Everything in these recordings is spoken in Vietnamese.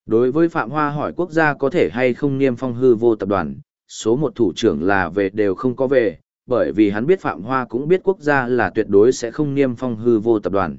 Đối với Phạm Hoa hỏi quốc gia có thể hay không niêm phong hư vô tập đoàn, số một thủ trưởng là về đều không có về, bởi vì hắn biết Phạm Hoa cũng biết quốc gia là tuyệt đối sẽ không niêm phong hư vô tập đoàn.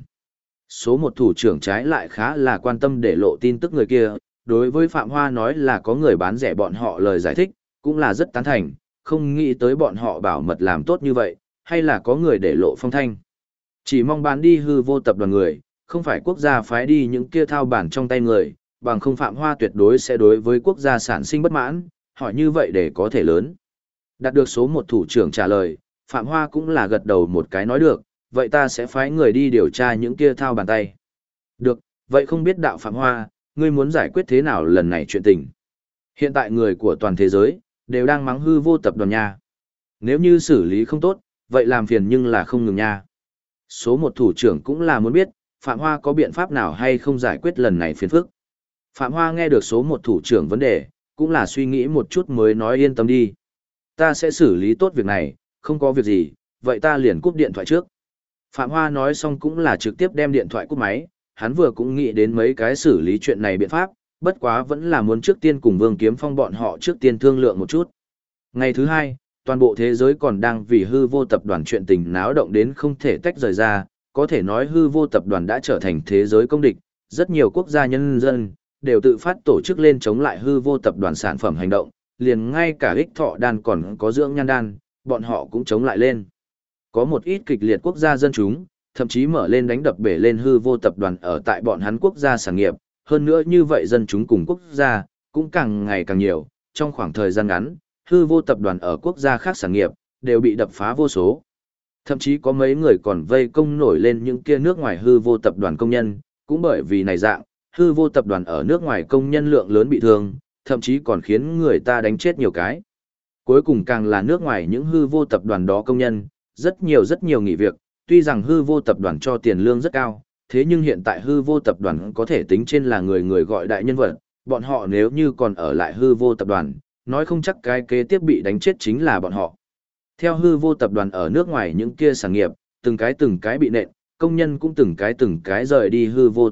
Số một thủ trưởng trái lại khá là quan tâm để lộ tin tức người kia, đối với Phạm Hoa nói là có người bán rẻ bọn họ lời giải thích, cũng là rất tán thành, không nghĩ tới bọn họ bảo mật làm tốt như vậy, hay là có người để lộ phong thanh. Chỉ mong bán đi hư vô tập đoàn người, không phải quốc gia phái đi những kia thao bản trong tay người, bằng không Phạm Hoa tuyệt đối sẽ đối với quốc gia sản sinh bất mãn, hỏi như vậy để có thể lớn. Đạt được số một thủ trưởng trả lời, Phạm Hoa cũng là gật đầu một cái nói được, vậy ta sẽ phái người đi điều tra những kia thao bàn tay. Được, vậy không biết đạo Phạm Hoa, ngươi muốn giải quyết thế nào lần này chuyện tình? Hiện tại người của toàn thế giới, đều đang mắng hư vô tập đoàn nha. Nếu như xử lý không tốt, vậy làm phiền nhưng là không ngừng nha. Số một thủ trưởng cũng là muốn biết, Phạm Hoa có biện pháp nào hay không giải quyết lần này phiền phức. Phạm Hoa nghe được số một thủ trưởng vấn đề, cũng là suy nghĩ một chút mới nói yên tâm đi. Ta sẽ xử lý tốt việc này, không có việc gì, vậy ta liền cúp điện thoại trước. Phạm Hoa nói xong cũng là trực tiếp đem điện thoại cúp máy, hắn vừa cũng nghĩ đến mấy cái xử lý chuyện này biện pháp, bất quá vẫn là muốn trước tiên cùng Vương Kiếm Phong bọn họ trước tiên thương lượng một chút. Ngày thứ hai, toàn bộ thế giới còn đang vì hư vô tập đoàn chuyện tình náo động đến không thể tách rời ra, có thể nói hư vô tập đoàn đã trở thành thế giới công địch, rất nhiều quốc gia nhân dân đều tự phát tổ chức lên chống lại hư vô tập đoàn sản phẩm hành động, liền ngay cả ích thọ đan còn có dưỡng nhan đan, bọn họ cũng chống lại lên. Có một ít kịch liệt quốc gia dân chúng, thậm chí mở lên đánh đập bể lên hư vô tập đoàn ở tại bọn hắn quốc gia sản nghiệp, hơn nữa như vậy dân chúng cùng quốc gia, cũng càng ngày càng nhiều, trong khoảng thời gian ngắn, hư vô tập đoàn ở quốc gia khác sản nghiệp, đều bị đập phá vô số. Thậm chí có mấy người còn vây công nổi lên những kia nước ngoài hư vô tập đoàn công nhân, cũng bởi vì này dạng, hư vô tập đoàn ở nước ngoài công nhân lượng lớn bị thương, thậm chí còn khiến người ta đánh chết nhiều cái. Cuối cùng càng là nước ngoài những hư vô tập đoàn đó công nhân, rất nhiều nghỉ việc, tuy rằng hư vô tập đoàn cho tiền lương rất cao, thế nhưng hiện tại hư vô tập đoàn có thể tính trên là người người gọi đại nhân vật, bọn họ nếu như còn ở lại hư vô tập đoàn, nói không chắc cái kế tiếp bị đánh chết chính là bọn họ. Theo hư vô tập đoàn ở nước ngoài những kia sản nghiệp, từng cái bị nện, công nhân cũng từng cái rời đi hư vô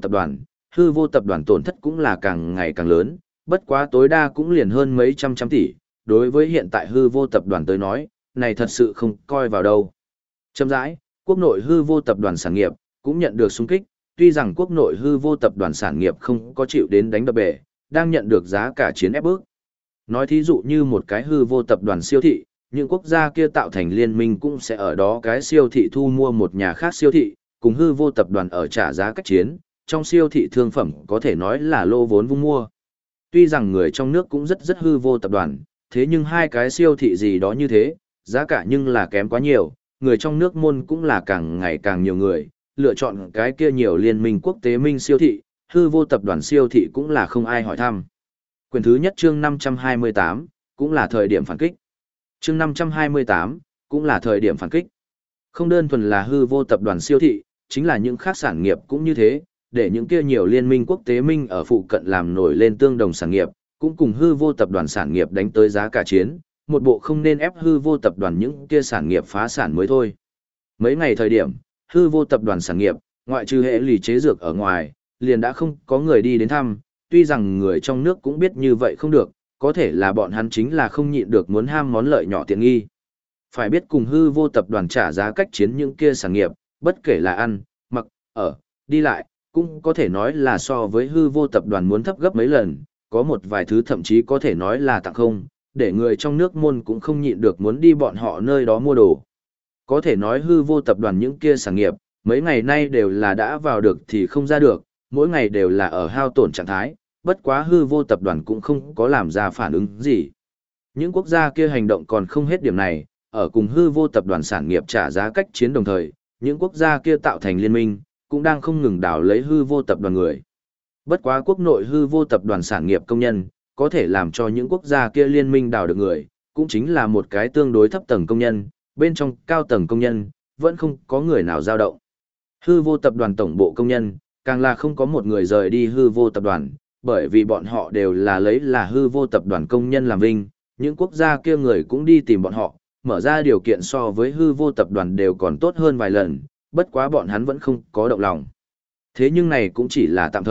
tập đoàn tổn thất cũng là càng ngày càng lớn, bất quá tối đa cũng liền hơn mấy trăm tỷ, đối với hiện tại hư vô tập đoàn tới nói, này thật sự không coi vào đâu. Chậm rãi, quốc nội hư vô tập đoàn sản nghiệp cũng nhận được xung kích, tuy rằng quốc nội hư vô tập đoàn sản nghiệp không có chịu đến đánh đập bể, đang nhận được giá cả chiến ép bức. Nói thí dụ như một cái hư vô tập đoàn siêu thị, những quốc gia kia tạo thành liên minh cũng sẽ ở đó cái siêu thị thu mua một nhà khác siêu thị, cùng hư vô tập đoàn ở trả giá cách chiến, trong siêu thị thương phẩm có thể nói là lô vốn vung mua. Tuy rằng người trong nước cũng rất hư vô tập đoàn, thế nhưng hai cái siêu thị gì đó như thế, giá cả nhưng là kém quá nhiều, người trong nước môn cũng là càng ngày càng nhiều người, lựa chọn cái kia nhiều liên minh quốc tế minh siêu thị, hư vô tập đoàn siêu thị cũng là không ai hỏi thăm. Quyền thứ nhất chương 528, cũng là thời điểm phản kích. Chương 528, cũng là thời điểm phản kích. Không đơn thuần là hư vô tập đoàn siêu thị, chính là những khác sản nghiệp cũng như thế, để những kia nhiều liên minh quốc tế minh ở phụ cận làm nổi lên tương đồng sản nghiệp, cũng cùng hư vô tập đoàn sản nghiệp đánh tới giá cả chiến, một bộ không nên ép hư vô tập đoàn những kia sản nghiệp phá sản mới thôi. Mấy ngày thời điểm, hư vô tập đoàn sản nghiệp, ngoại trừ hệ lì chế dược ở ngoài, liền đã không có người đi đến thăm, tuy rằng người trong nước cũng biết như vậy không được, có thể là bọn hắn chính là không nhịn được muốn ham món lợi nhỏ tiện nghi. Phải biết cùng hư vô tập đoàn trả giá cách chiến những kia sản nghiệp, bất kể là ăn, mặc, ở, đi lại, cũng có thể nói là so với hư vô tập đoàn muốn thấp gấp mấy lần, có một vài thứ thậm chí có thể nói là tặng không, để người trong nước môn cũng không nhịn được muốn đi bọn họ nơi đó mua đồ. Có thể nói hư vô tập đoàn những kia sản nghiệp, mấy ngày nay đều là đã vào được thì không ra được, mỗi ngày đều là ở hao tổn trạng thái, bất quá hư vô tập đoàn cũng không có làm ra phản ứng gì. Những quốc gia kia hành động còn không hết điểm này, ở cùng hư vô tập đoàn sản nghiệp trả giá cách chiến đồng thời, những quốc gia kia tạo thành liên minh, cũng đang không ngừng đào lấy hư vô tập đoàn người. Bất quá quốc nội hư vô tập đoàn sản nghiệp công nhân, có thể làm cho những quốc gia kia liên minh đào được người, cũng chính là một cái tương đối thấp tầng công nhân, bên trong cao tầng công nhân, vẫn không có người nào dao động. Hư vô tập đoàn tổng bộ công nhân, càng là không có một người rời đi hư vô tập đoàn, bởi vì bọn họ đều là lấy là hư vô tập đoàn công nhân làm vinh, những quốc gia kia người cũng đi tìm bọn họ, mở ra điều kiện so với hư vô tập đoàn đều còn tốt hơn vài lần, bất quá bọn hắn vẫn không có động lòng. Thế nhưng này cũng chỉ là tạm thời,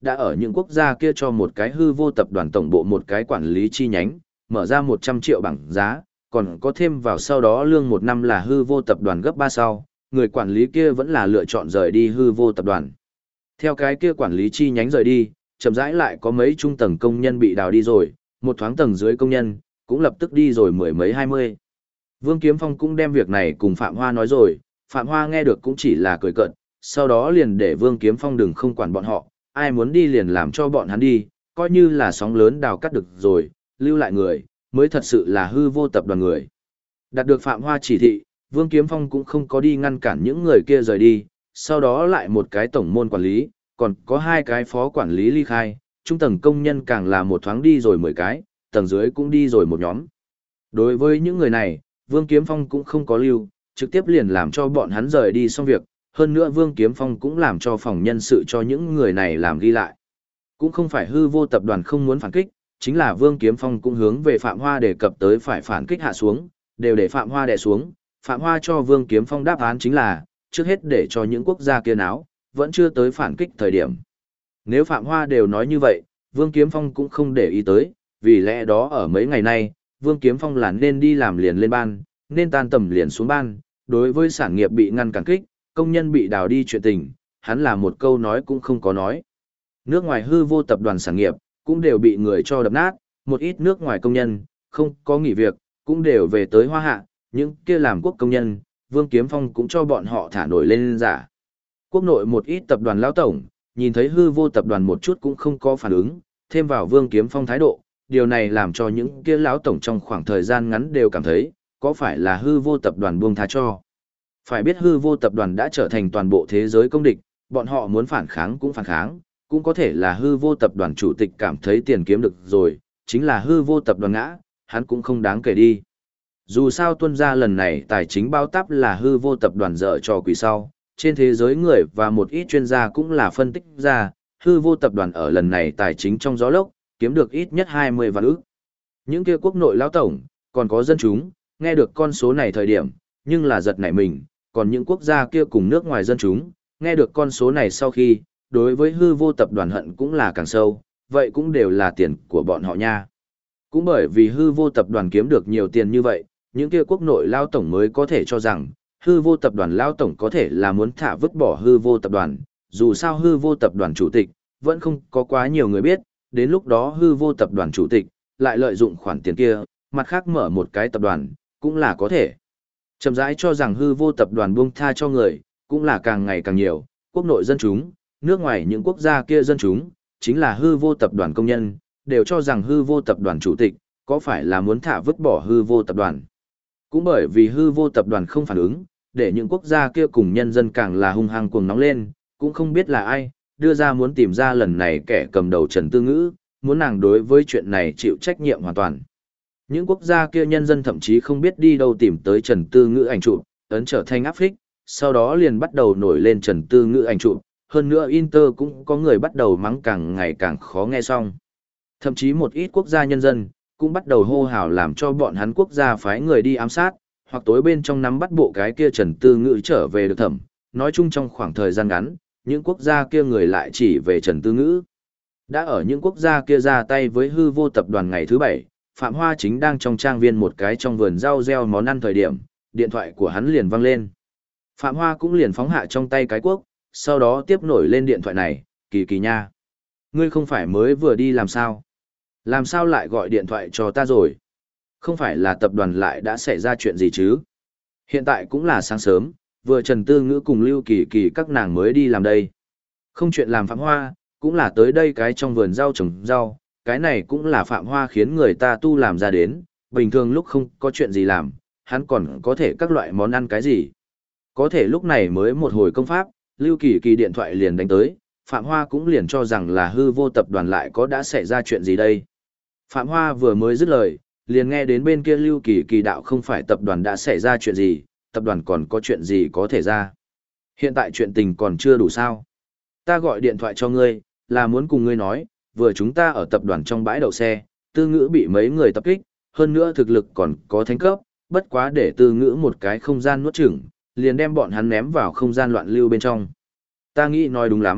đã ở những quốc gia kia cho một cái hư vô tập đoàn tổng bộ một cái quản lý chi nhánh, mở ra 100 triệu bảng giá, còn có thêm vào sau đó lương một năm là hư vô tập đoàn gấp 3 sau, người quản lý kia vẫn là lựa chọn rời đi hư vô tập đoàn. Theo cái kia quản lý chi nhánh rời đi, chậm rãi lại có mấy trung tầng công nhân bị đào đi rồi, một thoáng tầng dưới công nhân, cũng lập tức đi rồi mười mấy 20. Vương Kiếm Phong cũng đem việc này cùng Phạm Hoa nói rồi, Phạm Hoa nghe được cũng chỉ là cười cợt, sau đó liền để Vương Kiếm Phong đừng không quản bọn họ, ai muốn đi liền làm cho bọn hắn đi, coi như là sóng lớn đào cắt được rồi, lưu lại người, mới thật sự là hư vô tập đoàn người. Đạt được Phạm Hoa chỉ thị, Vương Kiếm Phong cũng không có đi ngăn cản những người kia rời đi, sau đó lại một cái tổng môn quản lý, còn có 2 cái phó quản lý ly khai, trung tầng công nhân càng là một thoáng đi rồi 10 cái, tầng dưới cũng đi rồi một nhóm. Đối với những người này, Vương Kiếm Phong cũng không có lưu, trực tiếp liền làm cho bọn hắn rời đi xong việc, hơn nữa Vương Kiếm Phong cũng làm cho phòng nhân sự cho những người này làm ghi lại. Cũng không phải hư vô tập đoàn không muốn phản kích, chính là Vương Kiếm Phong cũng hướng về Phạm Hoa đề cập tới phải phản kích hạ xuống, đều để Phạm Hoa đè xuống. Phạm Hoa cho Vương Kiếm Phong đáp án chính là, trước hết để cho những quốc gia kia náo, vẫn chưa tới phản kích thời điểm. Nếu Phạm Hoa đều nói như vậy, Vương Kiếm Phong cũng không để ý tới, vì lẽ đó ở mấy ngày nay, Vương Kiếm Phong là nên đi làm liền lên ban, nên tan tầm liền xuống ban, đối với sản nghiệp bị ngăn cản kích, công nhân bị đào đi chuyện tình, hắn là một câu nói cũng không có nói. Nước ngoài hư vô tập đoàn sản nghiệp, cũng đều bị người cho đập nát, một ít nước ngoài công nhân, không có nghỉ việc, cũng đều về tới Hoa Hạ, những kia làm quốc công nhân, Vương Kiếm Phong cũng cho bọn họ thả nổi lên giả. Quốc nội một ít tập đoàn lão tổng, nhìn thấy hư vô tập đoàn một chút cũng không có phản ứng, thêm vào Vương Kiếm Phong thái độ, điều này làm cho những kia lão tổng trong khoảng thời gian ngắn đều cảm thấy, có phải là hư vô tập đoàn buông tha cho. Phải biết hư vô tập đoàn đã trở thành toàn bộ thế giới công địch, bọn họ muốn phản kháng, cũng có thể là hư vô tập đoàn chủ tịch cảm thấy tiền kiếm được rồi, chính là hư vô tập đoàn ngã, hắn cũng không đáng kể đi. Dù sao tuân ra lần này tài chính bao táp là hư vô tập đoàn dở trò quỷ sau, trên thế giới người và một ít chuyên gia cũng là phân tích ra, hư vô tập đoàn ở lần này tài chính trong gió lốc, kiếm được ít nhất 20 vạn ức. Những kia quốc nội lão tổng, còn có dân chúng, nghe được con số này thời điểm, nhưng là giật nảy mình, còn những quốc gia kia cùng nước ngoài dân chúng, nghe được con số này sau khi, đối với hư vô tập đoàn hận cũng là càng sâu, vậy cũng đều là tiền của bọn họ nha. Cũng bởi vì hư vô tập đoàn kiếm được nhiều tiền như vậy, những kia quốc nội lao tổng mới có thể cho rằng, hư vô tập đoàn lao tổng có thể là muốn thả vứt bỏ hư vô tập đoàn, dù sao hư vô tập đoàn chủ tịch, vẫn không có quá nhiều người biết, đến lúc đó hư vô tập đoàn chủ tịch, lại lợi dụng khoản tiền kia, mặt khác mở một cái tập đoàn, cũng là có thể. Chậm rãi cho rằng hư vô tập đoàn buông tha cho người, cũng là càng ngày càng nhiều, quốc nội dân chúng, nước ngoài những quốc gia kia dân chúng, chính là hư vô tập đoàn công nhân, đều cho rằng hư vô tập đoàn chủ tịch, có phải là muốn thả vứt bỏ hư vô tập đoàn. Cũng bởi vì hư vô tập đoàn không phản ứng, để những quốc gia kia cùng nhân dân càng là hung hăng cuồng nóng lên, cũng không biết là ai, đưa ra muốn tìm ra lần này kẻ cầm đầu Trần Tư Ngữ, muốn nàng đối với chuyện này chịu trách nhiệm hoàn toàn. Những quốc gia kia nhân dân thậm chí không biết đi đâu tìm tới Trần Tư Ngữ ảnh chụp, ấn trở thành áp phích, sau đó liền bắt đầu nổi lên Trần Tư Ngữ ảnh chụp, hơn nữa Inter cũng có người bắt đầu mắng càng ngày càng khó nghe xong. Thậm chí một ít quốc gia nhân dân, cũng bắt đầu hô hào làm cho bọn hắn quốc gia phái người đi ám sát, hoặc tối bên trong nắm bắt bộ cái kia Trần Tư Ngữ trở về được thẩm. Nói chung trong khoảng thời gian ngắn, những quốc gia kia người lại chỉ về Trần Tư Ngữ. Đã ở những quốc gia kia ra tay với hư vô tập đoàn ngày thứ 7, Phạm Hoa chính đang trong trang viên một cái trong vườn rau gieo món ăn thời điểm, điện thoại của hắn liền vang lên. Phạm Hoa cũng liền phóng hạ trong tay cái cuốc, sau đó tiếp nổi lên điện thoại này, Kỳ Kỳ nha. Ngươi không phải mới vừa đi làm sao? Làm sao lại gọi điện thoại cho ta rồi? Không phải là tập đoàn lại đã xảy ra chuyện gì chứ? Hiện tại cũng là sáng sớm, vừa Trần Tư Ngữ cùng Lưu Kỳ Kỳ các nàng mới đi làm đây. Không chuyện làm Phạm Hoa, cũng là tới đây cái trong vườn rau trồng rau, cái này cũng là Phạm Hoa khiến người ta tu làm ra đến, bình thường lúc không có chuyện gì làm, hắn còn có thể các loại món ăn cái gì. Có thể lúc này mới một hồi công pháp, Lưu Kỳ Kỳ điện thoại liền đánh tới, Phạm Hoa cũng liền cho rằng là hư vô tập đoàn lại có đã xảy ra chuyện gì đây. Phạm Hoa vừa mới dứt lời, liền nghe đến bên kia Lưu Kỳ Kỳ đạo không phải tập đoàn đã xảy ra chuyện gì, tập đoàn còn có chuyện gì có thể ra. Hiện tại chuyện tình còn chưa đủ sao. Ta gọi điện thoại cho ngươi, là muốn cùng ngươi nói, vừa chúng ta ở tập đoàn trong bãi đậu xe, Tư Ngữ bị mấy người tập kích, hơn nữa thực lực còn có thánh cấp, bất quá để Tư Ngữ một cái không gian nuốt chửng, liền đem bọn hắn ném vào không gian loạn lưu bên trong. Ta nghĩ nói đúng lắm,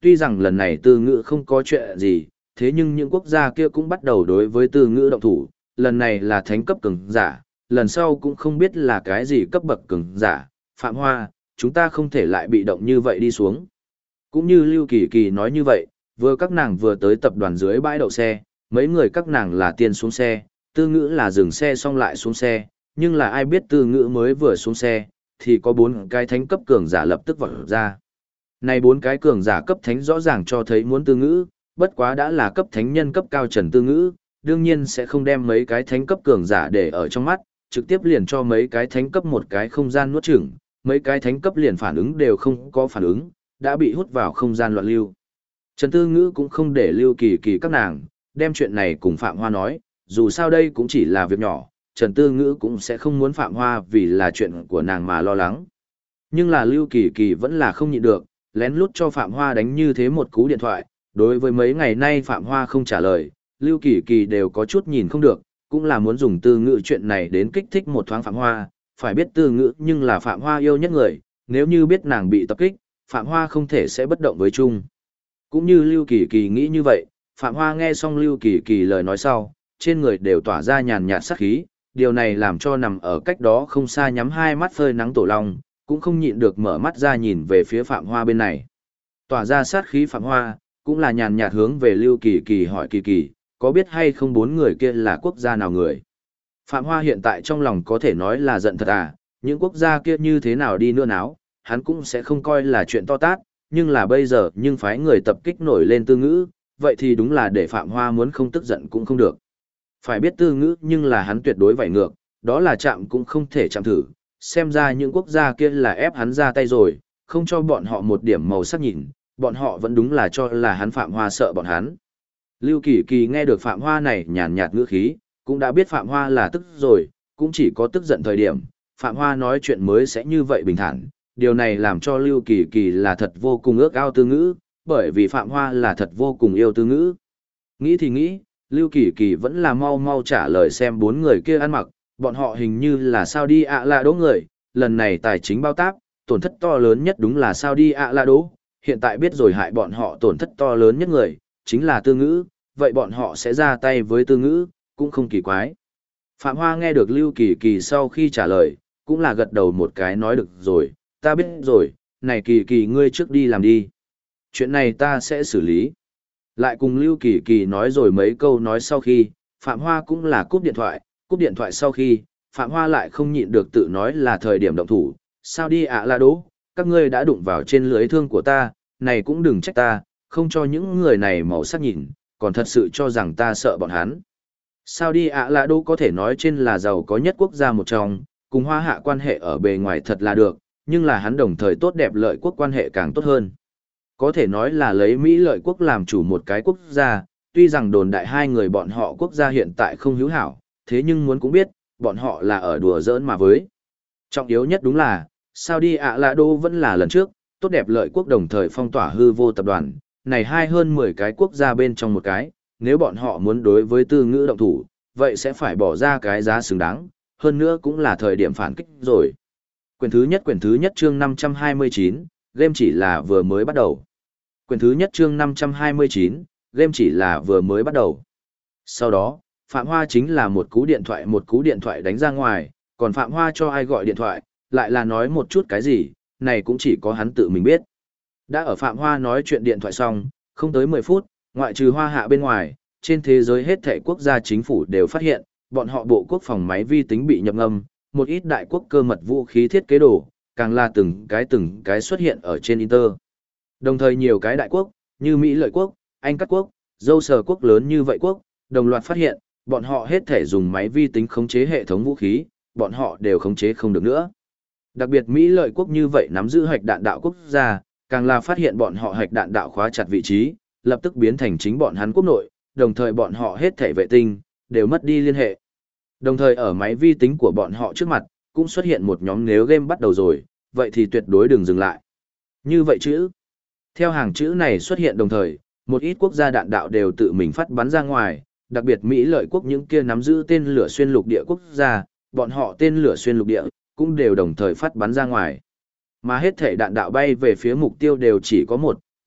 tuy rằng lần này Tư Ngữ không có chuyện gì, thế nhưng những quốc gia kia cũng bắt đầu đối với Tư Ngữ động thủ, lần này là thánh cấp cường giả, lần sau cũng không biết là cái gì cấp bậc cường giả, Phạm Hoa, chúng ta không thể lại bị động như vậy đi xuống. Cũng như Lưu Kỳ Kỳ nói như vậy, vừa các nàng vừa tới tập đoàn dưới bãi đậu xe, mấy người các nàng là tiên xuống xe, Tư Ngữ là dừng xe xong lại xuống xe, nhưng là ai biết Tư Ngữ mới vừa xuống xe, thì có 4 cái thánh cấp cường giả lập tức vọt ra. Này 4 cái cường giả cấp thánh rõ ràng cho thấy muốn Tư Ngữ, bất quá đã là cấp thánh nhân cấp cao Trần Tư Ngữ, đương nhiên sẽ không đem mấy cái thánh cấp cường giả để ở trong mắt, trực tiếp liền cho mấy cái thánh cấp một cái không gian nuốt chửng, mấy cái thánh cấp liền phản ứng đều không có phản ứng, đã bị hút vào không gian loạn lưu. Trần Tư Ngữ cũng không để Lưu Kỳ Kỳ các nàng, đem chuyện này cùng Phạm Hoa nói, dù sao đây cũng chỉ là việc nhỏ, Trần Tư Ngữ cũng sẽ không muốn Phạm Hoa vì là chuyện của nàng mà lo lắng. Nhưng là Lưu Kỳ Kỳ vẫn là không nhịn được, lén lút cho Phạm Hoa đánh như thế một cú điện thoại, đối với mấy ngày nay Phạm Hoa không trả lời, Lưu Kỳ Kỳ đều có chút nhìn không được, cũng là muốn dùng Tư Ngữ chuyện này đến kích thích một thoáng Phạm Hoa, phải biết Tư Ngữ nhưng là Phạm Hoa yêu nhất người, nếu như biết nàng bị tập kích, Phạm Hoa không thể sẽ bất động với chung. Cũng như Lưu Kỳ Kỳ nghĩ như vậy, Phạm Hoa nghe xong Lưu Kỳ Kỳ lời nói sau, trên người đều tỏa ra nhàn nhạt sát khí, điều này làm cho nằm ở cách đó không xa nhắm hai mắt phơi nắng Tổ Long, cũng không nhịn được mở mắt ra nhìn về phía Phạm Hoa bên này. Tỏa ra sát khí Phạm Hoa, cũng là nhàn nhạt hướng về Lưu Kỳ Kỳ hỏi Kỳ Kỳ, có biết hay không 4 người kia là quốc gia nào người? Phạm Hoa hiện tại trong lòng có thể nói là giận thật à, những quốc gia kia như thế nào đi nữa náo, hắn cũng sẽ không coi là chuyện to tát, nhưng là bây giờ nhưng phái người tập kích nổi lên Tư Ngữ, vậy thì đúng là để Phạm Hoa muốn không tức giận cũng không được. Phải biết Tư Ngữ nhưng là hắn tuyệt đối vảy ngược, đó là chạm cũng không thể chạm thử, xem ra những quốc gia kia là ép hắn ra tay rồi, không cho bọn họ một điểm màu sắc nhìn, bọn họ vẫn đúng là cho là hắn Phạm Hoa sợ bọn hắn. Lưu Kỳ Kỳ nghe được Phạm Hoa này nhàn nhạt ngữ khí, cũng đã biết Phạm Hoa là tức rồi, cũng chỉ có tức giận thời điểm, Phạm Hoa nói chuyện mới sẽ như vậy bình thản, điều này làm cho Lưu Kỳ Kỳ là thật vô cùng ước ao Tư Ngữ, bởi vì Phạm Hoa là thật vô cùng yêu Tư Ngữ. Nghĩ thì nghĩ, Lưu Kỳ Kỳ vẫn là mau mau trả lời xem 4 người kia ăn mặc, bọn họ hình như là Saudi ạ lạ đỗ người, lần này tài chính bao táp, tổn thất to lớn nhất đúng là Saudi ạ lạ đỗ, hiện tại biết rồi hại bọn họ tổn thất to lớn nhất người, chính là Tư Ngữ, vậy bọn họ sẽ ra tay với Tư Ngữ, cũng không kỳ quái. Phạm Hoa nghe được Lưu Kỳ Kỳ sau khi trả lời, cũng là gật đầu một cái nói được rồi, ta biết rồi, này Kỳ Kỳ ngươi trước đi làm đi. Chuyện này ta sẽ xử lý. Lại cùng Lưu Kỳ Kỳ nói rồi mấy câu nói sau khi, Phạm Hoa cũng là cúp điện thoại sau khi, Phạm Hoa lại không nhịn được tự nói là thời điểm động thủ, sao đi ạ là đố, các ngươi đã đụng vào trên lưới thương của ta, này cũng đừng trách ta, không cho những người này màu sắc nhìn, còn thật sự cho rằng ta sợ bọn hắn. Saudi ạ là đô có thể nói trên là giàu có nhất quốc gia một trong, cùng Hoa Hạ quan hệ ở bề ngoài thật là được, nhưng là hắn đồng thời tốt đẹp lợi quốc quan hệ càng tốt hơn. Có thể nói là lấy Mỹ lợi quốc làm chủ một cái quốc gia, tuy rằng đồn đại hai người bọn họ quốc gia hiện tại không hữu hảo, thế nhưng muốn cũng biết, bọn họ là ở đùa giỡn mà với. Trọng yếu nhất đúng là, Saudi ạ là đô vẫn là lần trước, tốt đẹp lợi quốc đồng thời phong tỏa hư vô tập đoàn, này hai hơn 10 cái quốc gia bên trong một cái, nếu bọn họ muốn đối với Tư Ngữ động thủ, vậy sẽ phải bỏ ra cái giá xứng đáng, hơn nữa cũng là thời điểm phản kích rồi. Quyển thứ nhất chương 529, game chỉ là vừa mới bắt đầu. Quyển thứ nhất chương 529, game chỉ là vừa mới bắt đầu. Sau đó, Phạm Hoa chính là một cú điện thoại đánh ra ngoài, còn Phạm Hoa cho ai gọi điện thoại, lại là nói một chút cái gì, này cũng chỉ có hắn tự mình biết. Đã ở Phạm Hoa nói chuyện điện thoại xong, không tới 10 phút, ngoại trừ Hoa Hạ bên ngoài, trên thế giới hết thảy quốc gia chính phủ đều phát hiện, bọn họ bộ quốc phòng máy vi tính bị nhập ngâm, một ít đại quốc cơ mật vũ khí thiết kế đồ, càng là từng cái xuất hiện ở trên Inter. Đồng thời nhiều cái đại quốc, như Mỹ lợi quốc, Anh các quốc, dâu sờ quốc lớn như vậy quốc, đồng loạt phát hiện, bọn họ hết thể dùng máy vi tính khống chế hệ thống vũ khí, bọn họ đều khống chế không được nữa. Đặc biệt Mỹ lợi quốc như vậy nắm giữ hạch đạn đạo quốc gia, càng là phát hiện bọn họ hạch đạn đạo khóa chặt vị trí, lập tức biến thành chính bọn hắn quốc nội, đồng thời bọn họ hết thể vệ tinh, đều mất đi liên hệ. Đồng thời ở máy vi tính của bọn họ trước mặt, cũng xuất hiện một nhóm nếu game bắt đầu rồi, vậy thì tuyệt đối đừng dừng lại. Như vậy chữ. Theo hàng chữ này xuất hiện đồng thời, một ít quốc gia đạn đạo đều tự mình phát bắn ra ngoài, đặc biệt Mỹ lợi quốc những kia nắm giữ tên lửa xuyên lục địa quốc gia, bọn họ tên lửa xuyên lục địa, cũng đều đồng thời phát bắn ra ngoài. Mà hết thể đạn đạo bay về phía mục tiêu đều chỉ có một,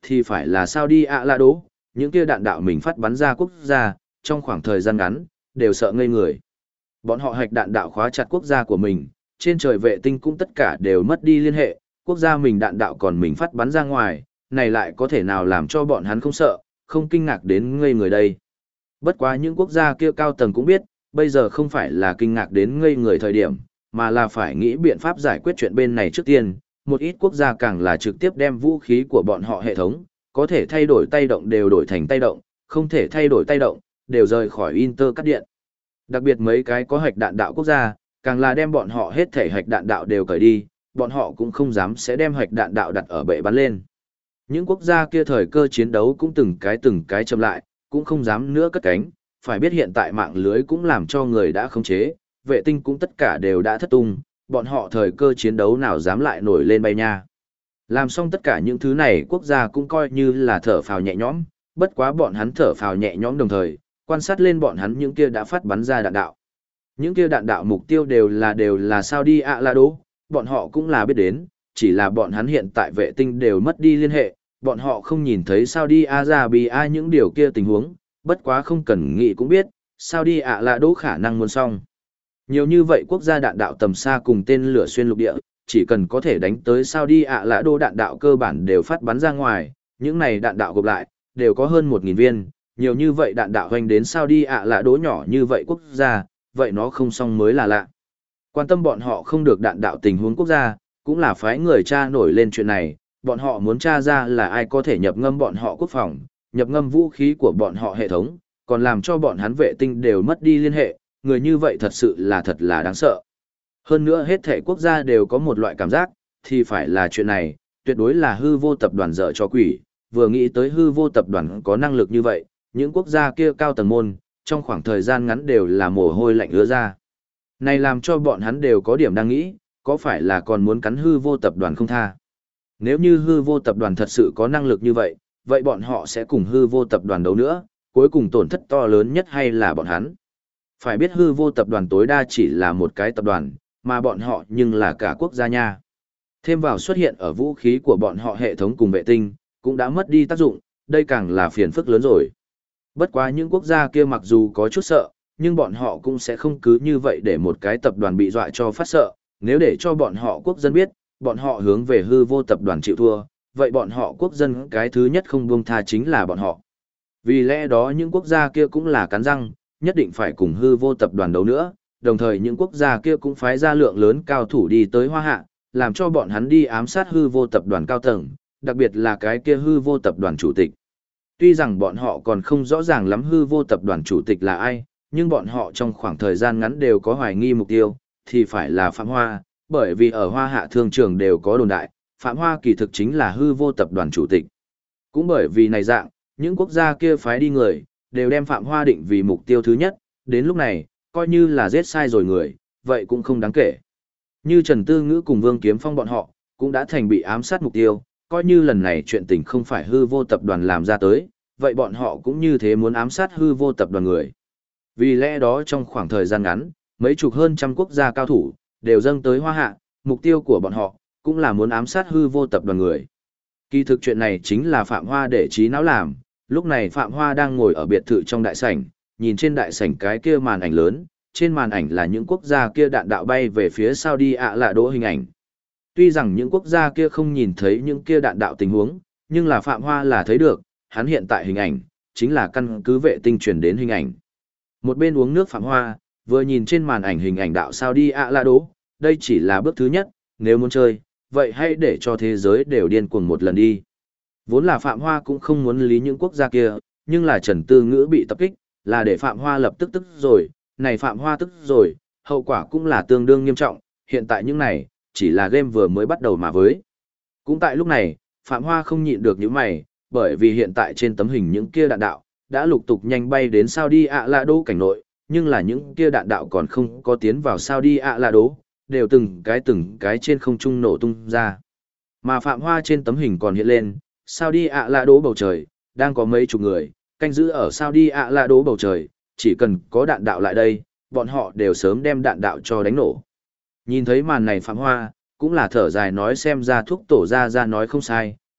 thì phải là Saudi Arabia, những kia đạn đạo mình phát bắn ra quốc gia, trong khoảng thời gian ngắn, đều sợ ngây người. Bọn họ hạch đạn đạo khóa chặt quốc gia của mình, trên trời vệ tinh cũng tất cả đều mất đi liên hệ, quốc gia mình đạn đạo còn mình phát bắn ra ngoài, này lại có thể nào làm cho bọn hắn không sợ, không kinh ngạc đến ngây người đây. Bất quá những quốc gia kia cao tầng cũng biết, bây giờ không phải là kinh ngạc đến ngây người thời điểm, mà là phải nghĩ biện pháp giải quyết chuyện bên này trước tiên. Một ít quốc gia càng là trực tiếp đem vũ khí của bọn họ hệ thống, có thể thay đổi tay động đều đổi thành tay động, không thể thay đổi tay động, đều rời khỏi Inter cắt điện. Đặc biệt mấy cái có hạch đạn đạo quốc gia, càng là đem bọn họ hết thể hạch đạn đạo đều cởi đi, bọn họ cũng không dám sẽ đem hạch đạn đạo đặt ở bệ bắn lên. Những quốc gia kia thời cơ chiến đấu cũng từng cái chậm lại, cũng không dám nữa cất cánh, phải biết hiện tại mạng lưới cũng làm cho người đã khống chế, vệ tinh cũng tất cả đều đã thất tung, bọn họ thời cơ chiến đấu nào dám lại nổi lên bay nha. Làm xong tất cả những thứ này quốc gia cũng coi như là thở phào nhẹ nhõm, bất quá bọn hắn thở phào nhẹ nhõm đồng thời, quan sát lên bọn hắn những kia đã phát bắn ra đạn đạo. Những kia đạn đạo mục tiêu đều là Saudi Arabia, bọn họ cũng là biết đến, chỉ là bọn hắn hiện tại vệ tinh đều mất đi liên hệ, bọn họ không nhìn thấy Saudi Arabia những điều kia tình huống, bất quá không cần nghĩ cũng biết, Saudi Arabia khả năng muốn xong. Nhiều như vậy quốc gia đạn đạo tầm xa cùng tên lửa xuyên lục địa, chỉ cần có thể đánh tới Saudi Arabia đạn đạo cơ bản đều phát bắn ra ngoài, những này đạn đạo gộp lại, đều có hơn 1.000 viên, nhiều như vậy đạn đạo hoành đến Saudi Arabia nhỏ như vậy quốc gia, vậy nó không xong mới là lạ. Quan tâm bọn họ không được đạn đạo tình huống quốc gia, cũng là phái người tra nổi lên chuyện này, bọn họ muốn tra ra là ai có thể nhập ngâm bọn họ quốc phòng, nhập ngâm vũ khí của bọn họ hệ thống, còn làm cho bọn hắn vệ tinh đều mất đi liên hệ, người như vậy thật là đáng sợ. Hơn nữa hết thể quốc gia đều có một loại cảm giác, thì phải là chuyện này, tuyệt đối là hư vô tập đoàn dở cho quỷ, vừa nghĩ tới hư vô tập đoàn có năng lực như vậy, những quốc gia kia cao tầng môn, trong khoảng thời gian ngắn đều là mồ hôi lạnh ứa ra. Này làm cho bọn hắn đều có điểm đang nghĩ, có phải là còn muốn cắn hư vô tập đoàn không tha. Nếu như hư vô tập đoàn thật sự có năng lực như vậy, vậy bọn họ sẽ cùng hư vô tập đoàn đấu nữa, cuối cùng tổn thất to lớn nhất hay là bọn hắn. Phải biết hư vô tập đoàn tối đa chỉ là một cái tập đoàn, mà bọn họ nhưng là cả quốc gia nha. Thêm vào xuất hiện ở vũ khí của bọn họ hệ thống cùng vệ tinh, cũng đã mất đi tác dụng, đây càng là phiền phức lớn rồi. Bất quá những quốc gia kia mặc dù có chút sợ, nhưng bọn họ cũng sẽ không cứ như vậy để một cái tập đoàn bị dọa cho phát sợ, nếu để cho bọn họ quốc dân biết, bọn họ hướng về hư vô tập đoàn chịu thua, vậy bọn họ quốc dân cái thứ nhất không buông tha chính là bọn họ. Vì lẽ đó những quốc gia kia cũng là cắn răng, nhất định phải cùng hư vô tập đoàn đấu nữa, đồng thời những quốc gia kia cũng phái ra lượng lớn cao thủ đi tới Hoa Hạ, làm cho bọn hắn đi ám sát hư vô tập đoàn cao tầng, đặc biệt là cái kia hư vô tập đoàn chủ tịch. Tuy rằng bọn họ còn không rõ ràng lắm hư vô tập đoàn chủ tịch là ai, nhưng bọn họ trong khoảng thời gian ngắn đều có hoài nghi mục tiêu, thì phải là Phạm Hoa, bởi vì ở Hoa Hạ thương trường đều có đồn đại, Phạm Hoa kỳ thực chính là hư vô tập đoàn chủ tịch. Cũng bởi vì này dạng, những quốc gia kia phái đi người, đều đem Phạm Hoa định vì mục tiêu thứ nhất, đến lúc này, coi như là giết sai rồi người, vậy cũng không đáng kể. Như Trần Tư Ngữ cùng Vương Kiếm Phong bọn họ, cũng đã thành bị ám sát mục tiêu, coi như lần này chuyện tình không phải hư vô tập đoàn làm ra tới, vậy bọn họ cũng như thế muốn ám sát hư vô tập đoàn người. Vì lẽ đó trong khoảng thời gian ngắn, mấy chục hơn trăm quốc gia cao thủ, đều dâng tới Hoa Hạ, mục tiêu của bọn họ, cũng là muốn ám sát hư vô tập đoàn người. Kỳ thực chuyện này chính là Phạm Hoa để trí não làm, lúc này Phạm Hoa đang ngồi ở biệt thự trong đại sảnh, nhìn trên đại sảnh cái kia màn ảnh lớn, trên màn ảnh là những quốc gia kia đạn đạo bay về phía Saudi Arabia hình ảnh. Tuy rằng những quốc gia kia không nhìn thấy những kia đạn đạo tình huống, nhưng là Phạm Hoa là thấy được, hắn hiện tại hình ảnh, chính là căn cứ vệ tinh truyền đến hình ảnh. Một bên uống nước Phạm Hoa, vừa nhìn trên màn ảnh hình ảnh đạo Saudi Arabia, đây chỉ là bước thứ nhất, nếu muốn chơi, vậy hãy để cho thế giới đều điên cuồng một lần đi. Vốn là Phạm Hoa cũng không muốn lý những quốc gia kia, nhưng là Trần Tư Ngữ bị tập kích, là để Phạm Hoa lập tức rồi, này Phạm Hoa tức rồi, hậu quả cũng là tương đương nghiêm trọng, hiện tại những này, chỉ là game vừa mới bắt đầu mà với. Cũng tại lúc này, Phạm Hoa không nhịn được những mày, bởi vì hiện tại trên tấm hình những kia đạn đạo, đã lục tục nhanh bay đến Saudi Arabia cảnh nội, nhưng là những kia đạn đạo còn không có tiến vào Saudi Arabia, đều từng cái trên không trung nổ tung ra. Mà Phạm Hoa trên tấm hình còn hiện lên, Saudi Arabia bầu trời, đang có mấy chục người, canh giữ ở Saudi Arabia bầu trời, chỉ cần có đạn đạo lại đây, bọn họ đều sớm đem đạn đạo cho đánh nổ. Nhìn thấy màn này Phạm Hoa, cũng là thở dài nói xem ra thuốc tổ ra nói không sai,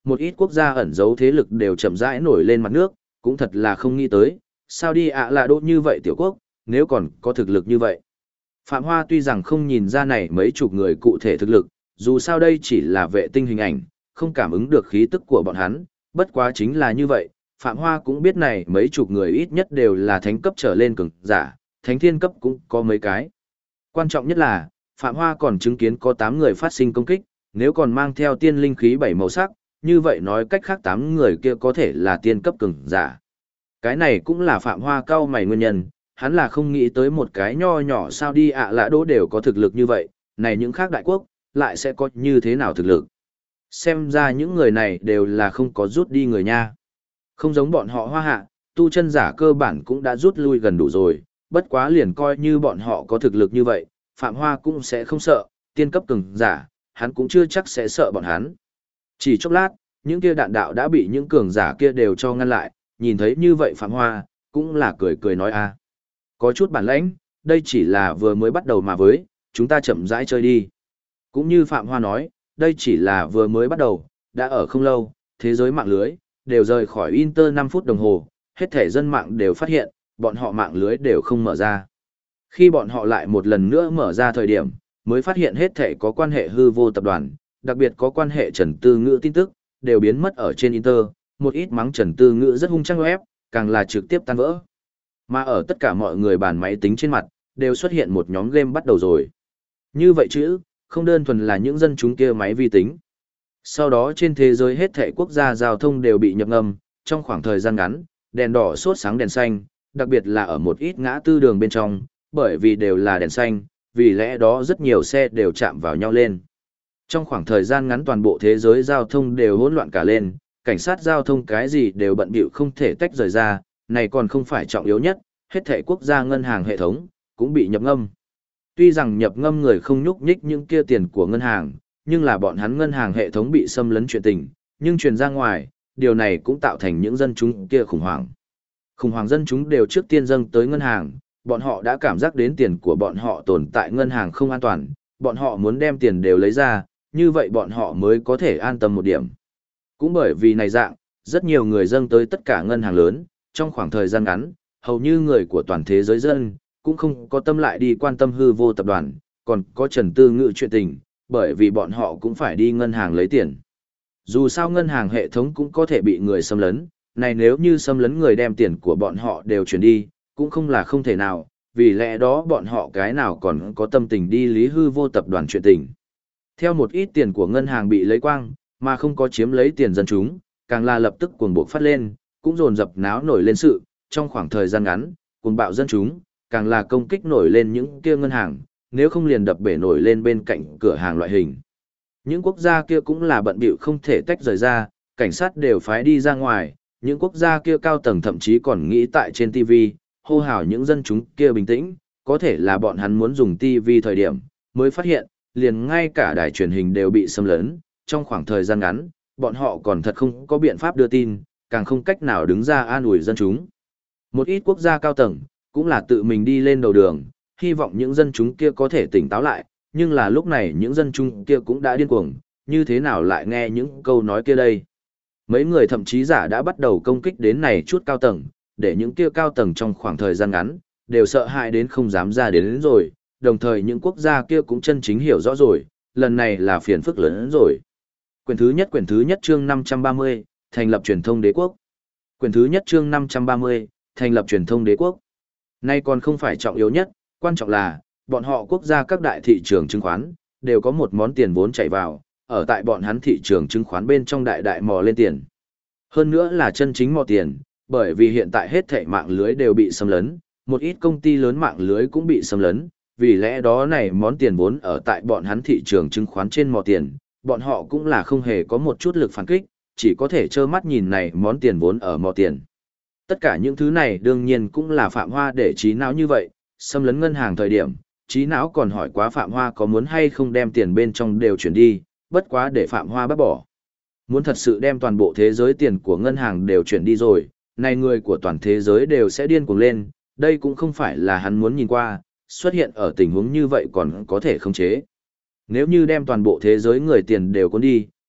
một ít quốc gia ẩn giấu thế lực đều chậm rãi nổi lên mặt nước, cũng thật là không nghĩ tới, sao đi ạ là đốt như vậy tiểu quốc, nếu còn có thực lực như vậy. Phạm Hoa tuy rằng không nhìn ra này mấy chục người cụ thể thực lực, dù sao đây chỉ là vệ tinh hình ảnh, không cảm ứng được khí tức của bọn hắn, bất quá chính là như vậy, Phạm Hoa cũng biết này mấy chục người ít nhất đều là thánh cấp trở lên cường giả, thánh thiên cấp cũng có mấy cái. Quan trọng nhất là, Phạm Hoa còn chứng kiến có 8 người phát sinh công kích, nếu còn mang theo tiên linh khí 7 màu sắc, như vậy nói cách khác 8 người kia có thể là tiên cấp cường giả. Cái này cũng là Phạm Hoa cao mày nguyên nhân, hắn là không nghĩ tới một cái nho nhỏ sao đi ạ lạ đỗ đều có thực lực như vậy, này những khác đại quốc, lại sẽ có như thế nào thực lực. Xem ra những người này đều là không có rút đi người nha. Không giống bọn họ Hoa Hạ, tu chân giả cơ bản cũng đã rút lui gần đủ rồi, bất quá liền coi như bọn họ có thực lực như vậy, Phạm Hoa cũng sẽ không sợ, tiên cấp cường giả, hắn cũng chưa chắc sẽ sợ bọn hắn. Chỉ chốc lát, những kia đạn đạo đã bị những cường giả kia đều cho ngăn lại, nhìn thấy như vậy Phạm Hoa, cũng là cười cười nói a, có chút bản lãnh, đây chỉ là vừa mới bắt đầu mà với, chúng ta chậm rãi chơi đi. Cũng như Phạm Hoa nói, đây chỉ là vừa mới bắt đầu, đã ở không lâu, thế giới mạng lưới, đều rời khỏi Inter 5 phút đồng hồ, hết thể dân mạng đều phát hiện, bọn họ mạng lưới đều không mở ra. Khi bọn họ lại một lần nữa mở ra thời điểm, mới phát hiện hết thể có quan hệ hư vô tập đoàn, đặc biệt có quan hệ Trần Tư Ngữ tin tức, đều biến mất ở trên Inter, một ít mắng Trần Tư Ngữ rất hung trang web, càng là trực tiếp tan vỡ. Mà ở tất cả mọi người bàn máy tính trên mặt, đều xuất hiện một nhóm game bắt đầu rồi. Như vậy chứ, không đơn thuần là những dân chúng kia máy vi tính. Sau đó trên thế giới hết thảy quốc gia giao thông đều bị nhập ngầm, trong khoảng thời gian ngắn, đèn đỏ sốt sáng đèn xanh, đặc biệt là ở một ít ngã tư đường bên trong, bởi vì đều là đèn xanh, vì lẽ đó rất nhiều xe đều chạm vào nhau lên. Trong khoảng thời gian ngắn toàn bộ thế giới giao thông đều hỗn loạn cả lên, cảnh sát giao thông cái gì đều bận bịu không thể tách rời ra, này còn không phải trọng yếu nhất, hết thảy quốc gia ngân hàng hệ thống cũng bị nhập ngâm. Tuy rằng nhập ngâm người không nhúc nhích những kia tiền của ngân hàng, nhưng là bọn hắn ngân hàng hệ thống bị xâm lấn chuyện tình, nhưng truyền ra ngoài, điều này cũng tạo thành những dân chúng kia khủng hoảng. Khủng hoảng dân chúng đều trước tiên dâng tới ngân hàng, bọn họ đã cảm giác đến tiền của bọn họ tồn tại ngân hàng không an toàn, bọn họ muốn đem tiền đều lấy ra, như vậy bọn họ mới có thể an tâm một điểm. Cũng bởi vì này dạng, rất nhiều người dâng tới tất cả ngân hàng lớn, trong khoảng thời gian ngắn, hầu như người của toàn thế giới dân, cũng không có tâm lại đi quan tâm hư vô tập đoàn, còn có Trần Tư Ngữ chuyện tình, bởi vì bọn họ cũng phải đi ngân hàng lấy tiền. Dù sao ngân hàng hệ thống cũng có thể bị người xâm lấn, này nếu như xâm lấn người đem tiền của bọn họ đều chuyển đi, cũng không là không thể nào, vì lẽ đó bọn họ cái nào còn có tâm tình đi lý hư vô tập đoàn chuyện tình. Theo một ít tiền của ngân hàng bị lấy quang, mà không có chiếm lấy tiền dân chúng, càng là lập tức cuồng bộc phát lên, cũng dồn dập náo nổi lên sự, trong khoảng thời gian ngắn, cuồng bạo dân chúng, càng là công kích nổi lên những kia ngân hàng, nếu không liền đập bể nổi lên bên cạnh cửa hàng loại hình. Những quốc gia kia cũng là bận bịu không thể tách rời ra, cảnh sát đều phái đi ra ngoài, những quốc gia kia cao tầng thậm chí còn nghĩ tại trên TV, hô hào những dân chúng kia bình tĩnh, có thể là bọn hắn muốn dùng TV thời điểm, mới phát hiện, liền ngay cả đài truyền hình đều bị xâm lấn, trong khoảng thời gian ngắn, bọn họ còn thật không có biện pháp đưa tin, càng không cách nào đứng ra an ủi dân chúng. Một ít quốc gia cao tầng, cũng là tự mình đi lên đầu đường, hy vọng những dân chúng kia có thể tỉnh táo lại, nhưng là lúc này những dân chúng kia cũng đã điên cuồng, như thế nào lại nghe những câu nói kia đây. Mấy người thậm chí giả đã bắt đầu công kích đến này chút cao tầng, để những kia cao tầng trong khoảng thời gian ngắn, đều sợ hãi đến không dám ra đến rồi, đồng thời những quốc gia kia cũng chân chính hiểu rõ rồi, lần này là phiền phức lớn hơn rồi. Quyển thứ nhất chương 530, thành lập truyền thông đế quốc. Quyển thứ nhất chương 530, thành lập truyền thông đế quốc. Nay còn không phải trọng yếu nhất, quan trọng là, bọn họ quốc gia các đại thị trường chứng khoán, đều có một món tiền vốn chảy vào, ở tại bọn hắn thị trường chứng khoán bên trong đại đại mò lên tiền. Hơn nữa là chân chính mò tiền, bởi vì hiện tại hết thảy mạng lưới đều bị xâm lấn, một ít công ty lớn mạng lưới cũng bị xâm lấn, vì lẽ đó này món tiền vốn ở tại bọn hắn thị trường chứng khoán trên mò tiền, bọn họ cũng là không hề có một chút lực phản kích, chỉ có thể trơ mắt nhìn này món tiền vốn ở mò tiền. Tất cả những thứ này đương nhiên cũng là Phạm Hoa để trí não như vậy, xâm lấn ngân hàng thời điểm, trí não còn hỏi quá Phạm Hoa có muốn hay không đem tiền bên trong đều chuyển đi, bất quá để Phạm Hoa bác bỏ. Muốn thật sự đem toàn bộ thế giới tiền của ngân hàng đều chuyển đi rồi, này người của toàn thế giới đều sẽ điên cuồng lên, đây cũng không phải là hắn muốn nhìn qua, xuất hiện ở tình huống như vậy còn có thể khống chế. Nếu như đem toàn bộ thế giới người tiền đều cuốn đi,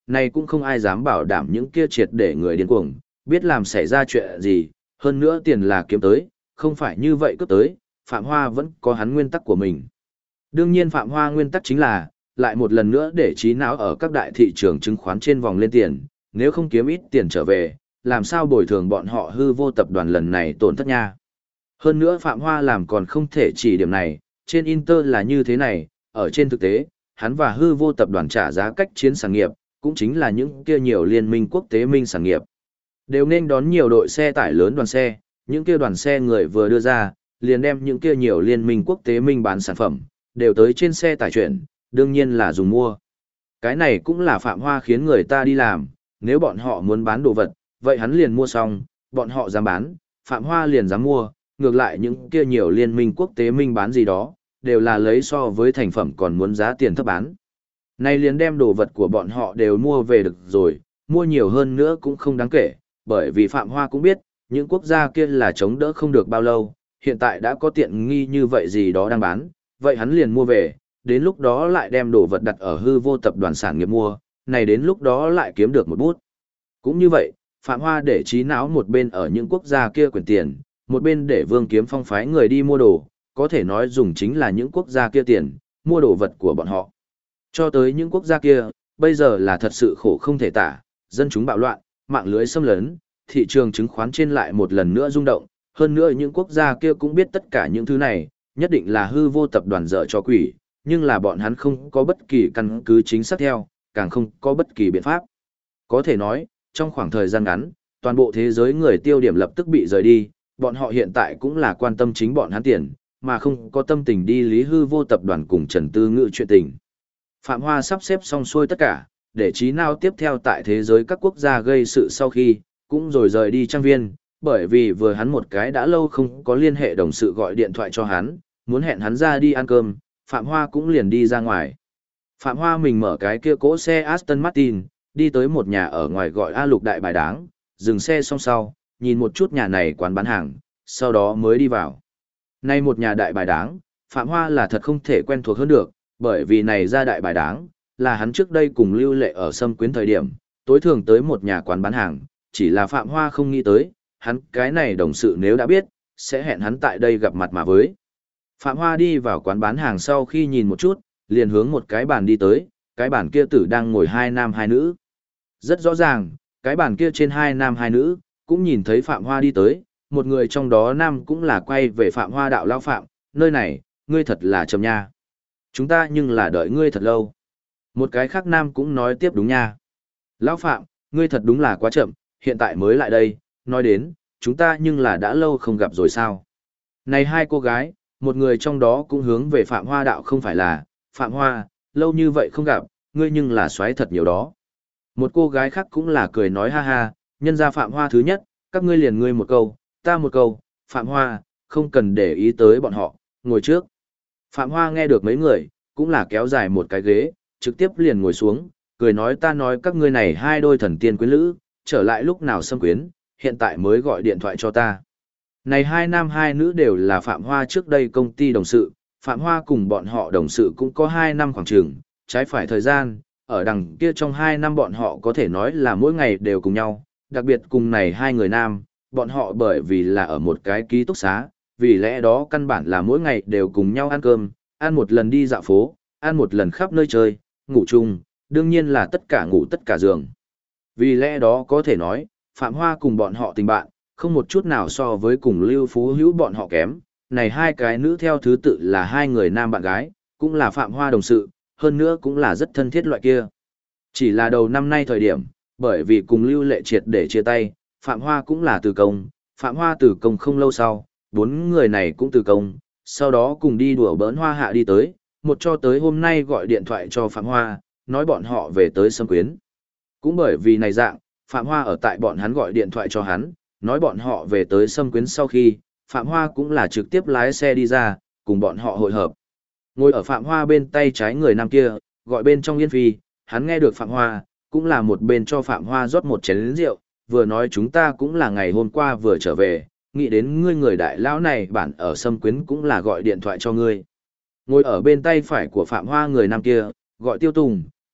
Này cũng không ai dám bảo đảm những kia triệt để người điên cuồng, biết làm xảy ra chuyện gì, hơn nữa tiền là kiếm tới, không phải như vậy cướp tới, Phạm Hoa vẫn có hắn nguyên tắc của mình. Đương nhiên Phạm Hoa nguyên tắc chính là, lại một lần nữa để trí não ở các đại thị trường chứng khoán trên vòng lên tiền, nếu không kiếm ít tiền trở về, làm sao bồi thường bọn họ hư vô tập đoàn lần này tổn thất nha. Hơn nữa Phạm Hoa làm còn không thể chỉ điểm này, trên Inter là như thế này, ở trên thực tế, hắn và hư vô tập đoàn trả giá cách chiến sản nghiệp, cũng chính là những kia nhiều liên minh quốc tế minh sản nghiệp. Đều nên đón nhiều đội xe tải lớn đoàn xe, những kia đoàn xe người vừa đưa ra, liền đem những kia nhiều liên minh quốc tế minh bán sản phẩm, đều tới trên xe tải chuyển, đương nhiên là dùng mua. Cái này cũng là Phạm Hoa khiến người ta đi làm, nếu bọn họ muốn bán đồ vật, vậy hắn liền mua xong, bọn họ dám bán, Phạm Hoa liền dám mua, ngược lại những kia nhiều liên minh quốc tế minh bán gì đó, đều là lấy so với thành phẩm còn muốn giá tiền thấp bán. Này liền đem đồ vật của bọn họ đều mua về được rồi, mua nhiều hơn nữa cũng không đáng kể, bởi vì Phạm Hoa cũng biết, những quốc gia kia là chống đỡ không được bao lâu, hiện tại đã có tiện nghi như vậy gì đó đang bán, vậy hắn liền mua về, đến lúc đó lại đem đồ vật đặt ở hư vô tập đoàn sản nghiệp mua, này đến lúc đó lại kiếm được một bút. Cũng như vậy, Phạm Hoa để trí não một bên ở những quốc gia kia quyển tiền, một bên để Vương Kiếm Phong phái người đi mua đồ, có thể nói dùng chính là những quốc gia kia tiền, mua đồ vật của bọn họ. Cho tới những quốc gia kia, bây giờ là thật sự khổ không thể tả, dân chúng bạo loạn, mạng lưới xâm lấn, thị trường chứng khoán trên lại một lần nữa rung động, hơn nữa những quốc gia kia cũng biết tất cả những thứ này, nhất định là hư vô tập đoàn dở cho quỷ, nhưng là bọn hắn không có bất kỳ căn cứ chính xác theo, càng không có bất kỳ biện pháp. Có thể nói, trong khoảng thời gian ngắn, toàn bộ thế giới người tiêu điểm lập tức bị rời đi, bọn họ hiện tại cũng là quan tâm chính bọn hắn tiền, mà không có tâm tình đi lý hư vô tập đoàn cùng Trần Tư Ngự chuyện tình. Phạm Hoa sắp xếp xong xuôi tất cả, để trí nào tiếp theo tại thế giới các quốc gia gây sự sau khi, cũng rồi rời đi trang viên, bởi vì vừa hắn một cái đã lâu không có liên hệ đồng sự gọi điện thoại cho hắn, muốn hẹn hắn ra đi ăn cơm, Phạm Hoa cũng liền đi ra ngoài. Phạm Hoa mình mở cái kia cỗ xe Aston Martin, đi tới một nhà ở ngoài gọi A Lục Đại Bài Đáng, dừng xe xong sau, nhìn một chút nhà này quán bán hàng, sau đó mới đi vào. Nay một nhà Đại Bài Đáng, Phạm Hoa là thật không thể quen thuộc hơn được, bởi vì này ra Đại Bài Đáng, là hắn trước đây cùng Lưu Lệ ở Sâm Quyến thời điểm, tối thường tới một nhà quán bán hàng, chỉ là Phạm Hoa không nghĩ tới, hắn cái này đồng sự nếu đã biết, sẽ hẹn hắn tại đây gặp mặt mà với. Phạm Hoa đi vào quán bán hàng sau khi nhìn một chút, liền hướng một cái bàn đi tới, cái bàn kia tử đang ngồi hai nam hai nữ. Rất rõ ràng, cái bàn kia trên hai nam hai nữ, cũng nhìn thấy Phạm Hoa đi tới, một người trong đó nam cũng là quay về Phạm Hoa đạo lão Phạm, nơi này, ngươi thật là chậm nha. Chúng ta nhưng là đợi ngươi thật lâu. Một cái khác nam cũng nói tiếp đúng nha. Lão Phạm, ngươi thật đúng là quá chậm, hiện tại mới lại đây, nói đến, chúng ta nhưng là đã lâu không gặp rồi sao. Này hai cô gái, một người trong đó cũng hướng về Phạm Hoa đạo không phải là, Phạm Hoa, lâu như vậy không gặp, ngươi nhưng là xoáy thật nhiều đó. Một cô gái khác cũng là cười nói ha ha, nhân ra Phạm Hoa thứ nhất, các ngươi liền ngươi một câu, ta một câu, Phạm Hoa, không cần để ý tới bọn họ, ngồi trước. Phạm Hoa nghe được mấy người, cũng là kéo dài một cái ghế, trực tiếp liền ngồi xuống, cười nói ta nói các ngươi này hai đôi thần tiên quyến lữ, trở lại lúc nào xâm quyến, hiện tại mới gọi điện thoại cho ta. Này hai nam hai nữ đều là Phạm Hoa trước đây công ty đồng sự, Phạm Hoa cùng bọn họ đồng sự cũng có 2 năm khoảng trường, trái phải thời gian, ở đằng kia trong 2 năm bọn họ có thể nói là mỗi ngày đều cùng nhau, đặc biệt cùng này hai người nam, bọn họ bởi vì là ở một cái ký túc xá, vì lẽ đó căn bản là mỗi ngày đều cùng nhau ăn cơm, ăn một lần đi dạo phố, ăn một lần khắp nơi chơi, ngủ chung, đương nhiên là tất cả ngủ tất cả giường. Vì lẽ đó có thể nói, Phạm Hoa cùng bọn họ tình bạn, không một chút nào so với cùng Lưu Phú Hữu bọn họ kém, này hai cái nữ theo thứ tự là hai người nam bạn gái, cũng là Phạm Hoa đồng sự, hơn nữa cũng là rất thân thiết loại kia. Chỉ là đầu năm nay thời điểm, bởi vì cùng Lưu Lệ triệt để chia tay, Phạm Hoa cũng là từ công, Phạm Hoa từ công không lâu sau, 4 người này cũng từ công, sau đó cùng đi đùa bỡn Hoa Hạ đi tới, một cho tới hôm nay gọi điện thoại cho Phạm Hoa, nói bọn họ về tới Sâm Quyến. Cũng bởi vì này dạng, Phạm Hoa ở tại bọn hắn gọi điện thoại cho hắn, nói bọn họ về tới Sâm Quyến sau khi, Phạm Hoa cũng là trực tiếp lái xe đi ra, cùng bọn họ hội hợp. Ngồi ở Phạm Hoa bên tay trái người nam kia, gọi bên trong Yên Phi, hắn nghe được Phạm Hoa, cũng là một bên cho Phạm Hoa rót một chén rượu, vừa nói chúng ta cũng là ngày hôm qua vừa trở về, nghĩ đến ngươi người đại lão này bản ở Sâm Quyến cũng là gọi điện thoại cho ngươi. Ngồi ở bên tay phải của Phạm Hoa người nam kia, gọi Tiêu Tùng,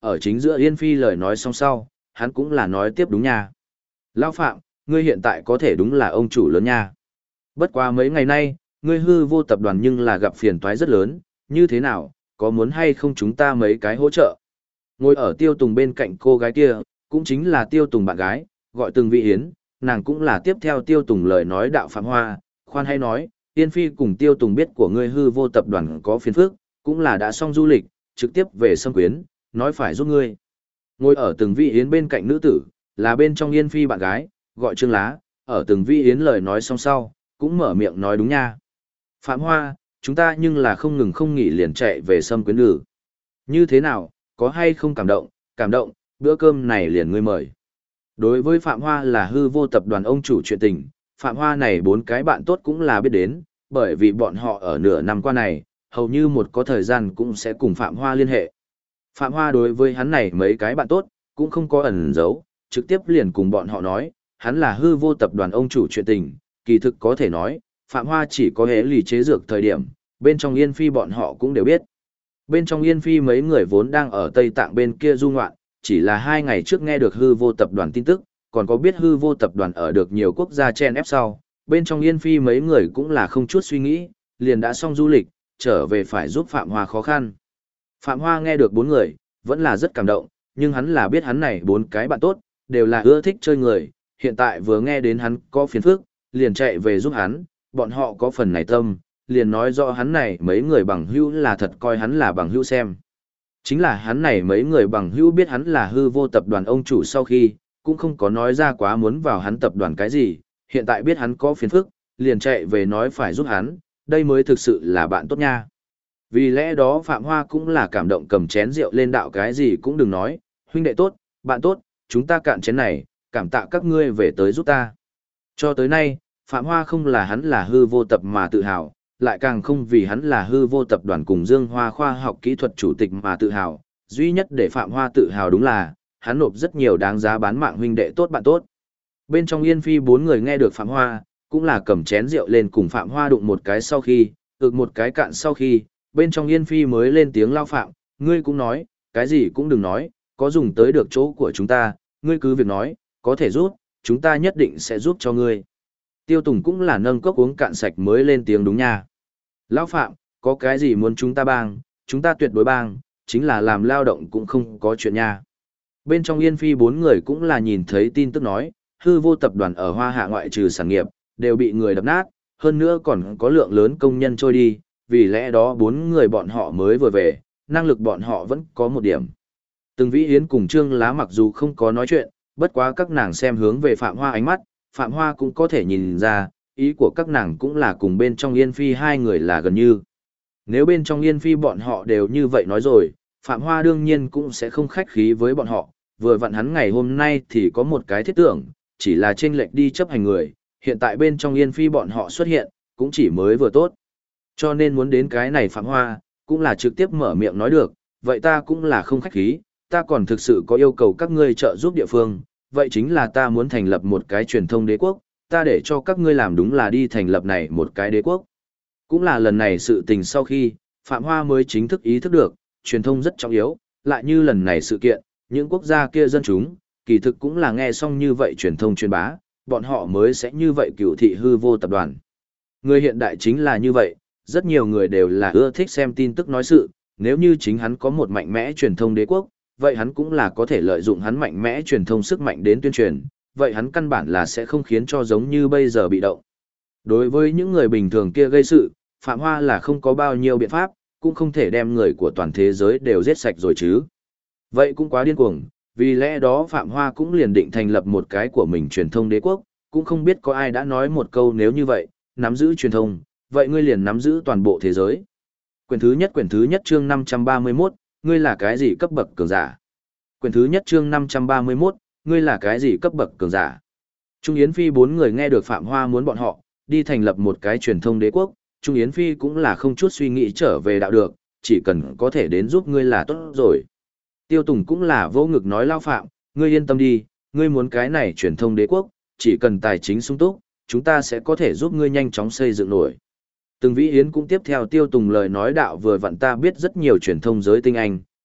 ở chính giữa Yên Phi lời nói xong sau, hắn cũng là nói tiếp đúng nha. Lão Phạm, ngươi hiện tại có thể đúng là ông chủ lớn nha. Bất quá mấy ngày nay, ngươi hư vô tập đoàn nhưng là gặp phiền toái rất lớn, như thế nào, có muốn hay không chúng ta mấy cái hỗ trợ? Ngồi ở Tiêu Tùng bên cạnh cô gái kia, cũng chính là Tiêu Tùng bạn gái, gọi Từng Vị Yến, nàng cũng là tiếp theo Tiêu Tùng lời nói đạo Phạm Hoa, khoan hay nói, Yên Phi cùng Tiêu Tùng biết của ngươi hư vô tập đoàn có phiền phức, cũng là đã xong du lịch, trực tiếp về Sâm Quyến, nói phải giúp ngươi. Ngồi ở Từng Vị Yến bên cạnh nữ tử, là bên trong Yên Phi bạn gái, gọi Trương Lá, ở Từng Vị Yến lời nói xong sau, cũng mở miệng nói đúng nha. Phạm Hoa, chúng ta nhưng là không ngừng không nghỉ liền chạy về Sâm Quyến lử. Như thế nào, có hay không cảm động, bữa cơm này liền ngươi mời. Đối với Phạm Hoa là hư vô tập đoàn ông chủ chuyện tình, Phạm Hoa này bốn cái bạn tốt cũng là biết đến, bởi vì bọn họ ở nửa năm qua này, hầu như một có thời gian cũng sẽ cùng Phạm Hoa liên hệ. Phạm Hoa đối với hắn này mấy cái bạn tốt, cũng không có ẩn giấu, trực tiếp liền cùng bọn họ nói, hắn là hư vô tập đoàn ông chủ chuyện tình, kỳ thực có thể nói, Phạm Hoa chỉ có hễ lì chế dược thời điểm, bên trong Yên Phi bọn họ cũng đều biết. Bên trong Yên Phi mấy người vốn đang ở Tây Tạng bên kia du ngoạn, chỉ là 2 ngày trước nghe được hư vô tập đoàn tin tức, còn có biết hư vô tập đoàn ở được nhiều quốc gia chen ép sau, bên trong Yên Phi mấy người cũng là không chút suy nghĩ, liền đã xong du lịch, trở về phải giúp Phạm Hoa khó khăn. Phạm Hoa nghe được 4 người, vẫn là rất cảm động, nhưng hắn là biết hắn này 4 cái bạn tốt, đều là ưa thích chơi người, hiện tại vừa nghe đến hắn có phiền phức, liền chạy về giúp hắn, bọn họ có phần này tâm, liền nói rõ hắn này mấy người bằng hữu là thật coi hắn là bằng hữu xem. Chính là hắn này mấy người bằng hữu biết hắn là hư vô tập đoàn ông chủ sau khi, cũng không có nói ra quá muốn vào hắn tập đoàn cái gì, hiện tại biết hắn có phiền phức, liền chạy về nói phải giúp hắn, đây mới thực sự là bạn tốt nha. Vì lẽ đó Phạm Hoa cũng là cảm động cầm chén rượu lên đạo cái gì cũng đừng nói, huynh đệ tốt, bạn tốt, chúng ta cạn chén này, cảm tạ các ngươi về tới giúp ta. Cho tới nay, Phạm Hoa không là hắn là hư vô tập mà tự hào, lại càng không vì hắn là hư vô tập đoàn cùng Dương Hoa khoa học kỹ thuật chủ tịch mà tự hào, duy nhất để Phạm Hoa tự hào đúng là, hắn nộp rất nhiều đáng giá bán mạng huynh đệ tốt bạn tốt. Bên trong Yên Phi 4 người nghe được Phạm Hoa, cũng là cầm chén rượu lên cùng Phạm Hoa đụng một cái sau khi, một cái cạn sau khi, bên trong Yên Phi mới lên tiếng lao Phạm, ngươi cũng nói, cái gì cũng đừng nói, có dùng tới được chỗ của chúng ta, ngươi cứ việc nói, có thể giúp, chúng ta nhất định sẽ giúp cho ngươi. Tiêu Tùng cũng là nâng cốc uống cạn sạch mới lên tiếng đúng nha. Lão Phạm, có cái gì muốn chúng ta bang, chúng ta tuyệt đối bang, chính là làm lao động cũng không có chuyện nha. Bên trong Yên Phi 4 người cũng là nhìn thấy tin tức nói, hư vô tập đoàn ở Hoa Hạ ngoại trừ sản nghiệp, đều bị người đập nát, hơn nữa còn có lượng lớn công nhân trôi đi, vì lẽ đó 4 người bọn họ mới vừa về, năng lực bọn họ vẫn có một điểm. Từng Vĩ Yến cùng Trương Lá mặc dù không có nói chuyện, bất quá các nàng xem hướng về Phạm Hoa ánh mắt, Phạm Hoa cũng có thể nhìn ra, ý của các nàng cũng là cùng bên trong Yên Phi 2 người là gần như. Nếu bên trong Yên Phi bọn họ đều như vậy nói rồi, Phạm Hoa đương nhiên cũng sẽ không khách khí với bọn họ, vừa vặn hắn ngày hôm nay thì có một cái thiết tưởng, chỉ là chênh lệch đi chấp hành người, hiện tại bên trong Yên Phi bọn họ xuất hiện, cũng chỉ mới vừa tốt. Cho nên muốn đến cái này Phạm Hoa, cũng là trực tiếp mở miệng nói được, vậy ta cũng là không khách khí, ta còn thực sự có yêu cầu các ngươi trợ giúp địa phương, vậy chính là ta muốn thành lập một cái truyền thông đế quốc, ta để cho các ngươi làm đúng là đi thành lập này một cái đế quốc. Cũng là lần này sự tình sau khi, Phạm Hoa mới chính thức ý thức được, truyền thông rất trọng yếu, lại như lần này sự kiện, những quốc gia kia dân chúng, kỳ thực cũng là nghe xong như vậy truyền thông truyền bá, bọn họ mới sẽ như vậy cựu thị hư vô tập đoàn. Người hiện đại chính là như vậy, rất nhiều người đều là ưa thích xem tin tức nói sự, nếu như chính hắn có một mạnh mẽ truyền thông đế quốc, vậy hắn cũng là có thể lợi dụng hắn mạnh mẽ truyền thông sức mạnh đến tuyên truyền, vậy hắn căn bản là sẽ không khiến cho giống như bây giờ bị động. Đối với những người bình thường kia gây sự, Phạm Hoa là không có bao nhiêu biện pháp, cũng không thể đem người của toàn thế giới đều giết sạch rồi chứ. Vậy cũng quá điên cuồng, vì lẽ đó Phạm Hoa cũng liền định thành lập một cái của mình truyền thông đế quốc, cũng không biết có ai đã nói một câu nếu như vậy, nắm giữ truyền thông, vậy ngươi liền nắm giữ toàn bộ thế giới. Quyển thứ nhất chương 531, ngươi là cái gì cấp bậc cường giả? Quyển thứ nhất chương 531, ngươi là cái gì cấp bậc cường giả? Trung Yến Phi 4 người nghe được Phạm Hoa muốn bọn họ đi thành lập một cái truyền thông đế quốc, Trung Yến Phi cũng là không chút suy nghĩ trở về đạo được, chỉ cần có thể đến giúp ngươi là tốt rồi. Tiêu Tùng cũng là vô ngực nói lao Phạm, ngươi yên tâm đi, ngươi muốn cái này truyền thông đế quốc, chỉ cần tài chính sung túc, chúng ta sẽ có thể giúp ngươi nhanh chóng xây dựng nổi. Từng Vĩ Yến cũng tiếp theo Tiêu Tùng lời nói đạo vừa vặn ta biết rất nhiều truyền thông giới tinh anh,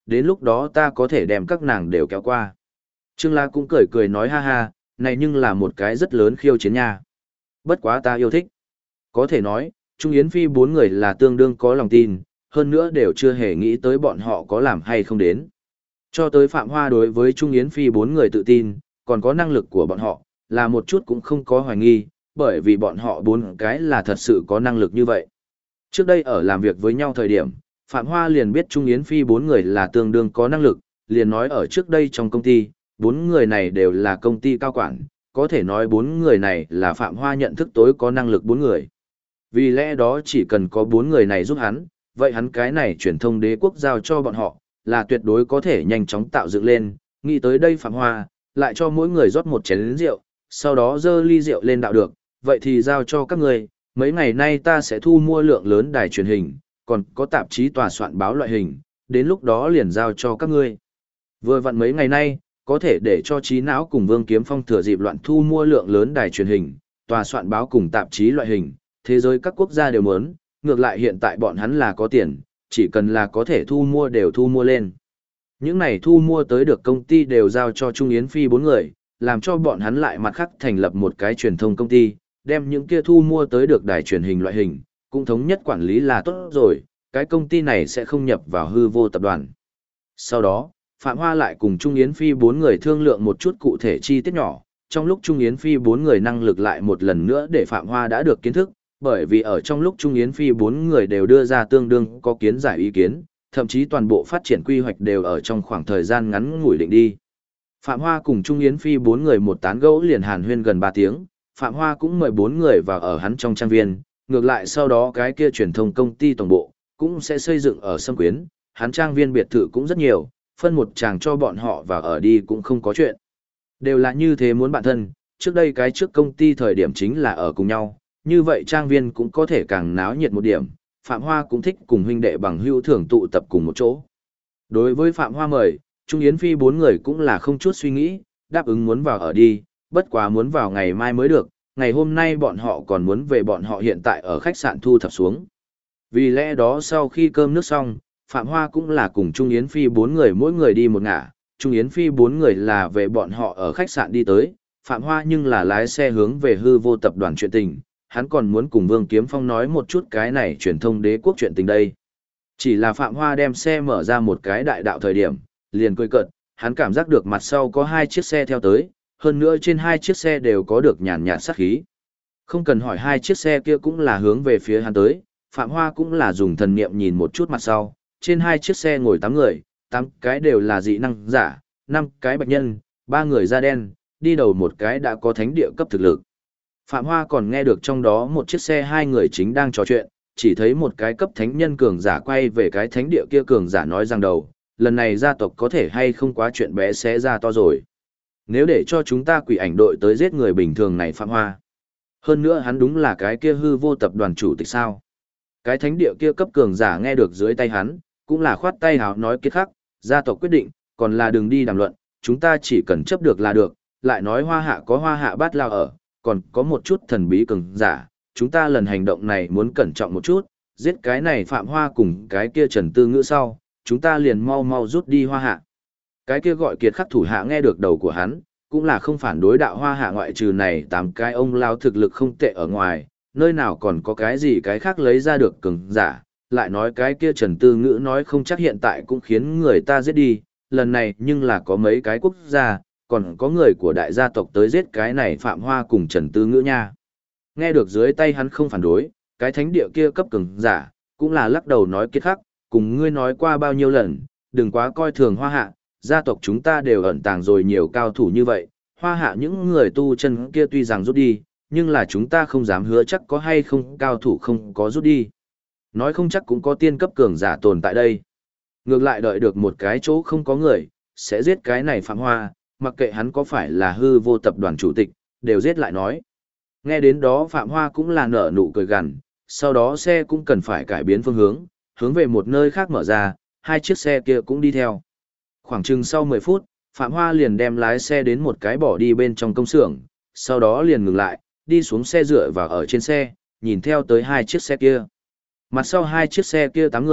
đến lúc đó ta có thể đem các nàng đều kéo qua. Trương La cũng cười cười nói ha ha, này nhưng là một cái rất lớn khiêu chiến nha. Bất quá ta yêu thích. Có thể nói, Trung Yến Phi 4 người là tương đương có lòng tin, hơn nữa đều chưa hề nghĩ tới bọn họ có làm hay không đến. Cho tới Phạm Hoa đối với Trung Yến Phi 4 người tự tin, còn có năng lực của bọn họ, là một chút cũng không có hoài nghi, bởi vì bọn họ 4 cái là thật sự có năng lực như vậy. Trước đây ở làm việc với nhau thời điểm, Phạm Hoa liền biết Trung Yến Phi 4 người là tương đương có năng lực, liền nói ở trước đây trong công ty, 4 người này đều là công ty cao quản, có thể nói 4 người này là Phạm Hoa nhận thức tối có năng lực 4 người. Vì lẽ đó chỉ cần có 4 người này giúp hắn, vậy hắn cái này truyền thông đế quốc giao cho bọn họ, là tuyệt đối có thể nhanh chóng tạo dựng lên, nghĩ tới đây Phạm Hoa, lại cho mỗi người rót một chén rượu, sau đó dơ ly rượu lên đạo được, vậy thì giao cho các người, mấy ngày nay ta sẽ thu mua lượng lớn đài truyền hình, còn có tạp chí tòa soạn báo loại hình, đến lúc đó liền giao cho các ngươi. Vừa vặn mấy ngày nay, có thể để cho trí não cùng Vương Kiếm Phong thừa dịp loạn thu mua lượng lớn đài truyền hình, tòa soạn báo cùng tạp chí loại hình, thế giới các quốc gia đều muốn, ngược lại hiện tại bọn hắn là có tiền, chỉ cần là có thể thu mua đều thu mua lên. Những này thu mua tới được công ty đều giao cho Trung Yến Phi 4 người, làm cho bọn hắn lại mặt khác thành lập một cái truyền thông công ty, đem những kia thu mua tới được đài truyền hình loại hình, cũng thống nhất quản lý là tốt rồi, cái công ty này sẽ không nhập vào hư vô tập đoàn. Sau đó, Phạm Hoa lại cùng Trung Yến Phi 4 người thương lượng một chút cụ thể chi tiết nhỏ, trong lúc Trung Yến Phi 4 người năng lực lại một lần nữa để Phạm Hoa đã được kiến thức, bởi vì ở trong lúc Trung Yến Phi 4 người đều đưa ra tương đương có kiến giải ý kiến, thậm chí toàn bộ phát triển quy hoạch đều ở trong khoảng thời gian ngắn ngủi định đi. Phạm Hoa cùng Trung Yến Phi 4 người một tán gẫu liền hàn huyên gần 3 tiếng, Phạm Hoa cũng mời 4 người vào ở hắn trong trang viên, ngược lại sau đó cái kia truyền thông công ty tổng bộ, cũng sẽ xây dựng ở Sâm Quyến, hắn trang viên biệt thự cũng rất nhiều, phân một chàng cho bọn họ vào ở đi cũng không có chuyện. Đều là như thế muốn bạn thân, trước đây cái trước công ty thời điểm chính là ở cùng nhau, như vậy trang viên cũng có thể càng náo nhiệt một điểm, Phạm Hoa cũng thích cùng huynh đệ bằng hữu thường tụ tập cùng một chỗ. Đối với Phạm Hoa mời, Trung Yến Phi 4 người cũng là không chút suy nghĩ, đáp ứng muốn vào ở đi, bất quá muốn vào ngày mai mới được, ngày hôm nay bọn họ còn muốn về bọn họ hiện tại ở khách sạn thu thập xuống. Vì lẽ đó sau khi cơm nước xong, Phạm Hoa cũng là cùng Trung Yến Phi 4 người mỗi người đi một ngả, Trung Yến Phi 4 người là về bọn họ ở khách sạn đi tới, Phạm Hoa nhưng là lái xe hướng về hư vô tập đoàn chuyện tình, hắn còn muốn cùng Vương Kiếm Phong nói một chút cái này truyền thông đế quốc chuyện tình đây. Chỉ là Phạm Hoa đem xe mở ra một cái đại đạo thời điểm, liền cười cợt, hắn cảm giác được mặt sau có 2 chiếc xe theo tới, hơn nữa trên 2 chiếc xe đều có được nhàn nhạt sát khí. Không cần hỏi 2 chiếc xe kia cũng là hướng về phía hắn tới, Phạm Hoa cũng là dùng thần niệm nhìn một chút mặt sau, trên 2 chiếc xe ngồi 8 người, 8 cái đều là dị năng giả, 5 cái bạch nhân, 3 người da đen, đi đầu một cái đã có thánh địa cấp thực lực. Phạm Hoa còn nghe được trong đó một chiếc xe 2 người chính đang trò chuyện, chỉ thấy một cái cấp thánh nhân cường giả quay về cái thánh địa kia cường giả nói rằng đầu, lần này gia tộc có thể hay không quá chuyện bé xé ra to rồi. Nếu để cho chúng ta quỷ ảnh đội tới giết người bình thường này Phạm Hoa. Hơn nữa hắn đúng là cái kia hư vô tập đoàn chủ tịch sao. Cái thánh địa kia cấp cường giả nghe được dưới tay hắn, cũng là khoát tay hào nói kết khắc, gia tộc quyết định, còn là đừng đi đàm luận, chúng ta chỉ cần chấp được là được, lại nói hoa hạ có hoa hạ bát lao ở, còn có một chút thần bí cường giả, chúng ta lần hành động này muốn cẩn trọng một chút, giết cái này Phạm Hoa cùng cái kia Trần Tư Ngữ sau, chúng ta liền mau mau rút đi hoa hạ. Cái kia gọi kiệt khắc thủ hạ nghe được đầu của hắn, cũng là không phản đối đạo hoa hạ ngoại trừ này 8 cái ông lao thực lực không tệ ở ngoài, nơi nào còn có cái gì cái khác lấy ra được cường giả, lại nói cái kia Trần Tư Ngữ nói không chắc hiện tại cũng khiến người ta giết đi, lần này nhưng là có mấy cái quốc gia, còn có người của đại gia tộc tới giết cái này Phạm Hoa cùng Trần Tư Ngữ nha. Nghe được dưới tay hắn không phản đối, cái thánh địa kia cấp cường giả, cũng là lắc đầu nói kiệt khắc, cùng ngươi nói qua bao nhiêu lần, đừng quá coi thường hoa hạ, gia tộc chúng ta đều ẩn tàng rồi nhiều cao thủ như vậy, hoa hạ những người tu chân kia tuy rằng rút đi, nhưng là chúng ta không dám hứa chắc có hay không cao thủ không có rút đi. Nói không chắc cũng có tiên cấp cường giả tồn tại đây. Ngược lại đợi được một cái chỗ không có người, sẽ giết cái này Phạm Hoa, mặc kệ hắn có phải là hư vô tập đoàn chủ tịch, đều giết lại nói. Nghe đến đó Phạm Hoa cũng là nở nụ cười gằn, sau đó xe cũng cần phải cải biến phương hướng, hướng về một nơi khác mở ra, 2 chiếc xe kia cũng đi theo. Khoảng chừng sau 10 phút, Phạm Hoa liền đem lái xe đến một cái bỏ đi bên trong công xưởng, sau đó liền ngừng lại, đi xuống xe dựa vào ở trên xe, nhìn theo tới 2 chiếc xe kia. Mặt sau 2 chiếc xe kia 8 người,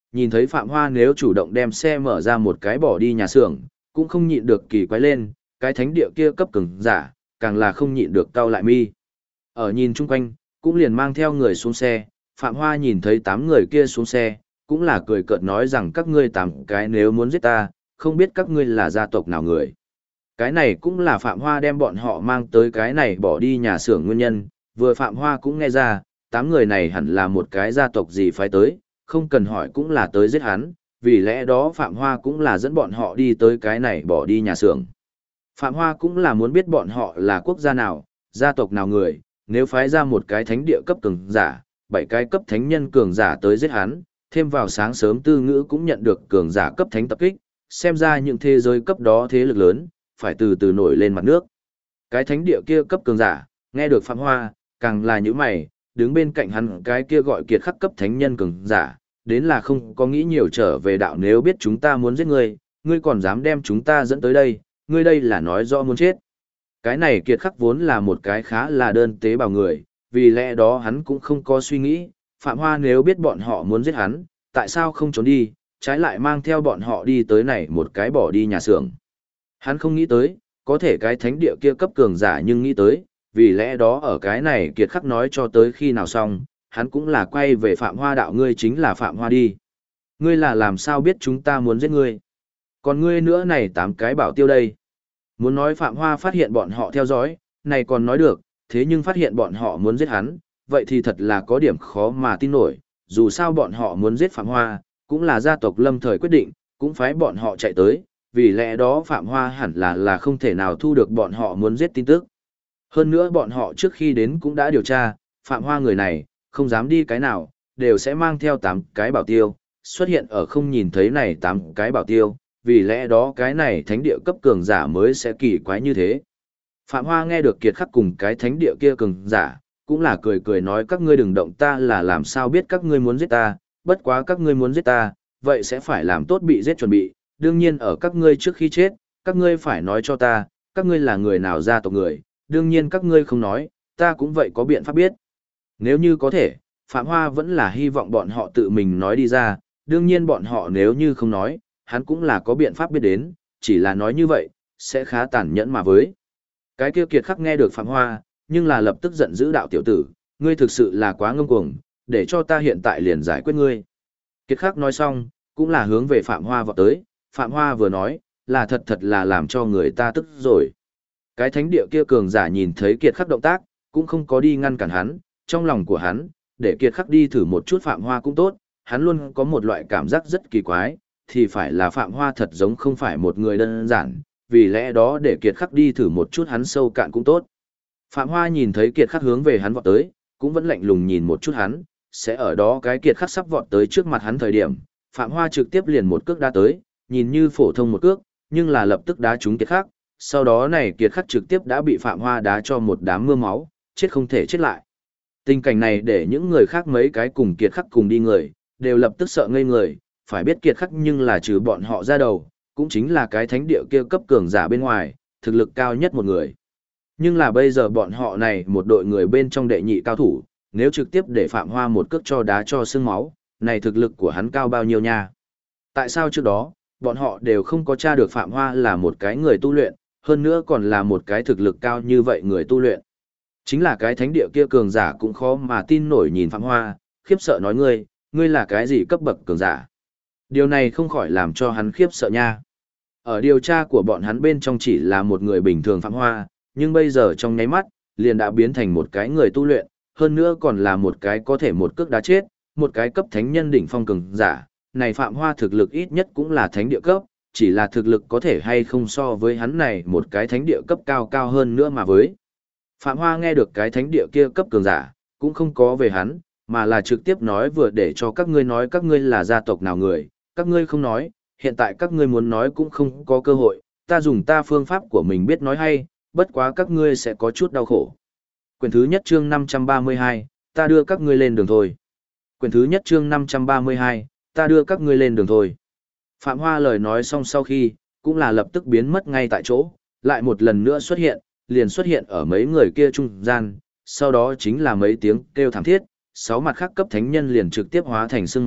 nhìn thấy Phạm Hoa nếu chủ động đem xe mở ra một cái bỏ đi nhà xưởng, cũng không nhịn được kỳ quái lên, cái thánh địa kia cấp cường giả, càng là không nhịn được cau lại mi. Ở nhìn chung quanh, cũng liền mang theo người xuống xe, Phạm Hoa nhìn thấy 8 người kia xuống xe, cũng là cười cợt nói rằng các ngươi 8 cái nếu muốn giết ta, không biết các ngươi là gia tộc nào người. Cái này cũng là Phạm Hoa đem bọn họ mang tới cái này bỏ đi nhà xưởng nguyên nhân, vừa Phạm Hoa cũng nghe ra, 8 người này hẳn là một cái gia tộc gì phải tới, không cần hỏi cũng là tới giết hắn, vì lẽ đó Phạm Hoa cũng là dẫn bọn họ đi tới cái này bỏ đi nhà xưởng. Phạm Hoa cũng là muốn biết bọn họ là quốc gia nào, gia tộc nào người, nếu phái ra một cái thánh địa cấp cường giả, 7 cái cấp thánh nhân cường giả tới giết hắn, thêm vào sáng sớm Tư Ngữ cũng nhận được cường giả cấp thánh tập kích, xem ra những thế giới cấp đó thế lực lớn, phải từ từ nổi lên mặt nước. Cái thánh địa kia cấp cường giả, nghe được Phạm Hoa, càng là những mày, đứng bên cạnh hắn cái kia gọi kiệt khắc cấp thánh nhân cường giả, đến là không có nghĩ nhiều trở về đạo nếu biết chúng ta muốn giết ngươi, ngươi còn dám đem chúng ta dẫn tới đây, ngươi đây là nói rõ muốn chết. Cái này kiệt khắc vốn là một cái khá là đơn tế bào người, vì lẽ đó hắn cũng không có suy nghĩ, Phạm Hoa nếu biết bọn họ muốn giết hắn, tại sao không trốn đi, trái lại mang theo bọn họ đi tới này một cái bỏ đi nhà xưởng. Hắn không nghĩ tới, có thể cái thánh địa kia cấp cường giả nhưng nghĩ tới, vì lẽ đó ở cái này kiệt khắc nói cho tới khi nào xong, hắn cũng là quay về Phạm Hoa đạo ngươi chính là Phạm Hoa đi. Ngươi là làm sao biết chúng ta muốn giết ngươi? Còn ngươi nữa này 8 cái bảo tiêu đây. Muốn nói Phạm Hoa phát hiện bọn họ theo dõi, này còn nói được, thế nhưng phát hiện bọn họ muốn giết hắn, vậy thì thật là có điểm khó mà tin nổi, dù sao bọn họ muốn giết Phạm Hoa, cũng là gia tộc Lâm thời quyết định, cũng phái bọn họ chạy tới, vì lẽ đó Phạm Hoa hẳn là không thể nào thu được bọn họ muốn giết tin tức. Hơn nữa bọn họ trước khi đến cũng đã điều tra, Phạm Hoa người này, không dám đi cái nào, đều sẽ mang theo 8 cái bảo tiêu, xuất hiện ở không nhìn thấy này 8 cái bảo tiêu, vì lẽ đó cái này thánh địa cấp cường giả mới sẽ kỳ quái như thế. Phạm Hoa nghe được kiệt khắc cùng cái thánh địa kia cường giả, cũng là cười cười nói các ngươi đừng động ta là làm sao biết các ngươi muốn giết ta, bất quá các ngươi muốn giết ta, vậy sẽ phải làm tốt bị giết chuẩn bị, đương nhiên ở các ngươi trước khi chết, các ngươi phải nói cho ta, các ngươi là người nào gia tộc người, đương nhiên các ngươi không nói, ta cũng vậy có biện pháp biết. Nếu như có thể, Phạm Hoa vẫn là hy vọng bọn họ tự mình nói đi ra, đương nhiên bọn họ nếu như không nói, hắn cũng là có biện pháp biết đến, chỉ là nói như vậy, sẽ khá tàn nhẫn mà với. Cái kia kiệt khắc nghe được Phạm Hoa, nhưng là lập tức giận dữ đạo tiểu tử, ngươi thực sự là quá ngông cuồng, để cho ta hiện tại liền giải quyết ngươi. Kiệt khắc nói xong, cũng là hướng về Phạm Hoa vọt tới, Phạm Hoa vừa nói, là thật là làm cho người ta tức rồi. Cái thánh địa kia cường giả nhìn thấy kiệt khắc động tác, cũng không có đi ngăn cản hắn, trong lòng của hắn, để kiệt khắc đi thử một chút Phạm Hoa cũng tốt, hắn luôn có một loại cảm giác rất kỳ quái, thì phải là Phạm Hoa thật giống không phải một người đơn giản, vì lẽ đó để kiệt khắc đi thử một chút hắn sâu cạn cũng tốt. Phạm Hoa nhìn thấy kiệt khắc hướng về hắn vọt tới, cũng vẫn lạnh lùng nhìn một chút hắn, sẽ ở đó cái kiệt khắc sắp vọt tới trước mặt hắn thời điểm, Phạm Hoa trực tiếp liền một cước đá tới, nhìn như phổ thông một cước, nhưng là lập tức đá trúng kiệt khắc, sau đó này kiệt khắc trực tiếp đã bị Phạm Hoa đá cho một đám mưa máu, chết không thể chết lại. Tình cảnh này để những người khác mấy cái cùng kiệt khắc cùng đi người, đều lập tức sợ ngây người, phải biết kiệt khắc nhưng là trừ bọn họ ra đầu, cũng chính là cái thánh địa kia cấp cường giả bên ngoài, thực lực cao nhất một người. Nhưng là bây giờ bọn họ này một đội người bên trong đệ nhị cao thủ, nếu trực tiếp để Phạm Hoa một cước cho đá cho sương máu, này thực lực của hắn cao bao nhiêu nha. Tại sao trước đó, bọn họ đều không có tra được Phạm Hoa là một cái người tu luyện, hơn nữa còn là một cái thực lực cao như vậy người tu luyện. Chính là cái thánh địa kia cường giả cũng khó mà tin nổi nhìn Phạm Hoa, khiếp sợ nói ngươi là cái gì cấp bậc cường giả. Điều này không khỏi làm cho hắn khiếp sợ nha. Ở điều tra của bọn hắn bên trong chỉ là một người bình thường Phạm Hoa, nhưng bây giờ trong nháy mắt, liền đã biến thành một cái người tu luyện, hơn nữa còn là một cái có thể một cước đá chết, một cái cấp thánh nhân đỉnh phong cường giả. Này Phạm Hoa thực lực ít nhất cũng là thánh địa cấp, chỉ là thực lực có thể hay không so với hắn này một cái thánh địa cấp cao hơn nữa mà với. Phạm Hoa nghe được cái thánh địa kia cấp cường giả, cũng không có về hắn, mà là trực tiếp nói vừa để cho các ngươi nói các ngươi là gia tộc nào người, các ngươi không nói, hiện tại các ngươi muốn nói cũng không có cơ hội, ta dùng ta phương pháp của mình biết nói hay, bất quá các ngươi sẽ có chút đau khổ. Quyển thứ nhất chương 532, ta đưa các ngươi lên đường thôi. Quyển thứ nhất chương 532, ta đưa các ngươi lên đường thôi. Phạm Hoa lời nói xong sau khi, cũng là lập tức biến mất ngay tại chỗ, lại một lần nữa xuất hiện, liền xuất hiện ở mấy người kia trung gian, sau đó chính là mấy tiếng kêu thảm thiết, 6 mặt khác cấp thánh nhân liền trực tiếp hóa thành xương máu,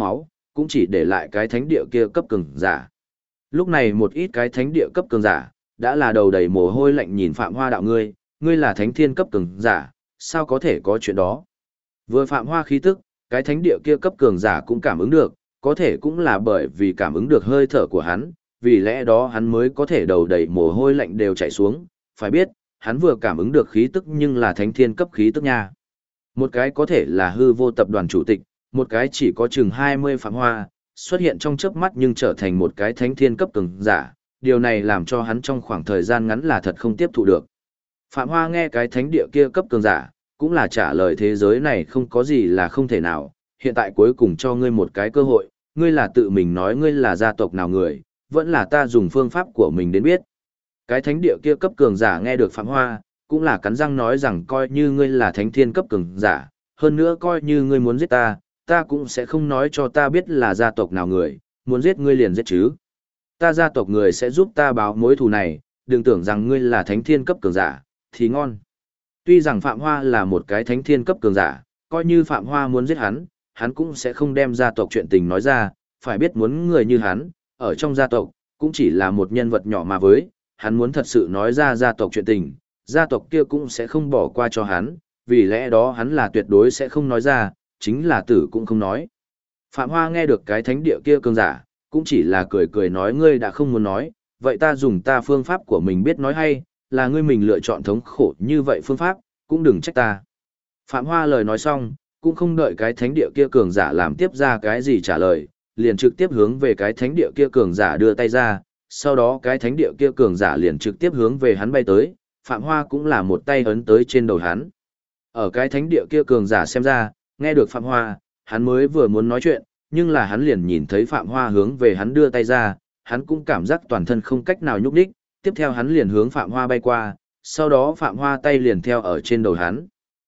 cũng chỉ để lại cái thánh địa kia cấp cường giả. Lúc này một ít cái thánh địa cấp cường giả, đã là đầu đầy mồ hôi lạnh nhìn Phạm Hoa đạo ngươi là thánh thiên cấp cường giả, sao có thể có chuyện đó. Vừa Phạm Hoa khí tức, cái thánh địa kia cấp cường giả cũng cảm ứng được, có thể cũng là bởi vì cảm ứng được hơi thở của hắn, vì lẽ đó hắn mới có thể đầu đầy mồ hôi lạnh đều chảy xuống, phải biết, hắn vừa cảm ứng được khí tức nhưng là thánh thiên cấp khí tức nha. Một cái có thể là hư vô tập đoàn chủ tịch, một cái chỉ có chừng 20 Phạm Hoa, xuất hiện trong chớp mắt nhưng trở thành một cái thánh thiên cấp cường giả, điều này làm cho hắn trong khoảng thời gian ngắn là thật không tiếp thụ được. Phạm Hoa nghe cái thánh địa kia cấp cường giả, cũng là trả lời thế giới này không có gì là không thể nào, hiện tại cuối cùng cho ngươi một cái cơ hội, ngươi là tự mình nói ngươi là gia tộc nào người, vẫn là ta dùng phương pháp của mình đến biết. Cái thánh địa kia cấp cường giả nghe được Phạm Hoa, cũng là cắn răng nói rằng coi như ngươi là thánh thiên cấp cường giả, hơn nữa coi như ngươi muốn giết ta, ta cũng sẽ không nói cho ta biết là gia tộc nào người, muốn giết ngươi liền giết chứ. Ta gia tộc người sẽ giúp ta báo mối thù này, đừng tưởng rằng ngươi là thánh thiên cấp cường giả, thì ngon. Tuy rằng Phạm Hoa là một cái thánh thiên cấp cường giả, coi như Phạm Hoa muốn giết hắn cũng sẽ không đem gia tộc chuyện tình nói ra, phải biết muốn người như hắn, ở trong gia tộc, cũng chỉ là một nhân vật nhỏ mà với, hắn muốn thật sự nói ra gia tộc chuyện tình, gia tộc kia cũng sẽ không bỏ qua cho hắn, vì lẽ đó hắn là tuyệt đối sẽ không nói ra, chính là tử cũng không nói. Phạm Hoa nghe được cái thánh địa kia cường giả, cũng chỉ là cười cười nói ngươi đã không muốn nói, vậy ta dùng ta phương pháp của mình biết nói hay, là ngươi mình lựa chọn thống khổ như vậy phương pháp, cũng đừng trách ta. Phạm Hoa lời nói xong, cũng không đợi cái thánh địa kia cường giả làm tiếp ra cái gì trả lời, liền trực tiếp hướng về cái thánh địa kia cường giả đưa tay ra, sau đó cái thánh địa kia cường giả liền trực tiếp hướng về hắn bay tới, Phạm Hoa cũng là một tay ấn tới trên đầu hắn. Ở cái thánh địa kia cường giả xem ra, nghe được Phạm Hoa, hắn mới vừa muốn nói chuyện, nhưng là hắn liền nhìn thấy Phạm Hoa hướng về hắn đưa tay ra, hắn cũng cảm giác toàn thân không cách nào nhúc nhích, tiếp theo hắn liền hướng Phạm Hoa bay qua, sau đó Phạm Hoa tay liền theo ở trên đầu hắn.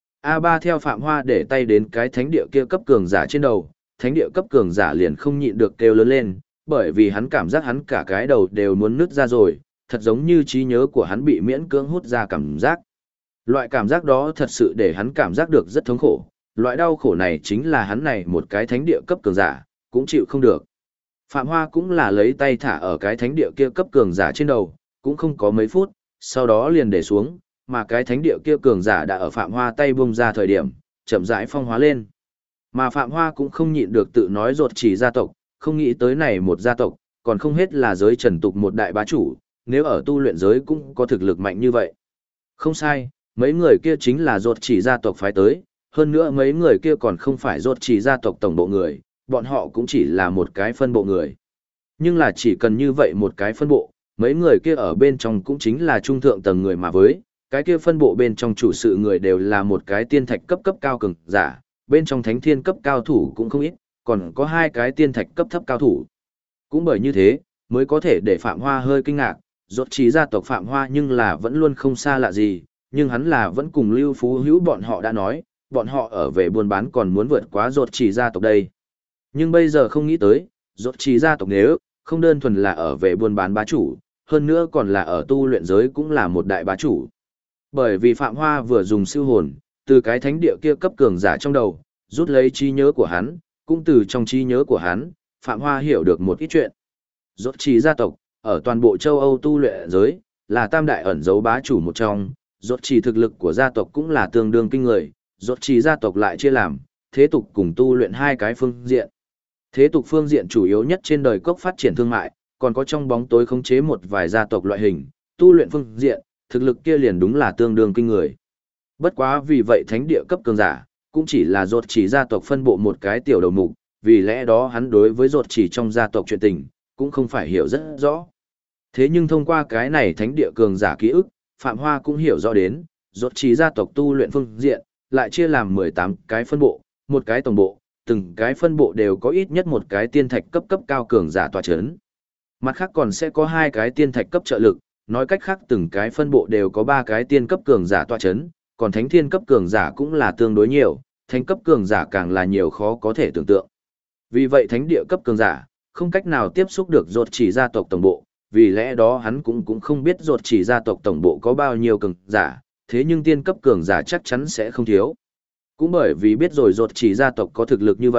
A3 theo Phạm Hoa để tay đến cái thánh địa kia cấp cường giả trên đầu, thánh địa cấp cường giả liền không nhịn được kêu lớn lên, bởi vì hắn cảm giác hắn cả cái đầu đều muốn nứt ra rồi, thật giống như trí nhớ của hắn bị miễn cưỡng hút ra cảm giác. Loại cảm giác đó thật sự để hắn cảm giác được rất thống khổ, loại đau khổ này chính là hắn này một cái thánh địa cấp cường giả, cũng chịu không được. Phạm Hoa cũng là lấy tay thả ở cái thánh địa kia cấp cường giả trên đầu, cũng không có mấy phút, sau đó liền để xuống, mà cái thánh địa kia cường giả đã ở Phạm Hoa tay bung ra thời điểm, chậm rãi phong hóa lên. Mà Phạm Hoa cũng không nhịn được tự nói rột chỉ gia tộc, không nghĩ tới này một gia tộc, còn không hết là giới trần tục một đại bá chủ, nếu ở tu luyện giới cũng có thực lực mạnh như vậy. Không sai, mấy người kia chính là rột chỉ gia tộc phái tới, hơn nữa mấy người kia còn không phải rột chỉ gia tộc tổng bộ người, bọn họ cũng chỉ là một cái phân bộ người. Nhưng là chỉ cần như vậy một cái phân bộ, mấy người kia ở bên trong cũng chính là trung thượng tầng người mà với, cái kia phân bộ bên trong chủ sự người đều là một cái tiên thạch cấp cấp cao cường giả, bên trong thánh thiên cấp cao thủ cũng không ít, còn có hai cái tiên thạch cấp thấp cao thủ. Cũng bởi như thế, mới có thể để Phạm Hoa hơi kinh ngạc, rốt chỉ gia tộc Phạm Hoa nhưng là vẫn luôn không xa lạ gì, nhưng hắn là vẫn cùng Lưu Phú Hữu bọn họ đã nói, bọn họ ở về buôn bán còn muốn vượt quá rốt chỉ gia tộc đây. Nhưng bây giờ không nghĩ tới, rốt chỉ gia tộc nếu không đơn thuần là ở về buôn bán bá chủ, hơn nữa còn là ở tu luyện giới cũng là một đại bá chủ. Bởi vì Phạm Hoa vừa dùng siêu hồn, từ cái thánh địa kia cấp cường giả trong đầu, rút lấy trí nhớ của hắn, cũng từ trong trí nhớ của hắn, Phạm Hoa hiểu được một ít chuyện. Rốt chỉ gia tộc, ở toàn bộ châu Âu tu luyện giới, là tam đại ẩn dấu bá chủ một trong, rốt chỉ thực lực của gia tộc cũng là tương đương kinh người, rốt chỉ gia tộc lại chia làm, thế tục cùng tu luyện hai cái phương diện. Thế tục phương diện chủ yếu nhất trên đời cốc phát triển thương mại, còn có trong bóng tối khống chế một vài gia tộc loại hình, tu luyện phương diện, thực lực kia liền đúng là tương đương kinh người. Bất quá vì vậy thánh địa cấp cường giả, cũng chỉ là rốt chỉ gia tộc phân bộ một cái tiểu đầu mục, vì lẽ đó hắn đối với rốt chỉ trong gia tộc chuyện tình, cũng không phải hiểu rất rõ. Thế nhưng thông qua cái này thánh địa cường giả ký ức, Phạm Hoa cũng hiểu rõ đến, rốt chỉ gia tộc tu luyện phương diện, lại chia làm 18 cái phân bộ, một cái tổng bộ, từng cái phân bộ đều có ít nhất một cái tiên thạch cấp cấp cao cường giả tọa chấn. Mặt khác còn sẽ có hai cái tiên thạch cấp trợ lực, nói cách khác từng cái phân bộ đều có 3 cái tiên cấp cường giả tọa chấn, còn thánh thiên cấp cường giả cũng là tương đối nhiều, thánh cấp cường giả càng là nhiều khó có thể tưởng tượng. Vì vậy thánh địa cấp cường giả không cách nào tiếp xúc được rốt chỉ gia tộc tổng bộ, vì lẽ đó hắn cũng không biết rốt chỉ gia tộc tổng bộ có bao nhiêu cường giả, thế nhưng tiên cấp cường giả chắc chắn sẽ không thiếu. Cũng bởi vì biết rồi rốt chỉ gia tộc có thực lực như vậy,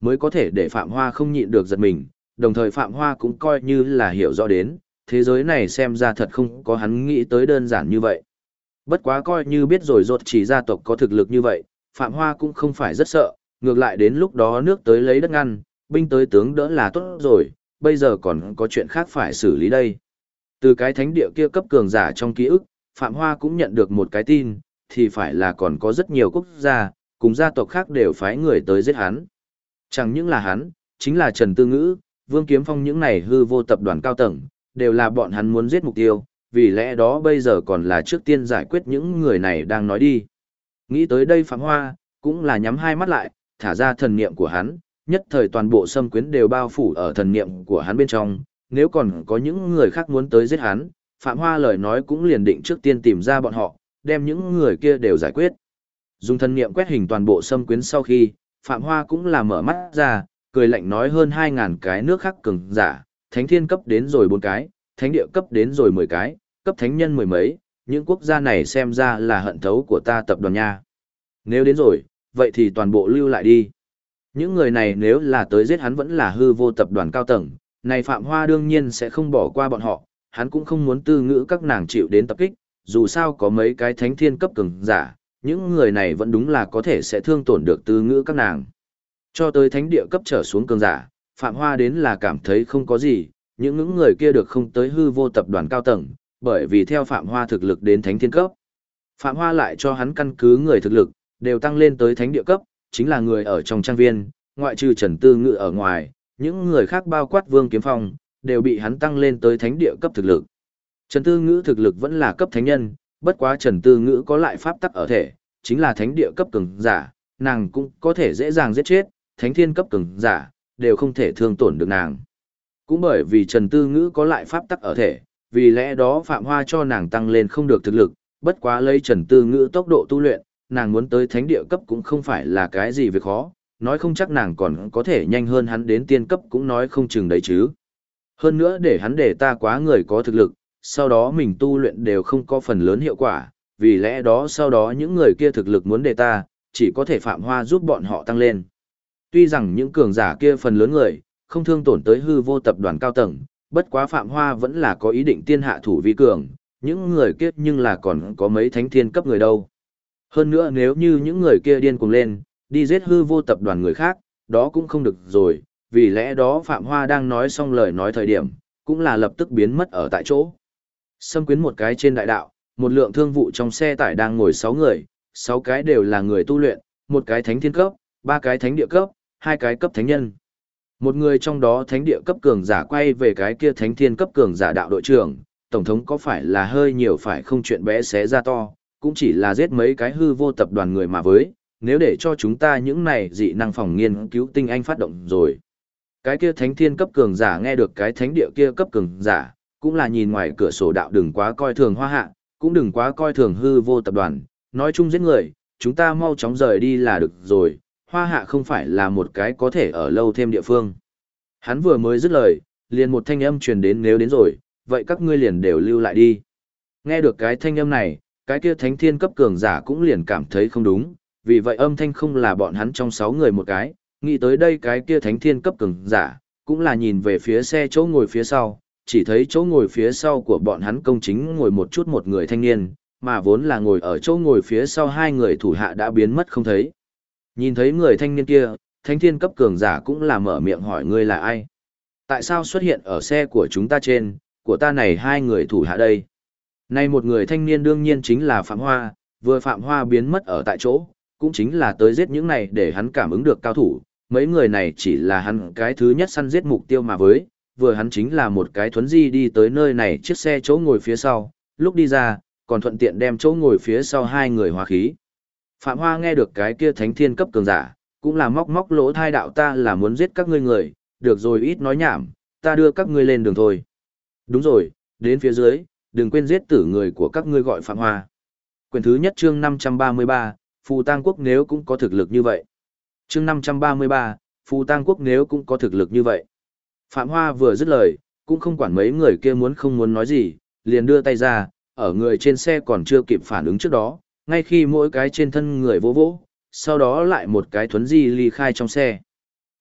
mới có thể để Phạm Hoa không nhịn được giật mình, đồng thời Phạm Hoa cũng coi như là hiểu rõ đến, thế giới này xem ra thật không có hắn nghĩ tới đơn giản như vậy. Bất quá coi như biết rồi rốt chỉ gia tộc có thực lực như vậy, Phạm Hoa cũng không phải rất sợ, ngược lại đến lúc đó nước tới lấy đất ngăn, binh tới tướng đỡ là tốt rồi, bây giờ còn có chuyện khác phải xử lý đây. Từ cái thánh địa kia cấp cường giả trong ký ức, Phạm Hoa cũng nhận được một cái tin, thì phải là còn có rất nhiều quốc gia, cùng gia tộc khác đều phái người tới giết hắn. Chẳng những là hắn, chính là Trần Tư Ngữ, Vương Kiếm Phong những này hư vô tập đoàn cao tầng, đều là bọn hắn muốn giết mục tiêu, vì lẽ đó bây giờ còn là trước tiên giải quyết những người này đang nói đi. Nghĩ tới đây Phạm Hoa, cũng là nhắm hai mắt lại, thả ra thần niệm của hắn, nhất thời toàn bộ xâm quyến đều bao phủ ở thần niệm của hắn bên trong, nếu còn có những người khác muốn tới giết hắn, Phạm Hoa lời nói cũng liền định trước tiên tìm ra bọn họ, đem những người kia đều giải quyết. Dùng thần niệm quét hình toàn bộ xâm quyến sau khi, Phạm Hoa cũng là mở mắt ra, cười lạnh nói hơn 2.000 cái nước khác cường giả, thánh thiên cấp đến rồi 4 cái, thánh địa cấp đến rồi 10 cái, cấp thánh nhân 10 mấy, những quốc gia này xem ra là hận thấu của ta tập đoàn nha. Nếu đến rồi, vậy thì toàn bộ lưu lại đi. Những người này nếu là tới giết hắn vẫn là hư vô tập đoàn cao tầng, này Phạm Hoa đương nhiên sẽ không bỏ qua bọn họ, hắn cũng không muốn Tư Ngữ các nàng chịu đến tập kích, dù sao có mấy cái thánh thiên cấp cường giả, những người này vẫn đúng là có thể sẽ thương tổn được Tư Ngữ các nàng. Cho tới thánh địa cấp trở xuống cường giả, Phạm Hoa đến là cảm thấy không có gì, những người kia được không tới hư vô tập đoàn cao tầng, bởi vì theo Phạm Hoa thực lực đến thánh thiên cấp. Phạm Hoa lại cho hắn căn cứ người thực lực, đều tăng lên tới thánh địa cấp, chính là người ở trong trang viên, ngoại trừ Trần Tư Ngữ ở ngoài, những người khác bao quát Vương Kiếm Phong, đều bị hắn tăng lên tới thánh địa cấp thực lực. Trần Tư Ngữ thực lực vẫn là cấp thánh nhân, bất quá Trần Tư Ngữ có lại pháp tắc ở thể, chính là thánh địa cấp cường giả, nàng cũng có thể dễ dàng giết chết, thánh thiên cấp cường giả, đều không thể thương tổn được nàng. Cũng bởi vì Trần Tư Ngữ có lại pháp tắc ở thể, vì lẽ đó Phạm Hoa cho nàng tăng lên không được thực lực, bất quá lấy Trần Tư Ngữ tốc độ tu luyện, nàng muốn tới thánh địa cấp cũng không phải là cái gì việc khó, nói không chắc nàng còn có thể nhanh hơn hắn đến tiên cấp cũng nói không chừng đấy chứ. Hơn nữa để hắn để ta quá người có thực lực, sau đó mình tu luyện đều không có phần lớn hiệu quả, vì lẽ đó sau đó những người kia thực lực muốn để ta, chỉ có thể Phạm Hoa giúp bọn họ tăng lên. Tuy rằng những cường giả kia phần lớn người, không thương tổn tới hư vô tập đoàn cao tầng, bất quá Phạm Hoa vẫn là có ý định tiên hạ thủ vi cường, những người kia nhưng là còn có mấy thánh thiên cấp người đâu. Hơn nữa nếu như những người kia điên cuồng lên, đi giết hư vô tập đoàn người khác, đó cũng không được rồi, vì lẽ đó Phạm Hoa đang nói xong lời nói thời điểm, cũng là lập tức biến mất ở tại chỗ. Xâm quyến một cái trên đại đạo, một lượng thương vụ trong xe tải đang ngồi 6 người, 6 cái đều là người tu luyện, một cái thánh thiên cấp, 3 cái thánh địa cấp, 2 cái cấp thánh nhân. Một người trong đó thánh địa cấp cường giả quay về cái kia thánh thiên cấp cường giả đạo đội trưởng, tổng thống có phải là hơi nhiều phải không chuyện bé xé ra to, cũng chỉ là giết mấy cái hư vô tập đoàn người mà với, nếu để cho chúng ta những này dị năng phòng nghiên cứu tinh anh phát động rồi. Cái kia thánh thiên cấp cường giả nghe được cái thánh địa kia cấp cường giả, cũng là nhìn ngoài cửa sổ đạo đừng quá coi thường Hoa Hạ, cũng đừng quá coi thường hư vô tập đoàn, nói chung giết người, chúng ta mau chóng rời đi là được rồi, Hoa Hạ không phải là một cái có thể ở lâu thêm địa phương. Hắn vừa mới dứt lời, liền một thanh âm truyền đến nếu đến rồi, vậy các ngươi liền đều lưu lại đi. Nghe được cái thanh âm này, cái kia thánh thiên cấp cường giả cũng liền cảm thấy không đúng, vì vậy âm thanh không là bọn hắn trong 6 người một cái, nghĩ tới đây cái kia thánh thiên cấp cường giả, cũng là nhìn về phía xe chỗ ngồi phía sau, chỉ thấy chỗ ngồi phía sau của bọn hắn công chính ngồi một chút một người thanh niên, mà vốn là ngồi ở chỗ ngồi phía sau 2 người thủ hạ đã biến mất không thấy. Nhìn thấy người thanh niên kia, thánh thiên cấp cường giả cũng là mở miệng hỏi ngươi là ai? Tại sao xuất hiện ở xe của chúng ta trên, của ta này 2 người thủ hạ đây? Này một người thanh niên đương nhiên chính là Phạm Hoa, vừa Phạm Hoa biến mất ở tại chỗ, cũng chính là tới giết những này để hắn cảm ứng được cao thủ, mấy người này chỉ là hắn cái thứ nhất săn giết mục tiêu mà với, vừa hắn chính là một cái thuấn di đi tới nơi này chiếc xe chỗ ngồi phía sau, lúc đi ra, còn thuận tiện đem chỗ ngồi phía sau 2 người hóa khí. Phạm Hoa nghe được cái kia thánh thiên cấp cường giả, cũng là móc móc lỗ thai đạo ta là muốn giết các ngươi người, được rồi ít nói nhảm, ta đưa các ngươi lên đường thôi. Đúng rồi, đến phía dưới, đừng quên giết tử người của các ngươi gọi Phạm Hoa. Quyển thứ nhất chương 533, Phù Tang Quốc nếu cũng có thực lực như vậy. Chương 533, Phù Tang Quốc nếu cũng có thực lực như vậy. Phạm Hoa vừa dứt lời, cũng không quản mấy người kia muốn không muốn nói gì, liền đưa tay ra, ở người trên xe còn chưa kịp phản ứng trước đó, ngay khi mỗi cái trên thân người vỗ vỗ, sau đó lại một cái thuấn di ly khai trong xe.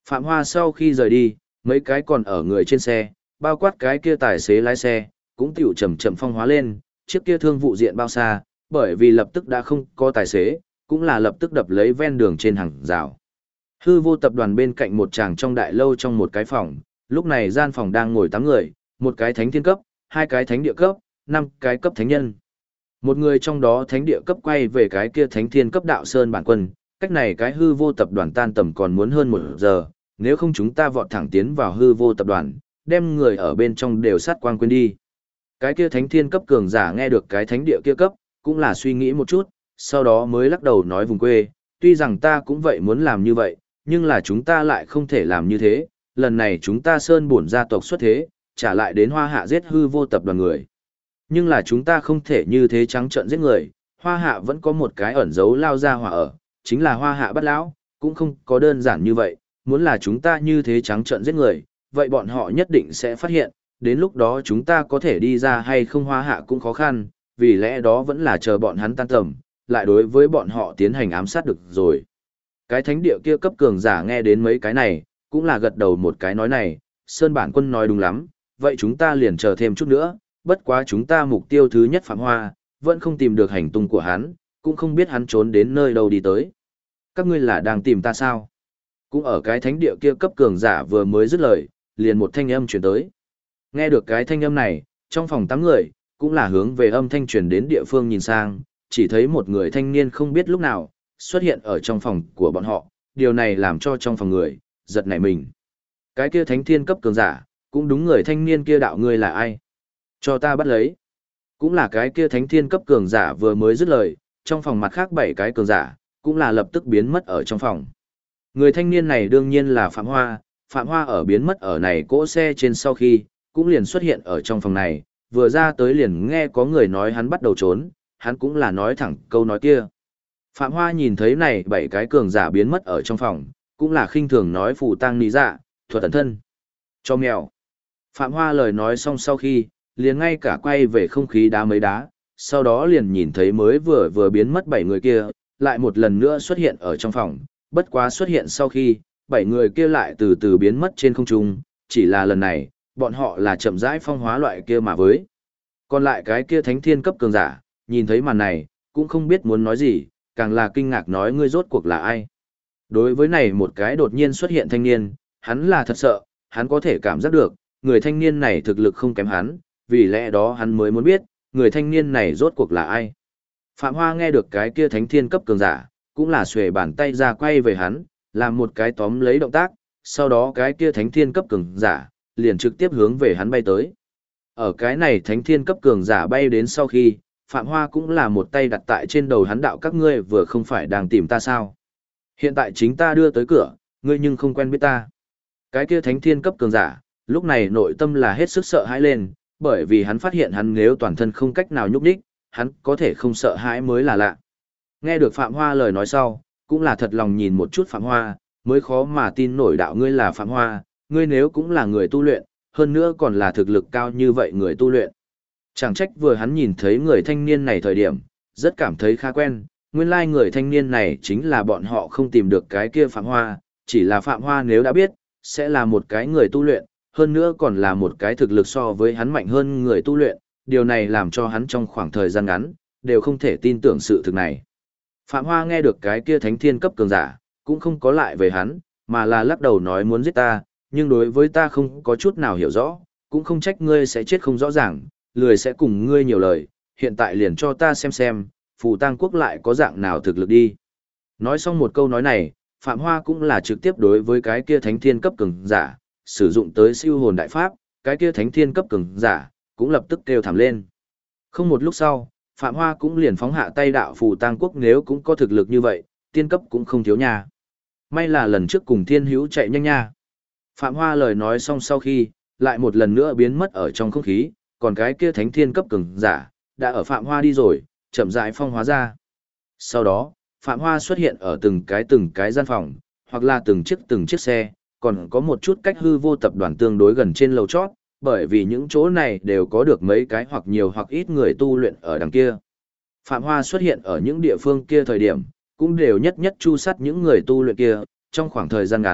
Phạm Hoa sau khi rời đi, mấy cái còn ở người trên xe, bao quát cái kia tài xế lái xe, cũng tiểu chậm chậm phong hóa lên, chiếc kia thương vụ diện bao xa, bởi vì lập tức đã không có tài xế, cũng là lập tức đập lấy ven đường trên hàng rào. Hư vô tập đoàn bên cạnh một tràng trong đại lâu trong một cái phòng, lúc này gian phòng đang ngồi 8 người, một cái thánh thiên cấp, hai cái thánh địa cấp, 5 cái cấp thánh nhân. Một người trong đó thánh địa cấp quay về cái kia thánh thiên cấp đạo sơn bản quân, cách này cái hư vô tập đoàn tan tầm còn muốn hơn 1 giờ, nếu không chúng ta vọt thẳng tiến vào hư vô tập đoàn, đem người ở bên trong đều sát quang quên đi. Cái kia thánh thiên cấp cường giả nghe được cái thánh địa kia cấp, cũng là suy nghĩ một chút, sau đó mới lắc đầu nói vùng quê, tuy rằng ta cũng vậy muốn làm như vậy, nhưng là chúng ta lại không thể làm như thế, lần này chúng ta sơn bổn gia tộc xuất thế, trả lại đến hoa hạ giết hư vô tập đoàn người. Nhưng là chúng ta không thể như thế trắng trợn giết người, hoa hạ vẫn có một cái ẩn giấu lao ra hỏa ở, chính là hoa hạ bắt lão, cũng không có đơn giản như vậy, muốn là chúng ta như thế trắng trợn giết người, vậy bọn họ nhất định sẽ phát hiện, đến lúc đó chúng ta có thể đi ra hay không hoa hạ cũng khó khăn, vì lẽ đó vẫn là chờ bọn hắn tan tầm, lại đối với bọn họ tiến hành ám sát được rồi. Cái thánh địa kia cấp cường giả nghe đến mấy cái này, cũng là gật đầu một cái nói này, Sơn bản quân nói đúng lắm, vậy chúng ta liền chờ thêm chút nữa, bất quá chúng ta mục tiêu thứ nhất Phạm Hoa, vẫn không tìm được hành tung của hắn, cũng không biết hắn trốn đến nơi đâu đi tới. Các ngươi là đang tìm ta sao? Cũng ở cái thánh địa kia cấp cường giả vừa mới dứt lời, liền một thanh âm truyền tới. Nghe được cái thanh âm này, trong phòng 8 người, cũng là hướng về âm thanh truyền đến địa phương nhìn sang, chỉ thấy một người thanh niên không biết lúc nào, xuất hiện ở trong phòng của bọn họ, điều này làm cho trong phòng người, giật nảy mình. Cái kia thánh thiên cấp cường giả, cũng đúng người thanh niên kia đạo ngươi là ai? Cho ta bắt lấy. Cũng là cái kia thánh thiên cấp cường giả vừa mới dứt lời, trong phòng mặt khác 7 cái cường giả, cũng là lập tức biến mất ở trong phòng. Người thanh niên này đương nhiên là Phạm Hoa ở biến mất ở này cỗ xe trên sau khi, cũng liền xuất hiện ở trong phòng này, vừa ra tới liền nghe có người nói hắn bắt đầu trốn, hắn cũng là nói thẳng câu nói kia. Phạm Hoa nhìn thấy này 7 cái cường giả biến mất ở trong phòng, cũng là khinh thường nói phù tang nị dạ, thuật ẩn thân. Cho mèo. Phạm Hoa lời nói xong sau khi, liền ngay cả quay về không khí đá mấy đá, sau đó liền nhìn thấy mới vừa biến mất 7 người kia, lại một lần nữa xuất hiện ở trong phòng, bất quá xuất hiện sau khi, 7 người kia lại từ từ biến mất trên không trung, chỉ là lần này, bọn họ là chậm rãi phong hóa loại kia mà với. Còn lại cái kia thánh thiên cấp cường giả, nhìn thấy màn này, cũng không biết muốn nói gì, càng là kinh ngạc nói ngươi rốt cuộc là ai. Đối với này một cái đột nhiên xuất hiện thanh niên, hắn là thật sợ, hắn có thể cảm giác được, người thanh niên này thực lực không kém hắn, vì lẽ đó hắn mới muốn biết, người thanh niên này rốt cuộc là ai. Phạm Hoa nghe được cái kia thánh thiên cấp cường giả, cũng là xuề bàn tay ra quay về hắn, làm một cái tóm lấy động tác, sau đó cái kia thánh thiên cấp cường giả, liền trực tiếp hướng về hắn bay tới. Ở cái này thánh thiên cấp cường giả bay đến sau khi, Phạm Hoa cũng là một tay đặt tại trên đầu hắn đạo các ngươi vừa không phải đang tìm ta sao. Hiện tại chính ta đưa tới cửa, ngươi nhưng không quen biết ta. Cái kia thánh thiên cấp cường giả, lúc này nội tâm là hết sức sợ hãi lên, bởi vì hắn phát hiện hắn nếu toàn thân không cách nào nhúc nhích, hắn có thể không sợ hãi mới là lạ. Nghe được Phạm Hoa lời nói sau, cũng là thật lòng nhìn một chút Phạm Hoa, mới khó mà tin nổi đạo ngươi là Phạm Hoa, ngươi nếu cũng là người tu luyện, hơn nữa còn là thực lực cao như vậy người tu luyện. Chẳng trách vừa hắn nhìn thấy người thanh niên này thời điểm, rất cảm thấy khá quen, nguyên lai người thanh niên này chính là bọn họ không tìm được cái kia Phạm Hoa, chỉ là Phạm Hoa nếu đã biết, sẽ là một cái người tu luyện, hơn nữa còn là một cái thực lực so với hắn mạnh hơn người tu luyện, điều này làm cho hắn trong khoảng thời gian ngắn, đều không thể tin tưởng sự thực này. Phạm Hoa nghe được cái kia thánh thiên cấp cường giả, cũng không có lại về hắn, mà là lắc đầu nói muốn giết ta, nhưng đối với ta không có chút nào hiểu rõ, cũng không trách ngươi sẽ chết không rõ ràng, lười sẽ cùng ngươi nhiều lời, hiện tại liền cho ta xem, phù tang quốc lại có dạng nào thực lực đi. Nói xong một câu nói này, Phạm Hoa cũng là trực tiếp đối với cái kia thánh thiên cấp cường giả, sử dụng tới siêu hồn đại pháp, cái kia thánh thiên cấp cường giả, cũng lập tức kêu thảm lên. Không một lúc sau, Phạm Hoa cũng liền phóng hạ tay đạo phù tang quốc nếu cũng có thực lực như vậy, tiên cấp cũng không thiếu nha. May là lần trước cùng thiên hữu chạy nhanh nha. Phạm Hoa lời nói xong sau khi, lại một lần nữa biến mất ở trong không khí, còn cái kia thánh thiên cấp cường giả, đã ở Phạm Hoa đi rồi, chậm rãi phong hóa ra. Sau đó, Phạm Hoa xuất hiện ở từng cái gian phòng, hoặc là từng chiếc xe, còn có một chút cách hư vô tập đoàn tương đối gần trên lầu chót, bởi vì những chỗ này đều có được mấy cái hoặc nhiều hoặc ít người tu luyện ở đằng kia. Phạm Hoa xuất hiện ở những địa phương kia thời điểm, cũng đều nhất nhất chu sát những người tu luyện kia, trong khoảng thời gian ngắn,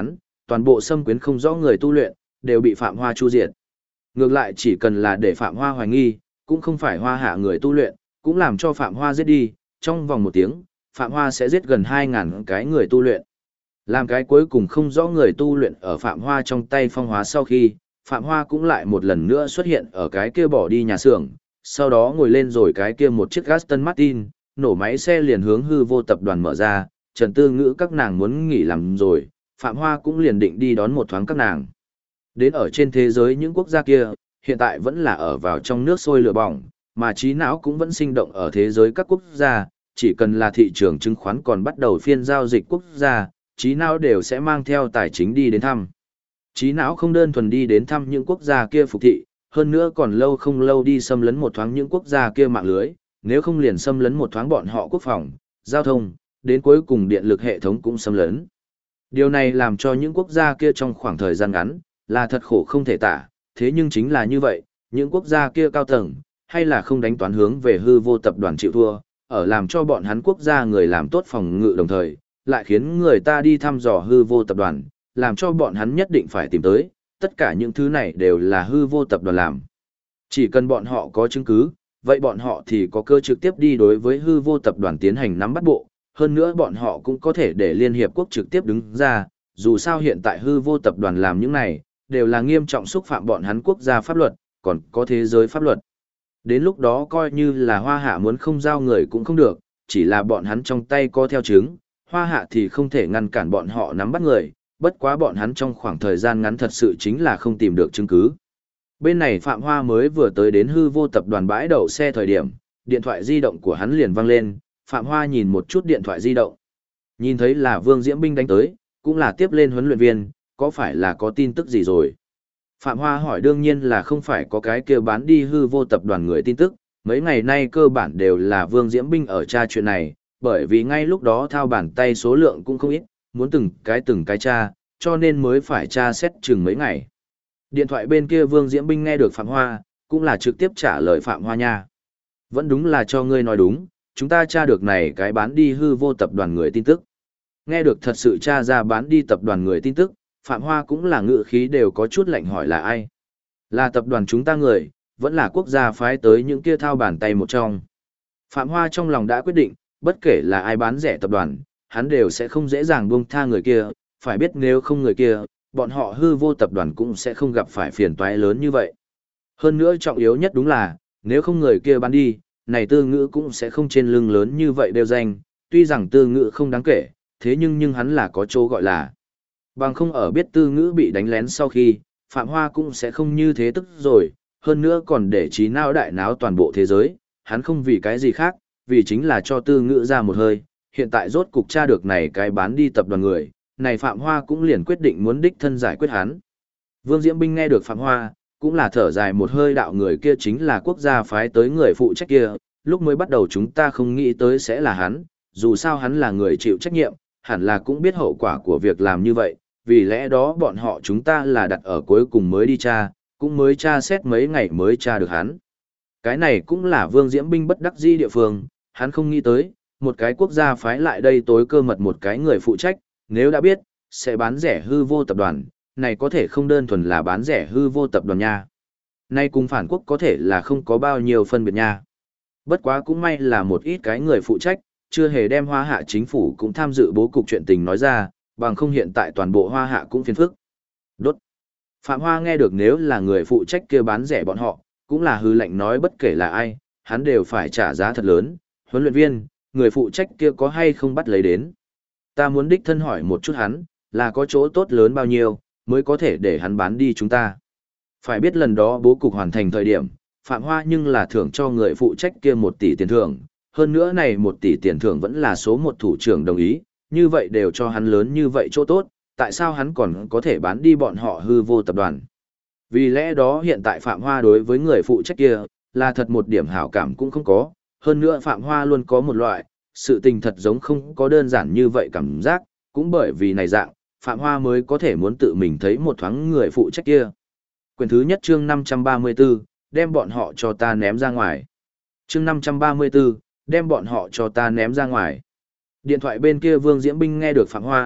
toàn bộ xâm quyến không rõ người tu luyện, đều bị Phạm Hoa chu diệt. Ngược lại chỉ cần là để Phạm Hoa hoài nghi, cũng không phải Hoa Hạ người tu luyện, cũng làm cho Phạm Hoa giết đi, trong vòng 1 tiếng, Phạm Hoa sẽ giết gần 2.000 cái người tu luyện. Làm cái cuối cùng không rõ người tu luyện ở Phạm Hoa trong tay phong hóa sau khi, Phạm Hoa cũng lại một lần nữa xuất hiện ở cái kia bỏ đi nhà xưởng, sau đó ngồi lên rồi cái kia một chiếc Aston Martin, nổ máy xe liền hướng hư vô tập đoàn mở ra, Trần Tư Ngữ các nàng muốn nghỉ làm rồi, Phạm Hoa cũng liền định đi đón một thoáng các nàng. Đến ở trên thế giới những quốc gia kia, hiện tại vẫn là ở vào trong nước sôi lửa bỏng, mà trí não cũng vẫn sinh động ở thế giới các quốc gia, chỉ cần là thị trường chứng khoán còn bắt đầu phiên giao dịch quốc gia, trí não đều sẽ mang theo tài chính đi đến thăm. Trí não không đơn thuần đi đến thăm những quốc gia kia phục thị, hơn nữa còn lâu không lâu đi xâm lấn một thoáng những quốc gia kia mạng lưới, nếu không liền xâm lấn một thoáng bọn họ quốc phòng, giao thông, đến cuối cùng điện lực hệ thống cũng xâm lấn. Điều này làm cho những quốc gia kia trong khoảng thời gian ngắn, là thật khổ không thể tả, thế nhưng chính là như vậy, những quốc gia kia cao tầng, hay là không đánh toán hướng về hư vô tập đoàn chịu thua, ở làm cho bọn hắn quốc gia người làm tốt phòng ngự đồng thời, lại khiến người ta đi thăm dò hư vô tập đoàn, làm cho bọn hắn nhất định phải tìm tới, tất cả những thứ này đều là hư vô tập đoàn làm. Chỉ cần bọn họ có chứng cứ, vậy bọn họ thì có cơ trực tiếp đi đối với hư vô tập đoàn tiến hành nắm bắt bộ, hơn nữa bọn họ cũng có thể để Liên Hiệp Quốc trực tiếp đứng ra, dù sao hiện tại hư vô tập đoàn làm những này, đều là nghiêm trọng xúc phạm bọn hắn quốc gia pháp luật, còn có thế giới pháp luật. Đến lúc đó coi như là Hoa Hạ muốn không giao người cũng không được, chỉ là bọn hắn trong tay có theo chứng, Hoa Hạ thì không thể ngăn cản bọn họ nắm bắt người, bất quá bọn hắn trong khoảng thời gian ngắn thật sự chính là không tìm được chứng cứ. Bên này Phạm Hoa mới vừa tới đến hư vô tập đoàn bãi đậu xe thời điểm, điện thoại di động của hắn liền vang lên, Phạm Hoa nhìn một chút điện thoại di động. Nhìn thấy là Vương Diễm Binh đánh tới, cũng là tiếp lên huấn luyện viên, có phải là có tin tức gì rồi? Phạm Hoa hỏi đương nhiên là không phải có cái kia bán đi hư vô tập đoàn người tin tức, mấy ngày nay cơ bản đều là Vương Diễm Binh ở tra chuyện này, bởi vì ngay lúc đó thao bàn tay số lượng cũng không ít, muốn từng cái tra, cho nên mới phải tra xét chừng mấy ngày. Điện thoại bên kia Vương Diễm Binh nghe được Phạm Hoa, cũng là trực tiếp trả lời Phạm Hoa nha. Vẫn đúng là cho ngươi nói đúng, chúng ta tra được này cái bán đi hư vô tập đoàn người tin tức. Nghe được thật sự tra ra bán đi tập đoàn người tin tức, Phạm Hoa cũng là ngự khí đều có chút lạnh hỏi là ai. Là tập đoàn chúng ta người, vẫn là quốc gia phái tới những kia thao bàn tay một trong. Phạm Hoa trong lòng đã quyết định, bất kể là ai bán rẻ tập đoàn, hắn đều sẽ không dễ dàng buông tha người kia, phải biết nếu không người kia, bọn họ hư vô tập đoàn cũng sẽ không gặp phải phiền toái lớn như vậy. Hơn nữa trọng yếu nhất đúng là, nếu không người kia bán đi, này Tư Ngữ cũng sẽ không trên lưng lớn như vậy đeo danh, tuy rằng Tư Ngữ không đáng kể, thế nhưng hắn là có chỗ gọi là. Bằng không ở biết Tư Ngữ bị đánh lén sau khi, Phạm Hoa cũng sẽ không như thế tức rồi, hơn nữa còn để trí não đại náo toàn bộ thế giới, hắn không vì cái gì khác, vì chính là cho Tư Ngữ ra một hơi, hiện tại rốt cục tra được này cái bán đi tập đoàn người, này Phạm Hoa cũng liền quyết định muốn đích thân giải quyết hắn. Vương Diễm Binh nghe được Phạm Hoa, cũng là thở dài một hơi đạo người kia chính là quốc gia phái tới người phụ trách kia, lúc mới bắt đầu chúng ta không nghĩ tới sẽ là hắn, dù sao hắn là người chịu trách nhiệm, hẳn là cũng biết hậu quả của việc làm như vậy, vì lẽ đó bọn họ chúng ta là đặt ở cuối cùng mới đi tra, cũng mới tra xét mấy ngày mới tra được hắn. Cái này cũng là Vương Diễm Binh bất đắc dĩ địa phương, hắn không nghĩ tới, một cái quốc gia phái lại đây tối cơ mật một cái người phụ trách, nếu đã biết, sẽ bán rẻ hư vô tập đoàn, này có thể không đơn thuần là bán rẻ hư vô tập đoàn nha. Nay cùng phản quốc có thể là không có bao nhiêu phân biệt nha. Bất quá cũng may là một ít cái người phụ trách, chưa hề đem Hoa Hạ chính phủ cũng tham dự bố cục chuyện tình nói ra, bằng không hiện tại toàn bộ Hoa Hạ cũng phiền phức. Đốt. Phạm Hoa nghe được nếu là người phụ trách kia bán rẻ bọn họ, cũng là hư lệnh nói bất kể là ai, hắn đều phải trả giá thật lớn. Huấn luyện viên, người phụ trách kia có hay không bắt lấy đến? Ta muốn đích thân hỏi một chút hắn, là có chỗ tốt lớn bao nhiêu, mới có thể để hắn bán đi chúng ta. Phải biết lần đó bố cục hoàn thành thời điểm, Phạm Hoa nhưng là thưởng cho người phụ trách kia 1 tỷ tiền thưởng, hơn nữa này 1 tỷ tiền thưởng vẫn là số 1 thủ trưởng đồng ý, như vậy đều cho hắn lớn như vậy chỗ tốt, tại sao hắn còn có thể bán đi bọn họ hư vô tập đoàn. Vì lẽ đó hiện tại Phạm Hoa đối với người phụ trách kia, là thật một điểm hảo cảm cũng không có, hơn nữa Phạm Hoa luôn có một loại, sự tình thật giống không có đơn giản như vậy cảm giác, cũng bởi vì này dạng, Phạm Hoa mới có thể muốn tự mình thấy một thoáng người phụ trách kia. Quyển thứ nhất chương 534, đem bọn họ cho ta ném ra ngoài. Chương 534, đem bọn họ cho ta ném ra ngoài. Điện thoại bên kia Vương Diễm Binh nghe được Phạm Hoa,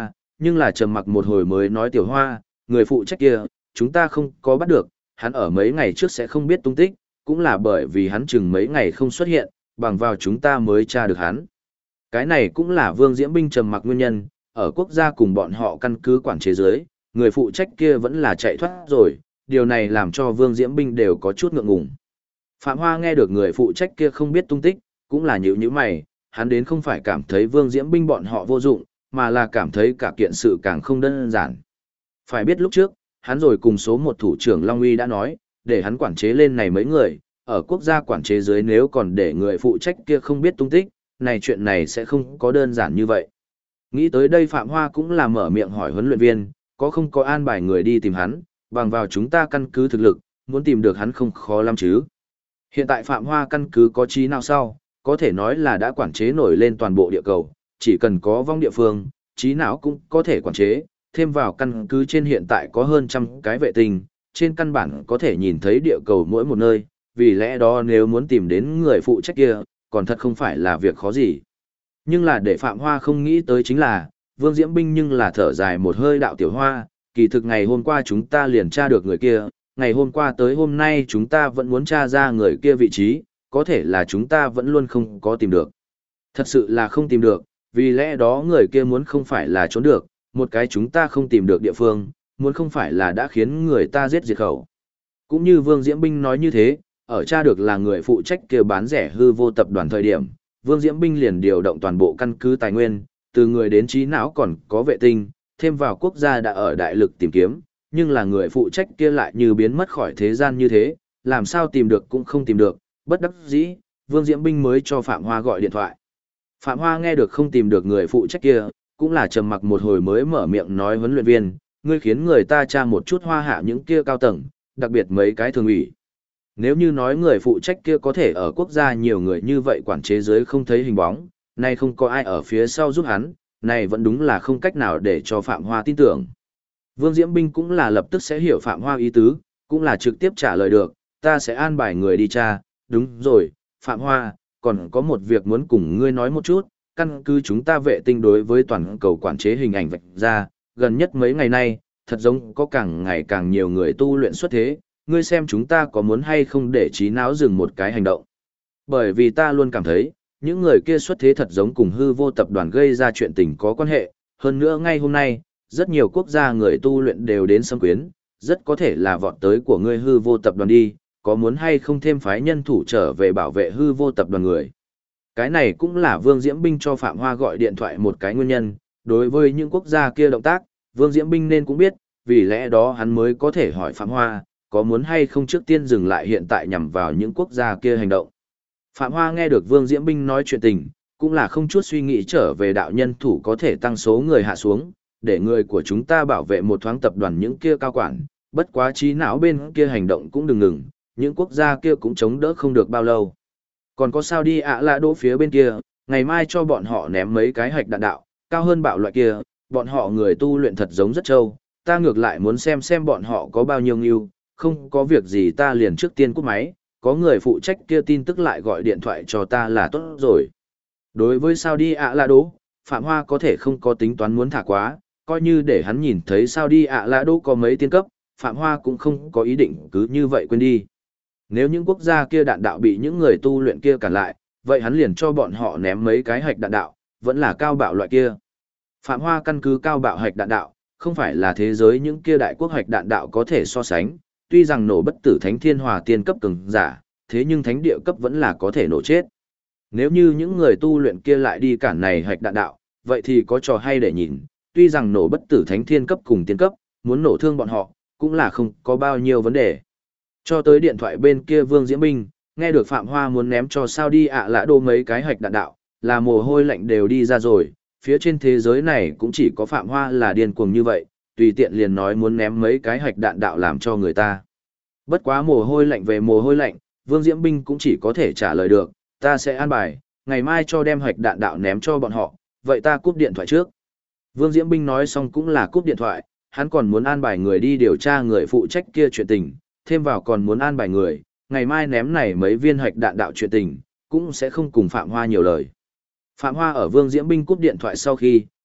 nhưng là trầm mặc một hồi mới nói Tiểu Hoa, người phụ trách kia, chúng ta không có bắt được, hắn ở mấy ngày trước sẽ không biết tung tích, cũng là bởi vì hắn chừng mấy ngày không xuất hiện, bằng vào chúng ta mới tra được hắn. Cái này cũng là Vương Diễm Binh trầm mặc nguyên nhân, ở quốc gia cùng bọn họ căn cứ quản chế giới, người phụ trách kia vẫn là chạy thoát rồi, điều này làm cho Vương Diễm Binh đều có chút ngượng ngùng. Phạm Hoa nghe được người phụ trách kia không biết tung tích, cũng là nhíu nhíu mày, hắn đến không phải cảm thấy Vương Diễm Binh bọn họ vô dụng, mà là cảm thấy cả kiện sự càng không đơn giản. Phải biết lúc trước, hắn rồi cùng số một thủ trưởng Long Uy đã nói, để hắn quản chế lên này mấy người, ở quốc gia quản chế dưới nếu còn để người phụ trách kia không biết tung tích, này chuyện này sẽ không có đơn giản như vậy. Nghĩ tới đây Phạm Hoa cũng là mở miệng hỏi huấn luyện viên, có không có an bài người đi tìm hắn, bằng vào chúng ta căn cứ thực lực, muốn tìm được hắn không khó lắm chứ. Hiện tại Phạm Hoa căn cứ có trí nào sau, có thể nói là đã quản chế nổi lên toàn bộ địa cầu, chỉ cần có vong địa phương, trí não cũng có thể quản chế, thêm vào căn cứ trên hiện tại có hơn trăm cái vệ tinh, trên căn bản có thể nhìn thấy địa cầu mỗi một nơi, vì lẽ đó nếu muốn tìm đến người phụ trách kia, còn thật không phải là việc khó gì. Nhưng là để Phạm Hoa không nghĩ tới chính là, Vương Diễm Binh nhưng là thở dài một hơi đạo Tiểu Hoa, kỳ thực ngày hôm qua chúng ta liền tra được người kia, ngày hôm qua tới hôm nay chúng ta vẫn muốn tra ra người kia vị trí, có thể là chúng ta vẫn luôn không có tìm được. Thật sự là không tìm được, vì lẽ đó người kia muốn không phải là trốn được, một cái chúng ta không tìm được địa phương, muốn không phải là đã khiến người ta giết diệt khẩu. Cũng như Vương Diễm Binh nói như thế, ở tra được là người phụ trách kia bán rẻ hư vô tập đoàn thời điểm, Vương Diễm Binh liền điều động toàn bộ căn cứ tài nguyên, từ người đến trí não còn có vệ tinh, thêm vào quốc gia đã ở đại lực tìm kiếm, nhưng là người phụ trách kia lại như biến mất khỏi thế gian như thế, làm sao tìm được cũng không tìm được, bất đắc dĩ, Vương Diễm Binh mới cho Phạm Hoa gọi điện thoại. Phạm Hoa nghe được không tìm được người phụ trách kia, cũng là trầm mặc một hồi mới mở miệng nói huấn luyện viên, ngươi khiến người ta tra một chút Hoa Hạ những kia cao tầng, đặc biệt mấy cái thường ủy. Nếu như nói người phụ trách kia có thể ở quốc gia nhiều người như vậy quản chế giới không thấy hình bóng, nay không có ai ở phía sau giúp hắn, này vẫn đúng là không cách nào để cho Phạm Hoa tin tưởng. Vương Diễm Binh cũng là lập tức sẽ hiểu Phạm Hoa ý tứ, cũng là trực tiếp trả lời được, ta sẽ an bài người đi tra, đúng rồi, Phạm Hoa, còn có một việc muốn cùng ngươi nói một chút, căn cứ chúng ta vệ tinh đối với toàn cầu quản chế hình ảnh vạch ra, gần nhất mấy ngày nay, thật giống có càng ngày càng nhiều người tu luyện xuất thế, ngươi xem chúng ta có muốn hay không để trí não dừng một cái hành động. Bởi vì ta luôn cảm thấy, những người kia xuất thế thật giống cùng hư vô tập đoàn gây ra chuyện tình có quan hệ, hơn nữa ngay hôm nay, rất nhiều quốc gia người tu luyện đều đến xâm quyến, rất có thể là vọt tới của ngươi hư vô tập đoàn đi, có muốn hay không thêm phái nhân thủ trở về bảo vệ hư vô tập đoàn người. Cái này cũng là Vương Diễm Binh cho Phạm Hoa gọi điện thoại một cái nguyên nhân, đối với những quốc gia kia động tác, Vương Diễm Binh nên cũng biết, vì lẽ đó hắn mới có thể hỏi Phạm Hoa, có muốn hay không trước tiên dừng lại hiện tại nhằm vào những quốc gia kia hành động. Phạm Hoa nghe được Vương Diễm Binh nói chuyện tình, cũng là không chút suy nghĩ trở về đạo nhân thủ có thể tăng số người hạ xuống, để người của chúng ta bảo vệ một thoáng tập đoàn những kia cao quản, bất quá trí não bên kia hành động cũng đừng ngừng, những quốc gia kia cũng chống đỡ không được bao lâu. Còn có sao đi ạ lạ đỗ phía bên kia, ngày mai cho bọn họ ném mấy cái hạch đạn đạo, cao hơn bạo loại kia, bọn họ người tu luyện thật giống rất trâu, ta ngược lại muốn xem bọn họ có bao nhiêu nghiêu, không có việc gì ta liền trước tiên cúp máy, có người phụ trách kia tin tức lại gọi điện thoại cho ta là tốt rồi. Đối với sao đi ạ lạ đỗ, Phạm Hoa có thể không có tính toán muốn thả quá, coi như để hắn nhìn thấy sao đi ạ lạ đỗ có mấy tiên cấp, Phạm Hoa cũng không có ý định cứ như vậy quên đi. Nếu những quốc gia kia đạn đạo bị những người tu luyện kia cản lại, vậy hắn liền cho bọn họ ném mấy cái hạch đạn đạo, vẫn là cao bạo loại kia. Phạm Hoa căn cứ cao bạo hạch đạn đạo, không phải là thế giới những kia đại quốc hạch đạn đạo có thể so sánh, tuy rằng nổ bất tử thánh thiên hòa tiên cấp cường giả, thế nhưng thánh địa cấp vẫn là có thể nổ chết. Nếu như những người tu luyện kia lại đi cản này hạch đạn đạo, vậy thì có trò hay để nhìn, tuy rằng nổ bất tử thánh thiên cấp cùng tiên cấp, muốn nổ thương bọn họ, cũng là không có bao nhiêu vấn đề. Cho tới điện thoại bên kia Vương Diễm Binh, nghe được Phạm Hoa muốn ném cho sao đi ạ lạ đô mấy cái hạch đạn đạo, là mồ hôi lạnh đều đi ra rồi, phía trên thế giới này cũng chỉ có Phạm Hoa là điên cuồng như vậy, tùy tiện liền nói muốn ném mấy cái hạch đạn đạo làm cho người ta. Bất quá mồ hôi lạnh về mồ hôi lạnh, Vương Diễm Binh cũng chỉ có thể trả lời được, ta sẽ an bài, ngày mai cho đem hạch đạn đạo ném cho bọn họ, vậy ta cúp điện thoại trước. Vương Diễm Binh nói xong cũng là cúp điện thoại, hắn còn muốn an bài người đi điều tra người phụ trách kia chuyện tình, thêm vào còn muốn an bài người, ngày mai ném này mấy viên hạch đạn đạo chuyện tình, cũng sẽ không cùng Phạm Hoa nhiều lời. Phạm Hoa ở Vương Diễm Binh cúp điện thoại sau khi,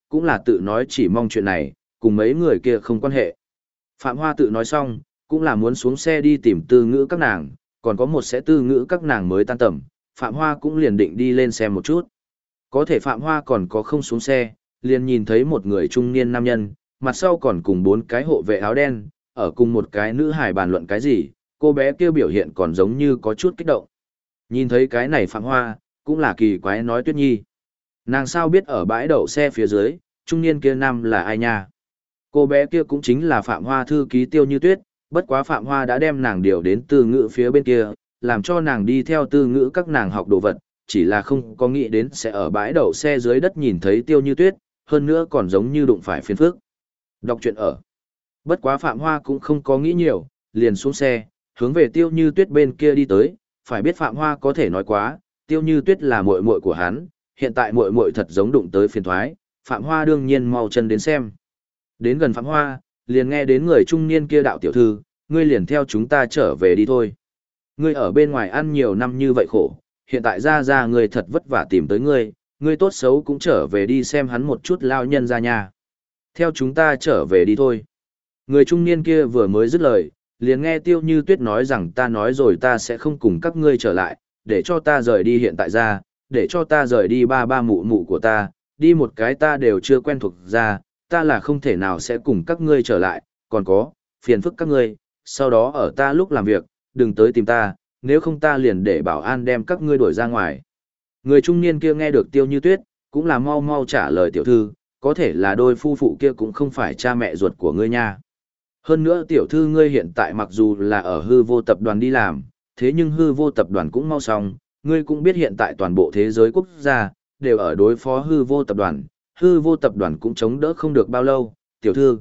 cũng là tự nói chỉ mong chuyện này, cùng mấy người kia không quan hệ. Phạm Hoa tự nói xong, cũng là muốn xuống xe đi tìm tư ngữ các nàng, còn có một sẽ tư ngữ các nàng mới tan tầm, Phạm Hoa cũng liền định đi lên xem một chút. Có thể Phạm Hoa còn có không xuống xe, liền nhìn thấy một người trung niên nam nhân, mặt sau còn cùng 4 cái hộ vệ áo đen, ở cùng một cái nữ hài bàn luận cái gì, cô bé kia biểu hiện còn giống như có chút kích động. Nhìn thấy cái này Phạm Hoa, cũng là kỳ quái nói Tuyết Nhi. Nàng sao biết ở bãi đậu xe phía dưới, trung niên kia nam là ai nha? Cô bé kia cũng chính là Phạm Hoa thư ký Tiêu Như Tuyết, bất quá Phạm Hoa đã đem nàng điều đến tư ngữ phía bên kia, làm cho nàng đi theo tư ngữ các nàng học đồ vật, chỉ là không có nghĩ đến sẽ ở bãi đậu xe dưới đất nhìn thấy Tiêu Như Tuyết, hơn nữa còn giống như đụng phải phiền phức. Đọc truyện ở. Bất quá Phạm Hoa cũng không có nghĩ nhiều, liền xuống xe, hướng về Tiêu Như Tuyết bên kia đi tới, phải biết Phạm Hoa có thể nói quá, Tiêu Như Tuyết là muội muội của hắn, hiện tại muội muội thật giống đụng tới phiền toái, Phạm Hoa đương nhiên mau chân đến xem. Đến gần Phạm Hoa, liền nghe đến người trung niên kia đạo tiểu thư, ngươi liền theo chúng ta trở về đi thôi. Ngươi ở bên ngoài ăn nhiều năm như vậy khổ, hiện tại ra ngươi thật vất vả tìm tới ngươi tốt xấu cũng trở về đi xem hắn một chút lao nhân ra nhà. Theo chúng ta trở về đi thôi. Người trung niên kia vừa mới dứt lời, liền nghe Tiêu Như Tuyết nói rằng ta nói rồi ta sẽ không cùng các ngươi trở lại, để cho ta rời đi hiện tại ra, để cho ta rời đi ba mụ mụ của ta, đi một cái ta đều chưa quen thuộc ra, ta là không thể nào sẽ cùng các ngươi trở lại, còn có, phiền phức các ngươi, sau đó ở ta lúc làm việc, đừng tới tìm ta, nếu không ta liền để bảo an đem các ngươi đuổi ra ngoài. Người trung niên kia nghe được Tiêu Như Tuyết, cũng là mau mau trả lời tiểu thư, có thể là đôi phu phụ kia cũng không phải cha mẹ ruột của ngươi nha. Hơn nữa tiểu thư ngươi hiện tại mặc dù là ở hư vô tập đoàn đi làm, thế nhưng hư vô tập đoàn cũng mau xong, ngươi cũng biết hiện tại toàn bộ thế giới quốc gia, đều ở đối phó hư vô tập đoàn cũng chống đỡ không được bao lâu, tiểu thư,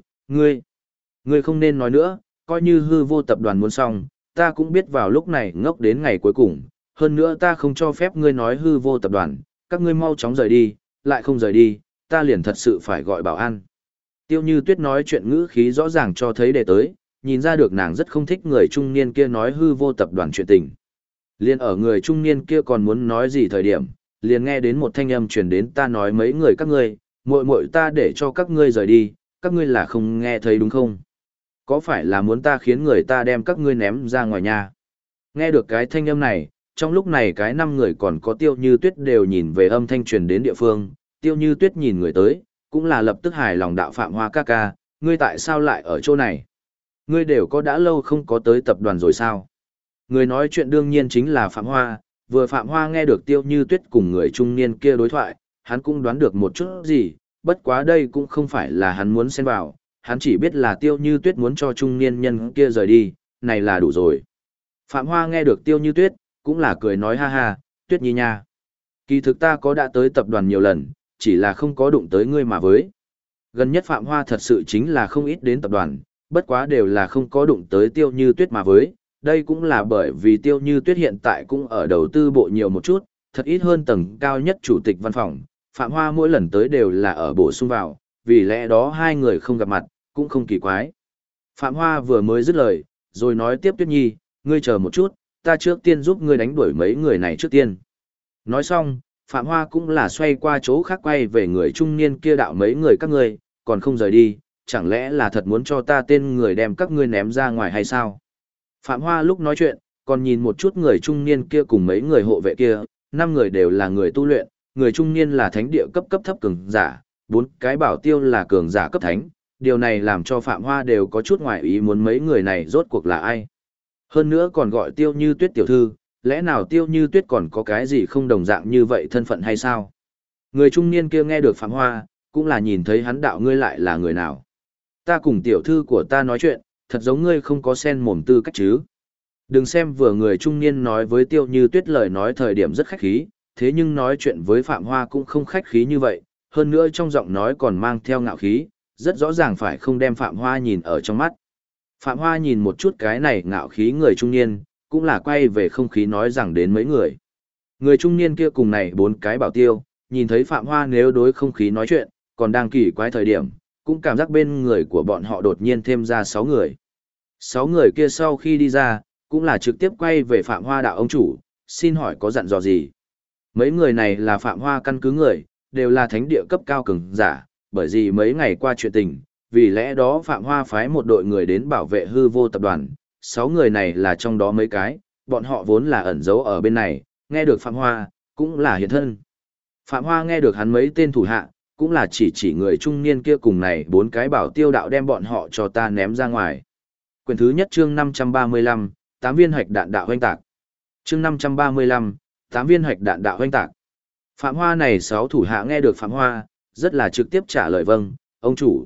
ngươi không nên nói nữa, coi như hư vô tập đoàn muốn xong, ta cũng biết vào lúc này ngốc đến ngày cuối cùng, hơn nữa ta không cho phép ngươi nói hư vô tập đoàn, các ngươi mau chóng rời đi, lại không rời đi, ta liền thật sự phải gọi bảo an. Tiêu Như Tuyết nói chuyện ngữ khí rõ ràng cho thấy đề tới, nhìn ra được nàng rất không thích người trung niên kia nói hư vô tập đoàn chuyện tình. Liên ở người trung niên kia còn muốn nói gì thời điểm, liền nghe đến một thanh âm truyền đến ta nói mấy người các ngươi, muội muội ta để cho các ngươi rời đi, các ngươi là không nghe thấy đúng không? Có phải là muốn ta khiến người ta đem các ngươi ném ra ngoài nhà? Nghe được cái thanh âm này, trong lúc này cái 5 người còn có Tiêu Như Tuyết đều nhìn về âm thanh truyền đến địa phương, Tiêu Như Tuyết nhìn người tới, cũng là lập tức hài lòng đạo Phạm Hoa ca ca, ngươi tại sao lại ở chỗ này? Ngươi đều có đã lâu không có tới tập đoàn rồi sao? Người nói chuyện đương nhiên chính là Phạm Hoa, vừa Phạm Hoa nghe được Tiêu Như Tuyết cùng người trung niên kia đối thoại, hắn cũng đoán được một chút gì, bất quá đây cũng không phải là hắn muốn xen vào, hắn chỉ biết là Tiêu Như Tuyết muốn cho trung niên nhân kia rời đi, này là đủ rồi. Phạm Hoa nghe được Tiêu Như Tuyết, cũng là cười nói ha ha, Tuyết Nhi nha. Kỳ thực ta có đã tới tập đoàn nhiều lần, chỉ là không có đụng tới ngươi mà với. Gần nhất Phạm Hoa thật sự chính là không ít đến tập đoàn, bất quá đều là không có đụng tới Tiêu Như Tuyết mà với. Đây cũng là bởi vì Tiêu Như Tuyết hiện tại cũng ở đầu tư bộ nhiều một chút, thật ít hơn tầng cao nhất chủ tịch văn phòng. Phạm Hoa mỗi lần tới đều là ở bổ sung vào, vì lẽ đó hai người không gặp mặt, cũng không kỳ quái. Phạm Hoa vừa mới dứt lời, rồi nói tiếp Tuyết Nhi, ngươi chờ một chút, ta trước tiên giúp ngươi đánh đuổi mấy người này trước tiên. Nói xong, Phạm Hoa cũng là xoay qua chỗ khác quay về người trung niên kia đạo mấy người các ngươi, còn không rời đi, chẳng lẽ là thật muốn cho ta tên người đem các ngươi ném ra ngoài hay sao? Phạm Hoa lúc nói chuyện, còn nhìn một chút người trung niên kia cùng mấy người hộ vệ kia, 5 người đều là người tu luyện, người trung niên là thánh địa cấp thấp cường giả, 4 cái bảo tiêu là cường giả cấp thánh, điều này làm cho Phạm Hoa đều có chút ngoài ý muốn mấy người này rốt cuộc là ai. Hơn nữa còn gọi Tiêu Như Tuyết tiểu thư, lẽ nào Tiêu Như Tuyết còn có cái gì không đồng dạng như vậy thân phận hay sao? Người trung niên kia nghe được Phạm Hoa, cũng là nhìn thấy hắn đạo ngươi lại là người nào. Ta cùng tiểu thư của ta nói chuyện, thật giống ngươi không có sen mồm tư cách chứ. Đừng xem vừa người trung niên nói với Tiêu Như Tuyết lời nói thời điểm rất khách khí, thế nhưng nói chuyện với Phạm Hoa cũng không khách khí như vậy, hơn nữa trong giọng nói còn mang theo ngạo khí, rất rõ ràng phải không đem Phạm Hoa nhìn ở trong mắt. Phạm Hoa nhìn một chút cái này ngạo khí người trung niên, cũng là quay về không khí nói rằng đến mấy người. Người trung niên kia cùng này 4 cái bảo tiêu, nhìn thấy Phạm Hoa nếu đối không khí nói chuyện, còn đang kỳ quái thời điểm, cũng cảm giác bên người của bọn họ đột nhiên thêm ra 6 người. 6 người kia sau khi đi ra, cũng là trực tiếp quay về Phạm Hoa đạo ông chủ, xin hỏi có dặn dò gì. Mấy người này là Phạm Hoa căn cứ người, đều là thánh địa cấp cao cường giả, bởi vì mấy ngày qua chuyện tình, vì lẽ đó Phạm Hoa phái một đội người đến bảo vệ hư vô tập đoàn, 6 người này là trong đó mấy cái, bọn họ vốn là ẩn giấu ở bên này, nghe được Phạm Hoa, cũng là hiện thân. Phạm Hoa nghe được hắn mấy tên thủ hạ, cũng là chỉ người trung niên kia cùng này 4 cái bảo tiêu đạo đem bọn họ cho ta ném ra ngoài. Quyển thứ nhất chương 535, 8 viên hạch đạn đạo hoanh tạc. Chương 535, 8 viên hạch đạn đạo hoanh tạc. Phạm Hoa này 6 thủ hạ nghe được Phạm Hoa, rất là trực tiếp trả lời vâng, ông chủ.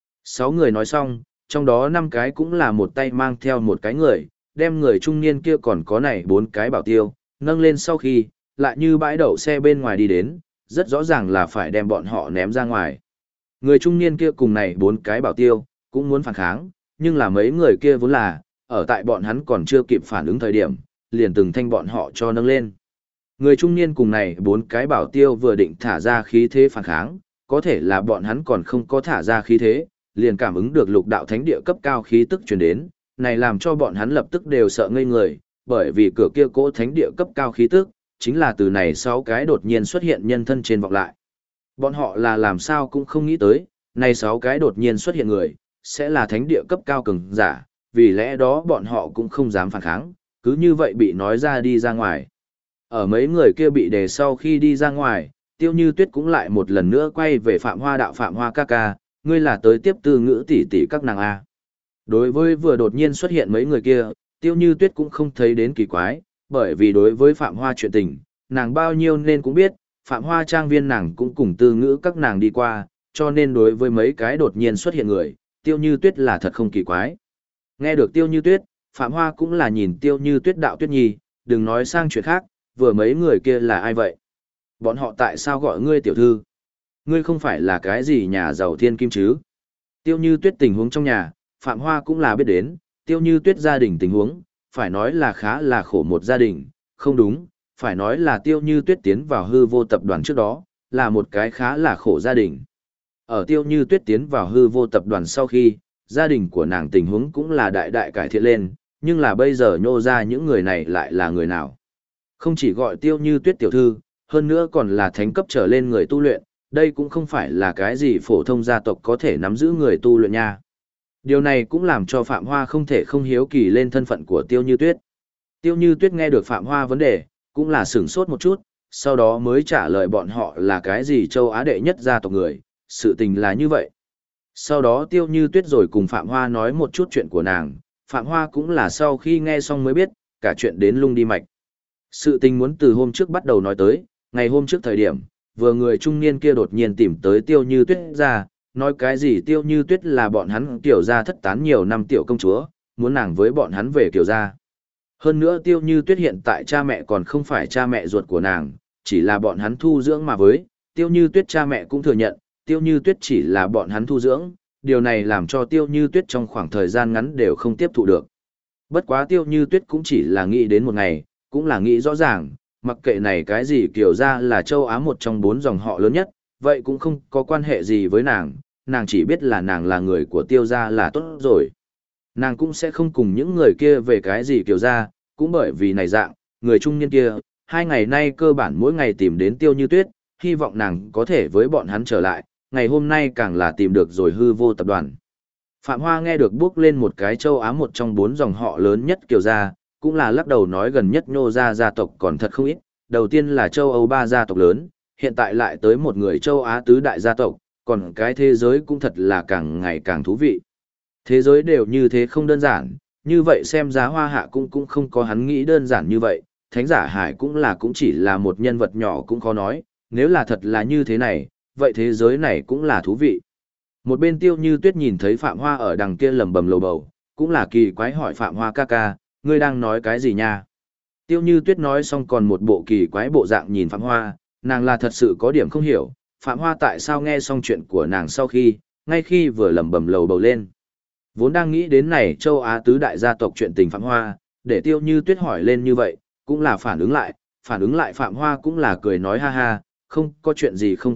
6 người nói xong, trong đó 5 cái cũng là một tay mang theo một cái người, đem người trung niên kia còn có này 4 cái bảo tiêu, nâng lên sau khi, lại như bãi đậu xe bên ngoài đi đến, rất rõ ràng là phải đem bọn họ ném ra ngoài. Người trung niên kia cùng này 4 cái bảo tiêu, cũng muốn phản kháng, nhưng là mấy người kia vốn là, ở tại bọn hắn còn chưa kịp phản ứng thời điểm, liền từng thanh bọn họ cho nâng lên. Người trung niên cùng này 4 cái bảo tiêu vừa định thả ra khí thế phản kháng, có thể là bọn hắn còn không có thả ra khí thế, liền cảm ứng được lục đạo thánh địa cấp cao khí tức truyền đến, này làm cho bọn hắn lập tức đều sợ ngây người, bởi vì cửa kia cỗ thánh địa cấp cao khí tức, chính là từ này 6 cái đột nhiên xuất hiện nhân thân trên vọng lại. Bọn họ là làm sao cũng không nghĩ tới, này 6 cái đột nhiên xuất hiện người, sẽ là thánh địa cấp cao cường giả, vì lẽ đó bọn họ cũng không dám phản kháng, cứ như vậy bị nói ra đi ra ngoài. Ở mấy người kia bị đề sau khi đi ra ngoài, Tiêu Như Tuyết cũng lại một lần nữa quay về Phạm Hoa đạo Phạm Hoa ca ca, ngươi là tới tiếp tư ngữ tỷ tỷ các nàng A. Đối với vừa đột nhiên xuất hiện mấy người kia, Tiêu Như Tuyết cũng không thấy đến kỳ quái, bởi vì đối với Phạm Hoa chuyện tình, nàng bao nhiêu nên cũng biết, Phạm Hoa trang viên nàng cũng cùng tư ngữ các nàng đi qua, cho nên đối với mấy cái đột nhiên xuất hiện người, Tiêu Như Tuyết là thật không kỳ quái. Nghe được Tiêu Như Tuyết, Phạm Hoa cũng là nhìn Tiêu Như Tuyết đạo Tuyết Nhi, đừng nói sang chuyện khác, vừa mấy người kia là ai vậy? Bọn họ tại sao gọi ngươi tiểu thư? Ngươi không phải là cái gì nhà giàu thiên kim chứ? Tiêu Như Tuyết tình huống trong nhà, Phạm Hoa cũng là biết đến, Tiêu Như Tuyết gia đình tình huống, phải nói là khá là khổ một gia đình, không đúng, phải nói là Tiêu Như Tuyết tiến vào hư vô tập đoàn trước đó, là một cái khá là khổ gia đình. Ở Tiêu Như Tuyết tiến vào hư vô tập đoàn sau khi, gia đình của nàng tình huống cũng là đại đại cải thiện lên, nhưng là bây giờ nhô ra những người này lại là người nào? Không chỉ gọi Tiêu Như Tuyết tiểu thư, hơn nữa còn là thánh cấp trở lên người tu luyện, đây cũng không phải là cái gì phổ thông gia tộc có thể nắm giữ người tu luyện nha. Điều này cũng làm cho Phạm Hoa không thể không hiếu kỳ lên thân phận của Tiêu Như Tuyết. Tiêu Như Tuyết nghe được Phạm Hoa vấn đề, cũng là sửng sốt một chút, sau đó mới trả lời bọn họ là cái gì châu Á đệ nhất gia tộc người, sự tình là như vậy. Sau đó Tiêu Như Tuyết rồi cùng Phạm Hoa nói một chút chuyện của nàng, Phạm Hoa cũng là sau khi nghe xong mới biết, cả chuyện đến lung đi mạch. Sự tình muốn từ hôm trước bắt đầu nói tới, ngày hôm trước thời điểm, vừa người trung niên kia đột nhiên tìm tới Tiêu Như Tuyết ra, nói cái gì Tiêu Như Tuyết là bọn hắn tiểu gia thất tán nhiều năm tiểu công chúa, muốn nàng với bọn hắn về kiểu gia. Hơn nữa Tiêu Như Tuyết hiện tại cha mẹ còn không phải cha mẹ ruột của nàng, chỉ là bọn hắn thu dưỡng mà với, Tiêu Như Tuyết cha mẹ cũng thừa nhận, Tiêu Như Tuyết chỉ là bọn hắn thu dưỡng, điều này làm cho Tiêu Như Tuyết trong khoảng thời gian ngắn đều không tiếp thụ được. Bất quá Tiêu Như Tuyết cũng chỉ là nghĩ đến một ngày, cũng là nghĩ rõ ràng, mặc kệ này cái gì kiểu ra là châu Á một trong 4 dòng họ lớn nhất, vậy cũng không có quan hệ gì với nàng, nàng chỉ biết là nàng là người của Tiêu gia là tốt rồi. Nàng cũng sẽ không cùng những người kia về cái gì kiểu ra, cũng bởi vì này dạng, người trung niên kia, 2 ngày nay cơ bản mỗi ngày tìm đến Tiêu Như Tuyết, hy vọng nàng có thể với bọn hắn trở lại, ngày hôm nay càng là tìm được rồi hư vô tập đoàn. Phạm Hoa nghe được bước lên một cái châu Á một trong 4 dòng họ lớn nhất kiểu ra, cũng là lắc đầu nói gần nhất nhô ra gia tộc còn thật không ít, đầu tiên là châu Âu 3 gia tộc lớn, hiện tại lại tới một người châu Á tứ đại gia tộc, còn cái thế giới cũng thật là càng ngày càng thú vị. Thế giới đều như thế không đơn giản, như vậy xem giá Hoa Hạ cũng không có hắn nghĩ đơn giản như vậy, Thánh giả Hải cũng chỉ là một nhân vật nhỏ cũng khó nói, nếu là thật là như thế này, vậy thế giới này cũng là thú vị. Một bên Tiêu Như Tuyết nhìn thấy Phạm Hoa ở đằng kia lầm bầm lầu bầu, cũng là kỳ quái hỏi Phạm Hoa ca ca, ngươi đang nói cái gì nha? Tiêu Như Tuyết nói xong còn một bộ kỳ quái bộ dạng nhìn Phạm Hoa, nàng là thật sự có điểm không hiểu, Phạm Hoa tại sao nghe xong chuyện của nàng sau khi, ngay khi vừa lầm bầm lầu bầu lên. Vốn đang nghĩ đến này châu Á tứ đại gia tộc chuyện tình Phạm Hoa, để Tiêu Như Tuyết hỏi lên như vậy, cũng là phản ứng lại Phạm Hoa cũng là cười nói ha ha, không có chuyện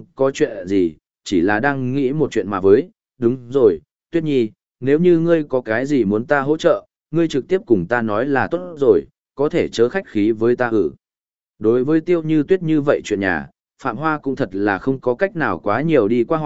gì, chỉ là đang nghĩ một chuyện mà với, đúng rồi, Tuyết Nhi, nếu như ngươi có cái gì muốn ta hỗ trợ, ngươi trực tiếp cùng ta nói là tốt rồi, có thể chớ khách khí với ta ử. Đối với Tiêu Như Tuyết như vậy chuyện nhà, Phạm Hoa cũng thật là không có cách nào quá nhiều đi qua hỏi,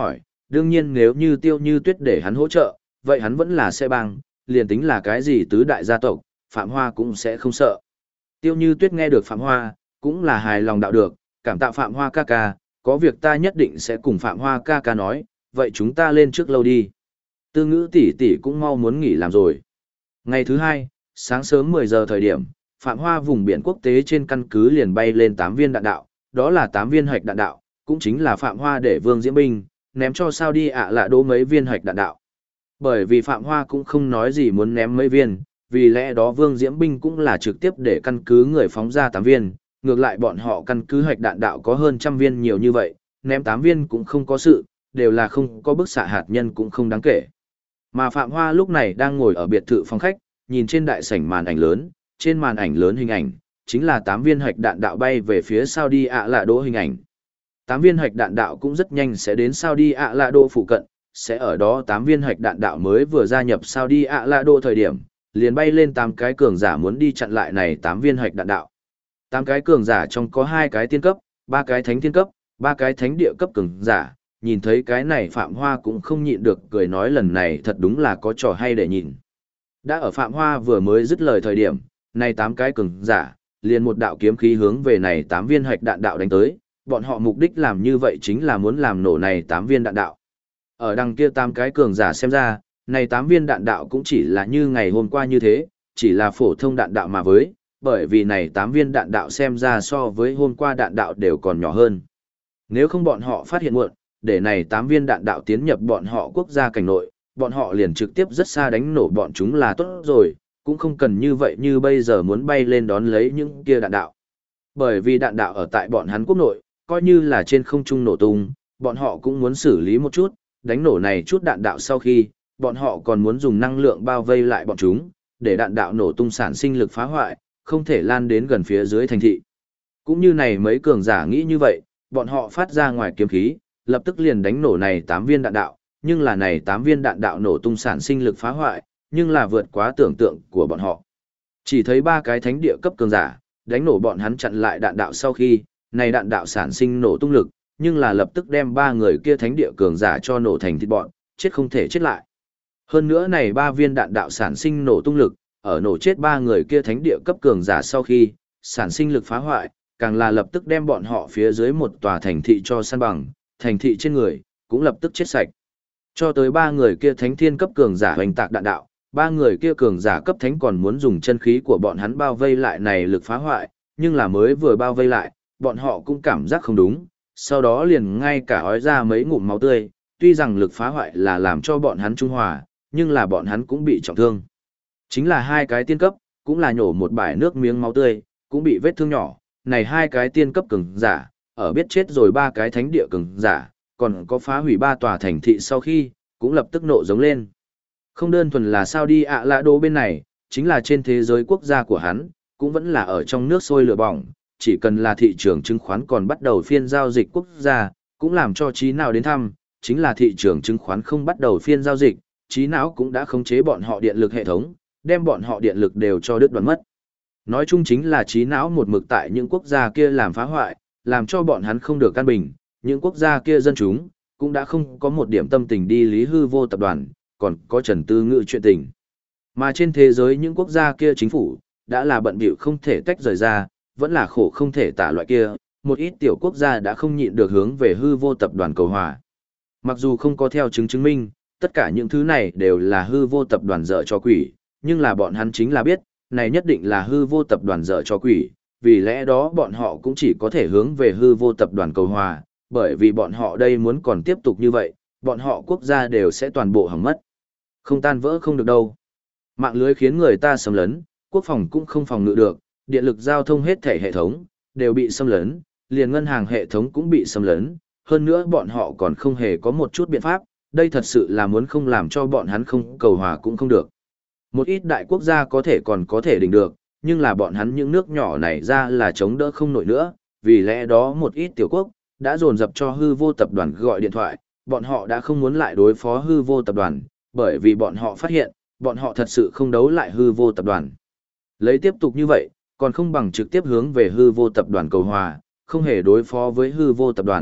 đương nhiên nếu như Tiêu Như Tuyết để hắn hỗ trợ, vậy hắn vẫn là sẽ bang, liền tính là cái gì tứ đại gia tộc, Phạm Hoa cũng sẽ không sợ. Tiêu Như Tuyết nghe được Phạm Hoa, cũng là hài lòng đạo được, cảm tạ Phạm Hoa ca ca, có việc ta nhất định sẽ cùng Phạm Hoa ca ca nói, vậy chúng ta lên trước lâu đi. Tư Ngữ tỷ tỷ cũng mau muốn nghỉ làm rồi. Ngày thứ hai, sáng sớm 10 giờ thời điểm, Phạm Hoa vùng biển quốc tế trên căn cứ liền bay lên 8 viên đạn đạo, đó là 8 viên hạch đạn đạo, cũng chính là Phạm Hoa để Vương Diễm Binh ném cho Saudi ạ lạ đố mấy viên hạch đạn đạo. Bởi vì Phạm Hoa cũng không nói gì muốn ném mấy viên, vì lẽ đó Vương Diễm Binh cũng là trực tiếp để căn cứ người phóng ra 8 viên, ngược lại bọn họ căn cứ hạch đạn đạo có hơn trăm viên nhiều như vậy, ném 8 viên cũng không có sự, đều là không có bức xạ hạt nhân cũng không đáng kể. Mà Phạm Hoa lúc này đang ngồi ở biệt thự phòng khách, nhìn trên đại sảnh màn ảnh lớn, trên màn ảnh lớn hình ảnh, chính là 8 viên hạch đạn đạo bay về phía Saudi ạ lạ đố hình ảnh. 8 viên hạch đạn đạo cũng rất nhanh sẽ đến Saudi ạ lạ đố phụ cận, sẽ ở đó 8 viên hạch đạn đạo mới vừa gia nhập Saudi ạ lạ đố thời điểm, liền bay lên 8 cái cường giả muốn đi chặn lại này 8 viên hạch đạn đạo. 8 cái cường giả trong có 2 cái tiên cấp, 3 cái thánh tiên cấp, 3 cái thánh địa cấp cường giả, nhìn thấy cái này Phạm Hoa cũng không nhịn được cười nói lần này thật đúng là có trò hay để nhìn. Đã ở Phạm Hoa vừa mới dứt lời thời điểm, này 8 cái cường giả, liền một đạo kiếm khí hướng về này 8 viên hạch đạn đạo đánh tới, bọn họ mục đích làm như vậy chính là muốn làm nổ này 8 viên đạn đạo. Ở đằng kia 8 cái cường giả xem ra, này 8 viên đạn đạo cũng chỉ là như ngày hôm qua như thế, chỉ là phổ thông đạn đạo mà với, bởi vì này 8 viên đạn đạo xem ra so với hôm qua đạn đạo đều còn nhỏ hơn. Nếu không bọn họ phát hiện muộn, để này 8 viên đạn đạo tiến nhập bọn họ quốc gia cảnh nội, bọn họ liền trực tiếp rất xa đánh nổ bọn chúng là tốt rồi, cũng không cần như vậy như bây giờ muốn bay lên đón lấy những kia đạn đạo. Bởi vì đạn đạo ở tại bọn hắn quốc nội, coi như là trên không trung nổ tung, bọn họ cũng muốn xử lý một chút, đánh nổ này chút đạn đạo sau khi, bọn họ còn muốn dùng năng lượng bao vây lại bọn chúng, để đạn đạo nổ tung sản sinh lực phá hoại, không thể lan đến gần phía dưới thành thị. Cũng như này mấy cường giả nghĩ như vậy, bọn họ phát ra ngoài kiếm khí, lập tức liền đánh nổ này 8 viên đạn đạo, nhưng là này 8 viên đạn đạo nổ tung sản sinh lực phá hoại, nhưng là vượt quá tưởng tượng của bọn họ. Chỉ thấy 3 cái thánh địa cấp cường giả, đánh nổ bọn hắn chặn lại đạn đạo sau khi, này đạn đạo sản sinh nổ tung lực, nhưng là lập tức đem 3 người kia thánh địa cường giả cho nổ thành thịt bọn, chết không thể chết lại. Hơn nữa này 3 viên đạn đạo sản sinh nổ tung lực, ở nổ chết 3 người kia thánh địa cấp cường giả sau khi, sản sinh lực phá hoại, càng là lập tức đem bọn họ phía dưới một tòa thành thị cho san bằng, thành thị trên người, cũng lập tức chết sạch. Cho tới 3 người kia thánh thiên cấp cường giả hoành tạc đạn đạo, 3 người kia cường giả cấp thánh còn muốn dùng chân khí của bọn hắn bao vây lại này lực phá hoại, nhưng là mới vừa bao vây lại, bọn họ cũng cảm giác không đúng, sau đó liền ngay cả ói ra mấy ngụm máu tươi, tuy rằng lực phá hoại là làm cho bọn hắn trung hòa, nhưng là bọn hắn cũng bị trọng thương. Chính là 2 cái tiên cấp, cũng là nhổ một bãi nước miếng máu tươi, cũng bị vết thương nhỏ, này 2 cái tiên cấp cường giả, ở biết chết rồi 3 cái thánh địa cường giả, còn có phá hủy 3 tòa thành thị sau khi, cũng lập tức nộ giống lên. Không đơn thuần là Saudi ạ lạ đô bên này, chính là trên thế giới quốc gia của hắn, cũng vẫn là ở trong nước sôi lửa bỏng, chỉ cần là thị trường chứng khoán còn bắt đầu phiên giao dịch quốc gia, cũng làm cho trí nào đến thăm, chính là thị trường chứng khoán không bắt đầu phiên giao dịch, trí não cũng đã khống chế bọn họ điện lực hệ thống, đem bọn họ điện lực đều cho đứt đoạn mất. Nói chung chính là trí não một mực tại những quốc gia kia làm phá hoại, làm cho bọn hắn không được căn bình, những quốc gia kia dân chúng, cũng đã không có một điểm tâm tình đi lý hư vô tập đoàn, còn có Trần Tư Ngự chuyện tình. Mà trên thế giới những quốc gia kia chính phủ, đã là bận bịu không thể tách rời ra, vẫn là khổ không thể tả loại kia, một ít tiểu quốc gia đã không nhịn được hướng về hư vô tập đoàn cầu hòa. Mặc dù không có theo chứng minh, tất cả những thứ này đều là hư vô tập đoàn dở cho quỷ, nhưng là bọn hắn chính là biết, này nhất định là hư vô tập đoàn dở cho quỷ, vì lẽ đó bọn họ cũng chỉ có thể hướng về hư vô tập đoàn cầu hòa, bởi vì bọn họ đây muốn còn tiếp tục như vậy, bọn họ quốc gia đều sẽ toàn bộ hỏng mất. Không tan vỡ không được đâu. Mạng lưới khiến người ta xâm lấn, quốc phòng cũng không phòng ngự được, điện lực giao thông hết thể hệ thống, đều bị xâm lấn, liền ngân hàng hệ thống cũng bị xâm lấn, hơn nữa bọn họ còn không hề có một chút biện pháp, đây thật sự là muốn không làm cho bọn hắn không cầu hòa cũng không được. Một ít đại quốc gia có thể còn có thể đỉnh được, nhưng là bọn hắn những nước nhỏ này ra là chống đỡ không nổi nữa, vì lẽ đó một ít tiểu quốc, đã dồn dập cho hư vô tập đoàn gọi điện thoại, bọn họ đã không muốn lại đối phó hư vô tập đoàn, bởi vì bọn họ phát hiện, bọn họ thật sự không đấu lại hư vô tập đoàn. Lấy tiếp tục như vậy, còn không bằng trực tiếp hướng về hư vô tập đoàn cầu hòa, không hề đối phó với hư vô tập đoàn,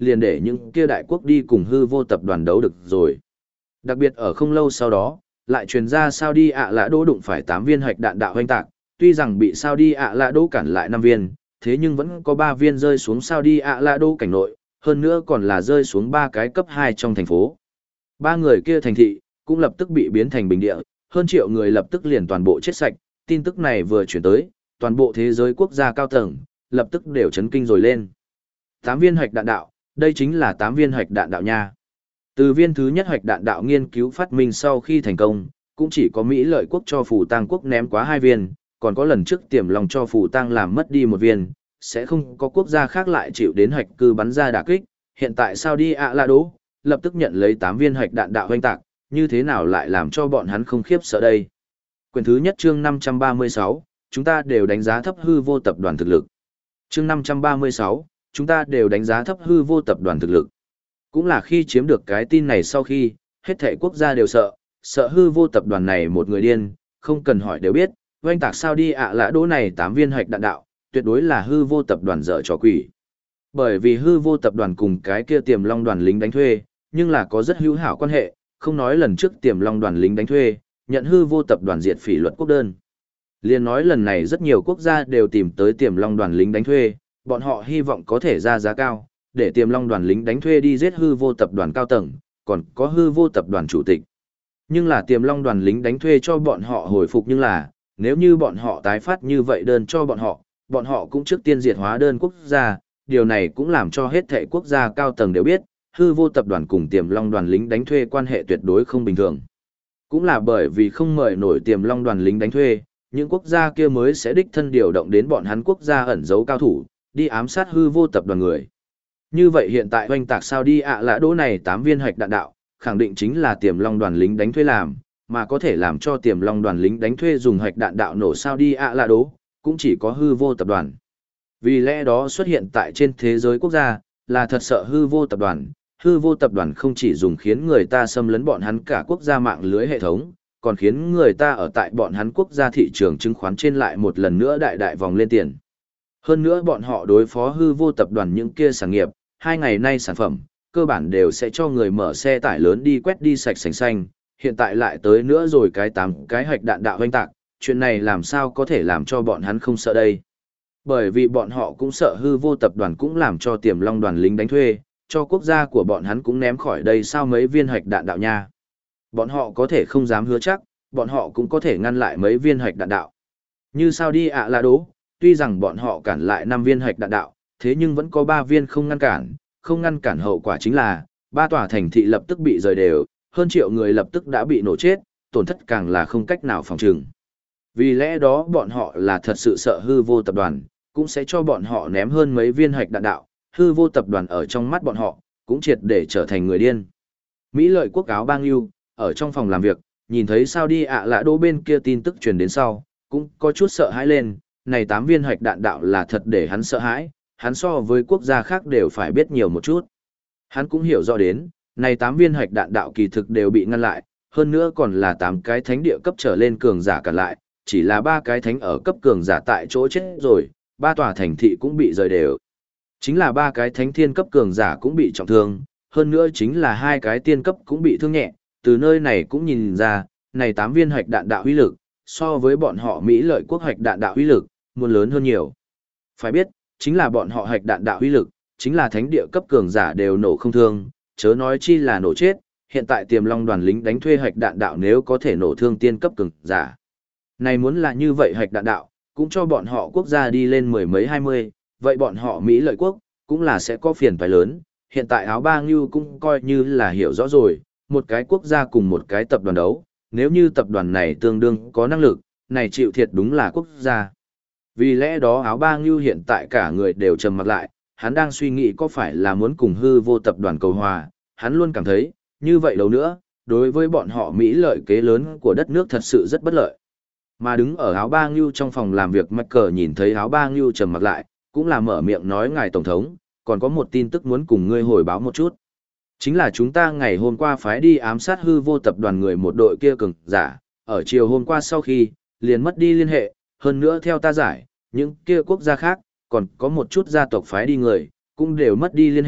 liền để những kia đại quốc đi cùng hư vô tập đoàn đấu được rồi. Đặc biệt ở không lâu sau đó, lại truyền ra Saudi ạ lã đỗ đụng phải 8 viên hạch đạn đạo hoành tạc, tuy rằng bị Saudi ạ lã đỗ cản lại 5 viên, thế nhưng vẫn có 3 viên rơi xuống Saudi ạ lã đỗ cảnh nội, hơn nữa còn là rơi xuống 3 cái cấp 2 trong thành phố. 3 người kia thành thị, cũng lập tức bị biến thành bình địa, hơn triệu người lập tức liền toàn bộ chết sạch, tin tức này vừa chuyển tới, toàn bộ thế giới quốc gia cao tầng, lập tức đều chấn kinh rồi lên. 8 viên hạch đạn đạo, đây chính là 8 viên hạch đạn đạo nha. Từ viên thứ nhất hạch đạn đạo nghiên cứu phát minh sau khi thành công, cũng chỉ có Mỹ lợi quốc cho Phù Tang quốc ném quá 2 viên, còn có lần trước Tiềm Long cho Phù Tang làm mất đi 1 viên, sẽ không có quốc gia khác lại chịu đến hạch cư bắn ra đả kích. Hiện tại Saudi ạ la đố, lập tức nhận lấy 8 viên hạch đạn đạo hoành tạc, như thế nào lại làm cho bọn hắn không khiếp sợ đây? Quyển thứ nhất chương 536, chúng ta đều đánh giá thấp hư vô tập đoàn thực lực. Chương 536, chúng ta đều đánh giá thấp hư vô tập đoàn thực lực. Cũng là khi chiếm được cái tin này sau khi, hết thảy quốc gia đều sợ hư vô tập đoàn này một người điên, không cần hỏi đều biết, oanh tạc sao đi ạ lã đỗ này 8 viên hạch đạn đạo, tuyệt đối là hư vô tập đoàn dở trò quỷ. Bởi vì hư vô tập đoàn cùng cái kia Tiềm Long đoàn lính đánh thuê, nhưng là có rất hữu hảo quan hệ, không nói lần trước Tiềm Long đoàn lính đánh thuê, nhận hư vô tập đoàn diệt phỉ luật quốc đơn. Liên nói lần này rất nhiều quốc gia đều tìm tới Tiềm Long đoàn lính đánh thuê, bọn họ hy vọng có thể ra giá cao, để Tiềm Long đoàn lính đánh thuê đi giết hư vô tập đoàn cao tầng, còn có hư vô tập đoàn chủ tịch. Nhưng là Tiềm Long đoàn lính đánh thuê cho bọn họ hồi phục, nhưng là, nếu như bọn họ tái phát như vậy đơn cho bọn họ cũng trước tiên diệt hóa đơn quốc gia, điều này cũng làm cho hết thảy quốc gia cao tầng đều biết, hư vô tập đoàn cùng Tiềm Long đoàn lính đánh thuê quan hệ tuyệt đối không bình thường. Cũng là bởi vì không mời nổi Tiềm Long đoàn lính đánh thuê, những quốc gia kia mới sẽ đích thân điều động đến bọn hắn quốc gia ẩn giấu cao thủ, đi ám sát hư vô tập đoàn người. Như vậy hiện tại hoành tạc sao đi ạ lã đỗ này 8 viên hạch đạn đạo, khẳng định chính là Tiềm Long đoàn lính đánh thuê làm, mà có thể làm cho Tiềm Long đoàn lính đánh thuê dùng hạch đạn đạo nổ sao đi ạ lã đỗ, cũng chỉ có hư vô tập đoàn. Vì lẽ đó xuất hiện tại trên thế giới quốc gia, là thật sợ hư vô tập đoàn không chỉ dùng khiến người ta xâm lấn bọn hắn cả quốc gia mạng lưới hệ thống, còn khiến người ta ở tại bọn hắn quốc gia thị trường chứng khoán trên lại một lần nữa đại đại vòng lên tiền. Hơn nữa bọn họ đối phó hư vô tập đoàn những kia sản nghiệp, 2 ngày nay sản phẩm, cơ bản đều sẽ cho người mở xe tải lớn đi quét đi sạch sành xanh, hiện tại lại tới nữa rồi cái 8 cái hạch đạn đạo hoành tạc, chuyện này làm sao có thể làm cho bọn hắn không sợ đây. Bởi vì bọn họ cũng sợ hư vô tập đoàn cũng làm cho Tiềm Long đoàn lính đánh thuê, cho quốc gia của bọn hắn cũng ném khỏi đây sao mấy viên hạch đạn đạo nha. Bọn họ có thể không dám hứa chắc, bọn họ cũng có thể ngăn lại mấy viên hạch đạn đạo. Như sao đi ạ là đố, tuy rằng bọn họ cản lại 5 viên hạch đạn đạo, thế nhưng vẫn có 3 viên không ngăn cản hậu quả chính là 3 tòa thành thị lập tức bị rời đều, hơn triệu người lập tức đã bị nổ chết, tổn thất càng là không cách nào phòng trừng. Vì lẽ đó bọn họ là thật sự sợ hư vô tập đoàn, cũng sẽ cho bọn họ ném hơn mấy viên hạch đạn đạo, hư vô tập đoàn ở trong mắt bọn họ, cũng triệt để trở thành người điên. Mỹ lợi quốc áo bang yêu, ở trong phòng làm việc, nhìn thấy sao đi ạ lã đỗ bên kia tin tức truyền đến sau, cũng có chút sợ hãi lên, này 8 viên hạch đạn đạo là thật để hắn sợ hãi, hắn so với quốc gia khác đều phải biết nhiều một chút. Hắn cũng hiểu rõ đến, này 8 viên hạch đạn đạo kỳ thực đều bị ngăn lại, hơn nữa còn là 8 cái thánh địa cấp trở lên cường giả cản lại, chỉ là 3 cái thánh ở cấp cường giả tại chỗ chết rồi, 3 tòa thành thị cũng bị rời đều. Chính là 3 cái thánh thiên cấp cường giả cũng bị trọng thương, hơn nữa chính là 2 cái tiên cấp cũng bị thương nhẹ, từ nơi này cũng nhìn ra, này 8 viên hạch đạn đạo uy lực, so với bọn họ Mỹ lợi quốc hạch đạn đạo uy lực, muốn lớn hơn nhiều. Phải biết, chính là bọn họ hạch đạn đạo uy lực, chính là thánh địa cấp cường giả đều nổ không thương, chớ nói chi là nổ chết, hiện tại Tiềm Long đoàn lính đánh thuê hạch đạn đạo nếu có thể nổ thương tiên cấp cường giả. Này muốn là như vậy hạch đạn đạo, cũng cho bọn họ quốc gia đi lên 10 mấy 20, vậy bọn họ Mỹ lợi quốc, cũng là sẽ có phiền phải lớn, hiện tại áo ba ngưu cũng coi như là hiểu rõ rồi, một cái quốc gia cùng một cái tập đoàn đấu, nếu như tập đoàn này tương đương có năng lực, này chịu thiệt đúng là quốc gia. Vì lẽ đó áo ba ngưu hiện tại cả người đều trầm mặc lại, hắn đang suy nghĩ có phải là muốn cùng hư vô tập đoàn cầu hòa, hắn luôn cảm thấy, như vậy đâu nữa, đối với bọn họ Mỹ lợi kế lớn của đất nước thật sự rất bất lợi. Mà đứng ở áo ba ngưu trong phòng làm việc mắc cờ nhìn thấy áo ba ngưu trầm mặc lại, cũng là mở miệng nói ngài tổng thống, còn có một tin tức muốn cùng ngươi hồi báo một chút. Chính là chúng ta ngày hôm qua phái đi ám sát hư vô tập đoàn người một đội kia cường giả, ở chiều hôm qua sau khi, liền mất đi liên hệ, hơn nữa theo ta giải, những kia quốc gia khác, còn có một chút gia tộc phái đi người, cũng đều mất đi liên hệ,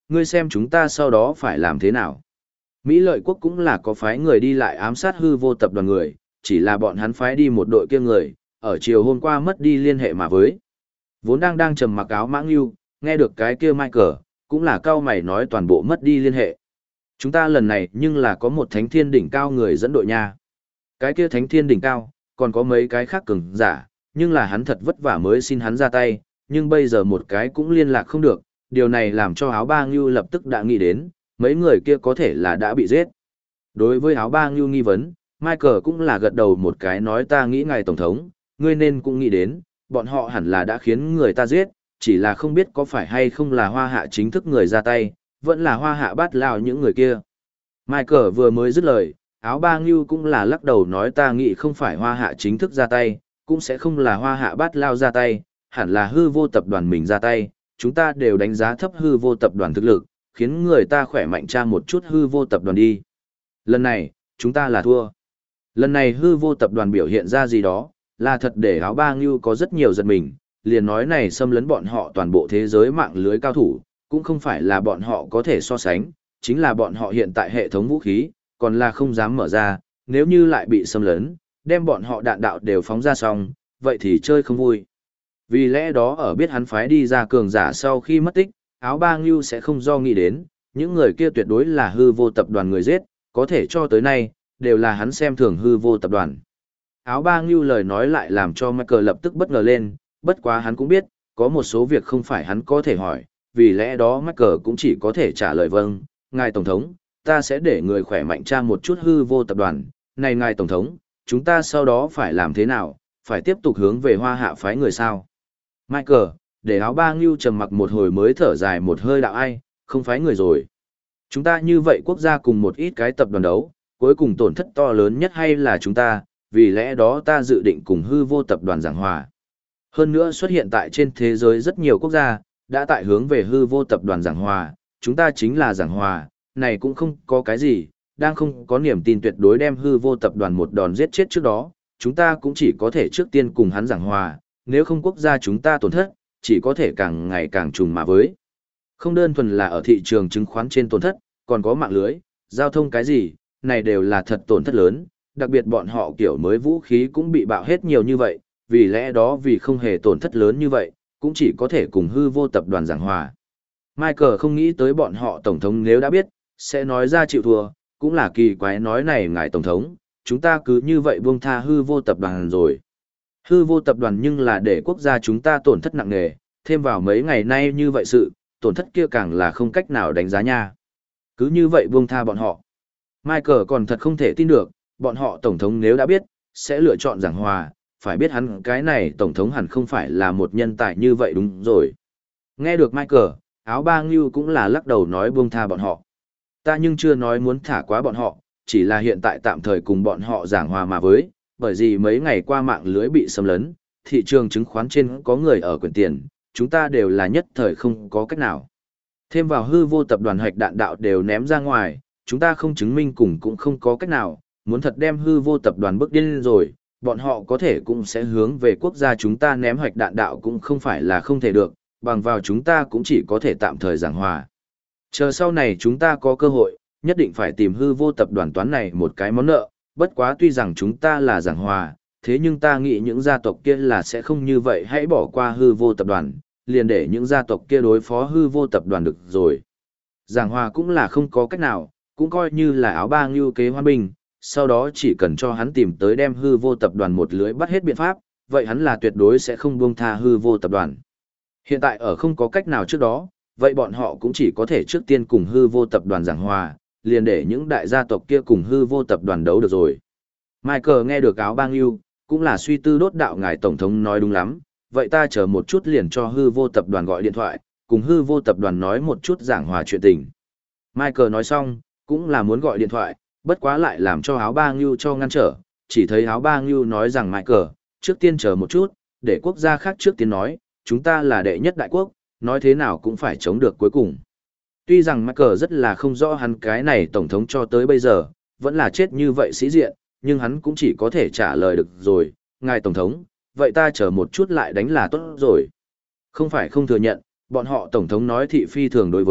ngươi xem chúng ta sau đó phải làm thế nào. Mỹ lợi quốc cũng là có phái người đi lại ám sát hư vô tập đoàn người, chỉ là bọn hắn phái đi một đội kia người, ở chiều hôm qua mất đi liên hệ mà với. Vốn đang trầm mặc áo mãng lưu, nghe được cái kia Michael, cũng là cao mày nói toàn bộ mất đi liên hệ. Chúng ta lần này nhưng là có một thánh thiên đỉnh cao người dẫn đội nha. Cái kia thánh thiên đỉnh cao, còn có mấy cái khác cường giả, nhưng là hắn thật vất vả mới xin hắn ra tay, nhưng bây giờ một cái cũng liên lạc không được, điều này làm cho áo ba ngưu lập tức đã nghĩ đến, mấy người kia có thể là đã bị giết. Đối với áo ba ngưu nghi vấn, Michael cũng là gật đầu một cái nói ta nghĩ ngài tổng thống, ngươi nên cũng nghĩ đến, bọn họ hẳn là đã khiến người ta giết, chỉ là không biết có phải hay không là hoa hạ chính thức người ra tay, vẫn là hoa hạ bát lao những người kia. Michael vừa mới dứt lời, áo ba ngưu cũng là lắc đầu nói ta nghĩ không phải hoa hạ chính thức ra tay, cũng sẽ không là hoa hạ bát lao ra tay, hẳn là hư vô tập đoàn mình ra tay, chúng ta đều đánh giá thấp hư vô tập đoàn thực lực, khiến người ta khỏe mạnh tra một chút hư vô tập đoàn đi. Lần này, chúng ta là thua. Lần này hư vô tập đoàn biểu hiện ra gì đó, là thật để áo ba ngưu có rất nhiều giật mình, liền nói này xâm lấn bọn họ toàn bộ thế giới mạng lưới cao thủ, cũng không phải là bọn họ có thể so sánh, chính là bọn họ hiện tại hệ thống vũ khí, còn là không dám mở ra, nếu như lại bị xâm lấn, đem bọn họ đạn đạo đều phóng ra xong, vậy thì chơi không vui. Vì lẽ đó ở biết hắn phái đi ra cường giả sau khi mất tích, áo ba ngưu sẽ không do nghĩ đến, những người kia tuyệt đối là hư vô tập đoàn người giết, có thể cho tới nay, đều là hắn xem thường hư vô tập đoàn. Áo ba ngưu lời nói lại làm cho Michael lập tức bất ngờ lên, bất quá hắn cũng biết, có một số việc không phải hắn có thể hỏi, vì lẽ đó Michael cũng chỉ có thể trả lời vâng, ngài tổng thống, ta sẽ để người khỏe mạnh tra một chút hư vô tập đoàn, này ngài tổng thống, chúng ta sau đó phải làm thế nào, phải tiếp tục hướng về hoa hạ phái người sao. Michael, để áo ba ngưu trầm mặc một hồi mới thở dài một hơi đạo ai, không phái người rồi. Chúng ta như vậy quốc gia cùng một ít cái tập đoàn đấu, cuối cùng tổn thất to lớn nhất hay là chúng ta, vì lẽ đó ta dự định cùng hư vô tập đoàn giảng hòa. Hơn nữa xuất hiện tại trên thế giới rất nhiều quốc gia, đã tại hướng về hư vô tập đoàn giảng hòa, chúng ta chính là giảng hòa, này cũng không có cái gì, đang không có niềm tin tuyệt đối đem hư vô tập đoàn một đòn giết chết trước đó, chúng ta cũng chỉ có thể trước tiên cùng hắn giảng hòa, nếu không quốc gia chúng ta tổn thất, chỉ có thể càng ngày càng trùng mà với. Không đơn thuần là ở thị trường chứng khoán trên tổn thất, còn có mạng lưới, giao thông cái gì, này đều là thật tổn thất lớn, đặc biệt bọn họ kiểu mới vũ khí cũng bị bạo hết nhiều như vậy, vì lẽ đó vì không hề tổn thất lớn như vậy, cũng chỉ có thể cùng hư vô tập đoàn giảng hòa. Michael không nghĩ tới bọn họ tổng thống nếu đã biết, sẽ nói ra chịu thua, cũng là kỳ quái nói này ngài tổng thống, chúng ta cứ như vậy buông tha hư vô tập đoàn rồi. Hư vô tập đoàn nhưng là để quốc gia chúng ta tổn thất nặng nề, thêm vào mấy ngày nay như vậy sự, tổn thất kia càng là không cách nào đánh giá nha. Cứ như vậy buông tha bọn họ. Michael còn thật không thể tin được, bọn họ tổng thống nếu đã biết, sẽ lựa chọn giảng hòa, phải biết hắn cái này tổng thống hẳn không phải là một nhân tài như vậy đúng rồi. Nghe được Michael, áo ba ngưu cũng là lắc đầu nói buông tha bọn họ. Ta nhưng chưa nói muốn thả quá bọn họ, chỉ là hiện tại tạm thời cùng bọn họ giảng hòa mà với, bởi vì mấy ngày qua mạng lưới bị xâm lấn, thị trường chứng khoán trên có người ở quyển tiền, chúng ta đều là nhất thời không có cách nào. Thêm vào hư vô tập đoàn hạch đạn đạo đều ném ra ngoài, chúng ta không chứng minh cùng cũng không có cách nào, muốn thật đem hư vô tập đoàn bước điên rồi, bọn họ có thể cũng sẽ hướng về quốc gia chúng ta ném hạch đạn đạo cũng không phải là không thể được, bằng vào chúng ta cũng chỉ có thể tạm thời giảng hòa. Chờ sau này chúng ta có cơ hội, nhất định phải tìm hư vô tập đoàn toán này một cái món nợ, bất quá tuy rằng chúng ta là giảng hòa, thế nhưng ta nghĩ những gia tộc kia là sẽ không như vậy hãy bỏ qua hư vô tập đoàn, liền để những gia tộc kia đối phó hư vô tập đoàn được rồi. Giảng hòa cũng là không có cách nào, cũng coi như là áo ba ngưu kế hoa binh, sau đó chỉ cần cho hắn tìm tới đem hư vô tập đoàn một lưới bắt hết biện pháp, vậy hắn là tuyệt đối sẽ không buông tha hư vô tập đoàn. Hiện tại ở không có cách nào trước đó, vậy bọn họ cũng chỉ có thể trước tiên cùng hư vô tập đoàn giảng hòa, liền để những đại gia tộc kia cùng hư vô tập đoàn đấu được rồi. Michael nghe được áo bang yêu, cũng là suy tư đốt đạo ngài tổng thống nói đúng lắm, vậy ta chờ một chút liền cho hư vô tập đoàn gọi điện thoại, cùng hư vô tập đoàn nói một chút giảng hòa chuyện tình. Michael nói xong, cũng là muốn gọi điện thoại, bất quá lại làm cho áo bang yêu cho ngăn trở, chỉ thấy áo bang yêu nói rằng Michael, trước tiên chờ một chút, để quốc gia khác trước tiên nói, chúng ta là đệ nhất đại quốc, nói thế nào cũng phải chống được cuối cùng. Tuy rằng Michael rất là không rõ hắn cái này tổng thống cho tới bây giờ, vẫn là chết như vậy sĩ diện, nhưng hắn cũng chỉ có thể trả lời được rồi, ngài tổng thống, vậy ta chờ một chút lại đánh là tốt rồi. Không phải không thừa nhận, bọn họ tổng thống nói thị phi thường đối với,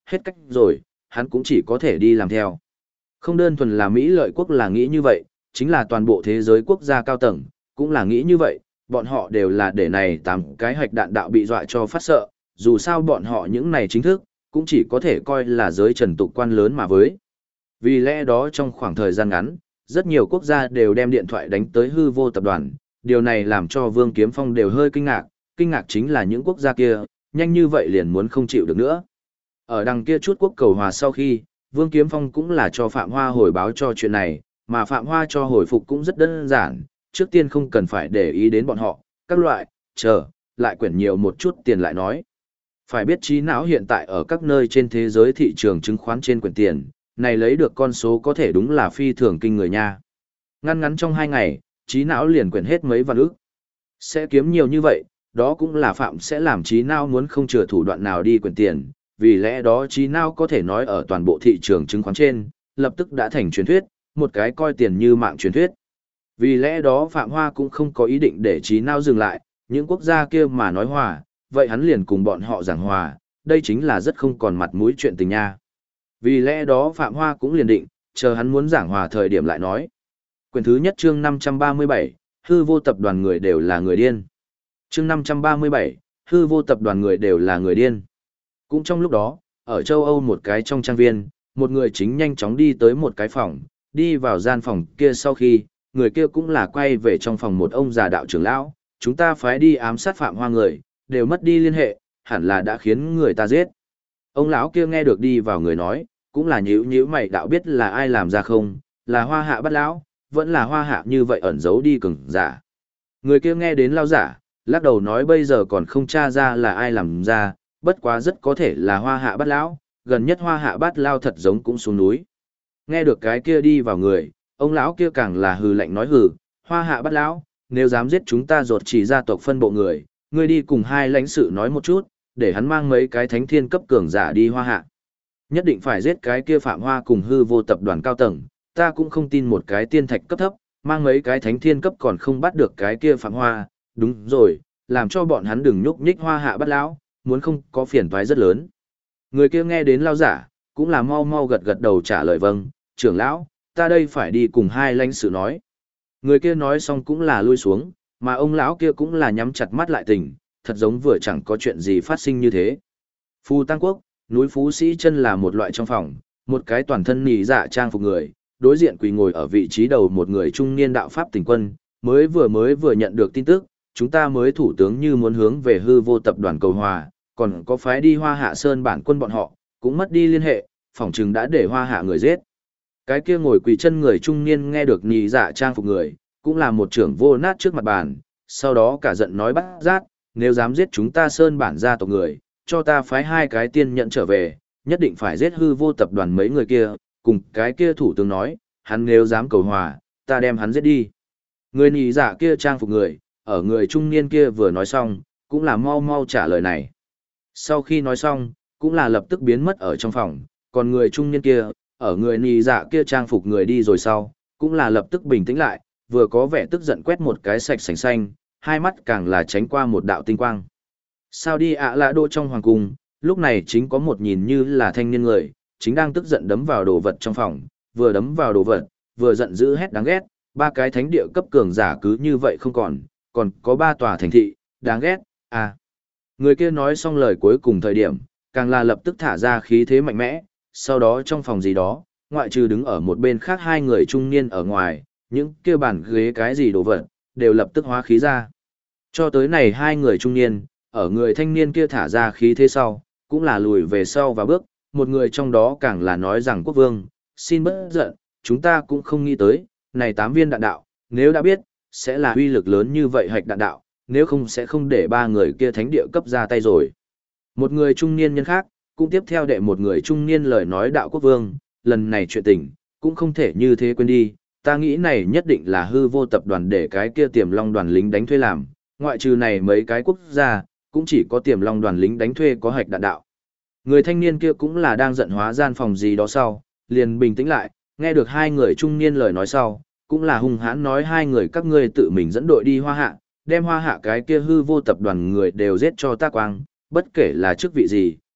hết cách rồi, hắn cũng chỉ có thể đi làm theo. Không đơn thuần là Mỹ lợi quốc là nghĩ như vậy, chính là toàn bộ thế giới quốc gia cao tầng, cũng là nghĩ như vậy, bọn họ đều là để này 8 cái hạch đạn đạo bị dọa cho phát sợ, dù sao bọn họ những này chính thức, cũng chỉ có thể coi là giới trần tục quan lớn mà với. Vì lẽ đó trong khoảng thời gian ngắn, rất nhiều quốc gia đều đem điện thoại đánh tới hư vô tập đoàn, điều này làm cho Vương Kiếm Phong đều hơi kinh ngạc chính là những quốc gia kia, nhanh như vậy liền muốn không chịu được nữa. Ở đằng kia chút quốc cầu hòa sau khi, Vương Kiếm Phong cũng là cho Phạm Hoa hồi báo cho chuyện này, mà Phạm Hoa cho hồi phục cũng rất đơn giản, trước tiên không cần phải để ý đến bọn họ, các loại, chờ, lại quyển nhiều một chút tiền lại nói. Phải biết trí não hiện tại ở các nơi trên thế giới thị trường chứng khoán trên quyển tiền, này lấy được con số có thể đúng là phi thường kinh người nha. Ngăn ngắn trong 2 ngày, trí não liền quyển hết mấy vạn ức. Sẽ kiếm nhiều như vậy, đó cũng là Phạm sẽ làm trí não muốn không chừa thủ đoạn nào đi quyển tiền, vì lẽ đó trí não có thể nói ở toàn bộ thị trường chứng khoán trên, lập tức đã thành truyền thuyết, một cái coi tiền như mạng truyền thuyết. Vì lẽ đó Phạm Hoa cũng không có ý định để trí não dừng lại, những quốc gia kia mà nói hòa, vậy hắn liền cùng bọn họ giảng hòa, đây chính là rất không còn mặt mũi chuyện tình nha. Vì lẽ đó Phạm Hoa cũng liền định, chờ hắn muốn giảng hòa thời điểm lại nói. Quyển thứ nhất chương 537, hư vô tập đoàn người đều là người điên. Chương 537, hư vô tập đoàn người đều là người điên. Cũng trong lúc đó, ở châu Âu một cái trong trang viên, một người chính nhanh chóng đi tới một cái phòng, đi vào gian phòng kia sau khi, người kia cũng là quay về trong phòng một ông già đạo trưởng lão, chúng ta phái đi ám sát Phạm Hoa người, đều mất đi liên hệ, hẳn là đã khiến người ta giết. Ông lão kia nghe được đi vào người nói, cũng là nhíu nhíu mày đạo biết là ai làm ra không, là Hoa Hạ bắt lão, vẫn là Hoa Hạ như vậy ẩn giấu đi cứng giả. Người kia nghe đến lão giả, lắc đầu nói bây giờ còn không tra ra là ai làm ra, bất quá rất có thể là Hoa Hạ bắt lão, gần nhất Hoa Hạ bắt lao thật giống cũng xuống núi. Nghe được cái kia đi vào người, ông lão kia càng là hừ lạnh nói hừ, Hoa Hạ bắt lão, nếu dám giết chúng ta rột chỉ gia tộc phân bộ người, ngươi đi cùng 2 lãnh sự nói một chút, để hắn mang mấy cái thánh thiên cấp cường giả đi Hoa Hạ. Nhất định phải giết cái kia Phạm Hoa cùng hư vô tập đoàn cao tầng, ta cũng không tin một cái tiên thạch cấp thấp, mang mấy cái thánh thiên cấp còn không bắt được cái kia Phạm Hoa, đúng rồi, làm cho bọn hắn đừng nhúc nhích Hoa Hạ bắt lão, muốn không có phiền toái rất lớn. Người kia nghe đến lao giả, cũng là mau mau gật gật đầu trả lời vâng, trưởng lão, ta đây phải đi cùng 2 lãnh sự nói. Người kia nói xong cũng là lui xuống, mà ông lão kia cũng là nhắm chặt mắt lại tỉnh, thật giống vừa chẳng có chuyện gì phát sinh như thế. Phù Tăng Quốc, núi Phú Sĩ chân là một loại trong phòng, một cái toàn thân nỉ dạ trang phục người, đối diện quỳ ngồi ở vị trí đầu một người trung niên đạo pháp tỉnh quân, mới vừa nhận được tin tức, chúng ta mới thủ tướng như muốn hướng về hư vô tập đoàn cầu hòa, còn có phái đi Hoa Hạ Sơn bản quân bọn họ, cũng mất đi liên hệ, phỏng chừng đã để Hoa Hạ người giết. Cái kia ngồi quỳ chân người trung niên nghe được nỉ dạ trang phục người, cũng là một trưởng vô nát trước mặt bàn, sau đó cả giận nói bắt rát, nếu dám giết chúng ta Sơn bản gia tộc người, cho ta phái 2 cái tiên nhận trở về, nhất định phải giết hư vô tập đoàn mấy người kia, cùng cái kia thủ tướng nói, hắn nếu dám cầu hòa, ta đem hắn giết đi. Người nỉ dạ kia trang phục người, ở người trung niên kia vừa nói xong, cũng là mau mau trả lời này. Sau khi nói xong, cũng là lập tức biến mất ở trong phòng, còn người trung niên kia, ở người nỉ dạ kia trang phục người đi rồi sau, cũng là lập tức bình tĩnh lại, vừa có vẻ tức giận quét một cái sạch sành xanh, 2 mắt càng là tránh qua một đạo tinh quang. Sao đi ạ lạ đô trong hoàng cung, lúc này chính có một nhìn như là thanh niên người, chính đang tức giận đấm vào đồ vật trong phòng, vừa đấm vào đồ vật, vừa giận dữ hét đáng ghét, 3 cái thánh địa cấp cường giả cứ như vậy không còn có 3 tòa thành thị, đáng ghét, à. Người kia nói xong lời cuối cùng thời điểm, càng là lập tức thả ra khí thế mạnh mẽ, sau đó trong phòng gì đó, ngoại trừ đứng ở một bên khác 2 người trung niên ở ngoài, những kia bàn ghế cái gì đồ vật, đều lập tức hóa khí ra. Cho tới này 2 người trung niên, ở người thanh niên kia thả ra khí thế sau, cũng là lùi về sau và bước, một người trong đó càng là nói rằng quốc vương, xin bớt giận, chúng ta cũng không nghĩ tới, này 8 viên đạn đạo, nếu đã biết, sẽ là uy lực lớn như vậy hạch đạn đạo, nếu không sẽ không để 3 người kia thánh địa cấp ra tay rồi. Một người trung niên nhân khác, cũng tiếp theo đệ một người trung niên lời nói đạo quốc vương, lần này chuyện tình, cũng không thể như thế quên đi, ta nghĩ này nhất định là hư vô tập đoàn để cái kia tiềm long đoàn lính đánh thuê làm, ngoại trừ này mấy cái quốc gia, cũng chỉ có tiềm long đoàn lính đánh thuê có hạch đạn đạo. Người thanh niên kia cũng là đang giận hóa gian phòng gì đó sau, liền bình tĩnh lại, nghe được 2 người trung niên lời nói sau, cũng là hung hãn nói 2 người các ngươi tự mình dẫn đội đi Hoa Hạ, đem Hoa Hạ cái kia hư vô tập đoàn người đều giết cho ta quang, bất kể là chức vị gì,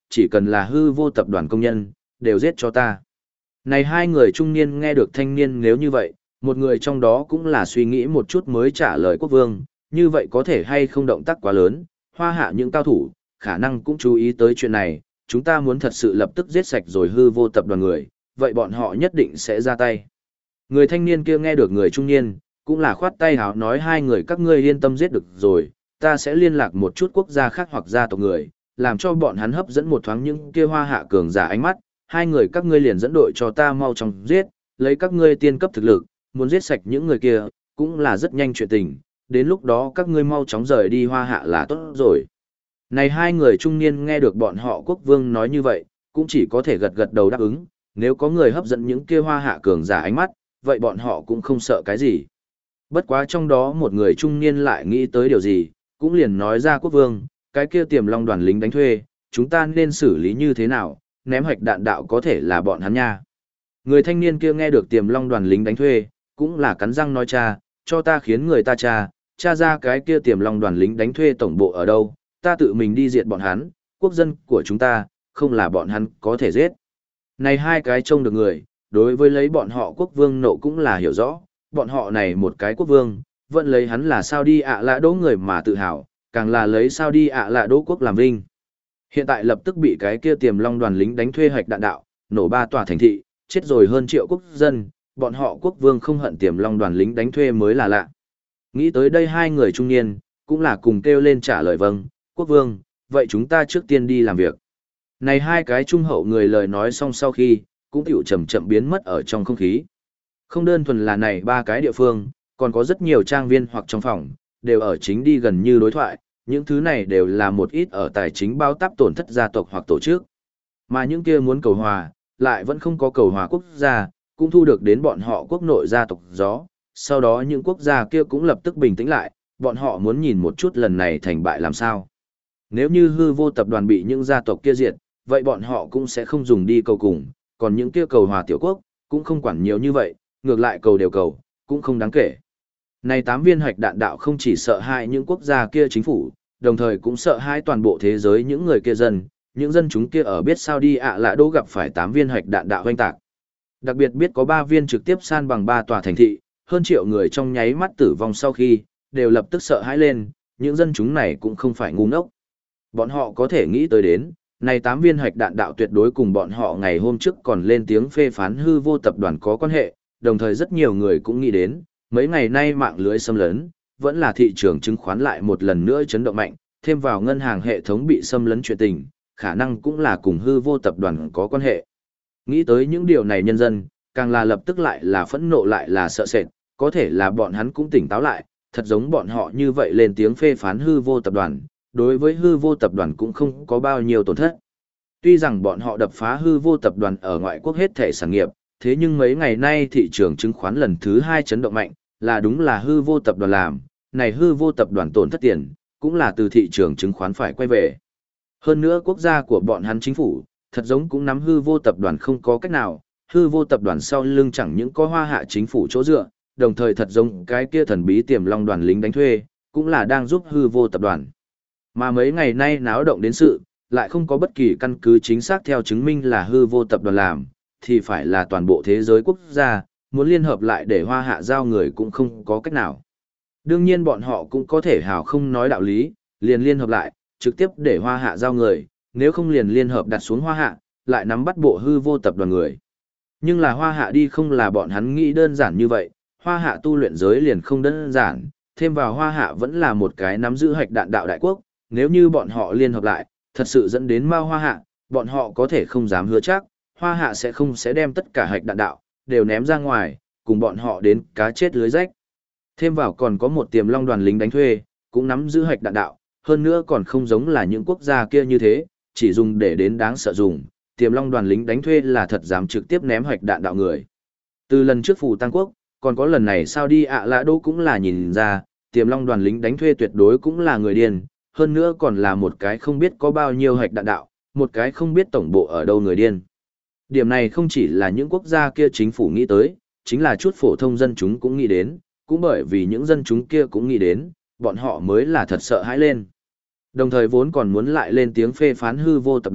chỉ cần là hư vô tập đoàn công nhân, đều giết cho ta. Này hai người trung niên nghe được thanh niên nếu như vậy, một người trong đó cũng là suy nghĩ một chút mới trả lời quốc vương, như vậy có thể hay không động tác quá lớn, Hoa Hạ những cao thủ, khả năng cũng chú ý tới chuyện này, chúng ta muốn thật sự lập tức giết sạch rồi hư vô tập đoàn người, vậy bọn họ nhất định sẽ ra tay. Người thanh niên kia nghe được người trung niên, cũng là khoát tay háo nói hai người các ngươi yên tâm giết được rồi, ta sẽ liên lạc một chút quốc gia khác hoặc gia tộc người, làm cho bọn hắn hấp dẫn một thoáng những kia Hoa Hạ cường giả ánh mắt, hai người các ngươi liền dẫn đội cho ta mau chóng giết, lấy các ngươi tiên cấp thực lực, muốn giết sạch những người kia, cũng là rất nhanh chuyện tình, đến lúc đó các ngươi mau chóng rời đi Hoa Hạ là tốt rồi. Này hai người trung niên nghe được bọn họ quốc vương nói như vậy, cũng chỉ có thể gật gật đầu đáp ứng, nếu có người hấp dẫn những kia Hoa Hạ cường giả ánh mắt, vậy bọn họ cũng không sợ cái gì. Bất quá trong đó một người trung niên lại nghĩ tới điều gì, cũng liền nói ra quốc vương, cái kia Tiềm Long đoàn lính đánh thuê, chúng ta nên xử lý như thế nào, ném hạch đạn đạo có thể là bọn hắn nha. Người thanh niên kia nghe được Tiềm Long đoàn lính đánh thuê, cũng là cắn răng nói cha, cho ta khiến người ta cha ra cái kia Tiềm Long đoàn lính đánh thuê tổng bộ ở đâu, ta tự mình đi diệt bọn hắn, quốc dân của chúng ta, không là bọn hắn có thể giết. Này hai cái trông được người, đối với lấy bọn họ quốc vương nộ cũng là hiểu rõ, bọn họ này một cái quốc vương, vẫn lấy hắn là sao đi ạ lạ đỗ người mà tự hào, càng là lấy sao đi ạ lạ đỗ quốc làm vinh. Hiện tại lập tức bị cái kia Tiềm Long đoàn lính đánh thuê hạch đạn đạo, nổ 3 tòa thành thị, chết rồi hơn triệu quốc dân, bọn họ quốc vương không hận Tiềm Long đoàn lính đánh thuê mới là lạ. Nghĩ tới đây hai người trung niên, cũng là cùng kêu lên trả lời vâng, quốc vương, vậy chúng ta trước tiên đi làm việc. Này hai cái trung hậu người lời nói xong sau khi, cũng tiểu chậm chậm biến mất ở trong không khí. Không đơn thuần là này ba cái địa phương, còn có rất nhiều trang viên hoặc trong phòng, đều ở chính đi gần như đối thoại, những thứ này đều là một ít ở tài chính bao táp tổn thất gia tộc hoặc tổ chức. Mà những kia muốn cầu hòa, lại vẫn không có cầu hòa quốc gia, cũng thu được đến bọn họ quốc nội gia tộc gió, sau đó những quốc gia kia cũng lập tức bình tĩnh lại, bọn họ muốn nhìn một chút lần này thành bại làm sao. Nếu như hư vô tập đoàn bị những gia tộc kia diệt, vậy bọn họ cũng sẽ không dùng đi cầu cùng, còn những kia cầu hòa tiểu quốc, cũng không quản nhiều như vậy, ngược lại cầu đều cầu, cũng không đáng kể. Này 8 viên hạch đạn đạo không chỉ sợ hại những quốc gia kia chính phủ, đồng thời cũng sợ hãi toàn bộ thế giới những người kia dân, những dân chúng kia ở biết sao đi ạ lạ đô gặp phải 8 viên hạch đạn đạo hoanh tạc. Đặc biệt biết có 3 viên trực tiếp san bằng 3 tòa thành thị, hơn triệu người trong nháy mắt tử vong sau khi, đều lập tức sợ hãi lên, những dân chúng này cũng không phải ngu ngốc. Bọn họ có thể nghĩ tới đến, này 8 viên hạch đạn đạo tuyệt đối cùng bọn họ ngày hôm trước còn lên tiếng phê phán hư vô tập đoàn có quan hệ, đồng thời rất nhiều người cũng nghĩ đến, mấy ngày nay mạng lưới xâm lấn, vẫn là thị trường chứng khoán lại một lần nữa chấn động mạnh, thêm vào ngân hàng hệ thống bị xâm lấn chuyện tình, khả năng cũng là cùng hư vô tập đoàn có quan hệ. Nghĩ tới những điều này nhân dân, càng là lập tức lại là phẫn nộ lại là sợ sệt, có thể là bọn hắn cũng tỉnh táo lại, thật giống bọn họ như vậy lên tiếng phê phán hư vô tập đoàn, đối với hư vô tập đoàn cũng không có bao nhiêu tổn thất. Tuy rằng bọn họ đập phá hư vô tập đoàn ở ngoại quốc hết thể sản nghiệp, thế nhưng mấy ngày nay thị trường chứng khoán lần thứ 2 chấn động mạnh, là đúng là hư vô tập đoàn làm, này hư vô tập đoàn tổn thất tiền, cũng là từ thị trường chứng khoán phải quay về. Hơn nữa quốc gia của bọn hắn chính phủ, thật giống cũng nắm hư vô tập đoàn không có cách nào, hư vô tập đoàn sau lưng chẳng những có Hoa Hạ chính phủ chỗ dựa, đồng thời thật giống cái kia thần bí Tiềm Long đoàn lính đánh thuê, cũng là đang giúp hư vô tập đoàn. Mà mấy ngày nay náo động đến sự, lại không có bất kỳ căn cứ chính xác theo chứng minh là hư vô tập đoàn làm, thì phải là toàn bộ thế giới quốc gia, muốn liên hợp lại để Hoa Hạ giao người cũng không có cách nào. Đương nhiên bọn họ cũng có thể hào không nói đạo lý, liền liên hợp lại, trực tiếp để Hoa Hạ giao người, nếu không liền liên hợp đặt xuống Hoa Hạ, lại nắm bắt bộ hư vô tập đoàn người. Nhưng là Hoa Hạ đi không là bọn hắn nghĩ đơn giản như vậy, Hoa Hạ tu luyện giới liền không đơn giản, thêm vào Hoa Hạ vẫn là một cái nắm giữ hạch đạn đạo đại quốc, nếu như bọn họ liên hợp lại, thật sự dẫn đến Mao Hoa Hạ, bọn họ có thể không dám hứa chắc, Hoa Hạ sẽ đem tất cả hạch đạn đạo, đều ném ra ngoài, cùng bọn họ đến cá chết lưới rách. Thêm vào còn có một Tiềm Long đoàn lính đánh thuê, cũng nắm giữ hạch đạn đạo, hơn nữa còn không giống là những quốc gia kia như thế, chỉ dùng để đến đáng sợ dùng, Tiềm Long đoàn lính đánh thuê là thật dám trực tiếp ném hạch đạn đạo người. Từ lần trước Phù Tăng Quốc, còn có lần này sao đi ạ lạ đô cũng là nhìn ra, Tiềm Long đoàn lính đánh thuê tuyệt đối cũng là người điên, hơn nữa còn là một cái không biết có bao nhiêu hạch đạn đạo, một cái không biết tổng bộ ở đâu người điên. Điểm này không chỉ là những quốc gia kia chính phủ nghĩ tới, chính là chút phổ thông dân chúng cũng nghĩ đến, cũng bởi vì những dân chúng kia cũng nghĩ đến, bọn họ mới là thật sợ hãi lên. Đồng thời vốn còn muốn lại lên tiếng phê phán hư vô tập đoàn,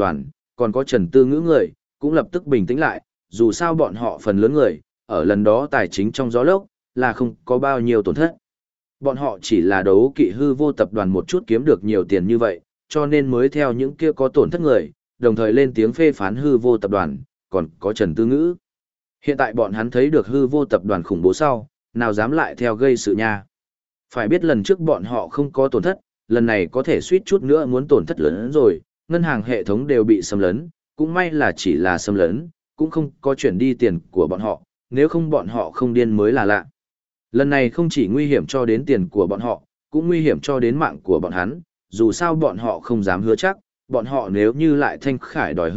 còn có Trần Tư Ngữ người, cũng lập tức bình tĩnh lại, dù sao bọn họ phần lớn người, ở lần đó tài chính trong gió lốc, là không có bao nhiêu tổn thất. Bọn họ chỉ là đấu kỵ hư vô tập đoàn một chút kiếm được nhiều tiền như vậy, cho nên mới theo những kia có tổn thất người, đồng thời lên tiếng phê phán hư vô tập đoàn, còn có Trần Tư Ngữ. Hiện tại bọn hắn thấy được hư vô tập đoàn khủng bố sau, nào dám lại theo gây sự nha. Phải biết lần trước bọn họ không có tổn thất, lần này có thể suýt chút nữa muốn tổn thất lớn hơn rồi, ngân hàng hệ thống đều bị xâm lấn, cũng may là chỉ là xâm lấn, cũng không có chuyển đi tiền của bọn họ, nếu không bọn họ không điên mới là lạ. Lần này không chỉ nguy hiểm cho đến tiền của bọn họ, cũng nguy hiểm cho đến mạng của bọn hắn, dù sao bọn họ không dám hứa chắc, bọn họ nếu như lại thanh khải đòi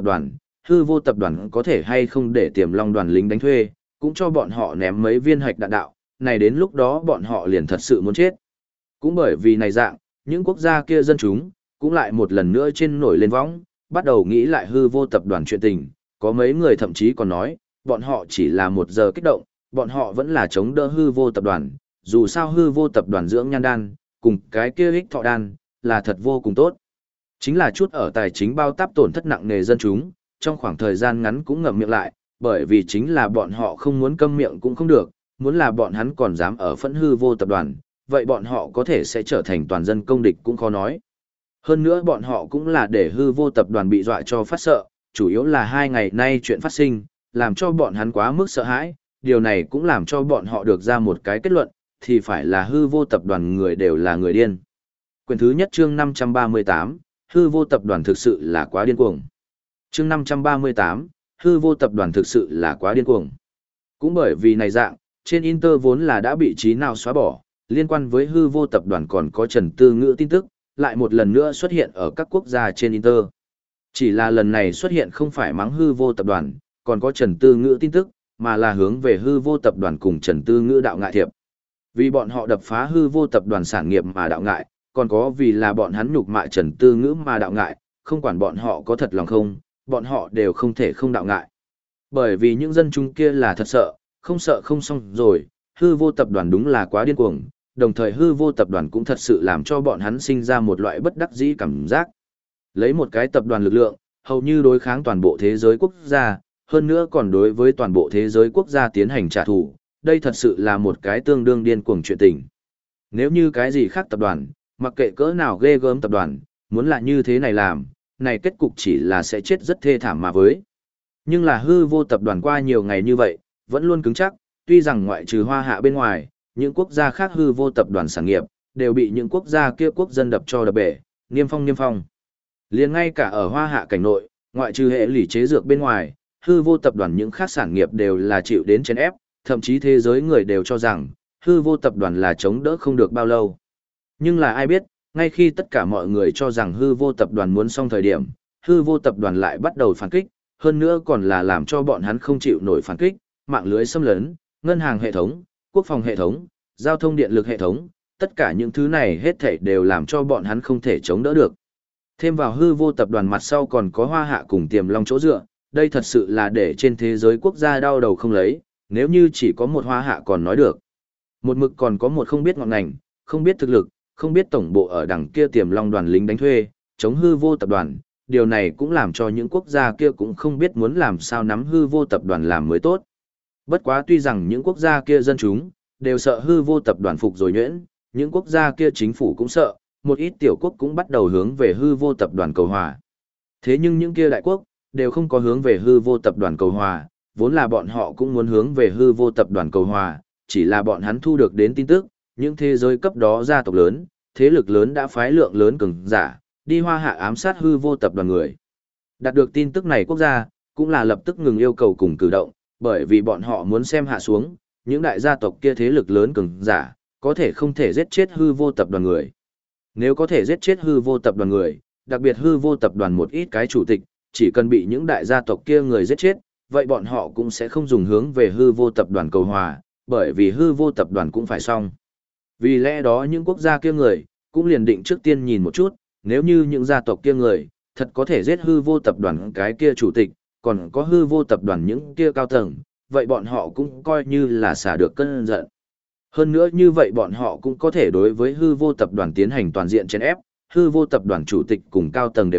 hư vô tập đoàn có thể hay không để Tiềm Long đoàn lính đánh thuê, cũng cho bọn họ ném mấy viên hạch đạn đạo, này đến lúc đó bọn họ liền thật sự muốn chết. Cũng bởi vì này dạng, những quốc gia kia dân chúng, cũng lại một lần nữa trên nổi lên võng, bắt đầu nghĩ lại hư vô tập đoàn chuyện tình, có mấy người thậm chí còn nói, bọn họ chỉ là một giờ kích động, bọn họ vẫn là chống đỡ hư vô tập đoàn, dù sao hư vô tập đoàn dưỡng nhan đan, cùng cái kia ích thọ đan, là thật vô cùng tốt. Chính là chút ở tài chính bao táp tổn thất nặng nề dân chúng, trong khoảng thời gian ngắn cũng ngậm miệng lại, bởi vì chính là bọn họ không muốn câm miệng cũng không được, muốn là bọn hắn còn dám ở phẫn hư vô tập đoàn, vậy bọn họ có thể sẽ trở thành toàn dân công địch cũng khó nói. Hơn nữa bọn họ cũng là để hư vô tập đoàn bị dọa cho phát sợ, chủ yếu là 2 ngày nay chuyện phát sinh, làm cho bọn hắn quá mức sợ hãi, điều này cũng làm cho bọn họ được ra một cái kết luận, thì phải là hư vô tập đoàn người đều là người điên. Quyển thứ nhất chương 538, hư vô tập đoàn thực sự là quá điên cuồng. Chương 538, hư vô tập đoàn thực sự là quá điên cuồng. Cũng bởi vì này dạng, trên Inter vốn là đã bị trí nào xóa bỏ, liên quan với hư vô tập đoàn còn có Trần Tư Ngữ tin tức, lại một lần nữa xuất hiện ở các quốc gia trên Inter. Chỉ là lần này xuất hiện không phải mắng hư vô tập đoàn, còn có Trần Tư Ngữ tin tức, mà là hướng về hư vô tập đoàn cùng Trần Tư Ngữ đạo ngại thiệp. Vì bọn họ đập phá hư vô tập đoàn sản nghiệp mà đạo ngại, còn có vì là bọn hắn nhục mạ Trần Tư Ngữ mà đạo ngại, không quản bọn họ có thật lòng không, bọn họ đều không thể không đạo ngại. Bởi vì những dân chúng kia là thật sợ không xong rồi, hư vô tập đoàn đúng là quá điên cuồng, đồng thời hư vô tập đoàn cũng thật sự làm cho bọn hắn sinh ra một loại bất đắc dĩ cảm giác. Lấy một cái tập đoàn lực lượng, hầu như đối kháng toàn bộ thế giới quốc gia, hơn nữa còn đối với toàn bộ thế giới quốc gia tiến hành trả thù, đây thật sự là một cái tương đương điên cuồng chuyện tình. Nếu như cái gì khác tập đoàn, mặc kệ cỡ nào ghê gớm tập đoàn, muốn là như thế này làm, này kết cục chỉ là sẽ chết rất thê thảm mà với. Nhưng là hư vô tập đoàn qua nhiều ngày như vậy, vẫn luôn cứng chắc, tuy rằng ngoại trừ Hoa Hạ bên ngoài, những quốc gia khác hư vô tập đoàn sản nghiệp, đều bị những quốc gia kia quốc dân đập cho đập bể, niêm phong. Liền ngay cả ở Hoa Hạ cảnh nội, ngoại trừ hệ lỷ chế dược bên ngoài, hư vô tập đoàn những khác sản nghiệp đều là chịu đến chèn ép, thậm chí thế giới người đều cho rằng, hư vô tập đoàn là chống đỡ không được bao lâu. Nhưng là ai biết, ngay khi tất cả mọi người cho rằng hư vô tập đoàn muốn xong thời điểm, hư vô tập đoàn lại bắt đầu phản kích, hơn nữa còn là làm cho bọn hắn không chịu nổi phản kích, mạng lưới xâm lấn, ngân hàng hệ thống, quốc phòng hệ thống, giao thông điện lực hệ thống, tất cả những thứ này hết thảy đều làm cho bọn hắn không thể chống đỡ được. Thêm vào hư vô tập đoàn mặt sau còn có Hoa Hạ cùng Tiềm Long chỗ dựa, đây thật sự là để trên thế giới quốc gia đau đầu không lấy, nếu như chỉ có một Hoa Hạ còn nói được. Một mực còn có một không biết ngọn ngành, không biết thực lực, không biết tổng bộ ở đằng kia Tiềm Long đoàn lính đánh thuê, chống hư vô tập đoàn, điều này cũng làm cho những quốc gia kia cũng không biết muốn làm sao nắm hư vô tập đoàn làm mới tốt. Bất quá tuy rằng những quốc gia kia dân chúng, đều sợ hư vô tập đoàn phục rồi nhuyễn, những quốc gia kia chính phủ cũng sợ, một ít tiểu quốc cũng bắt đầu hướng về hư vô tập đoàn cầu hòa. Thế nhưng những kia đại quốc, đều không có hướng về hư vô tập đoàn cầu hòa, vốn là bọn họ cũng muốn hướng về hư vô tập đoàn cầu hòa, chỉ là bọn hắn thu được đến tin tức, những thế giới cấp đó gia tộc lớn, thế lực lớn đã phái lượng lớn cường giả, đi Hoa Hạ ám sát hư vô tập đoàn người. Đạt được tin tức này quốc gia, cũng là lập tức ngừng yêu cầu cùng cử động, bởi vì bọn họ muốn xem hạ xuống, những đại gia tộc kia thế lực lớn cường giả, có thể không thể giết chết hư vô tập đoàn người. Nếu có thể giết chết hư vô tập đoàn người, đặc biệt hư vô tập đoàn một ít cái chủ tịch, chỉ cần bị những đại gia tộc kia người giết chết, vậy bọn họ cũng sẽ không dùng hướng về hư vô tập đoàn cầu hòa, bởi vì hư vô tập đoàn cũng phải xong. Vì lẽ đó những quốc gia kia người, cũng liền định trước tiên nhìn một chút, nếu như những gia tộc kia người, thật có thể giết hư vô tập đoàn cái kia chủ tịch, còn có hư vô tập đoàn những kia cao tầng, vậy bọn họ cũng coi như là xả được cơn giận. Hơn nữa như vậy bọn họ cũng có thể đối với hư vô tập đoàn tiến hành toàn diện chèn ép, hư vô tập đoàn chủ tịch cùng cao tầng đều chết,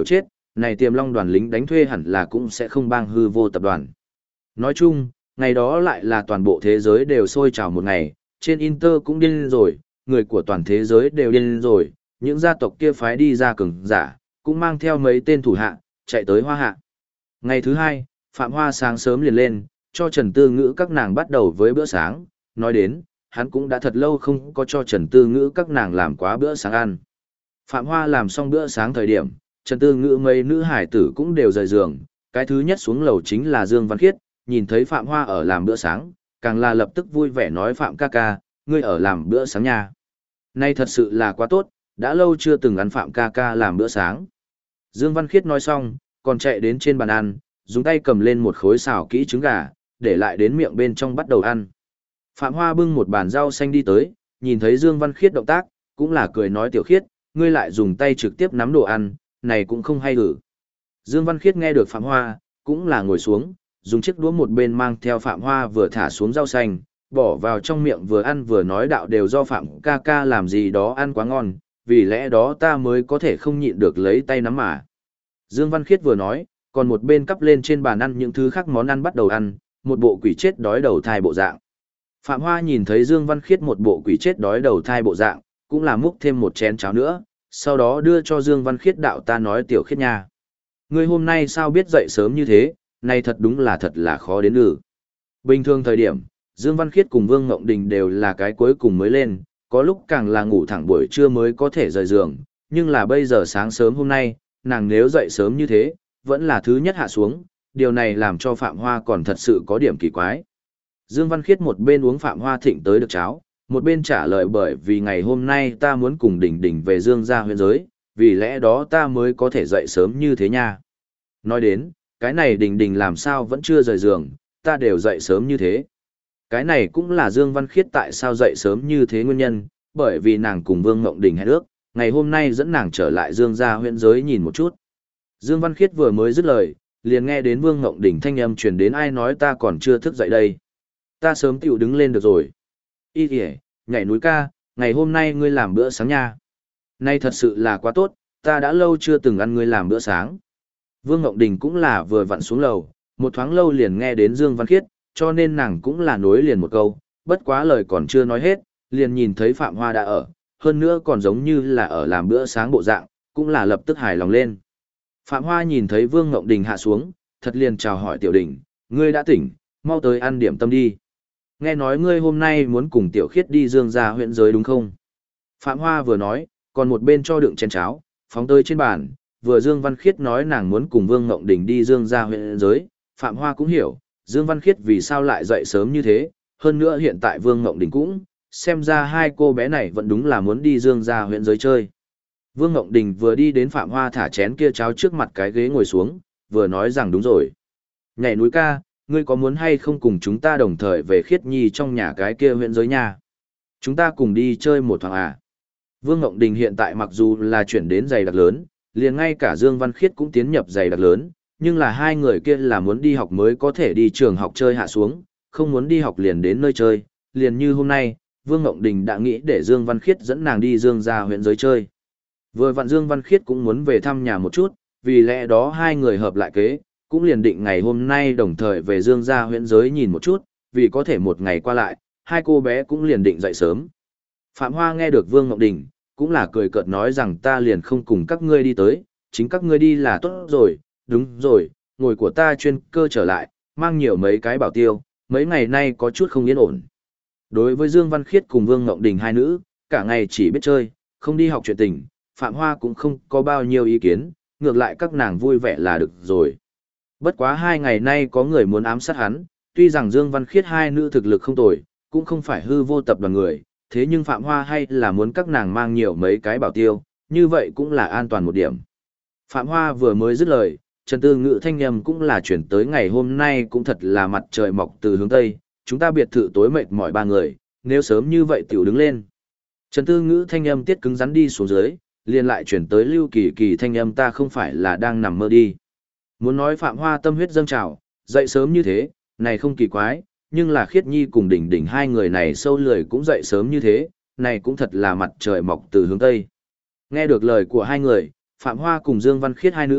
này Tiềm Long đoàn lính đánh thuê hẳn là cũng sẽ không bang hư vô tập đoàn. Nói chung, ngày đó lại là toàn bộ thế giới đều sôi trào một ngày, trên Inter cũng điên rồi, người của toàn thế giới đều điên rồi, những gia tộc kia phái đi ra cường giả, cũng mang theo mấy tên thủ hạ, chạy tới Hoa Hạ. Ngày thứ hai, Phạm Hoa sáng sớm liền lên, cho Trần Tư Ngữ các nàng bắt đầu với bữa sáng, nói đến, hắn cũng đã thật lâu không có cho Trần Tư Ngữ các nàng làm quá bữa sáng ăn. Phạm Hoa làm xong bữa sáng thời điểm, Trần Tư Ngữ mấy nữ hải tử cũng đều rời giường, cái thứ nhất xuống lầu chính là Dương Văn Khiết, nhìn thấy Phạm Hoa ở làm bữa sáng, càng là lập tức vui vẻ nói Phạm ca ca, ngươi ở làm bữa sáng nha. Nay thật sự là quá tốt, đã lâu chưa từng ăn Phạm ca ca làm bữa sáng. Dương Văn Khiết nói xong, còn chạy đến trên bàn ăn, dùng tay cầm lên một khối xào kỹ trứng gà, để lại đến miệng bên trong bắt đầu ăn. Phạm Hoa bưng một bàn rau xanh đi tới, nhìn thấy Dương Văn Khiết động tác, cũng là cười nói Tiểu Khiết, ngươi lại dùng tay trực tiếp nắm đồ ăn, này cũng không hay hử. Dương Văn Khiết nghe được Phạm Hoa, cũng là ngồi xuống, dùng chiếc đũa một bên mang theo Phạm Hoa vừa thả xuống rau xanh, bỏ vào trong miệng vừa ăn vừa nói đạo đều do Phạm ca ca làm gì đó ăn quá ngon, vì lẽ đó ta mới có thể không nhịn được lấy tay nắm mà. Dương Văn Khiết vừa nói, còn một bên cắp lên trên bàn ăn những thứ khác món ăn bắt đầu ăn, một bộ quỷ chết đói đầu thai bộ dạng. Phạm Hoa nhìn thấy Dương Văn Khiết một bộ quỷ chết đói đầu thai bộ dạng, cũng là múc thêm một chén cháo nữa, sau đó đưa cho Dương Văn Khiết đạo ta nói Tiểu Khiết nha. Ngươi hôm nay sao biết dậy sớm như thế, này thật đúng là thật là khó đến lử. Bình thường thời điểm, Dương Văn Khiết cùng Vương Ngộng Đình đều là cái cuối cùng mới lên, có lúc càng là ngủ thẳng buổi trưa mới có thể rời giường, nhưng là bây giờ sáng sớm hôm nay, nàng nếu dậy sớm như thế, vẫn là thứ nhất hạ xuống, điều này làm cho Phạm Hoa còn thật sự có điểm kỳ quái. Dương Văn Khiết một bên uống Phạm Hoa thịnh tới được cháo, một bên trả lời bởi vì ngày hôm nay ta muốn cùng Đình Đình về Dương gia huyện giới, vì lẽ đó ta mới có thể dậy sớm như thế nha. Nói đến, cái này Đình Đình làm sao vẫn chưa rời giường, ta đều dậy sớm như thế. Cái này cũng là Dương Văn Khiết tại sao dậy sớm như thế nguyên nhân, bởi vì nàng cùng Vương Ngộng Đình hẹn ước, ngày hôm nay dẫn nàng trở lại Dương gia huyện giới nhìn một chút. Dương Văn Khiết vừa mới dứt lời, liền nghe đến Vương Ngộng Đình thanh âm truyền đến ai nói ta còn chưa thức dậy đây. Ta sớm tiểu đứng lên được rồi. Y kìa, nhảy núi ca, ngày hôm nay ngươi làm bữa sáng nha. Nay thật sự là quá tốt, ta đã lâu chưa từng ăn ngươi làm bữa sáng. Vương Ngộng Đình cũng là vừa vặn xuống lầu, một thoáng lâu liền nghe đến Dương Văn Khiết, cho nên nàng cũng là nối liền một câu, bất quá lời còn chưa nói hết, liền nhìn thấy Phạm Hoa đã ở, hơn nữa còn giống như là ở làm bữa sáng bộ dạng, cũng là lập tức hài lòng lên. Phạm Hoa nhìn thấy Vương Ngộng Đình hạ xuống, thật liền chào hỏi Tiểu Đình, ngươi đã tỉnh, mau tới ăn điểm tâm đi. Nghe nói ngươi hôm nay muốn cùng Tiểu Khiết đi Dương gia huyện giới đúng không? Phạm Hoa vừa nói, còn một bên cho đựng chén cháo, phóng tới trên bàn, vừa Dương Văn Khiết nói nàng muốn cùng Vương Ngộng Đình đi Dương gia huyện giới, Phạm Hoa cũng hiểu, Dương Văn Khiết vì sao lại dậy sớm như thế, hơn nữa hiện tại Vương Ngộng Đình cũng, xem ra hai cô bé này vẫn đúng là muốn đi Dương gia huyện giới chơi. Vương Ngộng Đình vừa đi đến Phạm Hoa thả chén kia cháo trước mặt cái ghế ngồi xuống, vừa nói rằng đúng rồi. Nhảy núi ca, ngươi có muốn hay không cùng chúng ta đồng thời về Khiết Nhi trong nhà cái kia huyện giới nha? Chúng ta cùng đi chơi một thoáng à? Vương Ngộng Đình hiện tại mặc dù là chuyển đến giày đặc lớn, liền ngay cả Dương Văn Khiết cũng tiến nhập giày đặc lớn, nhưng là hai người kia là muốn đi học mới có thể đi trường học chơi hạ xuống, không muốn đi học liền đến nơi chơi, liền như hôm nay, Vương Ngộng Đình đã nghĩ để Dương Văn Khiết dẫn nàng đi Dương gia huyện giới chơi. Vừa vặn Dương Văn Khiết cũng muốn về thăm nhà một chút, vì lẽ đó hai người hợp lại kế, cũng liền định ngày hôm nay đồng thời về Dương gia huyện giới nhìn một chút, vì có thể một ngày qua lại, hai cô bé cũng liền định dậy sớm. Phạm Hoa nghe được Vương Ngộng Đình, cũng là cười cợt nói rằng ta liền không cùng các ngươi đi tới, chính các ngươi đi là tốt rồi, đúng rồi, ngồi của ta chuyên cơ trở lại, mang nhiều mấy cái bảo tiêu, mấy ngày nay có chút không yên ổn. Đối với Dương Văn Khiết cùng Vương Ngộng Đình hai nữ, cả ngày chỉ biết chơi, không đi học chuyện tình, Phạm Hoa cũng không có bao nhiêu ý kiến, ngược lại các nàng vui vẻ là được rồi. Bất quá hai ngày nay có người muốn ám sát hắn, tuy rằng Dương Văn Khiết hai nữ thực lực không tồi, cũng không phải hư vô tập đoàn người, thế nhưng Phạm Hoa hay là muốn các nàng mang nhiều mấy cái bảo tiêu, như vậy cũng là an toàn một điểm. Phạm Hoa vừa mới dứt lời, Trần Tư Ngữ thanh âm cũng là chuyển tới ngày hôm nay cũng thật là mặt trời mọc từ hướng Tây, chúng ta biệt thự tối mệt mỏi ba người, nếu sớm như vậy tiểu đứng lên. Trần Tư Ngữ thanh âm tiết cứng rắn đi xuống dưới, liền lại chuyển tới Lưu Kỳ Kỳ thanh âm ta không phải là đang nằm mơ đi. Muốn nói Phạm Hoa tâm huyết dâng trào, dậy sớm như thế, này không kỳ quái, nhưng là Khiết Nhi cùng Đình Đình hai người này sâu lười cũng dậy sớm như thế, này cũng thật là mặt trời mọc từ hướng Tây. Nghe được lời của hai người, Phạm Hoa cùng Dương Văn Khiết hai nữ,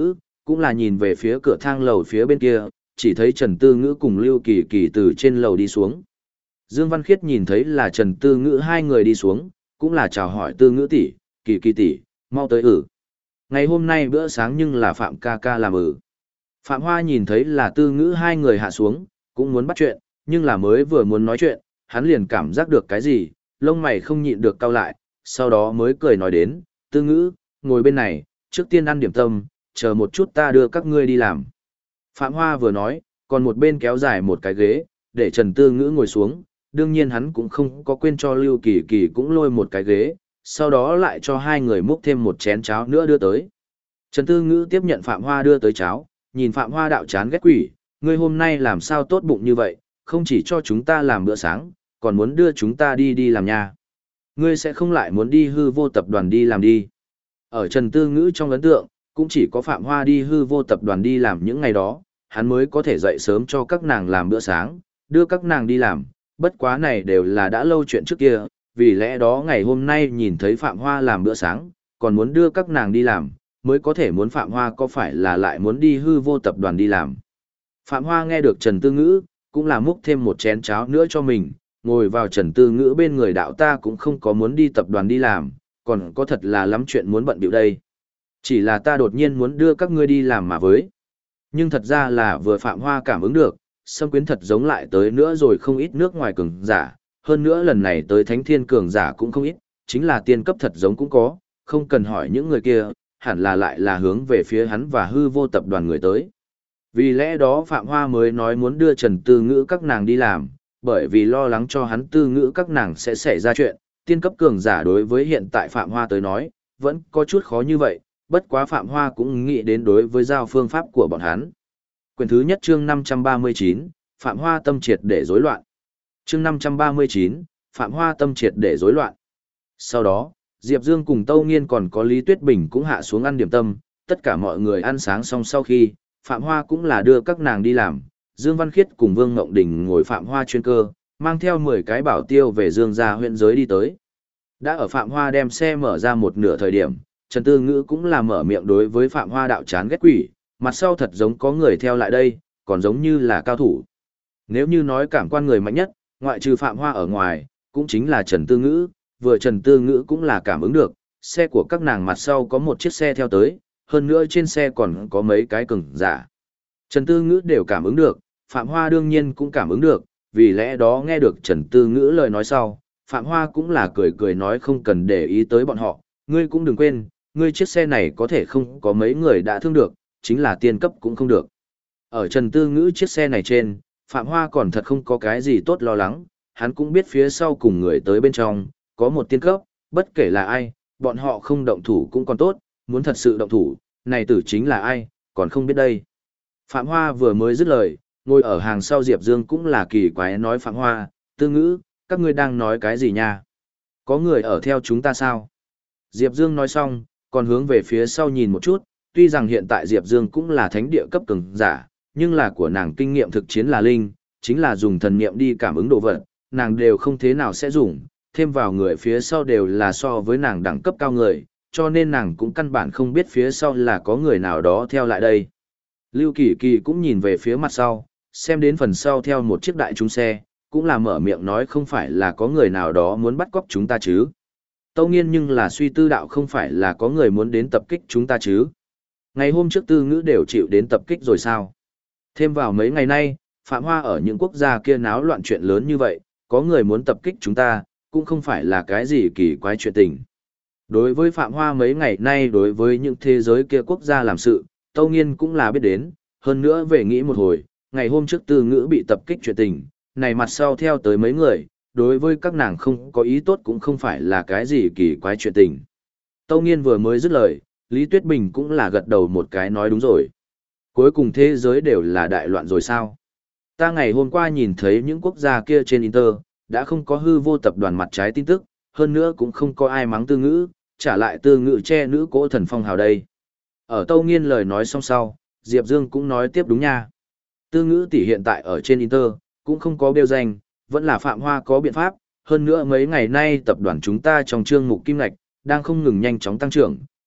cũng là nhìn về phía cửa thang lầu phía bên kia, chỉ thấy Trần Tư Ngữ cùng Lưu Kỳ Kỳ từ trên lầu đi xuống. Dương Văn Khiết nhìn thấy là Trần Tư Ngữ hai người đi xuống, cũng là chào hỏi Tư Ngữ tỷ, Kỳ Kỳ tỷ, mau tới Ngày hôm nay bữa sáng nhưng là Phạm ca ca làm Phạm Hoa nhìn thấy là Tư Ngữ hai người hạ xuống, cũng muốn bắt chuyện, nhưng là mới vừa muốn nói chuyện, hắn liền cảm giác được cái gì, lông mày không nhịn được cau lại, sau đó mới cười nói đến, Tư Ngữ, ngồi bên này, trước tiên ăn điểm tâm, chờ một chút ta đưa các ngươi đi làm. Phạm Hoa vừa nói, còn một bên kéo dài một cái ghế, để Trần Tư Ngữ ngồi xuống, đương nhiên hắn cũng không có quên cho Lưu Kỳ Kỳ cũng lôi một cái ghế, sau đó lại cho hai người múc thêm một chén cháo nữa đưa tới. Trần Tư Ngữ tiếp nhận Phạm Hoa đưa tới cháo, nhìn Phạm Hoa đạo chán ghét quỷ, ngươi hôm nay làm sao tốt bụng như vậy, không chỉ cho chúng ta làm bữa sáng, còn muốn đưa chúng ta đi làm nha. Ngươi sẽ không lại muốn đi hư vô tập đoàn đi làm đi. Ở Trần Tư Ngữ trong ấn tượng, cũng chỉ có Phạm Hoa đi hư vô tập đoàn đi làm những ngày đó, hắn mới có thể dậy sớm cho các nàng làm bữa sáng, đưa các nàng đi làm, bất quá này đều là đã lâu chuyện trước kia, vì lẽ đó ngày hôm nay nhìn thấy Phạm Hoa làm bữa sáng, còn muốn đưa các nàng đi làm, mới có thể muốn Phạm Hoa có phải là lại muốn đi hư vô tập đoàn đi làm. Phạm Hoa nghe được Trần Tư Ngữ, cũng là múc thêm một chén cháo nữa cho mình, ngồi vào Trần Tư Ngữ bên người đạo ta cũng không có muốn đi tập đoàn đi làm, còn có thật là lắm chuyện muốn bận bịu đây. Chỉ là ta đột nhiên muốn đưa các ngươi đi làm mà với. Nhưng thật ra là vừa Phạm Hoa cảm ứng được, Sâm Quyến thật giống lại tới nữa rồi không ít nước ngoài cường giả, hơn nữa lần này tới Thánh Thiên cường giả cũng không ít, chính là tiên cấp thật giống cũng có, không cần hỏi những người kia, hẳn là lại là hướng về phía hắn và hư vô tập đoàn người tới. Vì lẽ đó Phạm Hoa mới nói muốn đưa Trần Tư Ngữ các nàng đi làm, bởi vì lo lắng cho hắn Tư Ngữ các nàng sẽ xảy ra chuyện, tiên cấp cường giả đối với hiện tại Phạm Hoa tới nói, vẫn có chút khó như vậy, bất quá Phạm Hoa cũng nghĩ đến đối với giao phương pháp của bọn hắn. Quyển thứ nhất chương 539, Phạm Hoa tâm triệt để rối loạn. Chương 539, Phạm Hoa tâm triệt để rối loạn. Sau đó, Diệp Dương cùng Tâu Nghiên còn có Lý Tuyết Bình cũng hạ xuống ăn điểm tâm, tất cả mọi người ăn sáng xong sau khi, Phạm Hoa cũng là đưa các nàng đi làm, Dương Văn Khiết cùng Vương Ngộng Đình ngồi Phạm Hoa chuyên cơ, mang theo 10 cái bảo tiêu về Dương gia huyện giới đi tới. Đã ở Phạm Hoa đem xe mở ra một nửa thời điểm, Trần Tư Ngữ cũng là mở miệng đối với Phạm Hoa đạo chán ghét quỷ, mặt sau thật giống có người theo lại đây, còn giống như là cao thủ. Nếu như nói cảm quan người mạnh nhất, ngoại trừ Phạm Hoa ở ngoài, cũng chính là Trần Tư Ngữ, vừa Trần Tư Ngữ cũng là cảm ứng được, xe của các nàng mặt sau có một chiếc xe theo tới, hơn nữa trên xe còn có mấy cái cường giả. Trần Tư Ngữ đều cảm ứng được, Phạm Hoa đương nhiên cũng cảm ứng được, vì lẽ đó nghe được Trần Tư Ngữ lời nói sau, Phạm Hoa cũng là cười cười nói không cần để ý tới bọn họ, ngươi cũng đừng quên, ngươi chiếc xe này có thể không có mấy người đã thương được, chính là tiên cấp cũng không được. Ở Trần Tư Ngữ chiếc xe này trên, Phạm Hoa còn thật không có cái gì tốt lo lắng, hắn cũng biết phía sau cùng người tới bên trong, có một tiên cấp, bất kể là ai, bọn họ không động thủ cũng còn tốt, muốn thật sự động thủ, này tử chính là ai, còn không biết đây. Phạm Hoa vừa mới dứt lời, ngồi ở hàng sau Diệp Dương cũng là kỳ quái nói Phạm Hoa, Tư Ngữ, các ngươi đang nói cái gì nha? Có người ở theo chúng ta sao? Diệp Dương nói xong, còn hướng về phía sau nhìn một chút, tuy rằng hiện tại Diệp Dương cũng là thánh địa cấp cường giả, nhưng là của nàng kinh nghiệm thực chiến là linh, chính là dùng thần niệm đi cảm ứng đồ vật, nàng đều không thế nào sẽ dùng, thêm vào người phía sau đều là so với nàng đẳng cấp cao người, cho nên nàng cũng căn bản không biết phía sau là có người nào đó theo lại đây. Lưu Kỳ Kỳ cũng nhìn về phía mặt sau, xem đến phần sau theo một chiếc đại chúng xe, cũng là mở miệng nói không phải là có người nào đó muốn bắt cóc chúng ta chứ. Tâu Nghiên nhưng là suy tư đạo không phải là có người muốn đến tập kích chúng ta chứ. Ngày hôm trước Tư Ngữ đều chịu đến tập kích rồi sao? Thêm vào mấy ngày nay, Phạm Hoa ở những quốc gia kia náo loạn chuyện lớn như vậy, có người muốn tập kích chúng ta, cũng không phải là cái gì kỳ quái chuyện tình. Đối với Phạm Hoa mấy ngày nay đối với những thế giới kia quốc gia làm sự, Tâu Nghiên cũng là biết đến, hơn nữa về nghĩ một hồi, ngày hôm trước Tư Ngữ bị tập kích chuyện tình, này mặt sau theo tới mấy người, đối với các nàng không có ý tốt cũng không phải là cái gì kỳ quái chuyện tình. Tâu Nghiên vừa mới dứt lời, Lý Tuyết Bình cũng là gật đầu một cái nói đúng rồi. Cuối cùng thế giới đều là đại loạn rồi sao? Ta ngày hôm qua nhìn thấy những quốc gia kia trên Inter, đã không có hư vô tập đoàn mặt trái tin tức, hơn nữa cũng không có ai mắng Tư Ngữ, trả lại Tư Ngữ che nữ cỗ thần phong hào đây. Ở Tâu Nghiên lời nói xong sau, Diệp Dương cũng nói tiếp đúng nha. Tư Ngữ tỷ hiện tại ở trên Inter, cũng không có bêu danh, vẫn là Phạm Hoa có biện pháp, hơn nữa mấy ngày nay tập đoàn chúng ta trong chương mục kim ngạch, đang không ngừng nhanh chóng tăng trưởng,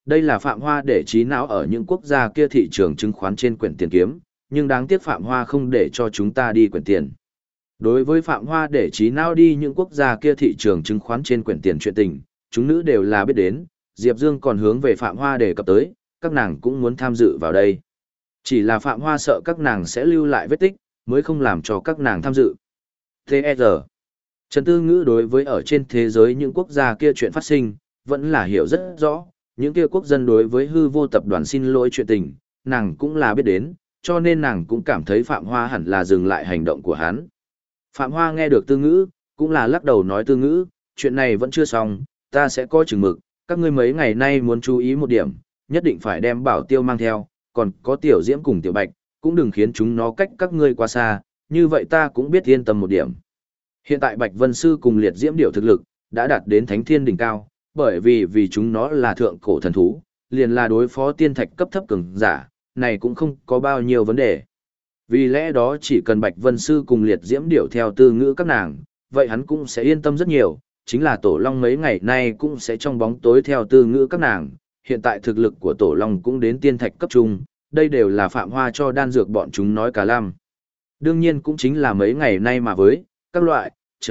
đây là Phạm Hoa để trí não ở những quốc gia kia thị trường chứng khoán trên quyển tiền kiếm, nhưng đáng tiếc Phạm Hoa không để cho chúng ta đi quyển tiền. Đối với Phạm Hoa để trí não đi những quốc gia kia thị trường chứng khoán trên quyển tiền chuyện tình, chúng nữ đều là biết đến, Diệp Dương còn hướng về Phạm Hoa đề cập tới, các nàng cũng muốn tham dự vào đây. Chỉ là Phạm Hoa sợ các nàng sẽ lưu lại vết tích, mới không làm cho các nàng tham dự. T.E.R. Trần Tư Ngữ đối với ở trên thế giới những quốc gia kia chuyện phát sinh, vẫn là hiểu rất rõ, những kia quốc dân đối với hư vô tập đoàn xin lỗi chuyện tình, nàng cũng là biết đến, cho nên nàng cũng cảm thấy Phạm Hoa hẳn là dừng lại hành động của hắn. Phạm Hoa nghe được Tư Ngữ, cũng là lắc đầu nói Tư Ngữ, chuyện này vẫn chưa xong, ta sẽ có chừng mực, các ngươi mấy ngày nay muốn chú ý một điểm, nhất định phải đem Bảo Tiêu mang theo, còn có Tiểu Diễm cùng Tiểu Bạch, cũng đừng khiến chúng nó cách các ngươi quá xa, như vậy ta cũng biết yên tâm một điểm. Hiện tại Bạch Vân Sư cùng Liệt Diễm Điểu thực lực đã đạt đến Thánh Thiên đỉnh cao, bởi vì chúng nó là thượng cổ thần thú, liền là đối phó tiên thạch cấp thấp cường giả, này cũng không có bao nhiêu vấn đề. Vì lẽ đó chỉ cần Bạch Vân Sư cùng Liệt Diễm Điểu theo Tư Ngữ các nàng, vậy hắn cũng sẽ yên tâm rất nhiều, chính là Tổ Long mấy ngày nay cũng sẽ trong bóng tối theo Tư Ngữ các nàng, hiện tại thực lực của Tổ Long cũng đến tiên thạch cấp trung, đây đều là Phạm Hoa cho đan dược bọn chúng nói cả lăm. Đương nhiên cũng chính là mấy ngày nay mà với, các loại,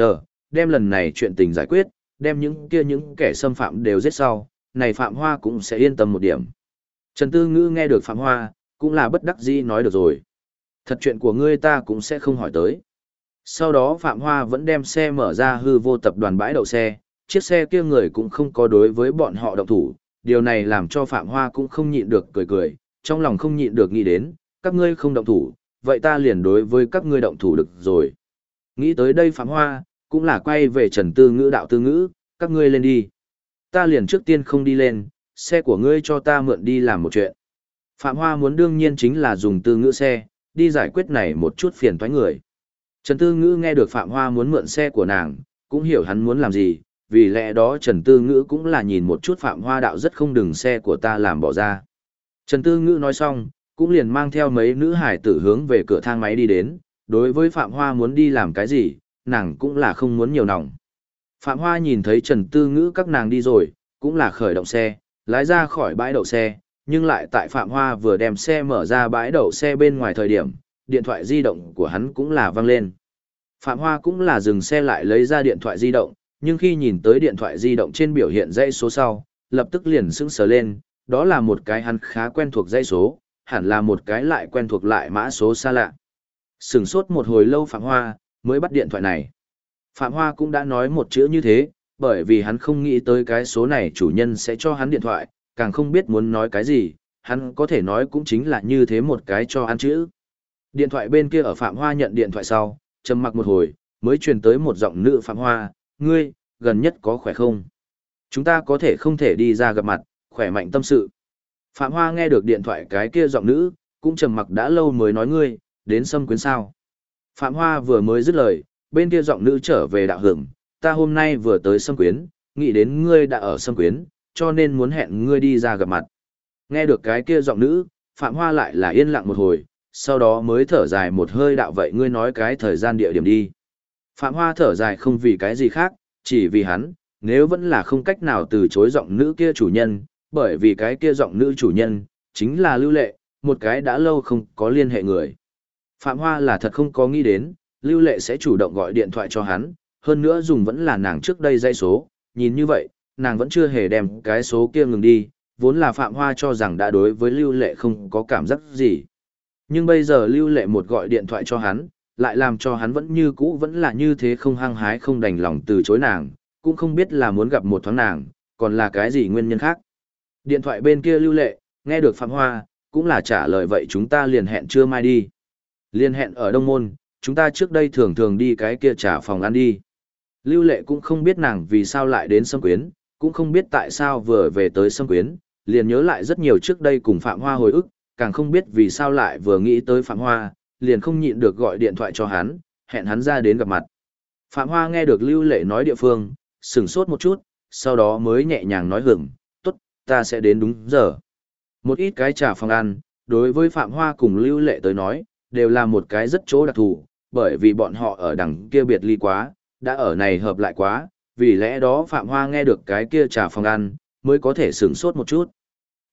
đem lần này chuyện tình giải quyết, đem những kẻ xâm phạm đều giết sau, này Phạm Hoa cũng sẽ yên tâm một điểm. Trần Tư Ngữ nghe được Phạm Hoa, cũng là bất đắc dĩ nói được rồi. Thật chuyện của ngươi ta cũng sẽ không hỏi tới. Sau đó Phạm Hoa vẫn đem xe mở ra hư vô tập đoàn bãi đậu xe, chiếc xe kia người cũng không có đối với bọn họ động thủ, điều này làm cho Phạm Hoa cũng không nhịn được cười, trong lòng không nhịn được nghĩ đến, các ngươi không động thủ, vậy ta liền đối với các ngươi động thủ được rồi. Nghĩ tới đây Phạm Hoa, cũng là quay về Trần Tư Ngữ đạo Tư Ngữ, các ngươi lên đi. Ta liền trước tiên không đi lên, xe của ngươi cho ta mượn đi làm một chuyện. Phạm Hoa muốn đương nhiên chính là dùng Tư Ngữ xe, đi giải quyết này một chút phiền toái người. Trần Tư Ngữ nghe được Phạm Hoa muốn mượn xe của nàng, cũng hiểu hắn muốn làm gì, vì lẽ đó Trần Tư Ngữ cũng là nhìn một chút Phạm Hoa đạo rất không đừng xe của ta làm bỏ ra. Trần Tư Ngữ nói xong, cũng liền mang theo mấy nữ hải tử hướng về cửa thang máy đi đến, đối với Phạm Hoa muốn đi làm cái gì, nàng cũng là không muốn nhiều nòng. Phạm Hoa nhìn thấy Trần Tư Ngữ các nàng đi rồi, cũng là khởi động xe, lái ra khỏi bãi đậu xe, nhưng lại tại Phạm Hoa vừa đem xe mở ra bãi đậu xe bên ngoài thời điểm, điện thoại di động của hắn cũng là vang lên. Phạm Hoa cũng là dừng xe lại lấy ra điện thoại di động, nhưng khi nhìn tới điện thoại di động trên biểu hiện dãy số sau, lập tức liền sững sờ lên, đó là một cái hắn khá quen thuộc dãy số, hẳn là một cái lại quen thuộc lại mã số xa lạ. Sửng sốt một hồi lâu Phạm Hoa mới bắt điện thoại này. Phạm Hoa cũng đã nói một chữ như thế, bởi vì hắn không nghĩ tới cái số này chủ nhân sẽ cho hắn điện thoại, càng không biết muốn nói cái gì, hắn có thể nói cũng chính là như thế một cái cho ăn chữ. Điện thoại bên kia ở Phạm Hoa nhận điện thoại sau, trầm mặc một hồi, mới truyền tới một giọng nữ Phạm Hoa, ngươi, gần nhất có khỏe không? Chúng ta có thể không thể đi ra gặp mặt, khỏe mạnh tâm sự. Phạm Hoa nghe được điện thoại cái kia giọng nữ, cũng trầm mặc đã lâu mới nói ngươi, đến Sâm Quyến sao? Phạm Hoa vừa mới dứt lời, bên kia giọng nữ trở về đạo hưởng, ta hôm nay vừa tới Sâm Quyến, nghĩ đến ngươi đã ở Sâm Quyến, cho nên muốn hẹn ngươi đi ra gặp mặt. Nghe được cái kia giọng nữ, Phạm Hoa lại là yên lặng một hồi, sau đó mới thở dài một hơi đạo vậy ngươi nói cái thời gian địa điểm đi. Phạm Hoa thở dài không vì cái gì khác, chỉ vì hắn, nếu vẫn là không cách nào từ chối giọng nữ kia chủ nhân, bởi vì cái kia giọng nữ chủ nhân, chính là Lưu Lệ, một cái đã lâu không có liên hệ người. Phạm Hoa là thật không có nghĩ đến, Lưu Lệ sẽ chủ động gọi điện thoại cho hắn, hơn nữa dùng vẫn là nàng trước đây dãy số, nhìn như vậy, nàng vẫn chưa hề đem cái số kia ngừng đi, vốn là Phạm Hoa cho rằng đã đối với Lưu Lệ không có cảm giác gì. Nhưng bây giờ Lưu Lệ một gọi điện thoại cho hắn, lại làm cho hắn vẫn như cũ vẫn là như thế không hăng hái không đành lòng từ chối nàng, cũng không biết là muốn gặp một thoáng nàng, còn là cái gì nguyên nhân khác. Điện thoại bên kia Lưu Lệ, nghe được Phạm Hoa, cũng là trả lời vậy chúng ta liền hẹn trưa mai đi. Liền hẹn ở Đông Môn, chúng ta trước đây thường thường đi cái kia trà phòng ăn đi. Lưu Lệ cũng không biết nàng vì sao lại đến Sâm Quyến, cũng không biết tại sao vừa về tới Sâm Quyến, liền nhớ lại rất nhiều trước đây cùng Phạm Hoa hồi ức, càng không biết vì sao lại vừa nghĩ tới Phạm Hoa, liền không nhịn được gọi điện thoại cho hắn, hẹn hắn ra đến gặp mặt. Phạm Hoa nghe được Lưu Lệ nói địa phương, sửng sốt một chút, sau đó mới nhẹ nhàng nói hửng, tốt, ta sẽ đến đúng giờ. Một ít cái trà phòng ăn, đối với Phạm Hoa cùng Lưu Lệ tới nói, đều là một cái rất chỗ đặc thù, bởi vì bọn họ ở đằng kia biệt ly quá, đã ở này hợp lại quá, vì lẽ đó Phạm Hoa nghe được cái kia trà phòng ăn, mới có thể sửng sốt một chút.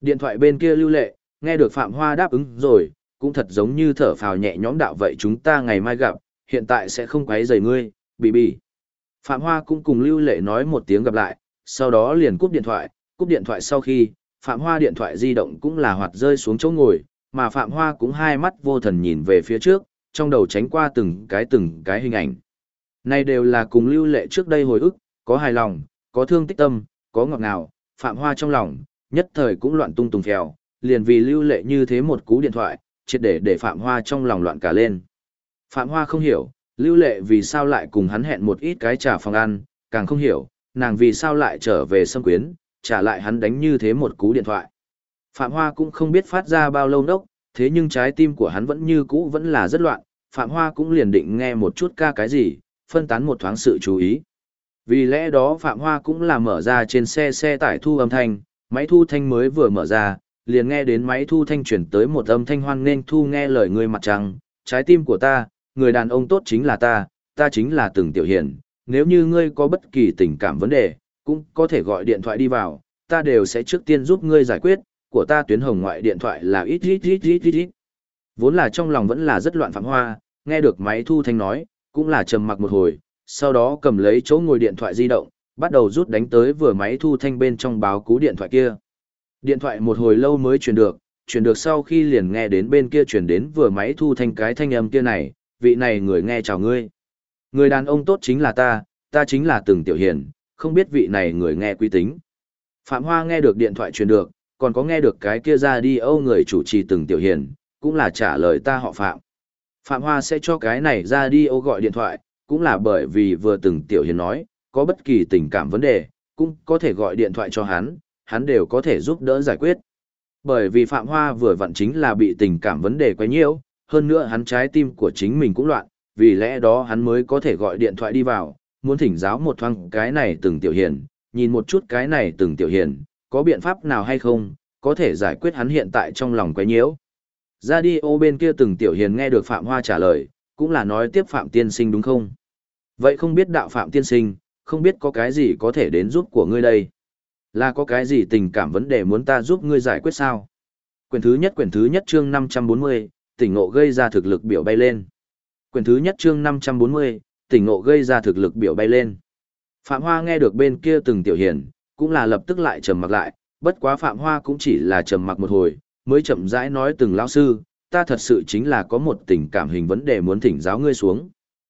Điện thoại bên kia Lưu Lệ, nghe được Phạm Hoa đáp ứng rồi, cũng thật giống như thở phào nhẹ nhõm đạo vậy chúng ta ngày mai gặp, hiện tại sẽ không quấy rầy ngươi, bì bì. Phạm Hoa cũng cùng Lưu Lệ nói một tiếng gặp lại, sau đó liền cúp điện thoại sau khi, Phạm Hoa điện thoại di động cũng là hoạt rơi xuống chỗ ngồi, mà Phạm Hoa cũng hai mắt vô thần nhìn về phía trước, trong đầu tránh qua từng cái hình ảnh. Này đều là cùng Lưu Lệ trước đây hồi ức, có hài lòng, có thương tích tâm, có ngọt ngào, Phạm Hoa trong lòng, nhất thời cũng loạn tung tùng phèo, liền vì Lưu Lệ như thế một cú điện thoại, triệt để Phạm Hoa trong lòng loạn cả lên. Phạm Hoa không hiểu, Lưu Lệ vì sao lại cùng hắn hẹn một ít cái trà phòng ăn, càng không hiểu, nàng vì sao lại trở về xâm quyến, trả lại hắn đánh như thế một cú điện thoại. Phạm Hoa cũng không biết phát ra bao lâu đốc, thế nhưng trái tim của hắn vẫn như cũ vẫn là rất loạn, Phạm Hoa cũng liền định nghe một chút ca cái gì, phân tán một thoáng sự chú ý. Vì lẽ đó Phạm Hoa cũng là mở ra trên xe tải thu âm thanh, máy thu thanh mới vừa mở ra, liền nghe đến máy thu thanh chuyển tới một âm thanh hoan nên thu nghe lời người mặt trăng, trái tim của ta, người đàn ông tốt chính là ta chính là Từng Tiểu Hiền, nếu như ngươi có bất kỳ tình cảm vấn đề, cũng có thể gọi điện thoại đi vào, ta đều sẽ trước tiên giúp ngươi giải quyết, của ta tuyến hồng ngoại điện thoại là ít. Vốn là trong lòng vẫn là rất loạn Phạm Hoa, nghe được máy thu thanh nói, cũng là trầm mặc một hồi, sau đó cầm lấy chỗ ngồi điện thoại di động, bắt đầu rút đánh tới vừa máy thu thanh bên trong báo cú điện thoại kia. Điện thoại một hồi lâu mới truyền được sau khi liền nghe đến bên kia truyền đến vừa máy thu thanh cái thanh âm kia này, vị này người nghe chào ngươi. Người đàn ông tốt chính là ta chính là Từng Tiểu Hiền, không biết vị này người nghe quý tính. Phạm Hoa nghe được điện thoại truyền được, còn có nghe được cái kia ra đi người chủ trì Từng Tiểu Hiền, cũng là trả lời ta họ Phạm. Phạm Hoa sẽ cho cái này ra đi gọi điện thoại, cũng là bởi vì vừa Từng Tiểu Hiền nói, có bất kỳ tình cảm vấn đề, cũng có thể gọi điện thoại cho hắn đều có thể giúp đỡ giải quyết. Bởi vì Phạm Hoa vừa vặn chính là bị tình cảm vấn đề quấy nhiễu, hơn nữa hắn trái tim của chính mình cũng loạn, vì lẽ đó hắn mới có thể gọi điện thoại đi vào, muốn thỉnh giáo một thoáng cái này Từng Tiểu Hiền, nhìn một chút cái này Từng Tiểu Hiền, có biện pháp nào hay không, có thể giải quyết hắn hiện tại trong lòng quấy nhiễu. Radio bên kia Từng Tiểu Hiền nghe được Phạm Hoa trả lời, cũng là nói tiếp Phạm tiên sinh đúng không? Vậy không biết đạo Phạm tiên sinh, không biết có cái gì có thể đến giúp của ngươi đây? Là có cái gì tình cảm vấn đề muốn ta giúp ngươi giải quyết sao? Quyển thứ nhất chương 540, tỉnh ngộ gây ra thực lực biểu bay lên. Quyển thứ nhất chương 540, tỉnh ngộ gây ra thực lực biểu bay lên. Phạm Hoa nghe được bên kia Từng Tiểu Hiền, cũng là lập tức lại trầm mặc lại, bất quá Phạm Hoa cũng chỉ là trầm mặc một hồi, mới chậm rãi nói Từng lão sư, ta thật sự chính là có một tình cảm hình vấn đề muốn thỉnh giáo ngươi xuống.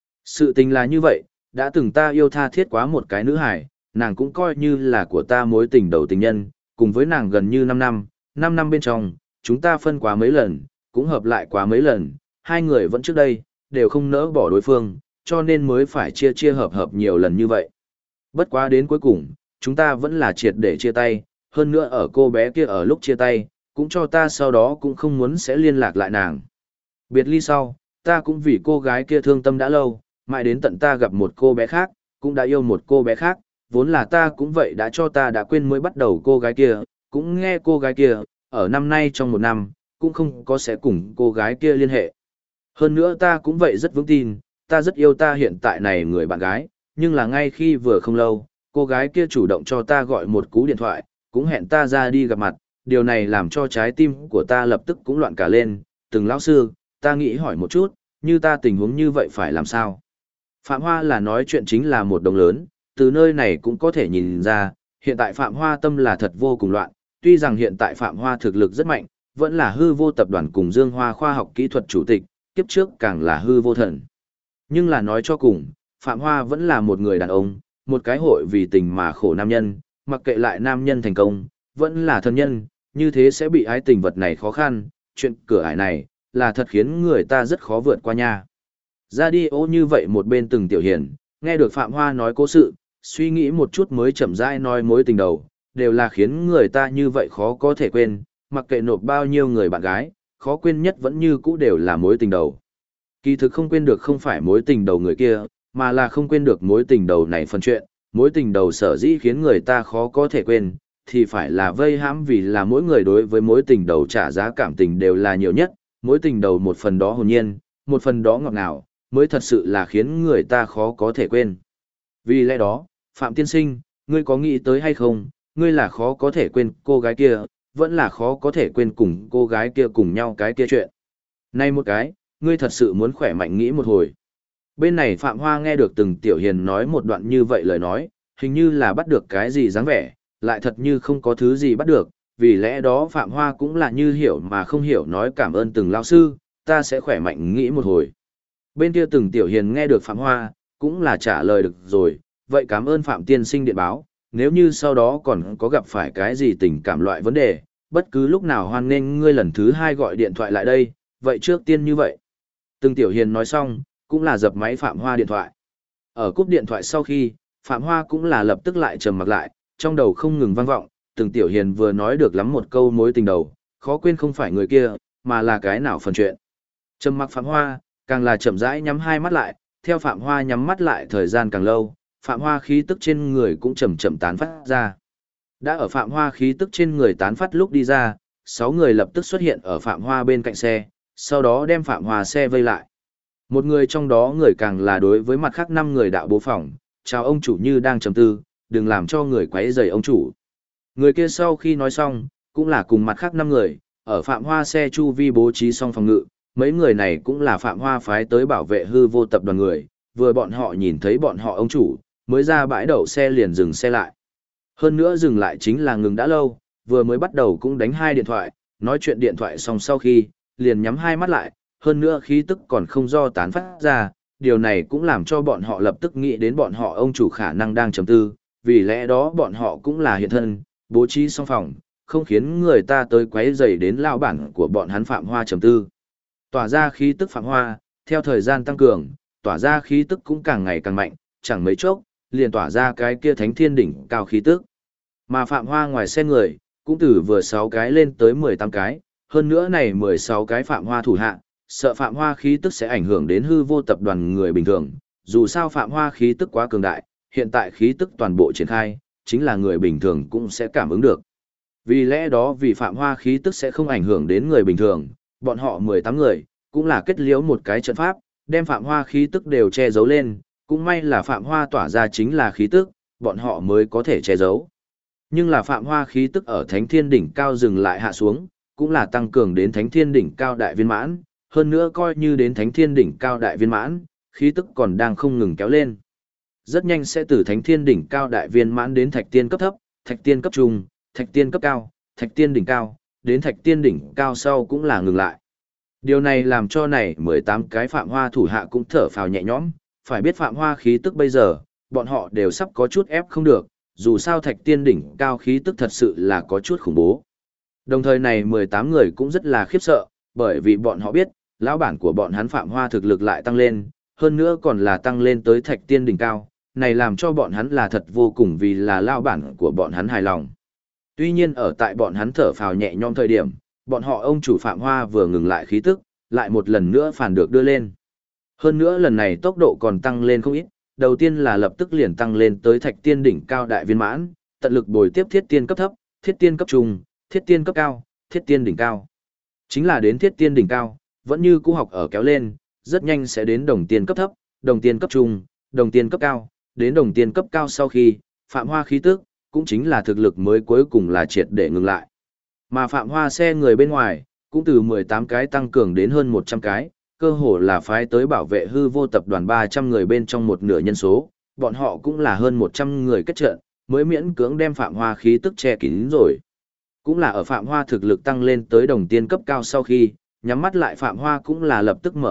Sự tình là như vậy, đã từng ta yêu tha thiết quá một cái nữ hài, nàng cũng coi như là của ta mối tình đầu tình nhân, cùng với nàng gần như 5 năm bên trong, chúng ta phân quá mấy lần, cũng hợp lại quá mấy lần, hai người vẫn trước đây, đều không nỡ bỏ đối phương, cho nên mới phải chia hợp nhiều lần như vậy. Bất quá đến cuối cùng, chúng ta vẫn là triệt để chia tay, hơn nữa ở cô bé kia ở lúc chia tay, cũng cho ta sau đó cũng không muốn sẽ liên lạc lại nàng. Biệt ly sau, ta cũng vì cô gái kia thương tâm đã lâu, mãi đến tận ta gặp một cô bé khác, cũng đã yêu một cô bé khác, vốn là ta cũng vậy đã cho ta đã quên mới bắt đầu cô gái kia, cũng nghe cô gái kia, ở năm nay trong 1 năm, cũng không có sẽ cùng cô gái kia liên hệ. Hơn nữa ta cũng vậy rất vững tin, ta rất yêu ta hiện tại này người bạn gái, nhưng là ngay khi vừa không lâu, cô gái kia chủ động cho ta gọi một cú điện thoại, cũng hẹn ta ra đi gặp mặt, điều này làm cho trái tim của ta lập tức cũng loạn cả lên, Từng lão sư, ta nghĩ hỏi một chút, như ta tình huống như vậy phải làm sao? Phạm Hoa là nói chuyện chính là một đồng lớn, từ nơi này cũng có thể nhìn ra, hiện tại Phạm Hoa tâm là thật vô cùng loạn, tuy rằng hiện tại Phạm Hoa thực lực rất mạnh, vẫn là hư vô tập đoàn cùng Dương Hoa khoa học kỹ thuật chủ tịch, kiếp trước càng là hư vô thần. Nhưng là nói cho cùng, Phạm Hoa vẫn là một người đàn ông, một cái hội vì tình mà khổ nam nhân, mặc kệ lại nam nhân thành công, vẫn là thân nhân, như thế sẽ bị ái tình vật này khó khăn, chuyện cửa ải này, là thật khiến người ta rất khó vượt qua nha. Radio như vậy một bên Từng Tiểu Hiền, nghe được Phạm Hoa nói cố sự, suy nghĩ một chút mới chậm rãi nói mối tình đầu, đều là khiến người ta như vậy khó có thể quên, mặc kệ nộp bao nhiêu người bạn gái, khó quên nhất vẫn như cũ đều là mối tình đầu. Kỳ thực không quên được không phải mối tình đầu người kia, mà là không quên được mối tình đầu này phần chuyện, mối tình đầu sở dĩ khiến người ta khó có thể quên, thì phải là vây hãm vì là mỗi người đối với mối tình đầu trả giá cảm tình đều là nhiều nhất, mối tình đầu một phần đó hồn nhiên, một phần đó ngọt ngào, mới thật sự là khiến người ta khó có thể quên. Vì lẽ đó, Phạm tiên sinh, ngươi có nghĩ tới hay không, ngươi là khó có thể quên cô gái kia, vẫn là khó có thể quên cùng cô gái kia cùng nhau cái kia chuyện. Này một cái, ngươi thật sự muốn khỏe mạnh nghĩ một hồi. Bên này Phạm Hoa nghe được từng Tiểu Hiền nói một đoạn như vậy lời nói, hình như là bắt được cái gì dáng vẻ, lại thật như không có thứ gì bắt được, vì lẽ đó Phạm Hoa cũng là như hiểu mà không hiểu nói cảm ơn từng lao sư, ta sẽ khỏe mạnh nghĩ một hồi. Bên kia từng Tiểu Hiền nghe được Phạm Hoa, cũng là trả lời được rồi, vậy cảm ơn Phạm tiên sinh điện báo, nếu như sau đó còn có gặp phải cái gì tình cảm loại vấn đề, bất cứ lúc nào hoan nghênh ngươi lần thứ hai gọi điện thoại lại đây, vậy trước tiên như vậy. Từng Tiểu Hiền nói xong, cũng là dập máy Phạm Hoa điện thoại. Ở cúp điện thoại sau khi, Phạm Hoa cũng là lập tức lại trầm mặc lại, trong đầu không ngừng vang vọng, từng Tiểu Hiền vừa nói được lắm một câu mối tình đầu, khó quên không phải người kia, mà là cái nào phần chuyện. Trầm mặc Phạm Hoa, càng là chậm rãi nhắm hai mắt lại, theo Phạm Hoa nhắm mắt lại thời gian càng lâu, Phạm Hoa khí tức trên người cũng chậm chậm tán phát ra. Đã ở Phạm Hoa khí tức trên người tán phát lúc đi ra, 6 người lập tức xuất hiện ở Phạm Hoa bên cạnh xe, sau đó đem Phạm Hoa xe vây lại. Một người trong đó người càng là đối với mặt khác 5 người đạo bố phòng, chào ông chủ như đang trầm tư, đừng làm cho người quấy rầy ông chủ. Người kia sau khi nói xong, cũng là cùng mặt khác 5 người, ở Phạm Hoa xe chu vi bố trí xong phòng ngự, mấy người này cũng là Phạm Hoa phái tới bảo vệ hư vô tập đoàn người, vừa bọn họ nhìn thấy bọn họ ông chủ, mới ra bãi đậu xe liền dừng xe lại. Hơn nữa dừng lại chính là ngừng đã lâu, vừa mới bắt đầu cũng đánh 2 điện thoại, nói chuyện điện thoại xong sau khi, liền nhắm 2 mắt lại, hơn nữa khí tức còn không do tán phát ra, điều này cũng làm cho bọn họ lập tức nghĩ đến bọn họ ông chủ khả năng đang trầm tư, vì lẽ đó bọn họ cũng là hiện thân, bố trí xong phòng, không khiến người ta tới quấy rầy đến lao bản của bọn hắn Phạm Hoa trầm tư. Tỏa ra khí tức Phạm Hoa, theo thời gian tăng cường, tỏa ra khí tức cũng càng ngày càng mạnh, chẳng mấy chốc, liền tỏa ra cái kia thánh thiên đỉnh cao khí tức. Mà Phạm Hoa ngoài xe người, cũng từ vừa 6 cái lên tới 18 cái, hơn nữa này 16 cái Phạm Hoa thủ hạ, sợ Phạm Hoa khí tức sẽ ảnh hưởng đến hư vô tập đoàn người bình thường, dù sao Phạm Hoa khí tức quá cường đại, hiện tại khí tức toàn bộ triển khai, chính là người bình thường cũng sẽ cảm ứng được. Vì lẽ đó vì Phạm Hoa khí tức sẽ không ảnh hưởng đến người bình thường, bọn họ 18 người, cũng là kết liễu một cái trận pháp, đem Phạm Hoa khí tức đều che giấu lên, cũng may là Phạm Hoa tỏa ra chính là khí tức, bọn họ mới có thể che giấu. Nhưng là Phạm Hoa khí tức ở Thánh Thiên đỉnh cao dừng lại hạ xuống, cũng là tăng cường đến Thánh Thiên đỉnh cao đại viên mãn, hơn nữa coi như đến Thánh Thiên đỉnh cao đại viên mãn, khí tức còn đang không ngừng kéo lên. Rất nhanh sẽ từ Thánh Thiên đỉnh cao đại viên mãn đến Thạch Tiên cấp thấp, Thạch Tiên cấp trung, Thạch Tiên cấp cao, Thạch Tiên đỉnh cao, đến Thạch Tiên đỉnh cao sau cũng là ngừng lại. Điều này làm cho này 18 cái Phạm Hoa thủ hạ cũng thở phào nhẹ nhõm, phải biết Phạm Hoa khí tức bây giờ, bọn họ đều sắp có chút ép không được, dù sao Thạch Tiên đỉnh cao khí tức thật sự là có chút khủng bố. Đồng thời này 18 người cũng rất là khiếp sợ, bởi vì bọn họ biết, lão bản của bọn hắn Phạm Hoa thực lực lại tăng lên, hơn nữa còn là tăng lên tới Thạch Tiên đỉnh cao, này làm cho bọn hắn là thật vô cùng vì là lão bản của bọn hắn hài lòng. Tuy nhiên ở tại bọn hắn thở phào nhẹ nhõm thời điểm, bọn họ ông chủ Phạm Hoa vừa ngừng lại khí tức, lại một lần nữa phản được đưa lên. Hơn nữa lần này tốc độ còn tăng lên không ít, đầu tiên là lập tức liền tăng lên tới Thạch Tiên đỉnh cao đại viên mãn, tận lực bồi tiếp Thiết Tiên cấp thấp, Thiết Tiên cấp trung, Thiết Tiên cấp cao, Thiết Tiên đỉnh cao. Chính là đến Thiết Tiên đỉnh cao, vẫn như cũ học ở kéo lên, rất nhanh sẽ đến Đồng Tiên cấp thấp, Đồng Tiên cấp trung, Đồng Tiên cấp cao, đến Đồng Tiên cấp cao sau khi, Phạm Hoa khí tức, cũng chính là thực lực mới cuối cùng là triệt để ngừng lại. Mà Phạm Hoa xe người bên ngoài, cũng từ 18 cái tăng cường đến hơn 100 cái, cơ hồ là phái tới bảo vệ hư vô tập đoàn 300 người bên trong một nửa nhân số, bọn họ cũng là hơn 100 người kết trận, mới miễn cưỡng đem Phạm Hoa khí tức che kín rồi. Cũng là ở Phạm Hoa thực lực tăng lên tới Đồng Tiên cấp cao sau khi, nhắm mắt lại Phạm Hoa cũng là lập tức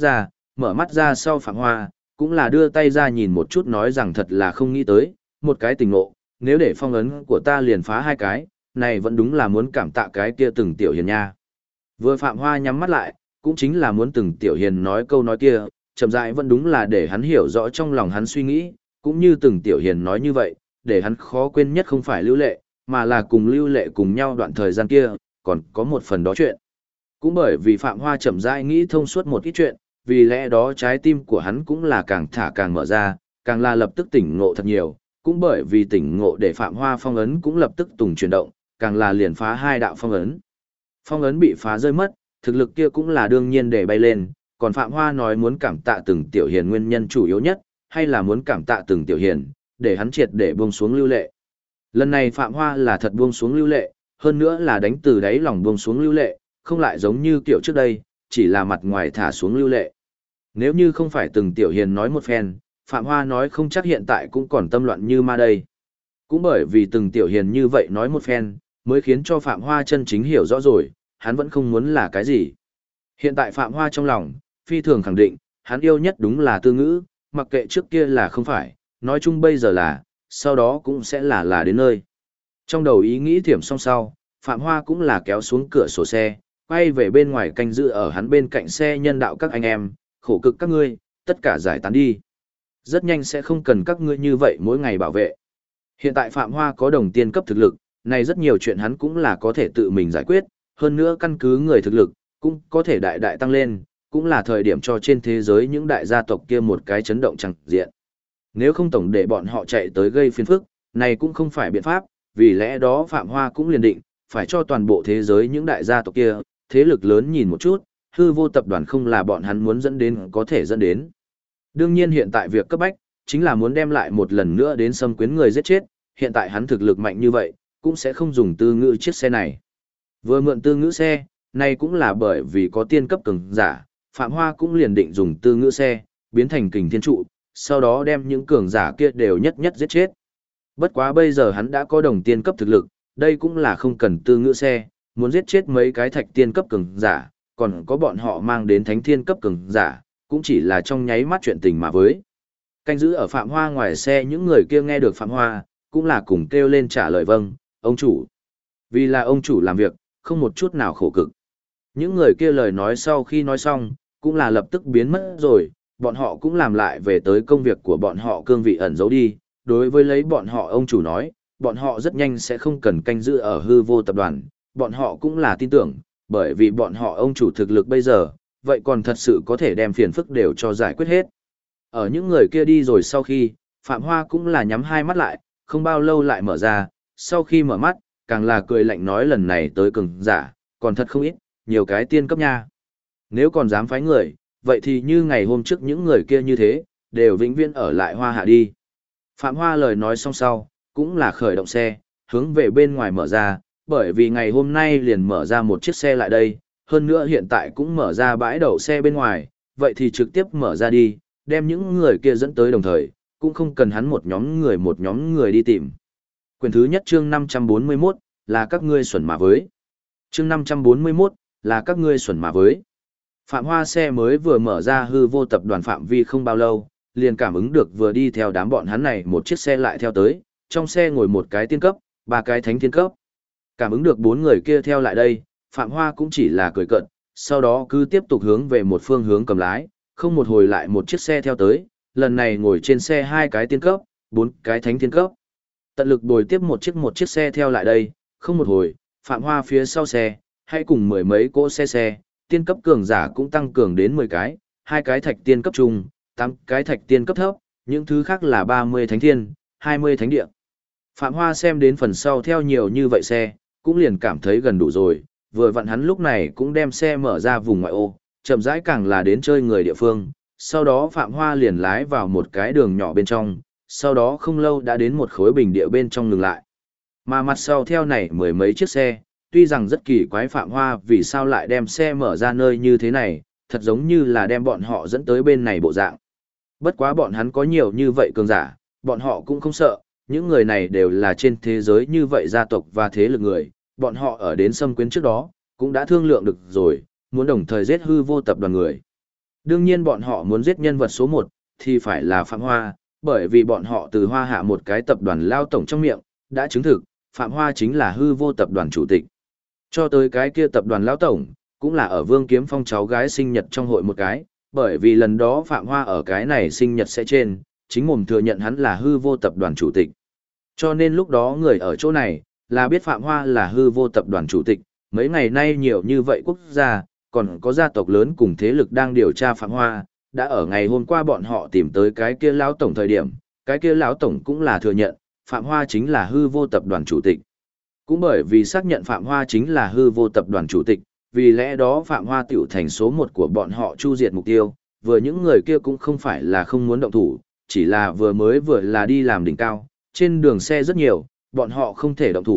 mở mắt ra sau Phạm Hoa, cũng là đưa tay ra nhìn một chút nói rằng thật là không nghĩ tới, một cái tình ngộ, nếu để phong ấn của ta liền phá 2 cái, này vẫn đúng là muốn cảm tạ cái kia từng Tiểu Hiền nha. Vừa Phạm Hoa nhắm mắt lại, cũng chính là muốn từng Tiểu Hiền nói câu nói kia, chậm rãi vẫn đúng là để hắn hiểu rõ trong lòng hắn suy nghĩ, cũng như từng Tiểu Hiền nói như vậy, để hắn khó quên nhất không phải Lưu Lệ, mà là cùng Lưu Lệ cùng nhau đoạn thời gian kia, còn có một phần đó chuyện. Cũng bởi vì Phạm Hoa chậm rãi nghĩ thông suốt một ít chuyện, vì lẽ đó trái tim của hắn cũng là càng thả càng mở ra, càng là lập tức tỉnh ngộ thật nhiều, cũng bởi vì tỉnh ngộ để Phạm Hoa phong ấn cũng lập tức tùng chuyển động, càng là liền phá 2 đạo phong ấn. Phong ấn bị phá rơi mất, thực lực kia cũng là đương nhiên để bay lên, còn Phạm Hoa nói muốn cảm tạ từng Tiểu Hiền nguyên nhân chủ yếu nhất, hay là muốn cảm tạ từng Tiểu Hiền, để hắn triệt để buông xuống Lưu Lệ. Lần này Phạm Hoa là thật buông xuống Lưu Lệ, hơn nữa là đánh từ đáy lòng buông xuống lưu lệ, không lại giống như kiểu trước đây, chỉ là mặt ngoài thả xuống lưu lệ. Nếu như không phải từng Tiểu Hiền nói một phen, Phạm Hoa nói không chắc hiện tại cũng còn tâm loạn như ma đây. Cũng bởi vì từng Tiểu Hiền như vậy nói một phen, mới khiến cho Phạm Hoa chân chính hiểu rõ rồi, hắn vẫn không muốn là cái gì. Hiện tại Phạm Hoa trong lòng, phi thường khẳng định, hắn yêu nhất đúng là Tư Ngữ, mặc kệ trước kia là không phải, nói chung bây giờ là, sau đó cũng sẽ là đến nơi. Trong đầu ý nghĩ thiểm xong sau, Phạm Hoa cũng là kéo xuống cửa sổ xe, quay về bên ngoài canh giữ ở hắn bên cạnh xe nhân đạo các anh em, khổ cực các ngươi, tất cả giải tán đi. Rất nhanh sẽ không cần các ngươi như vậy mỗi ngày bảo vệ. Hiện tại Phạm Hoa có đồng tiên cấp thực lực, này rất nhiều chuyện hắn cũng là có thể tự mình giải quyết, hơn nữa căn cứ người thực lực, cũng có thể đại đại tăng lên, cũng là thời điểm cho trên thế giới những đại gia tộc kia một cái chấn động chẳng diện. Nếu không tổng để bọn họ chạy tới gây phiền phức, này cũng không phải biện pháp, vì lẽ đó Phạm Hoa cũng liền định, phải cho toàn bộ thế giới những đại gia tộc kia, thế lực lớn nhìn một chút, hư vô tập đoàn không là bọn hắn muốn dẫn đến có thể dẫn đến. Đương nhiên hiện tại việc cấp bách, chính là muốn đem lại một lần nữa đến xâm quyến người giết chết, hiện tại hắn thực lực mạnh như vậy, cũng sẽ không dùng Tư Ngữ chiếc xe này. Vừa mượn Tư Ngữ xe, này cũng là bởi vì có tiên cấp cường giả, Phạm Hoa cũng liền định dùng Tư Ngữ xe, biến thành kình thiên trụ, sau đó đem những cường giả kia đều nhất nhất giết chết. Bất quá bây giờ hắn đã có đồng tiên cấp thực lực, đây cũng là không cần Tư Ngữ xe, muốn giết chết mấy cái thạch tiên cấp cường giả, còn có bọn họ mang đến thánh thiên cấp cường giả, cũng chỉ là trong nháy mắt chuyện tình mà với. Canh giữ ở Phạm Hoa ngoài xe những người kia nghe được Phạm Hoa, cũng là cùng kêu lên trả lời vâng, ông chủ. Vì là ông chủ làm việc, không một chút nào khổ cực. Những người kia lời nói sau khi nói xong, cũng là lập tức biến mất rồi, bọn họ cũng làm lại về tới công việc của bọn họ cương vị ẩn giấu đi. Đối với lấy bọn họ ông chủ nói, bọn họ rất nhanh sẽ không cần canh giữ ở hư vô tập đoàn, bọn họ cũng là tin tưởng, bởi vì bọn họ ông chủ thực lực bây giờ, vậy còn thật sự có thể đem phiền phức đều cho giải quyết hết. Ở những người kia đi rồi sau khi, Phạm Hoa cũng là nhắm hai mắt lại, không bao lâu lại mở ra, sau khi mở mắt, càng là cười lạnh nói lần này tới cường giả, còn thật không ít, nhiều cái tiên cấp nha. Nếu còn dám phái người, vậy thì như ngày hôm trước những người kia như thế, đều vĩnh viễn ở lại Hoa Hạ đi. Phạm Hoa lời nói xong sau, cũng là khởi động xe, hướng về bên ngoài mở ra, bởi vì ngày hôm nay liền mở ra một chiếc xe lại đây, hơn nữa hiện tại cũng mở ra bãi đậu xe bên ngoài, vậy thì trực tiếp mở ra đi, đem những người kia dẫn tới đồng thời, cũng không cần hắn một nhóm người đi tìm. Quyền thứ nhất chương 541, là các ngươi xuẩn mà với. Chương 541, là các ngươi xuẩn mà với. Phạm Hoa xe mới vừa mở ra hư vô tập đoàn phạm vi không bao lâu, liền cảm ứng được vừa đi theo đám bọn hắn này một chiếc xe lại theo tới, trong xe ngồi một cái tiên cấp, ba cái thánh tiên cấp. Cảm ứng được bốn người kia theo lại đây, Phạm Hoa cũng chỉ là cười cợt, sau đó cứ tiếp tục hướng về một phương hướng cầm lái, không một hồi lại một chiếc xe theo tới, lần này ngồi trên xe hai cái tiên cấp, bốn cái thánh tiên cấp. Tận lực bồi tiếp một chiếc xe theo lại đây, không một hồi, Phạm Hoa phía sau xe, hay cùng mười mấy cỗ xe, tiên cấp cường giả cũng tăng cường đến 10 cái, hai cái thạch tiên cấp trung, 8 cái thạch tiên cấp thấp, những thứ khác là 30 thánh thiên, 20 thánh địa. Phạm Hoa xem đến phần sau theo nhiều như vậy xe, cũng liền cảm thấy gần đủ rồi, vừa vặn hắn lúc này cũng đem xe mở ra vùng ngoại ô, chậm rãi càng là đến chơi người địa phương, sau đó Phạm Hoa liền lái vào một cái đường nhỏ bên trong, sau đó không lâu đã đến một khối bình địa bên trong ngừng lại. Mà mặt sau theo này mười mấy chiếc xe, tuy rằng rất kỳ quái Phạm Hoa vì sao lại đem xe mở ra nơi như thế này, thật giống như là đem bọn họ dẫn tới bên này bộ dạng. Bất quá bọn hắn có nhiều như vậy cường giả, bọn họ cũng không sợ, những người này đều là trên thế giới như vậy gia tộc và thế lực người, bọn họ ở đến xâm quyến trước đó, cũng đã thương lượng được rồi, muốn đồng thời giết hư vô tập đoàn người. Đương nhiên bọn họ muốn giết nhân vật số 1, thì phải là Phạm Hoa, bởi vì bọn họ từ Hoa Hạ một cái tập đoàn lao tổng trong miệng, đã chứng thực, Phạm Hoa chính là hư vô tập đoàn chủ tịch. Cho tới cái kia tập đoàn lao tổng, cũng là ở Vương Kiếm Phong cháu gái sinh nhật trong hội một cái, bởi vì lần đó Phạm Hoa ở cái này sinh nhật sẽ trên, chính mồm thừa nhận hắn là hư vô tập đoàn chủ tịch. Cho nên lúc đó người ở chỗ này, là biết Phạm Hoa là hư vô tập đoàn chủ tịch, mấy ngày nay nhiều như vậy quốc gia, còn có gia tộc lớn cùng thế lực đang điều tra Phạm Hoa, đã ở ngày hôm qua bọn họ tìm tới cái kia lão tổng thời điểm, cái kia lão tổng cũng là thừa nhận, Phạm Hoa chính là hư vô tập đoàn chủ tịch. Cũng bởi vì xác nhận Phạm Hoa chính là hư vô tập đoàn chủ tịch, vì lẽ đó Phạm Hoa tiểu thành số 1 của bọn họ chu diệt mục tiêu, vừa những người kia cũng không phải là không muốn động thủ, chỉ là vừa là đi làm đỉnh cao, trên đường xe rất nhiều, bọn họ không thể động thủ,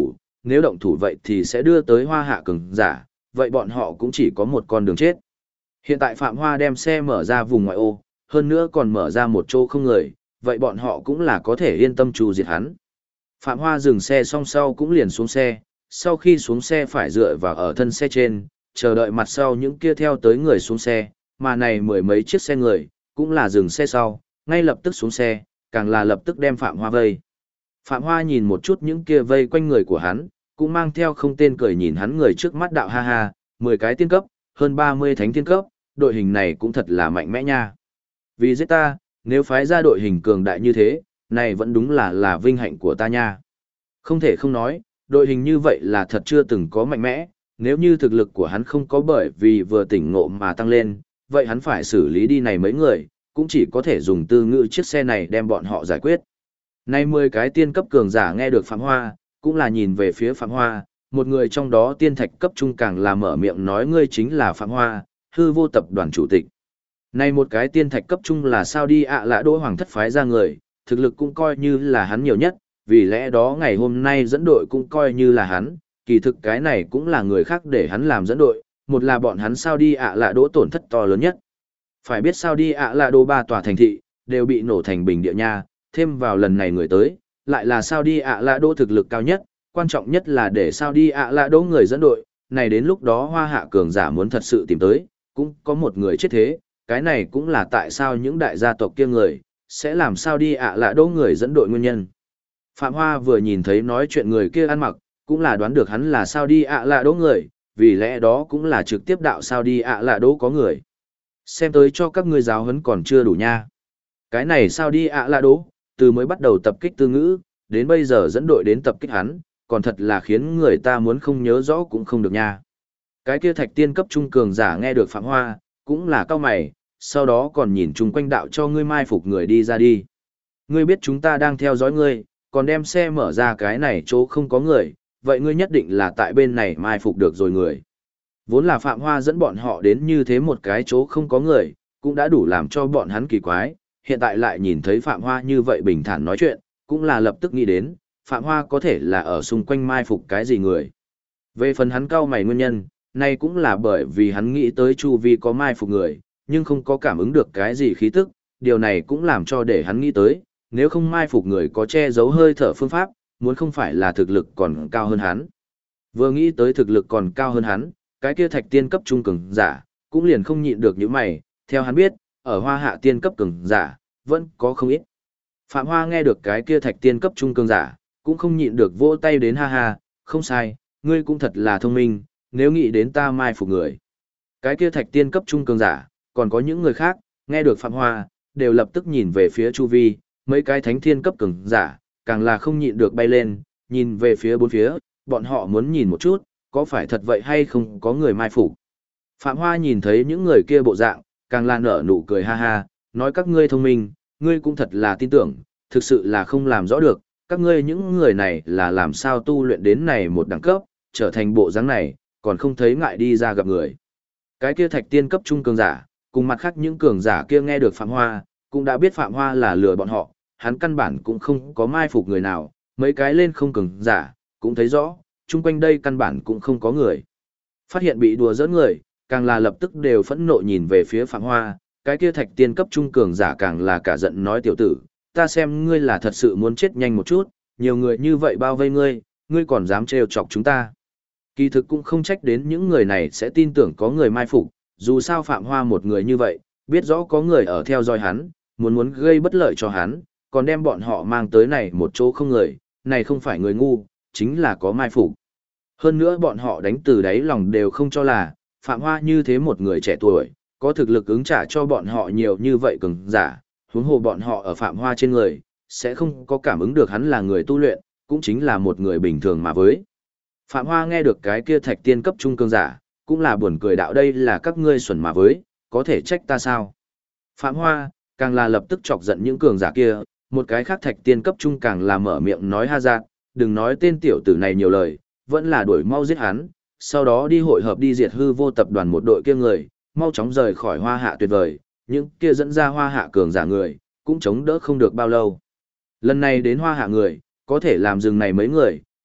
nếu động thủ vậy thì sẽ đưa tới hoa hạ cường giả, vậy bọn họ cũng chỉ có một con đường chết. Hiện tại Phạm Hoa đem xe mở ra vùng ngoại ô, hơn nữa còn mở ra một chỗ không người, vậy bọn họ cũng là có thể yên tâm trù diệt hắn. Phạm Hoa dừng xe xong sau cũng liền xuống xe, sau khi xuống xe phải dựa vào ở thân xe trên, chờ đợi mặt sau những kia theo tới người xuống xe, mà này mười mấy chiếc xe người, cũng là dừng xe sau, ngay lập tức xuống xe, càng là lập tức đem Phạm Hoa vây. Phạm Hoa nhìn một chút những kia vây quanh người của hắn, cũng mang theo không tên cười nhìn hắn người trước mắt đạo ha ha, 10 cái tiên cấp, hơn 30 thánh tiên cấp, đội hình này cũng thật là mạnh mẽ nha. Vì giết ta, nếu phái ra đội hình cường đại như thế, này vẫn đúng là vinh hạnh của ta nha. Không thể không nói, đội hình như vậy là thật chưa từng có mạnh mẽ, nếu như thực lực của hắn không có bởi vì vừa tỉnh ngộ mà tăng lên, vậy hắn phải xử lý đi này mấy người, cũng chỉ có thể dùng tư ngữ chiếc xe này đem bọn họ giải quyết. Nay 10 cái tiên cấp cường giả nghe được Phạm Hoa, cũng là nhìn về phía Phạm Hoa, một người trong đó tiên thạch cấp trung càng là mở miệng nói ngươi chính là Phạm Hoa, hư vô tập đoàn chủ tịch. Nay một cái tiên thạch cấp trung là sao đi ạ lạ đỗ hoàng thất phái ra người, thực lực cũng coi như là hắn nhiều nhất, vì lẽ đó ngày hôm nay dẫn đội cũng coi như là hắn, kỳ thực cái này cũng là người khác để hắn làm dẫn đội, một là bọn hắn sao đi ạ lạ đỗ tổn thất to lớn nhất. Phải biết sao đi ạ lạ đỗ 3 tòa thành thị, đều bị nổ thành bình địa nha, thêm vào lần này người tới, lại là sao đi ạ lạ đỗ thực lực cao nhất, quan trọng nhất là để sao đi ạ lạ đỗ người dẫn đội, này đến lúc đó hoa hạ cường giả muốn thật sự tìm tới, cũng có một người chết thế, cái này cũng là tại sao những đại gia tộc kia người, sẽ làm sao đi ạ lạ đỗ người dẫn đội nguyên nhân. Phạm Hoa vừa nhìn thấy nói chuyện người kia ăn mặc, cũng là đoán được hắn là sao đi ạ lạ đỗ người, vì lẽ đó cũng là trực tiếp đạo sao đi ạ lạ đỗ có người. Xem tới cho các ngươi giáo huấn còn chưa đủ nha. Cái này sao đi ạ lạ đỗ, từ mới bắt đầu tập kích tư ngữ, đến bây giờ dẫn đội đến tập kích hắn, còn thật là khiến người ta muốn không nhớ rõ cũng không được nha. Cái kia thạch tiên cấp trung cường giả nghe được Phạm Hoa, cũng là cao mày, sau đó còn nhìn chung quanh đạo cho ngươi mai phục người đi ra đi. Ngươi biết chúng ta đang theo dõi ngươi, còn đem xe mở ra cái này chỗ không có người, vậy ngươi nhất định là tại bên này mai phục được rồi người. Vốn là Phạm Hoa dẫn bọn họ đến như thế một cái chỗ không có người, cũng đã đủ làm cho bọn hắn kỳ quái, hiện tại lại nhìn thấy Phạm Hoa như vậy bình thản nói chuyện, cũng là lập tức nghĩ đến, Phạm Hoa có thể là ở xung quanh mai phục cái gì người. Về phần hắn cao mày nguyên nhân, này cũng là bởi vì hắn nghĩ tới chu vi có mai phục người, nhưng không có cảm ứng được cái gì khí tức, điều này cũng làm cho để hắn nghĩ tới, nếu không mai phục người có che giấu hơi thở phương pháp, muốn không phải là thực lực còn cao hơn hắn. Vừa nghĩ tới thực lực còn cao hơn hắn, cái kia thạch tiên cấp trung cường giả, cũng liền không nhịn được những mày, theo hắn biết, ở hoa hạ tiên cấp cường giả, vẫn có không ít. Phạm Hoa nghe được cái kia thạch tiên cấp trung cường giả, cũng không nhịn được vỗ tay đến ha ha, không sai, ngươi cũng thật là thông minh, nếu nghĩ đến ta mai phục người. Cái kia thạch tiên cấp trung cường giả, còn có những người khác, nghe được Phạm Hoa, đều lập tức nhìn về phía chu vi, mấy cái thánh thiên cấp cường giả, càng là không nhịn được bay lên, nhìn về phía bốn phía, bọn họ muốn nhìn một chút, có phải thật vậy hay không có người mai phục. Phạm Hoa nhìn thấy những người kia bộ dạng, càng là nở nụ cười ha ha, nói các ngươi thông minh, ngươi cũng thật là tin tưởng, thực sự là không làm rõ được, các ngươi những người này là làm sao tu luyện đến này một đẳng cấp, trở thành bộ dáng này, còn không thấy ngại đi ra gặp người. Cái kia thạch tiên cấp trung cường giả, cùng mặt khác những cường giả kia nghe được Phạm Hoa, cũng đã biết Phạm Hoa là lừa bọn họ, hắn căn bản cũng không có mai phục người nào, mấy cái lên không cường giả, cũng thấy rõ, chung quanh đây căn bản cũng không có người. Phát hiện bị đùa giỡn người, càng là lập tức đều phẫn nộ nhìn về phía Phạm Hoa, cái kia thạch tiên cấp trung cường giả càng là cả giận nói tiểu tử, ta xem ngươi là thật sự muốn chết nhanh một chút, nhiều người như vậy bao vây ngươi, ngươi còn dám trêu chọc chúng ta. Kỳ thực cũng không trách đến những người này sẽ tin tưởng có người mai phục, dù sao Phạm Hoa một người như vậy, biết rõ có người ở theo dõi hắn, muốn gây bất lợi cho hắn, còn đem bọn họ mang tới này một chỗ không người, này không phải người ngu, chính là có mai phục. Hơn nữa bọn họ đánh từ đáy lòng đều không cho là, Phạm Hoa như thế một người trẻ tuổi, có thực lực ứng trả cho bọn họ nhiều như vậy cường giả, huống hồ bọn họ ở Phạm Hoa trên người, sẽ không có cảm ứng được hắn là người tu luyện, cũng chính là một người bình thường mà với. Phạm Hoa nghe được cái kia thạch tiên cấp trung cường giả, cũng là buồn cười đạo đây là các ngươi xuẩn mà với, có thể trách ta sao? Phạm Hoa, càng là lập tức chọc giận những cường giả kia, một cái khác thạch tiên cấp trung càng là mở miệng nói ha dạ, đừng nói tên tiểu tử này nhiều lời, vẫn là đuổi mau giết hắn, sau đó đi hội hợp đi diệt hư vô tập đoàn một đội kia người, mau chóng rời khỏi hoa hạ tuyệt vời, những kia dẫn ra hoa hạ cường giả người, cũng chống đỡ không được bao lâu. Lần này đến hoa hạ người, có thể làm dừng này mấy người,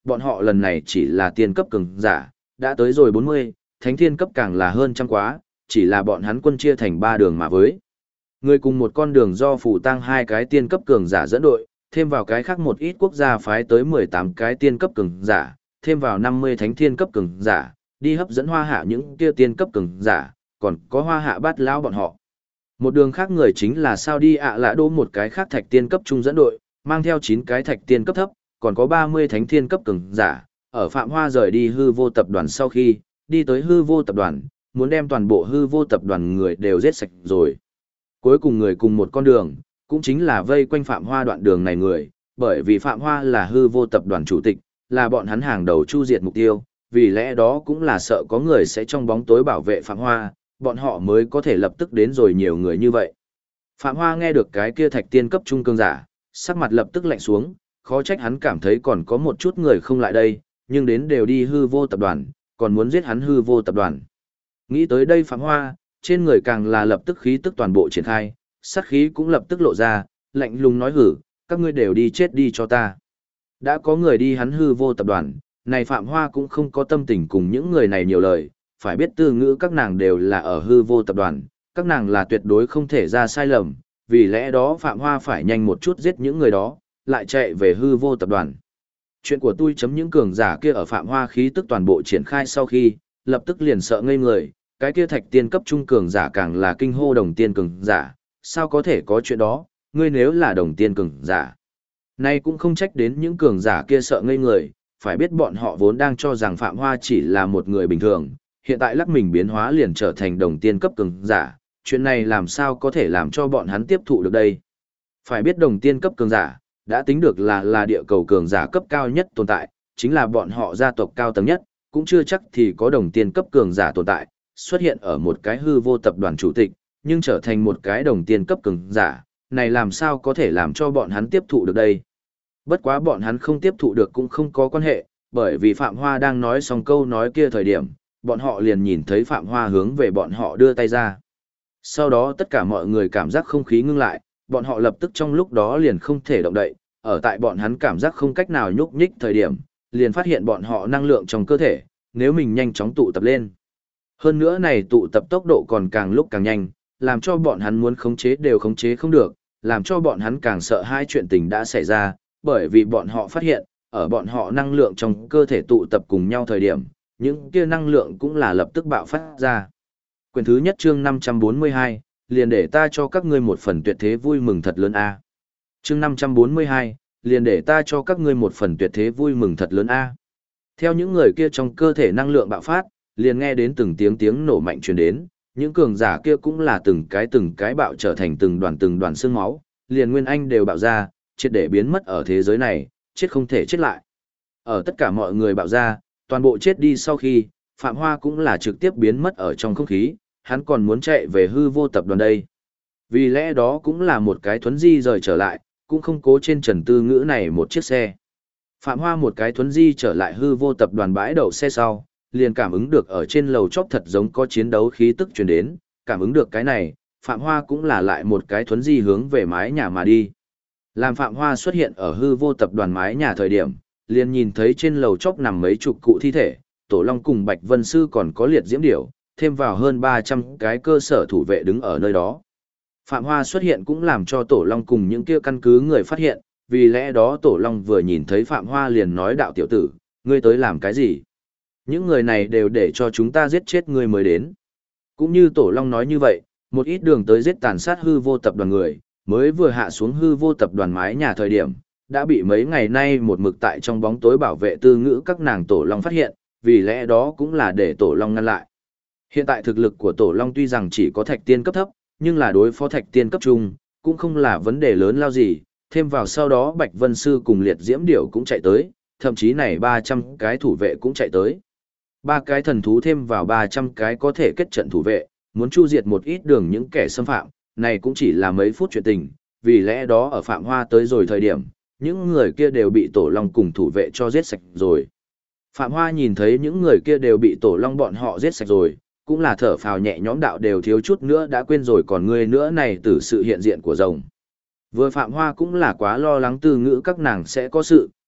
bọn họ lần này chỉ là tiên cấp cường giả, đã tới rồi 40, thánh thiên cấp càng là hơn trăm quá, chỉ là bọn hắn quân chia thành 3 đường mà với. Người cùng một con đường do phủ tăng 2 cái tiên cấp cường giả dẫn đội, thêm vào cái khác một ít quốc gia phái tới 18 cái tiên cấp cường giả, thêm vào 50 thánh thiên cấp cường giả, đi hấp dẫn hoa hạ những kia tiên cấp cường giả, còn có hoa hạ bát lão bọn họ. Một đường khác người chính là sao đi ạ lã đô một cái khác thạch tiên cấp trung dẫn đội, mang theo 9 cái thạch tiên cấp thấp, còn có 30 thánh thiên cấp cường giả, ở Phạm Hoa rời đi hư vô tập đoàn sau khi, đi tới hư vô tập đoàn, muốn đem toàn bộ hư vô tập đoàn người đều giết sạch rồi. Cuối cùng người cùng một con đường, cũng chính là vây quanh Phạm Hoa đoạn đường này người, bởi vì Phạm Hoa là hư vô tập đoàn chủ tịch, là bọn hắn hàng đầu chu diệt mục tiêu, vì lẽ đó cũng là sợ có người sẽ trong bóng tối bảo vệ Phạm Hoa, bọn họ mới có thể lập tức đến rồi nhiều người như vậy. Phạm Hoa nghe được cái kia thạch tiên cấp trung cường giả, sắc mặt lập tức lạnh xuống, khó trách hắn cảm thấy còn có một chút người không lại đây, nhưng đến đều đi hư vô tập đoàn, còn muốn giết hắn hư vô tập đoàn. Nghĩ tới đây Phạm Hoa, trên người càng là lập tức khí tức toàn bộ triển khai, sát khí cũng lập tức lộ ra, lạnh lùng nói hử, các ngươi đều đi chết đi cho ta. Đã có người đi hắn hư vô tập đoàn, này Phạm Hoa cũng không có tâm tình cùng những người này nhiều lời, phải biết tư ngữ các nàng đều là ở hư vô tập đoàn, các nàng là tuyệt đối không thể ra sai lầm, vì lẽ đó Phạm Hoa phải nhanh một chút giết những người đó, lại chạy về hư vô tập đoàn. Chuyện của tôi chấm những cường giả kia ở Phạm Hoa khí tức toàn bộ triển khai sau khi, lập tức liền sợ ngây người, cái kia thạch tiên cấp trung cường giả càng là kinh hô đồng tiên cường giả, sao có thể có chuyện đó, ngươi nếu là đồng tiên cường giả. Nay cũng không trách đến những cường giả kia sợ ngây người, phải biết bọn họ vốn đang cho rằng Phạm Hoa chỉ là một người bình thường, hiện tại lắc mình biến hóa liền trở thành đồng tiên cấp cường giả, chuyện này làm sao có thể làm cho bọn hắn tiếp thụ được đây. Phải biết đồng tiên cấp cường giả, đã tính được là địa cầu cường giả cấp cao nhất tồn tại, chính là bọn họ gia tộc cao tầng nhất, cũng chưa chắc thì có đồng tiên cấp cường giả tồn tại, xuất hiện ở một cái hư vô tập đoàn chủ tịch, nhưng trở thành một cái đồng tiên cấp cường giả, này làm sao có thể làm cho bọn hắn tiếp thụ được đây. Bất quá bọn hắn không tiếp thụ được cũng không có quan hệ, bởi vì Phạm Hoa đang nói xong câu nói kia thời điểm, bọn họ liền nhìn thấy Phạm Hoa hướng về bọn họ đưa tay ra. Sau đó tất cả mọi người cảm giác không khí ngưng lại, bọn họ lập tức trong lúc đó liền không thể động đậy, ở tại bọn hắn cảm giác không cách nào nhúc nhích thời điểm, liền phát hiện bọn họ năng lượng trong cơ thể, nếu mình nhanh chóng tụ tập lên. Hơn nữa này tụ tập tốc độ còn càng lúc càng nhanh, làm cho bọn hắn muốn khống chế đều khống chế không được, làm cho bọn hắn càng sợ hai chuyện tình đã xảy ra, bởi vì bọn họ phát hiện, ở bọn họ năng lượng trong cơ thể tụ tập cùng nhau thời điểm, những kia năng lượng cũng là lập tức bạo phát ra. Quyển thứ nhất chương 542, liền để ta cho các ngươi một phần tuyệt thế vui mừng thật lớn a. Chương 542, liền để ta cho các ngươi một phần tuyệt thế vui mừng thật lớn a. Theo những người kia trong cơ thể năng lượng bạo phát, liền nghe đến từng tiếng nổ mạnh truyền đến, những cường giả kia cũng là từng cái bạo trở thành từng đoàn xương máu, liền nguyên anh đều bạo ra, triệt để biến mất ở thế giới này, chết không thể chết lại. Ở tất cả mọi người bạo ra, toàn bộ chết đi sau khi, Phạm Hoa cũng là trực tiếp biến mất ở trong không khí, hắn còn muốn chạy về hư vô tập đoàn đây. Vì lẽ đó cũng là một cái thuấn di rời trở lại, cũng không cố trên Trần Tư Ngữ này một chiếc xe. Phạm Hoa một cái thuấn di trở lại hư vô tập đoàn bãi đậu xe sau, liền cảm ứng được ở trên lầu chóp thật giống có chiến đấu khí tức truyền đến, cảm ứng được cái này, Phạm Hoa cũng là lại một cái thuấn di hướng về mái nhà mà đi. Làm Phạm Hoa xuất hiện ở hư vô tập đoàn mái nhà thời điểm, liền nhìn thấy trên lầu chóp nằm mấy chục cụ thi thể, Tổ Long cùng Bạch Vân Sư còn có liệt diễm điểu, thêm vào hơn 300 cái cơ sở thủ vệ đứng ở nơi đó. Phạm Hoa xuất hiện cũng làm cho Tổ Long cùng những kia căn cứ người phát hiện, vì lẽ đó Tổ Long vừa nhìn thấy Phạm Hoa liền nói đạo tiểu tử, ngươi tới làm cái gì? Những người này đều để cho chúng ta giết chết ngươi mới đến. Cũng như Tổ Long nói như vậy, một ít đường tới giết tàn sát hư vô tập đoàn người, mới vừa hạ xuống hư vô tập đoàn mái nhà thời điểm, đã bị mấy ngày nay một mực tại trong bóng tối bảo vệ Tư Ngữ các nàng Tổ Long phát hiện, vì lẽ đó cũng là để Tổ Long ngăn lại. Hiện tại thực lực của Tổ Long tuy rằng chỉ có thạch tiên cấp thấp, nhưng là đối phó thạch tiên cấp trung, cũng không là vấn đề lớn lao gì, thêm vào sau đó Bạch Vân Sư cùng liệt diễm điểu cũng chạy tới, thậm chí này 300 cái thủ vệ cũng chạy tới. 3 cái thần thú thêm vào 300 cái có thể kết trận thủ vệ, muốn chu diệt một ít đường những kẻ xâm phạm, này cũng chỉ là mấy phút chuyện tình, vì lẽ đó ở Phạm Hoa tới rồi thời điểm, những người kia đều bị Tổ Long cùng thủ vệ cho giết sạch rồi. Phạm Hoa nhìn thấy những người kia đều bị Tổ Long bọn họ giết sạch rồi, cũng là thở phào nhẹ nhõm đạo đều thiếu chút nữa đã quên rồi còn người nữa này từ sự hiện diện của rồng. Vừa Phạm Hoa cũng là quá lo lắng Tư Ngữ các nàng sẽ có sự,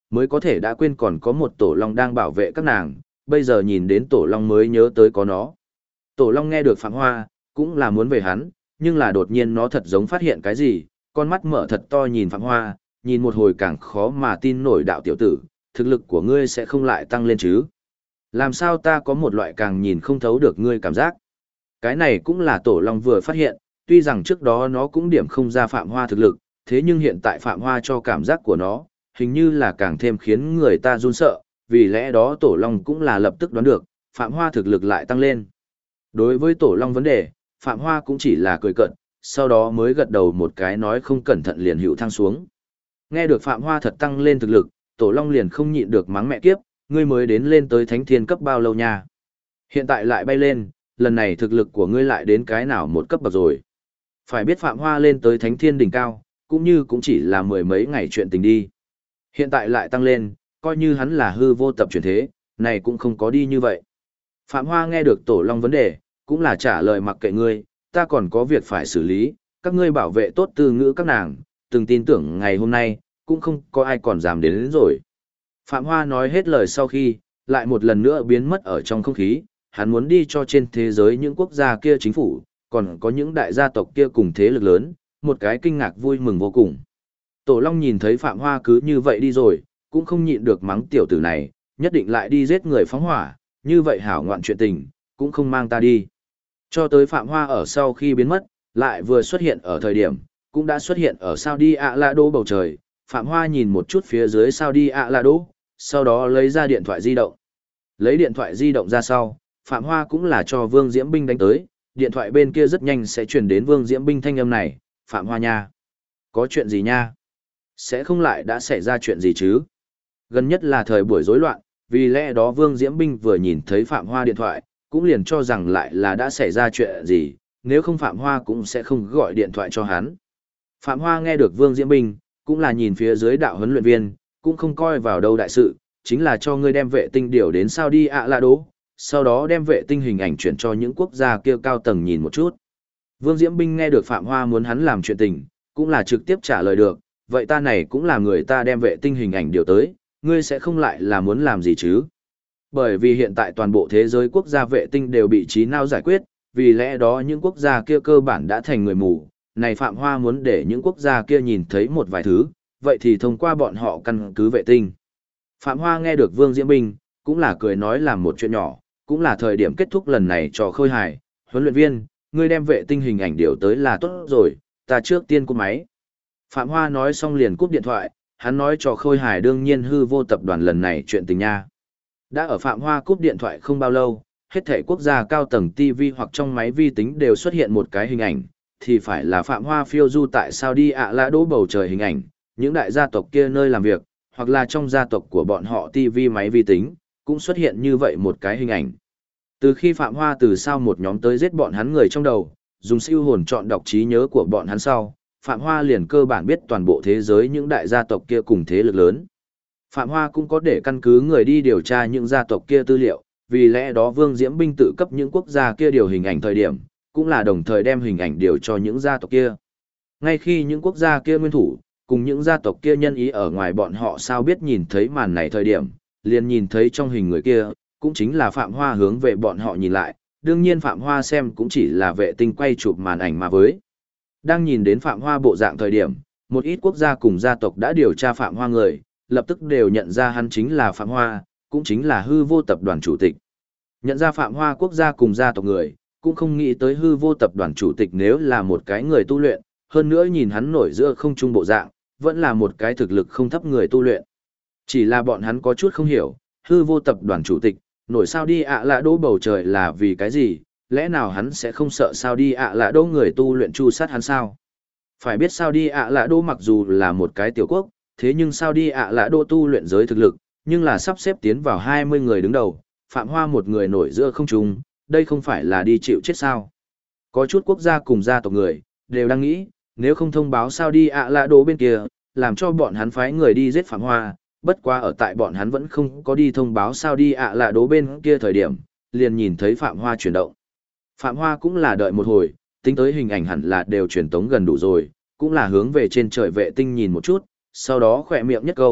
mới có thể đã quên còn có một tổ long đang bảo vệ các nàng, bây giờ nhìn đến tổ long mới nhớ tới có nó. Tổ long nghe được Phạm Hoa, cũng là muốn về hắn, nhưng là đột nhiên nó thật giống phát hiện cái gì, con mắt mở thật to nhìn Phạm Hoa, nhìn một hồi càng khó mà tin nổi đạo tiểu tử, thực lực của ngươi sẽ không lại tăng lên chứ. Làm sao ta có một loại càng nhìn không thấu được ngươi cảm giác. Cái này cũng là tổ long vừa phát hiện, tuy rằng trước đó nó cũng điểm không ra Phạm Hoa thực lực, thế nhưng hiện tại Phạm Hoa cho cảm giác của nó, hình như là càng thêm khiến người ta run sợ, vì lẽ đó tổ long cũng là lập tức đoán được, Phạm Hoa thực lực lại tăng lên. Đối với tổ long vấn đề, Phạm Hoa cũng chỉ là cười cợt, sau đó mới gật đầu một cái nói không cẩn thận liền hữu thăng xuống. Nghe được Phạm Hoa thật tăng lên thực lực, tổ long liền không nhịn được mắng mẹ kiếp, ngươi mới đến lên tới thánh thiên cấp bao lâu nha. Hiện tại lại bay lên, lần này thực lực của ngươi lại đến cái nào một cấp bậc rồi. Phải biết Phạm Hoa lên tới thánh thiên đỉnh cao, cũng như cũng chỉ là mười mấy ngày chuyện tình đi. Hiện tại lại tăng lên, coi như hắn là hư vô tập chuyển thế, này cũng không có đi như vậy. Phạm Hoa nghe được tổ long vấn đề, cũng là trả lời mặc kệ ngươi, ta còn có việc phải xử lý, các ngươi bảo vệ tốt từ ngữ các nàng, từng tin tưởng ngày hôm nay, cũng không có ai còn dám đến rồi. Phạm Hoa nói hết lời sau khi, lại một lần nữa biến mất ở trong không khí, hắn muốn đi cho trên thế giới những quốc gia kia chính phủ, còn có những đại gia tộc kia cùng thế lực lớn, một cái kinh ngạc vui mừng vô cùng. Tổ Long nhìn thấy Phạm Hoa cứ như vậy đi rồi, cũng không nhịn được mắng tiểu tử này, nhất định lại đi giết người phóng hỏa, như vậy hảo ngoạn chuyện tình, cũng không mang ta đi. Cho tới Phạm Hoa ở sau khi biến mất, lại vừa xuất hiện ở thời điểm, cũng đã xuất hiện ở Saudi Alado bầu trời. Phạm Hoa nhìn một chút phía dưới Saudi Alado, sau đó lấy ra điện thoại di động. Lấy điện thoại di động ra sau, Phạm Hoa cũng là cho Vương Diễm Binh đánh tới, điện thoại bên kia rất nhanh sẽ chuyển đến Vương Diễm Binh thanh âm này, Phạm Hoa nha. Có chuyện gì nha? Sẽ không lại đã xảy ra chuyện gì chứ? Gần nhất là thời buổi rối loạn, vì lẽ đó Vương Diễm Binh vừa nhìn thấy Phạm Hoa điện thoại, cũng liền cho rằng lại là đã xảy ra chuyện gì, nếu không Phạm Hoa cũng sẽ không gọi điện thoại cho hắn. Phạm Hoa nghe được Vương Diễm Binh, cũng là nhìn phía dưới đạo huấn luyện viên, cũng không coi vào đâu đại sự, chính là cho ngươi đem vệ tinh điều đến Saudi Alado, sau đó đem vệ tinh hình ảnh chuyển cho những quốc gia kia cao tầng nhìn một chút. Vương Diễm Binh nghe được Phạm Hoa muốn hắn làm chuyện tình, cũng là trực tiếp trả lời được, vậy ta này cũng là người ta đem vệ tinh hình ảnh điều tới, ngươi sẽ không lại là muốn làm gì chứ? Bởi vì hiện tại toàn bộ thế giới quốc gia vệ tinh đều bị trí não giải quyết, vì lẽ đó những quốc gia kia cơ bản đã thành người mù, này Phạm Hoa muốn để những quốc gia kia nhìn thấy một vài thứ, vậy thì thông qua bọn họ căn cứ vệ tinh. Phạm Hoa nghe được Vương Diễm Binh, cũng là cười nói làm một chuyện nhỏ, cũng là thời điểm kết thúc lần này trò khơi hài, huấn luyện viên, ngươi đem vệ tinh hình ảnh điều tới là tốt rồi, ta trước tiên cúp máy. Phạm Hoa nói xong liền cúp điện thoại, hắn nói trò khơi hài đương nhiên hư vô tập đoàn lần này chuyện tình nha. Đã ở Phạm Hoa cúp điện thoại không bao lâu, hết thảy quốc gia cao tầng TV hoặc trong máy vi tính đều xuất hiện một cái hình ảnh, thì phải là Phạm Hoa phiêu du tại Saudi Alado bầu trời hình ảnh, những đại gia tộc kia nơi làm việc, hoặc là trong gia tộc của bọn họ TV máy vi tính, cũng xuất hiện như vậy một cái hình ảnh. Từ khi Phạm Hoa từ sau một nhóm tới giết bọn hắn người trong đầu, dùng siêu hồn chọn đọc trí nhớ của bọn hắn sau, Phạm Hoa liền cơ bản biết toàn bộ thế giới những đại gia tộc kia cùng thế lực lớn. Phạm Hoa cũng có để căn cứ người đi điều tra những gia tộc kia tư liệu, vì lẽ đó Vương Diễm Binh tự cấp những quốc gia kia điều hình ảnh thời điểm, cũng là đồng thời đem hình ảnh điều cho những gia tộc kia. Ngay khi những quốc gia kia nguyên thủ, cùng những gia tộc kia nhân ý ở ngoài bọn họ sao biết nhìn thấy màn này thời điểm, liền nhìn thấy trong hình người kia, cũng chính là Phạm Hoa hướng về bọn họ nhìn lại, đương nhiên Phạm Hoa xem cũng chỉ là vệ tinh quay chụp màn ảnh mà với. Đang nhìn đến Phạm Hoa bộ dạng thời điểm, một ít quốc gia cùng gia tộc đã điều tra Phạm Hoa người, lập tức đều nhận ra hắn chính là Phạm Hoa, cũng chính là hư vô tập đoàn chủ tịch. Nhận ra Phạm Hoa quốc gia cùng gia tộc người, cũng không nghĩ tới hư vô tập đoàn chủ tịch nếu là một cái người tu luyện, hơn nữa nhìn hắn nổi giữa không trung bộ dạng, vẫn là một cái thực lực không thấp người tu luyện. Chỉ là bọn hắn có chút không hiểu, hư vô tập đoàn chủ tịch, nổi sao đi ạ lạ đỗ bầu trời là vì cái gì, lẽ nào hắn sẽ không sợ sao đi ạ lạ đỗ người tu luyện tru sát hắn sao? Phải biết sao đi ạ lạ đỗ mặc dù là một cái tiểu quốc, thế nhưng sao đi ạ lạ đỗ tu luyện giới thực lực, nhưng là sắp xếp tiến vào 20 người đứng đầu, Phạm Hoa một người nổi giữa không trung, đây không phải là đi chịu chết sao? Có chút quốc gia cùng gia tộc người, đều đang nghĩ, nếu không thông báo sao đi ạ lạ đỗ bên kia, làm cho bọn hắn phái người đi giết Phạm Hoa, bất quá ở tại bọn hắn vẫn không có đi thông báo sao đi ạ lạ đỗ bên kia thời điểm, liền nhìn thấy Phạm Hoa chuyển động. Phạm Hoa cũng là đợi một hồi, tính tới hình ảnh hẳn là đều truyền tống gần đủ rồi, cũng là hướng về trên trời vệ tinh nhìn một chút, sau đó khỏe miệng nhất câu,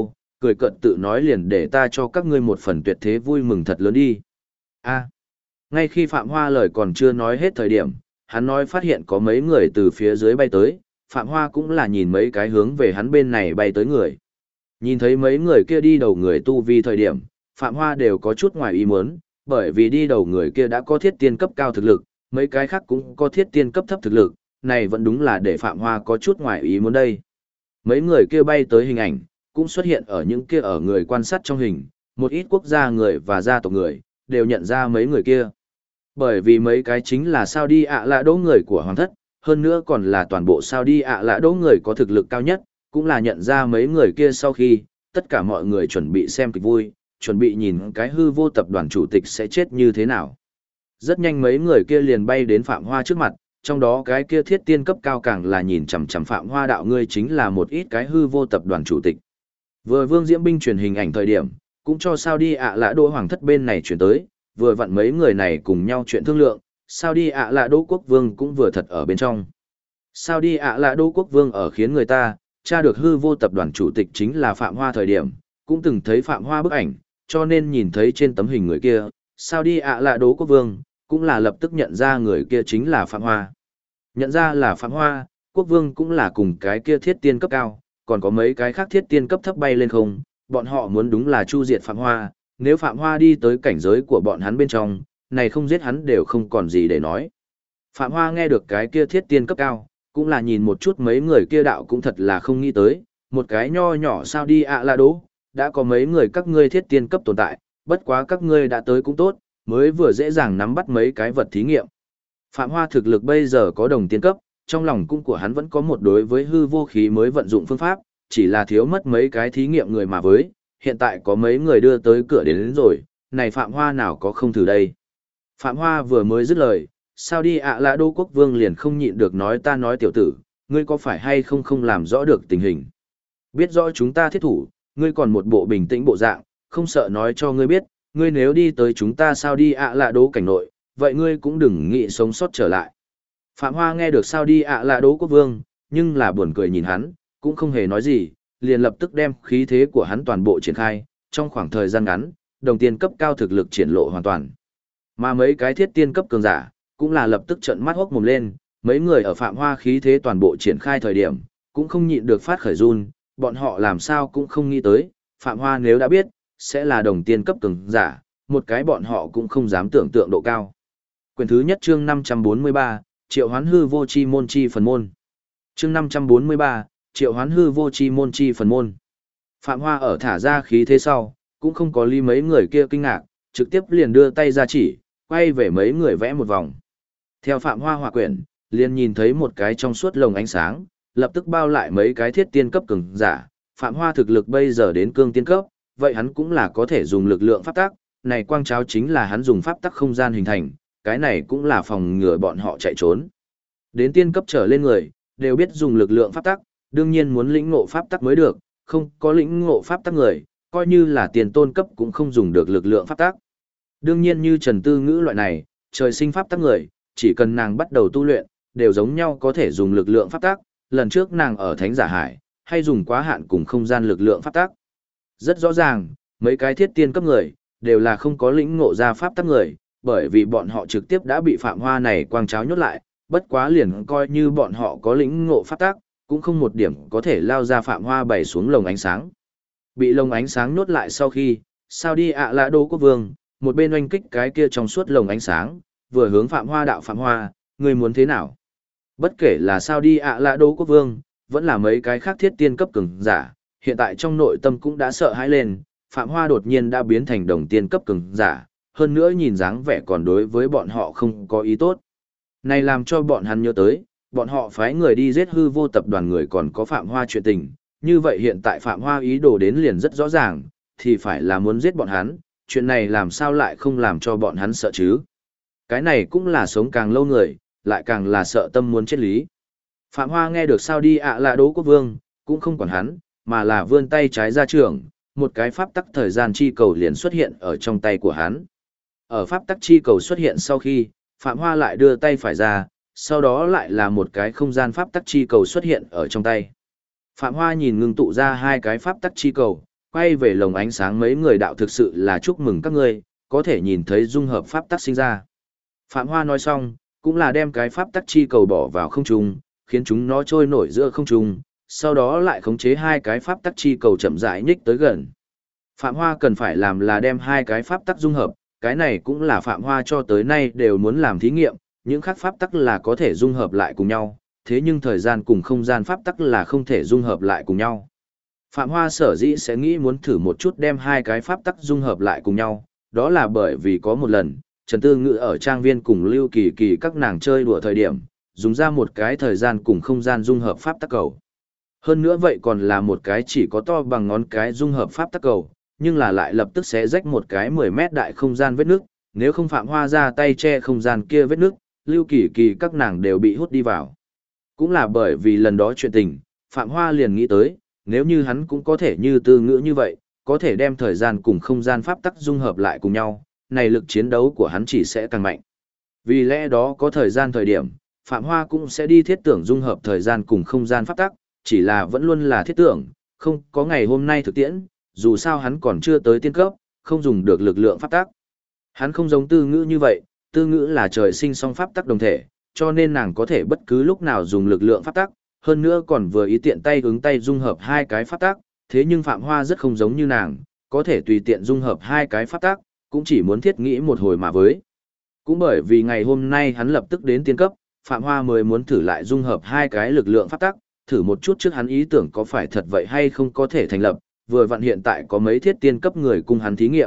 cười cợt tự nói liền để ta cho các ngươi một phần tuyệt thế vui mừng thật lớn đi. A. Ngay khi Phạm Hoa lời còn chưa nói hết thời điểm, hắn nói phát hiện có mấy người từ phía dưới bay tới, Phạm Hoa cũng là nhìn mấy cái hướng về hắn bên này bay tới người. Nhìn thấy mấy người kia đi đầu người tu vi thời điểm, Phạm Hoa đều có chút ngoài ý muốn, bởi vì đi đầu người kia đã có thiết tiên cấp cao thực lực, mấy cái khác cũng có thiết tiên cấp thấp thực lực, này vẫn đúng là để Phạm Hoa có chút ngoài ý muốn đây. Mấy người kia bay tới hình ảnh, cũng xuất hiện ở những kia ở người quan sát trong hình, một ít quốc gia người và gia tộc người, đều nhận ra mấy người kia. Bởi vì mấy cái chính là Saudi ạ lạ đỗ người của hoàng thất, hơn nữa còn là toàn bộ Saudi ạ lạ đỗ người có thực lực cao nhất, cũng là nhận ra mấy người kia sau khi, tất cả mọi người chuẩn bị xem kịch vui, chuẩn bị nhìn cái hư vô tập đoàn chủ tịch sẽ chết như thế nào. Rất nhanh mấy người kia liền bay đến Phạm Hoa trước mặt, trong đó cái kia thiết tiên cấp cao càng là nhìn chằm chằm Phạm Hoa đạo ngươi chính là một ít cái hư vô tập đoàn chủ tịch. Vừa Vương Diễm Binh truyền hình ảnh thời điểm, cũng cho Saudi ạ lạ đỗ hoàng thất bên này chuyển tới, vừa vặn mấy người này cùng nhau chuyện thương lượng, Saudi ạ lạ đỗ quốc vương cũng vừa thật ở bên trong. Saudi ạ lạ đỗ quốc vương ở khiến người ta tra được hư vô tập đoàn chủ tịch chính là Phạm Hoa thời điểm, cũng từng thấy Phạm Hoa bức ảnh, cho nên nhìn thấy trên tấm hình người kia, Saudi ạ lạ đỗ quốc vương, cũng là lập tức nhận ra người kia chính là Phạm Hoa. Nhận ra là Phạm Hoa, quốc vương cũng là cùng cái kia thiết tiên cấp cao, còn có mấy cái khác thiết tiên cấp thấp bay lên không, bọn họ muốn đúng là chu diệt Phạm Hoa, nếu Phạm Hoa đi tới cảnh giới của bọn hắn bên trong, này không giết hắn đều không còn gì để nói. Phạm Hoa nghe được cái kia thiết tiên cấp cao, cũng là nhìn một chút mấy người kia đạo cũng thật là không nghĩ tới, một cái nho nhỏ sao đi ạ là đố, đã có mấy người các ngươi thiết tiên cấp tồn tại, bất quá các ngươi đã tới cũng tốt, mới vừa dễ dàng nắm bắt mấy cái vật thí nghiệm. Phạm Hoa thực lực bây giờ có đồng tiên cấp, trong lòng cung của hắn vẫn có một đối với hư vô khí mới vận dụng phương pháp, chỉ là thiếu mất mấy cái thí nghiệm người mà với, hiện tại có mấy người đưa tới cửa đến rồi, này Phạm Hoa nào có không thử đây. Phạm Hoa vừa mới dứt lời, sao đi ạ lạ đô quốc vương liền không nhịn được nói ta nói tiểu tử, ngươi có phải hay không không làm rõ được tình hình. Biết rõ chúng ta thiết thủ, ngươi còn một bộ bình tĩnh bộ dạng, không sợ nói cho ngươi biết, ngươi nếu đi tới chúng ta sao đi ạ lạ đô cảnh nội, vậy ngươi cũng đừng nghĩ sống sót trở lại. Phạm Hoa nghe được sao đi ạ lạ đô quốc vương, nhưng là buồn cười nhìn hắn, cũng không hề nói gì, liền lập tức đem khí thế của hắn toàn bộ triển khai, trong khoảng thời gian ngắn, đồng tiên cấp cao thực lực triển lộ hoàn toàn. Mà mấy cái thiết tiên cấp cường giả, cũng là lập tức trợn mắt hốc mồm lên, mấy người ở Phạm Hoa khí thế toàn bộ triển khai thời điểm, cũng không nhịn được phát khởi run, bọn họ làm sao cũng không nghĩ tới, Phạm Hoa nếu đã biết, sẽ là đồng tiên cấp cường giả, một cái bọn họ cũng không dám tưởng tượng độ cao. Quyển thứ nhất chương 543, Triệu Hoán hư vô chi môn chi phần môn. Chương 543, Triệu Hoán hư vô chi môn chi phần môn. Phạm Hoa ở thả ra khí thế sau, cũng không có ly mấy người kia kinh ngạc, trực tiếp liền đưa tay ra chỉ, quay về mấy người vẽ một vòng. Theo Phạm Hoa hỏa quyển, liền nhìn thấy một cái trong suốt lồng ánh sáng, lập tức bao lại mấy cái thiết tiên cấp cường giả. Phạm Hoa thực lực bây giờ đến cương tiên cấp, vậy hắn cũng là có thể dùng lực lượng pháp tắc, này quang cháo chính là hắn dùng pháp tắc không gian hình thành, cái này cũng là phòng ngừa bọn họ chạy trốn. Đến tiên cấp trở lên người, đều biết dùng lực lượng pháp tắc, đương nhiên muốn lĩnh ngộ pháp tắc mới được, không có lĩnh ngộ pháp tắc người, coi như là tiền tôn cấp cũng không dùng được lực lượng pháp tắc. Đương nhiên như Trần Tư Ngữ loại này, trời sinh pháp tắc người, chỉ cần nàng bắt đầu tu luyện, đều giống nhau có thể dùng lực lượng pháp tắc, lần trước nàng ở Thánh Giả Hải, hay dùng quá hạn cùng không gian lực lượng pháp tắc. Rất rõ ràng, mấy cái thiết tiên cấp người, đều là không có lĩnh ngộ ra pháp tắc người, bởi vì bọn họ trực tiếp đã bị Phạm Hoa này quang cháo nhốt lại, bất quá liền coi như bọn họ có lĩnh ngộ pháp tắc, cũng không một điểm có thể lao ra Phạm Hoa bày xuống lồng ánh sáng. Bị lồng ánh sáng nhốt lại sau khi, sao đi ạ lạ đô quốc vương, một bên oanh kích cái kia trong suốt lồng ánh sáng, vừa hướng Phạm Hoa đạo Phạm Hoa, người muốn thế nào? Bất kể là sao đi ạ lạ đô quốc vương, vẫn là mấy cái khác thiết tiên cấp cường giả, hiện tại trong nội tâm cũng đã sợ hãi lên, Phạm Hoa đột nhiên đã biến thành đồng tiên cấp cường giả, hơn nữa nhìn dáng vẻ còn đối với bọn họ không có ý tốt. Này làm cho bọn hắn nhớ tới, bọn họ phái người đi giết hư vô tập đoàn người còn có Phạm Hoa chuyện tình, như vậy hiện tại Phạm Hoa ý đồ đến liền rất rõ ràng, thì phải là muốn giết bọn hắn, chuyện này làm sao lại không làm cho bọn hắn sợ chứ. Cái này cũng là sống càng lâu người, lại càng là sợ tâm muốn chết lý. Phạm Hoa nghe được sao đi ạ lạ đố quốc vương, cũng không quản hắn, mà là vươn tay trái ra trường, một cái pháp tắc thời gian chi cầu liền xuất hiện ở trong tay của hắn. Ở pháp tắc chi cầu xuất hiện sau khi, Phạm Hoa lại đưa tay phải ra, sau đó lại là một cái không gian pháp tắc chi cầu xuất hiện ở trong tay. Phạm Hoa nhìn ngưng tụ ra hai cái pháp tắc chi cầu, quay về lồng ánh sáng mấy người đạo thực sự là chúc mừng các ngươi, có thể nhìn thấy dung hợp pháp tắc sinh ra. Phạm Hoa nói xong, cũng là đem cái pháp tắc chi cầu bỏ vào không trung, khiến chúng nó trôi nổi giữa không trung, sau đó lại khống chế hai cái pháp tắc chi cầu chậm rãi nhích tới gần. Phạm Hoa cần phải làm là đem hai cái pháp tắc dung hợp, cái này cũng là Phạm Hoa cho tới nay đều muốn làm thí nghiệm, những khác pháp tắc là có thể dung hợp lại cùng nhau, thế nhưng thời gian cùng không gian pháp tắc là không thể dung hợp lại cùng nhau. Phạm Hoa sở dĩ sẽ nghĩ muốn thử một chút đem hai cái pháp tắc dung hợp lại cùng nhau, đó là bởi vì có một lần, Trần Tư Ngữ ở trang viên cùng Lưu Kỳ Kỳ các nàng chơi đùa thời điểm, dùng ra một cái thời gian cùng không gian dung hợp pháp tắc cầu. Hơn nữa vậy còn là một cái chỉ có to bằng ngón cái dung hợp pháp tắc cầu, nhưng là lại lập tức sẽ rách một cái 10 mét đại không gian vết nước, nếu không Phạm Hoa ra tay che không gian kia vết nước, Lưu Kỳ Kỳ các nàng đều bị hút đi vào. Cũng là bởi vì lần đó chuyện tình, Phạm Hoa liền nghĩ tới, nếu như hắn cũng có thể như Tư Ngữ như vậy, có thể đem thời gian cùng không gian pháp tắc dung hợp lại cùng nhau, này lực chiến đấu của hắn chỉ sẽ càng mạnh. Vì lẽ đó có thời gian thời điểm, Phạm Hoa cũng sẽ đi thiết tưởng dung hợp thời gian cùng không gian pháp tắc, chỉ là vẫn luôn là thiết tưởng, không có ngày hôm nay thực tiễn, dù sao hắn còn chưa tới tiên cấp, không dùng được lực lượng pháp tắc. Hắn không giống Tư Ngữ như vậy, Tư Ngữ là trời sinh song pháp tắc đồng thể, cho nên nàng có thể bất cứ lúc nào dùng lực lượng pháp tắc, hơn nữa còn vừa ý tiện tay ứng tay dung hợp hai cái pháp tắc, thế nhưng Phạm Hoa rất không giống như nàng, có thể tùy tiện dung hợp hai cái pháp tắc, cũng chỉ muốn thiết nghĩ một hồi mà với. Cũng bởi vì ngày hôm nay hắn lập tức đến tiên cấp, Phạm Hoa mới muốn thử lại dung hợp hai cái lực lượng pháp tắc, thử một chút trước hắn ý tưởng có phải thật vậy hay không có thể thành lập, vừa vặn hiện tại có mấy thiết tiên cấp người cùng hắn thí nghiệm.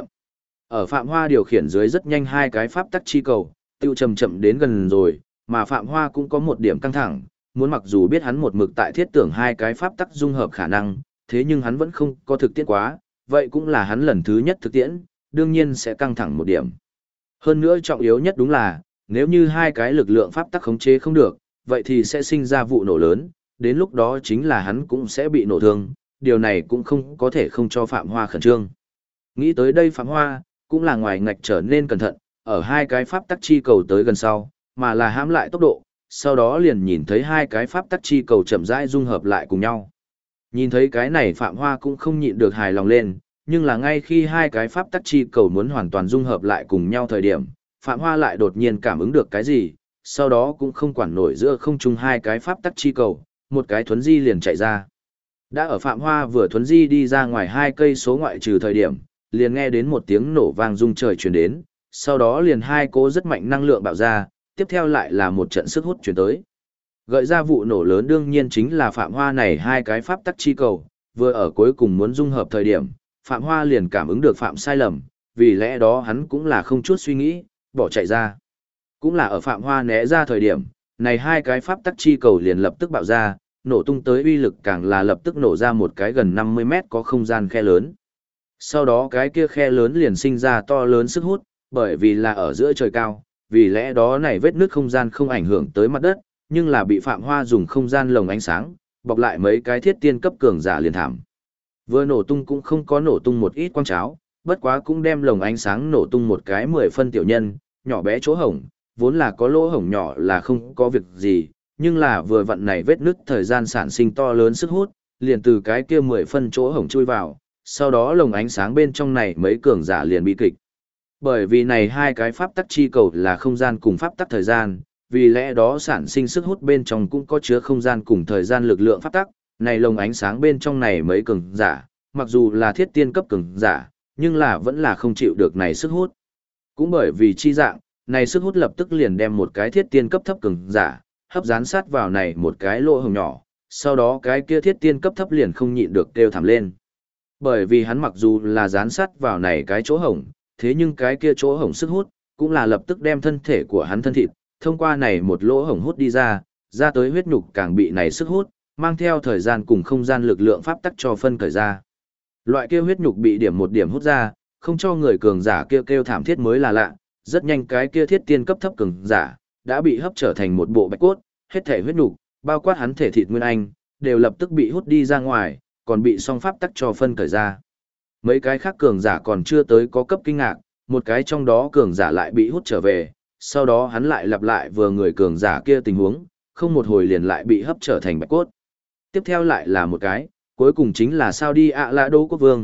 Ở Phạm Hoa điều khiển dưới rất nhanh hai cái pháp tắc chi cầu, tiêu chậm chậm đến gần rồi, mà Phạm Hoa cũng có một điểm căng thẳng, muốn mặc dù biết hắn một mực tại thiết tưởng hai cái pháp tắc dung hợp khả năng, thế nhưng hắn vẫn không có thực tiễn quá, vậy cũng là hắn lần thứ nhất thực tiễn, đương nhiên sẽ căng thẳng một điểm. Hơn nữa trọng yếu nhất đúng là, nếu như hai cái lực lượng pháp tắc khống chế không được, vậy thì sẽ sinh ra vụ nổ lớn, đến lúc đó chính là hắn cũng sẽ bị nổ thương, điều này cũng không có thể không cho Phạm Hoa khẩn trương. Nghĩ tới đây Phạm Hoa, cũng là ngoài ngạch trở nên cẩn thận, ở hai cái pháp tắc chi cầu tới gần sau, mà là hãm lại tốc độ, sau đó liền nhìn thấy hai cái pháp tắc chi cầu chậm rãi dung hợp lại cùng nhau. Nhìn thấy cái này Phạm Hoa cũng không nhịn được hài lòng lên, nhưng là ngay khi hai cái pháp tắc chi cầu muốn hoàn toàn dung hợp lại cùng nhau thời điểm, Phạm Hoa lại đột nhiên cảm ứng được cái gì, sau đó cũng không quản nổi giữa không trung hai cái pháp tắc chi cầu, một cái thuấn di liền chạy ra. Đã ở Phạm Hoa vừa thuấn di đi ra ngoài 2 cây số ngoại trừ thời điểm, liền nghe đến một tiếng nổ vang rung trời truyền đến, sau đó liền hai cỗ rất mạnh năng lượng bạo ra, tiếp theo lại là một trận sức hút truyền tới. Gợi ra vụ nổ lớn đương nhiên chính là Phạm Hoa này hai cái pháp tắc chi cầu, vừa ở cuối cùng muốn dung hợp thời điểm, Phạm Hoa liền cảm ứng được phạm sai lầm, vì lẽ đó hắn cũng là không chút suy nghĩ, bỏ chạy ra. Cũng là ở Phạm Hoa né ra thời điểm, này hai cái pháp tắc chi cầu liền lập tức bạo ra, nổ tung tới uy lực càng là lập tức nổ ra một cái gần 50 mét có không gian khe lớn. Sau đó cái kia khe lớn liền sinh ra to lớn sức hút, bởi vì là ở giữa trời cao, vì lẽ đó này vết nứt không gian không ảnh hưởng tới mặt đất, nhưng là bị Phạm Hoa dùng không gian lồng ánh sáng, bọc lại mấy cái thiết tiên cấp cường giả liền thảm. Vừa nổ tung cũng không có nổ tung một ít quang cháo, bất quá cũng đem lồng ánh sáng nổ tung một cái 10 phân tiểu nhân, nhỏ bé chỗ hổng, vốn là có lỗ hổng nhỏ là không có việc gì, nhưng là vừa vặn này vết nứt thời gian sản sinh to lớn sức hút, liền từ cái kia 10 phân chỗ hổng chui vào, sau đó lồng ánh sáng bên trong này mấy cường giả liền bị kịch. Bởi vì này hai cái pháp tắc chi cầu là không gian cùng pháp tắc thời gian, vì lẽ đó sản sinh sức hút bên trong cũng có chứa không gian cùng thời gian lực lượng pháp tắc, này lồng ánh sáng bên trong này mấy cường giả, mặc dù là thiết tiên cấp cường giả, nhưng là vẫn là không chịu được này sức hút. Cũng bởi vì chi dạng, này sức hút lập tức liền đem một cái thiết tiên cấp thấp cường giả, hấp dán sát vào này một cái lỗ hổng nhỏ, sau đó cái kia thiết tiên cấp thấp liền không nhịn được kêu thảm lên. Bởi vì hắn mặc dù là dán sát vào này cái chỗ hổng, thế nhưng cái kia chỗ hổng sức hút, cũng là lập tức đem thân thể của hắn thân thịt, thông qua này một lỗ hổng hút đi ra, ra tới huyết nhục càng bị này sức hút, mang theo thời gian cùng không gian lực lượng pháp tắc cho phân cởi ra. Loại kia huyết nhục bị điểm một điểm hút ra, không cho người cường giả kêu thảm thiết mới là lạ, rất nhanh cái kia thiết tiên cấp thấp cường giả đã bị hấp trở thành một bộ bạch cốt, hết thể huyết nhục, bao quát hắn thể thịt nguyên anh, đều lập tức bị hút đi ra ngoài, còn bị song pháp tắc cho phân cởi ra. Mấy cái khác cường giả còn chưa tới có cấp kinh ngạc, một cái trong đó cường giả lại bị hút trở về, sau đó hắn lại lặp lại vừa người cường giả kia tình huống, không một hồi liền lại bị hấp trở thành bạch cốt. Tiếp theo lại là một cái, cuối cùng chính là sao đi ạ lạ đô quốc vương,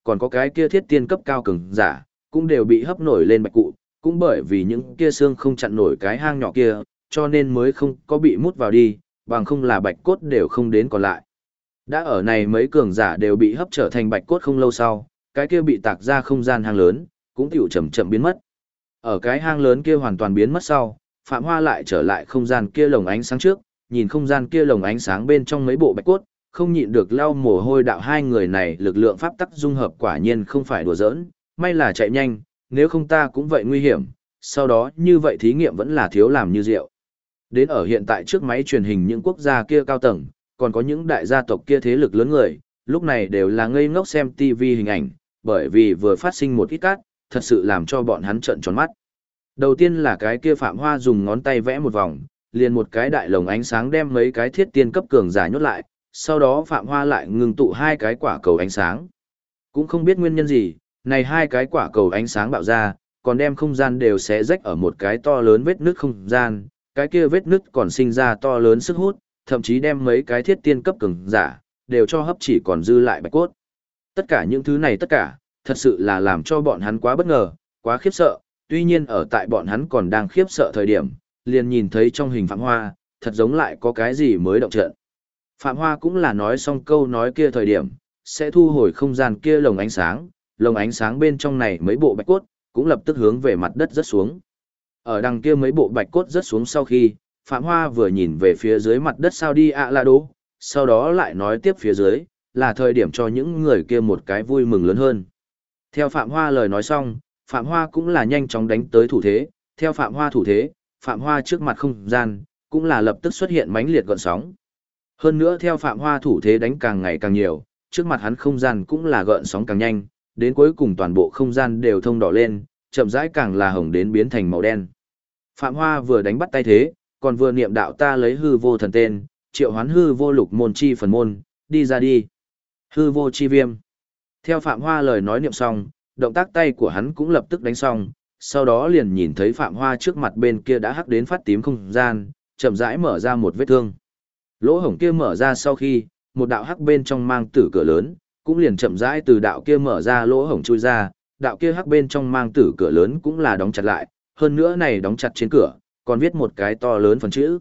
còn có cái kia thiết tiên cấp cao cường giả, cũng đều bị hấp nổi lên bạch cụ, cũng bởi vì những kia xương không chặn nổi cái hang nhỏ kia, cho nên mới không có bị mút vào đi, bằng không là bạch cốt đều không đến còn lại. Đã ở này mấy cường giả đều bị hấp trở thành bạch cốt không lâu sau, cái kia bị tạc ra không gian hang lớn, cũng tiểu chậm chậm biến mất. Ở cái hang lớn kia hoàn toàn biến mất sau, Phạm Hoa lại trở lại không gian kia lồng ánh sáng trước, nhìn không gian kia lồng ánh sáng bên trong mấy bộ bạch cốt, không nhịn được lau mồ hôi đạo hai người này lực lượng pháp tắc dung hợp quả nhiên không phải đùa giỡn, may là chạy nhanh, nếu không ta cũng vậy nguy hiểm, sau đó như vậy thí nghiệm vẫn là thiếu làm như rượu. Đến ở hiện tại trước máy truyền hình những quốc gia kia cao tầng, còn có những đại gia tộc kia thế lực lớn người, lúc này đều là ngây ngốc xem TV hình ảnh, bởi vì vừa phát sinh một ít cát, thật sự làm cho bọn hắn trợn tròn mắt. Đầu tiên là cái kia Phạm Hoa dùng ngón tay vẽ một vòng, liền một cái đại lồng ánh sáng đem mấy cái thiết tiên cấp cường giả nhốt lại, sau đó Phạm Hoa lại ngừng tụ hai cái quả cầu ánh sáng. Cũng không biết nguyên nhân gì, này hai cái quả cầu ánh sáng bạo ra, còn đem không gian đều xé rách ở một cái to lớn vết nứt không gian, cái kia vết nứt còn sinh ra to lớn sức hút, thậm chí đem mấy cái thiết tiên cấp cường giả đều cho hấp chỉ còn dư lại bạch cốt. Tất cả những thứ này tất cả, thật sự là làm cho bọn hắn quá bất ngờ, quá khiếp sợ, tuy nhiên ở tại bọn hắn còn đang khiếp sợ thời điểm, liền nhìn thấy trong hình Phạm Hoa, thật giống lại có cái gì mới động trận. Phạm Hoa cũng là nói xong câu nói kia thời điểm, sẽ thu hồi không gian kia lồng ánh sáng bên trong này mấy bộ bạch cốt, cũng lập tức hướng về mặt đất rớt xuống. Ở đằng kia mấy bộ bạch cốt rớt xuống sau khi, Phạm Hoa vừa nhìn về phía dưới mặt đất sao đi ạ là đố, sau đó lại nói tiếp phía dưới, là thời điểm cho những người kia một cái vui mừng lớn hơn. Theo Phạm Hoa lời nói xong, Phạm Hoa cũng là nhanh chóng đánh tới thủ thế, theo Phạm Hoa thủ thế, Phạm Hoa trước mặt không gian, cũng là lập tức xuất hiện mãnh liệt gợn sóng. Hơn nữa theo Phạm Hoa thủ thế đánh càng ngày càng nhiều, trước mặt hắn không gian cũng là gợn sóng càng nhanh, đến cuối cùng toàn bộ không gian đều thông đỏ lên, chậm rãi càng là hồng đến biến thành màu đen. Phạm Hoa vừa đánh bắt tay thế, còn vừa niệm đạo ta lấy hư vô thần tên, triệu hoán hư vô lục môn chi phần môn, đi ra đi. Hư vô chi viêm. Theo Phạm Hoa lời nói niệm xong, động tác tay của hắn cũng lập tức đánh xong, sau đó liền nhìn thấy Phạm Hoa trước mặt bên kia đã hắc đến phát tím không gian, chậm rãi mở ra một vết thương. Lỗ hổng kia mở ra sau khi, một đạo hắc bên trong mang tử cửa lớn, cũng liền chậm rãi từ đạo kia mở ra lỗ hổng chui ra, đạo kia hắc bên trong mang tử cửa lớn cũng là đóng chặt lại, hơn nữa này đóng chặt trên cửa, còn viết một cái to lớn phần chữ.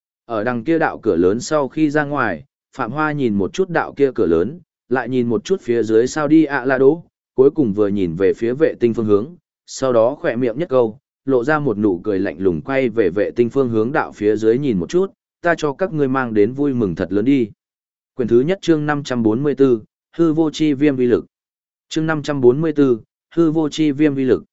Ở đằng kia đạo cửa lớn sau khi ra ngoài, Phạm Hoa nhìn một chút đạo kia cửa lớn, lại nhìn một chút phía dưới sao đi ạ la đố, cuối cùng vừa nhìn về phía vệ tinh phương hướng, sau đó khỏe miệng nhất câu, lộ ra một nụ cười lạnh lùng quay về vệ tinh phương hướng đạo phía dưới nhìn một chút, ta cho các ngươi mang đến vui mừng thật lớn đi. Quyển thứ nhất chương 544, hư vô chi viêm vi lực. Chương 544, hư vô chi viêm vi lực.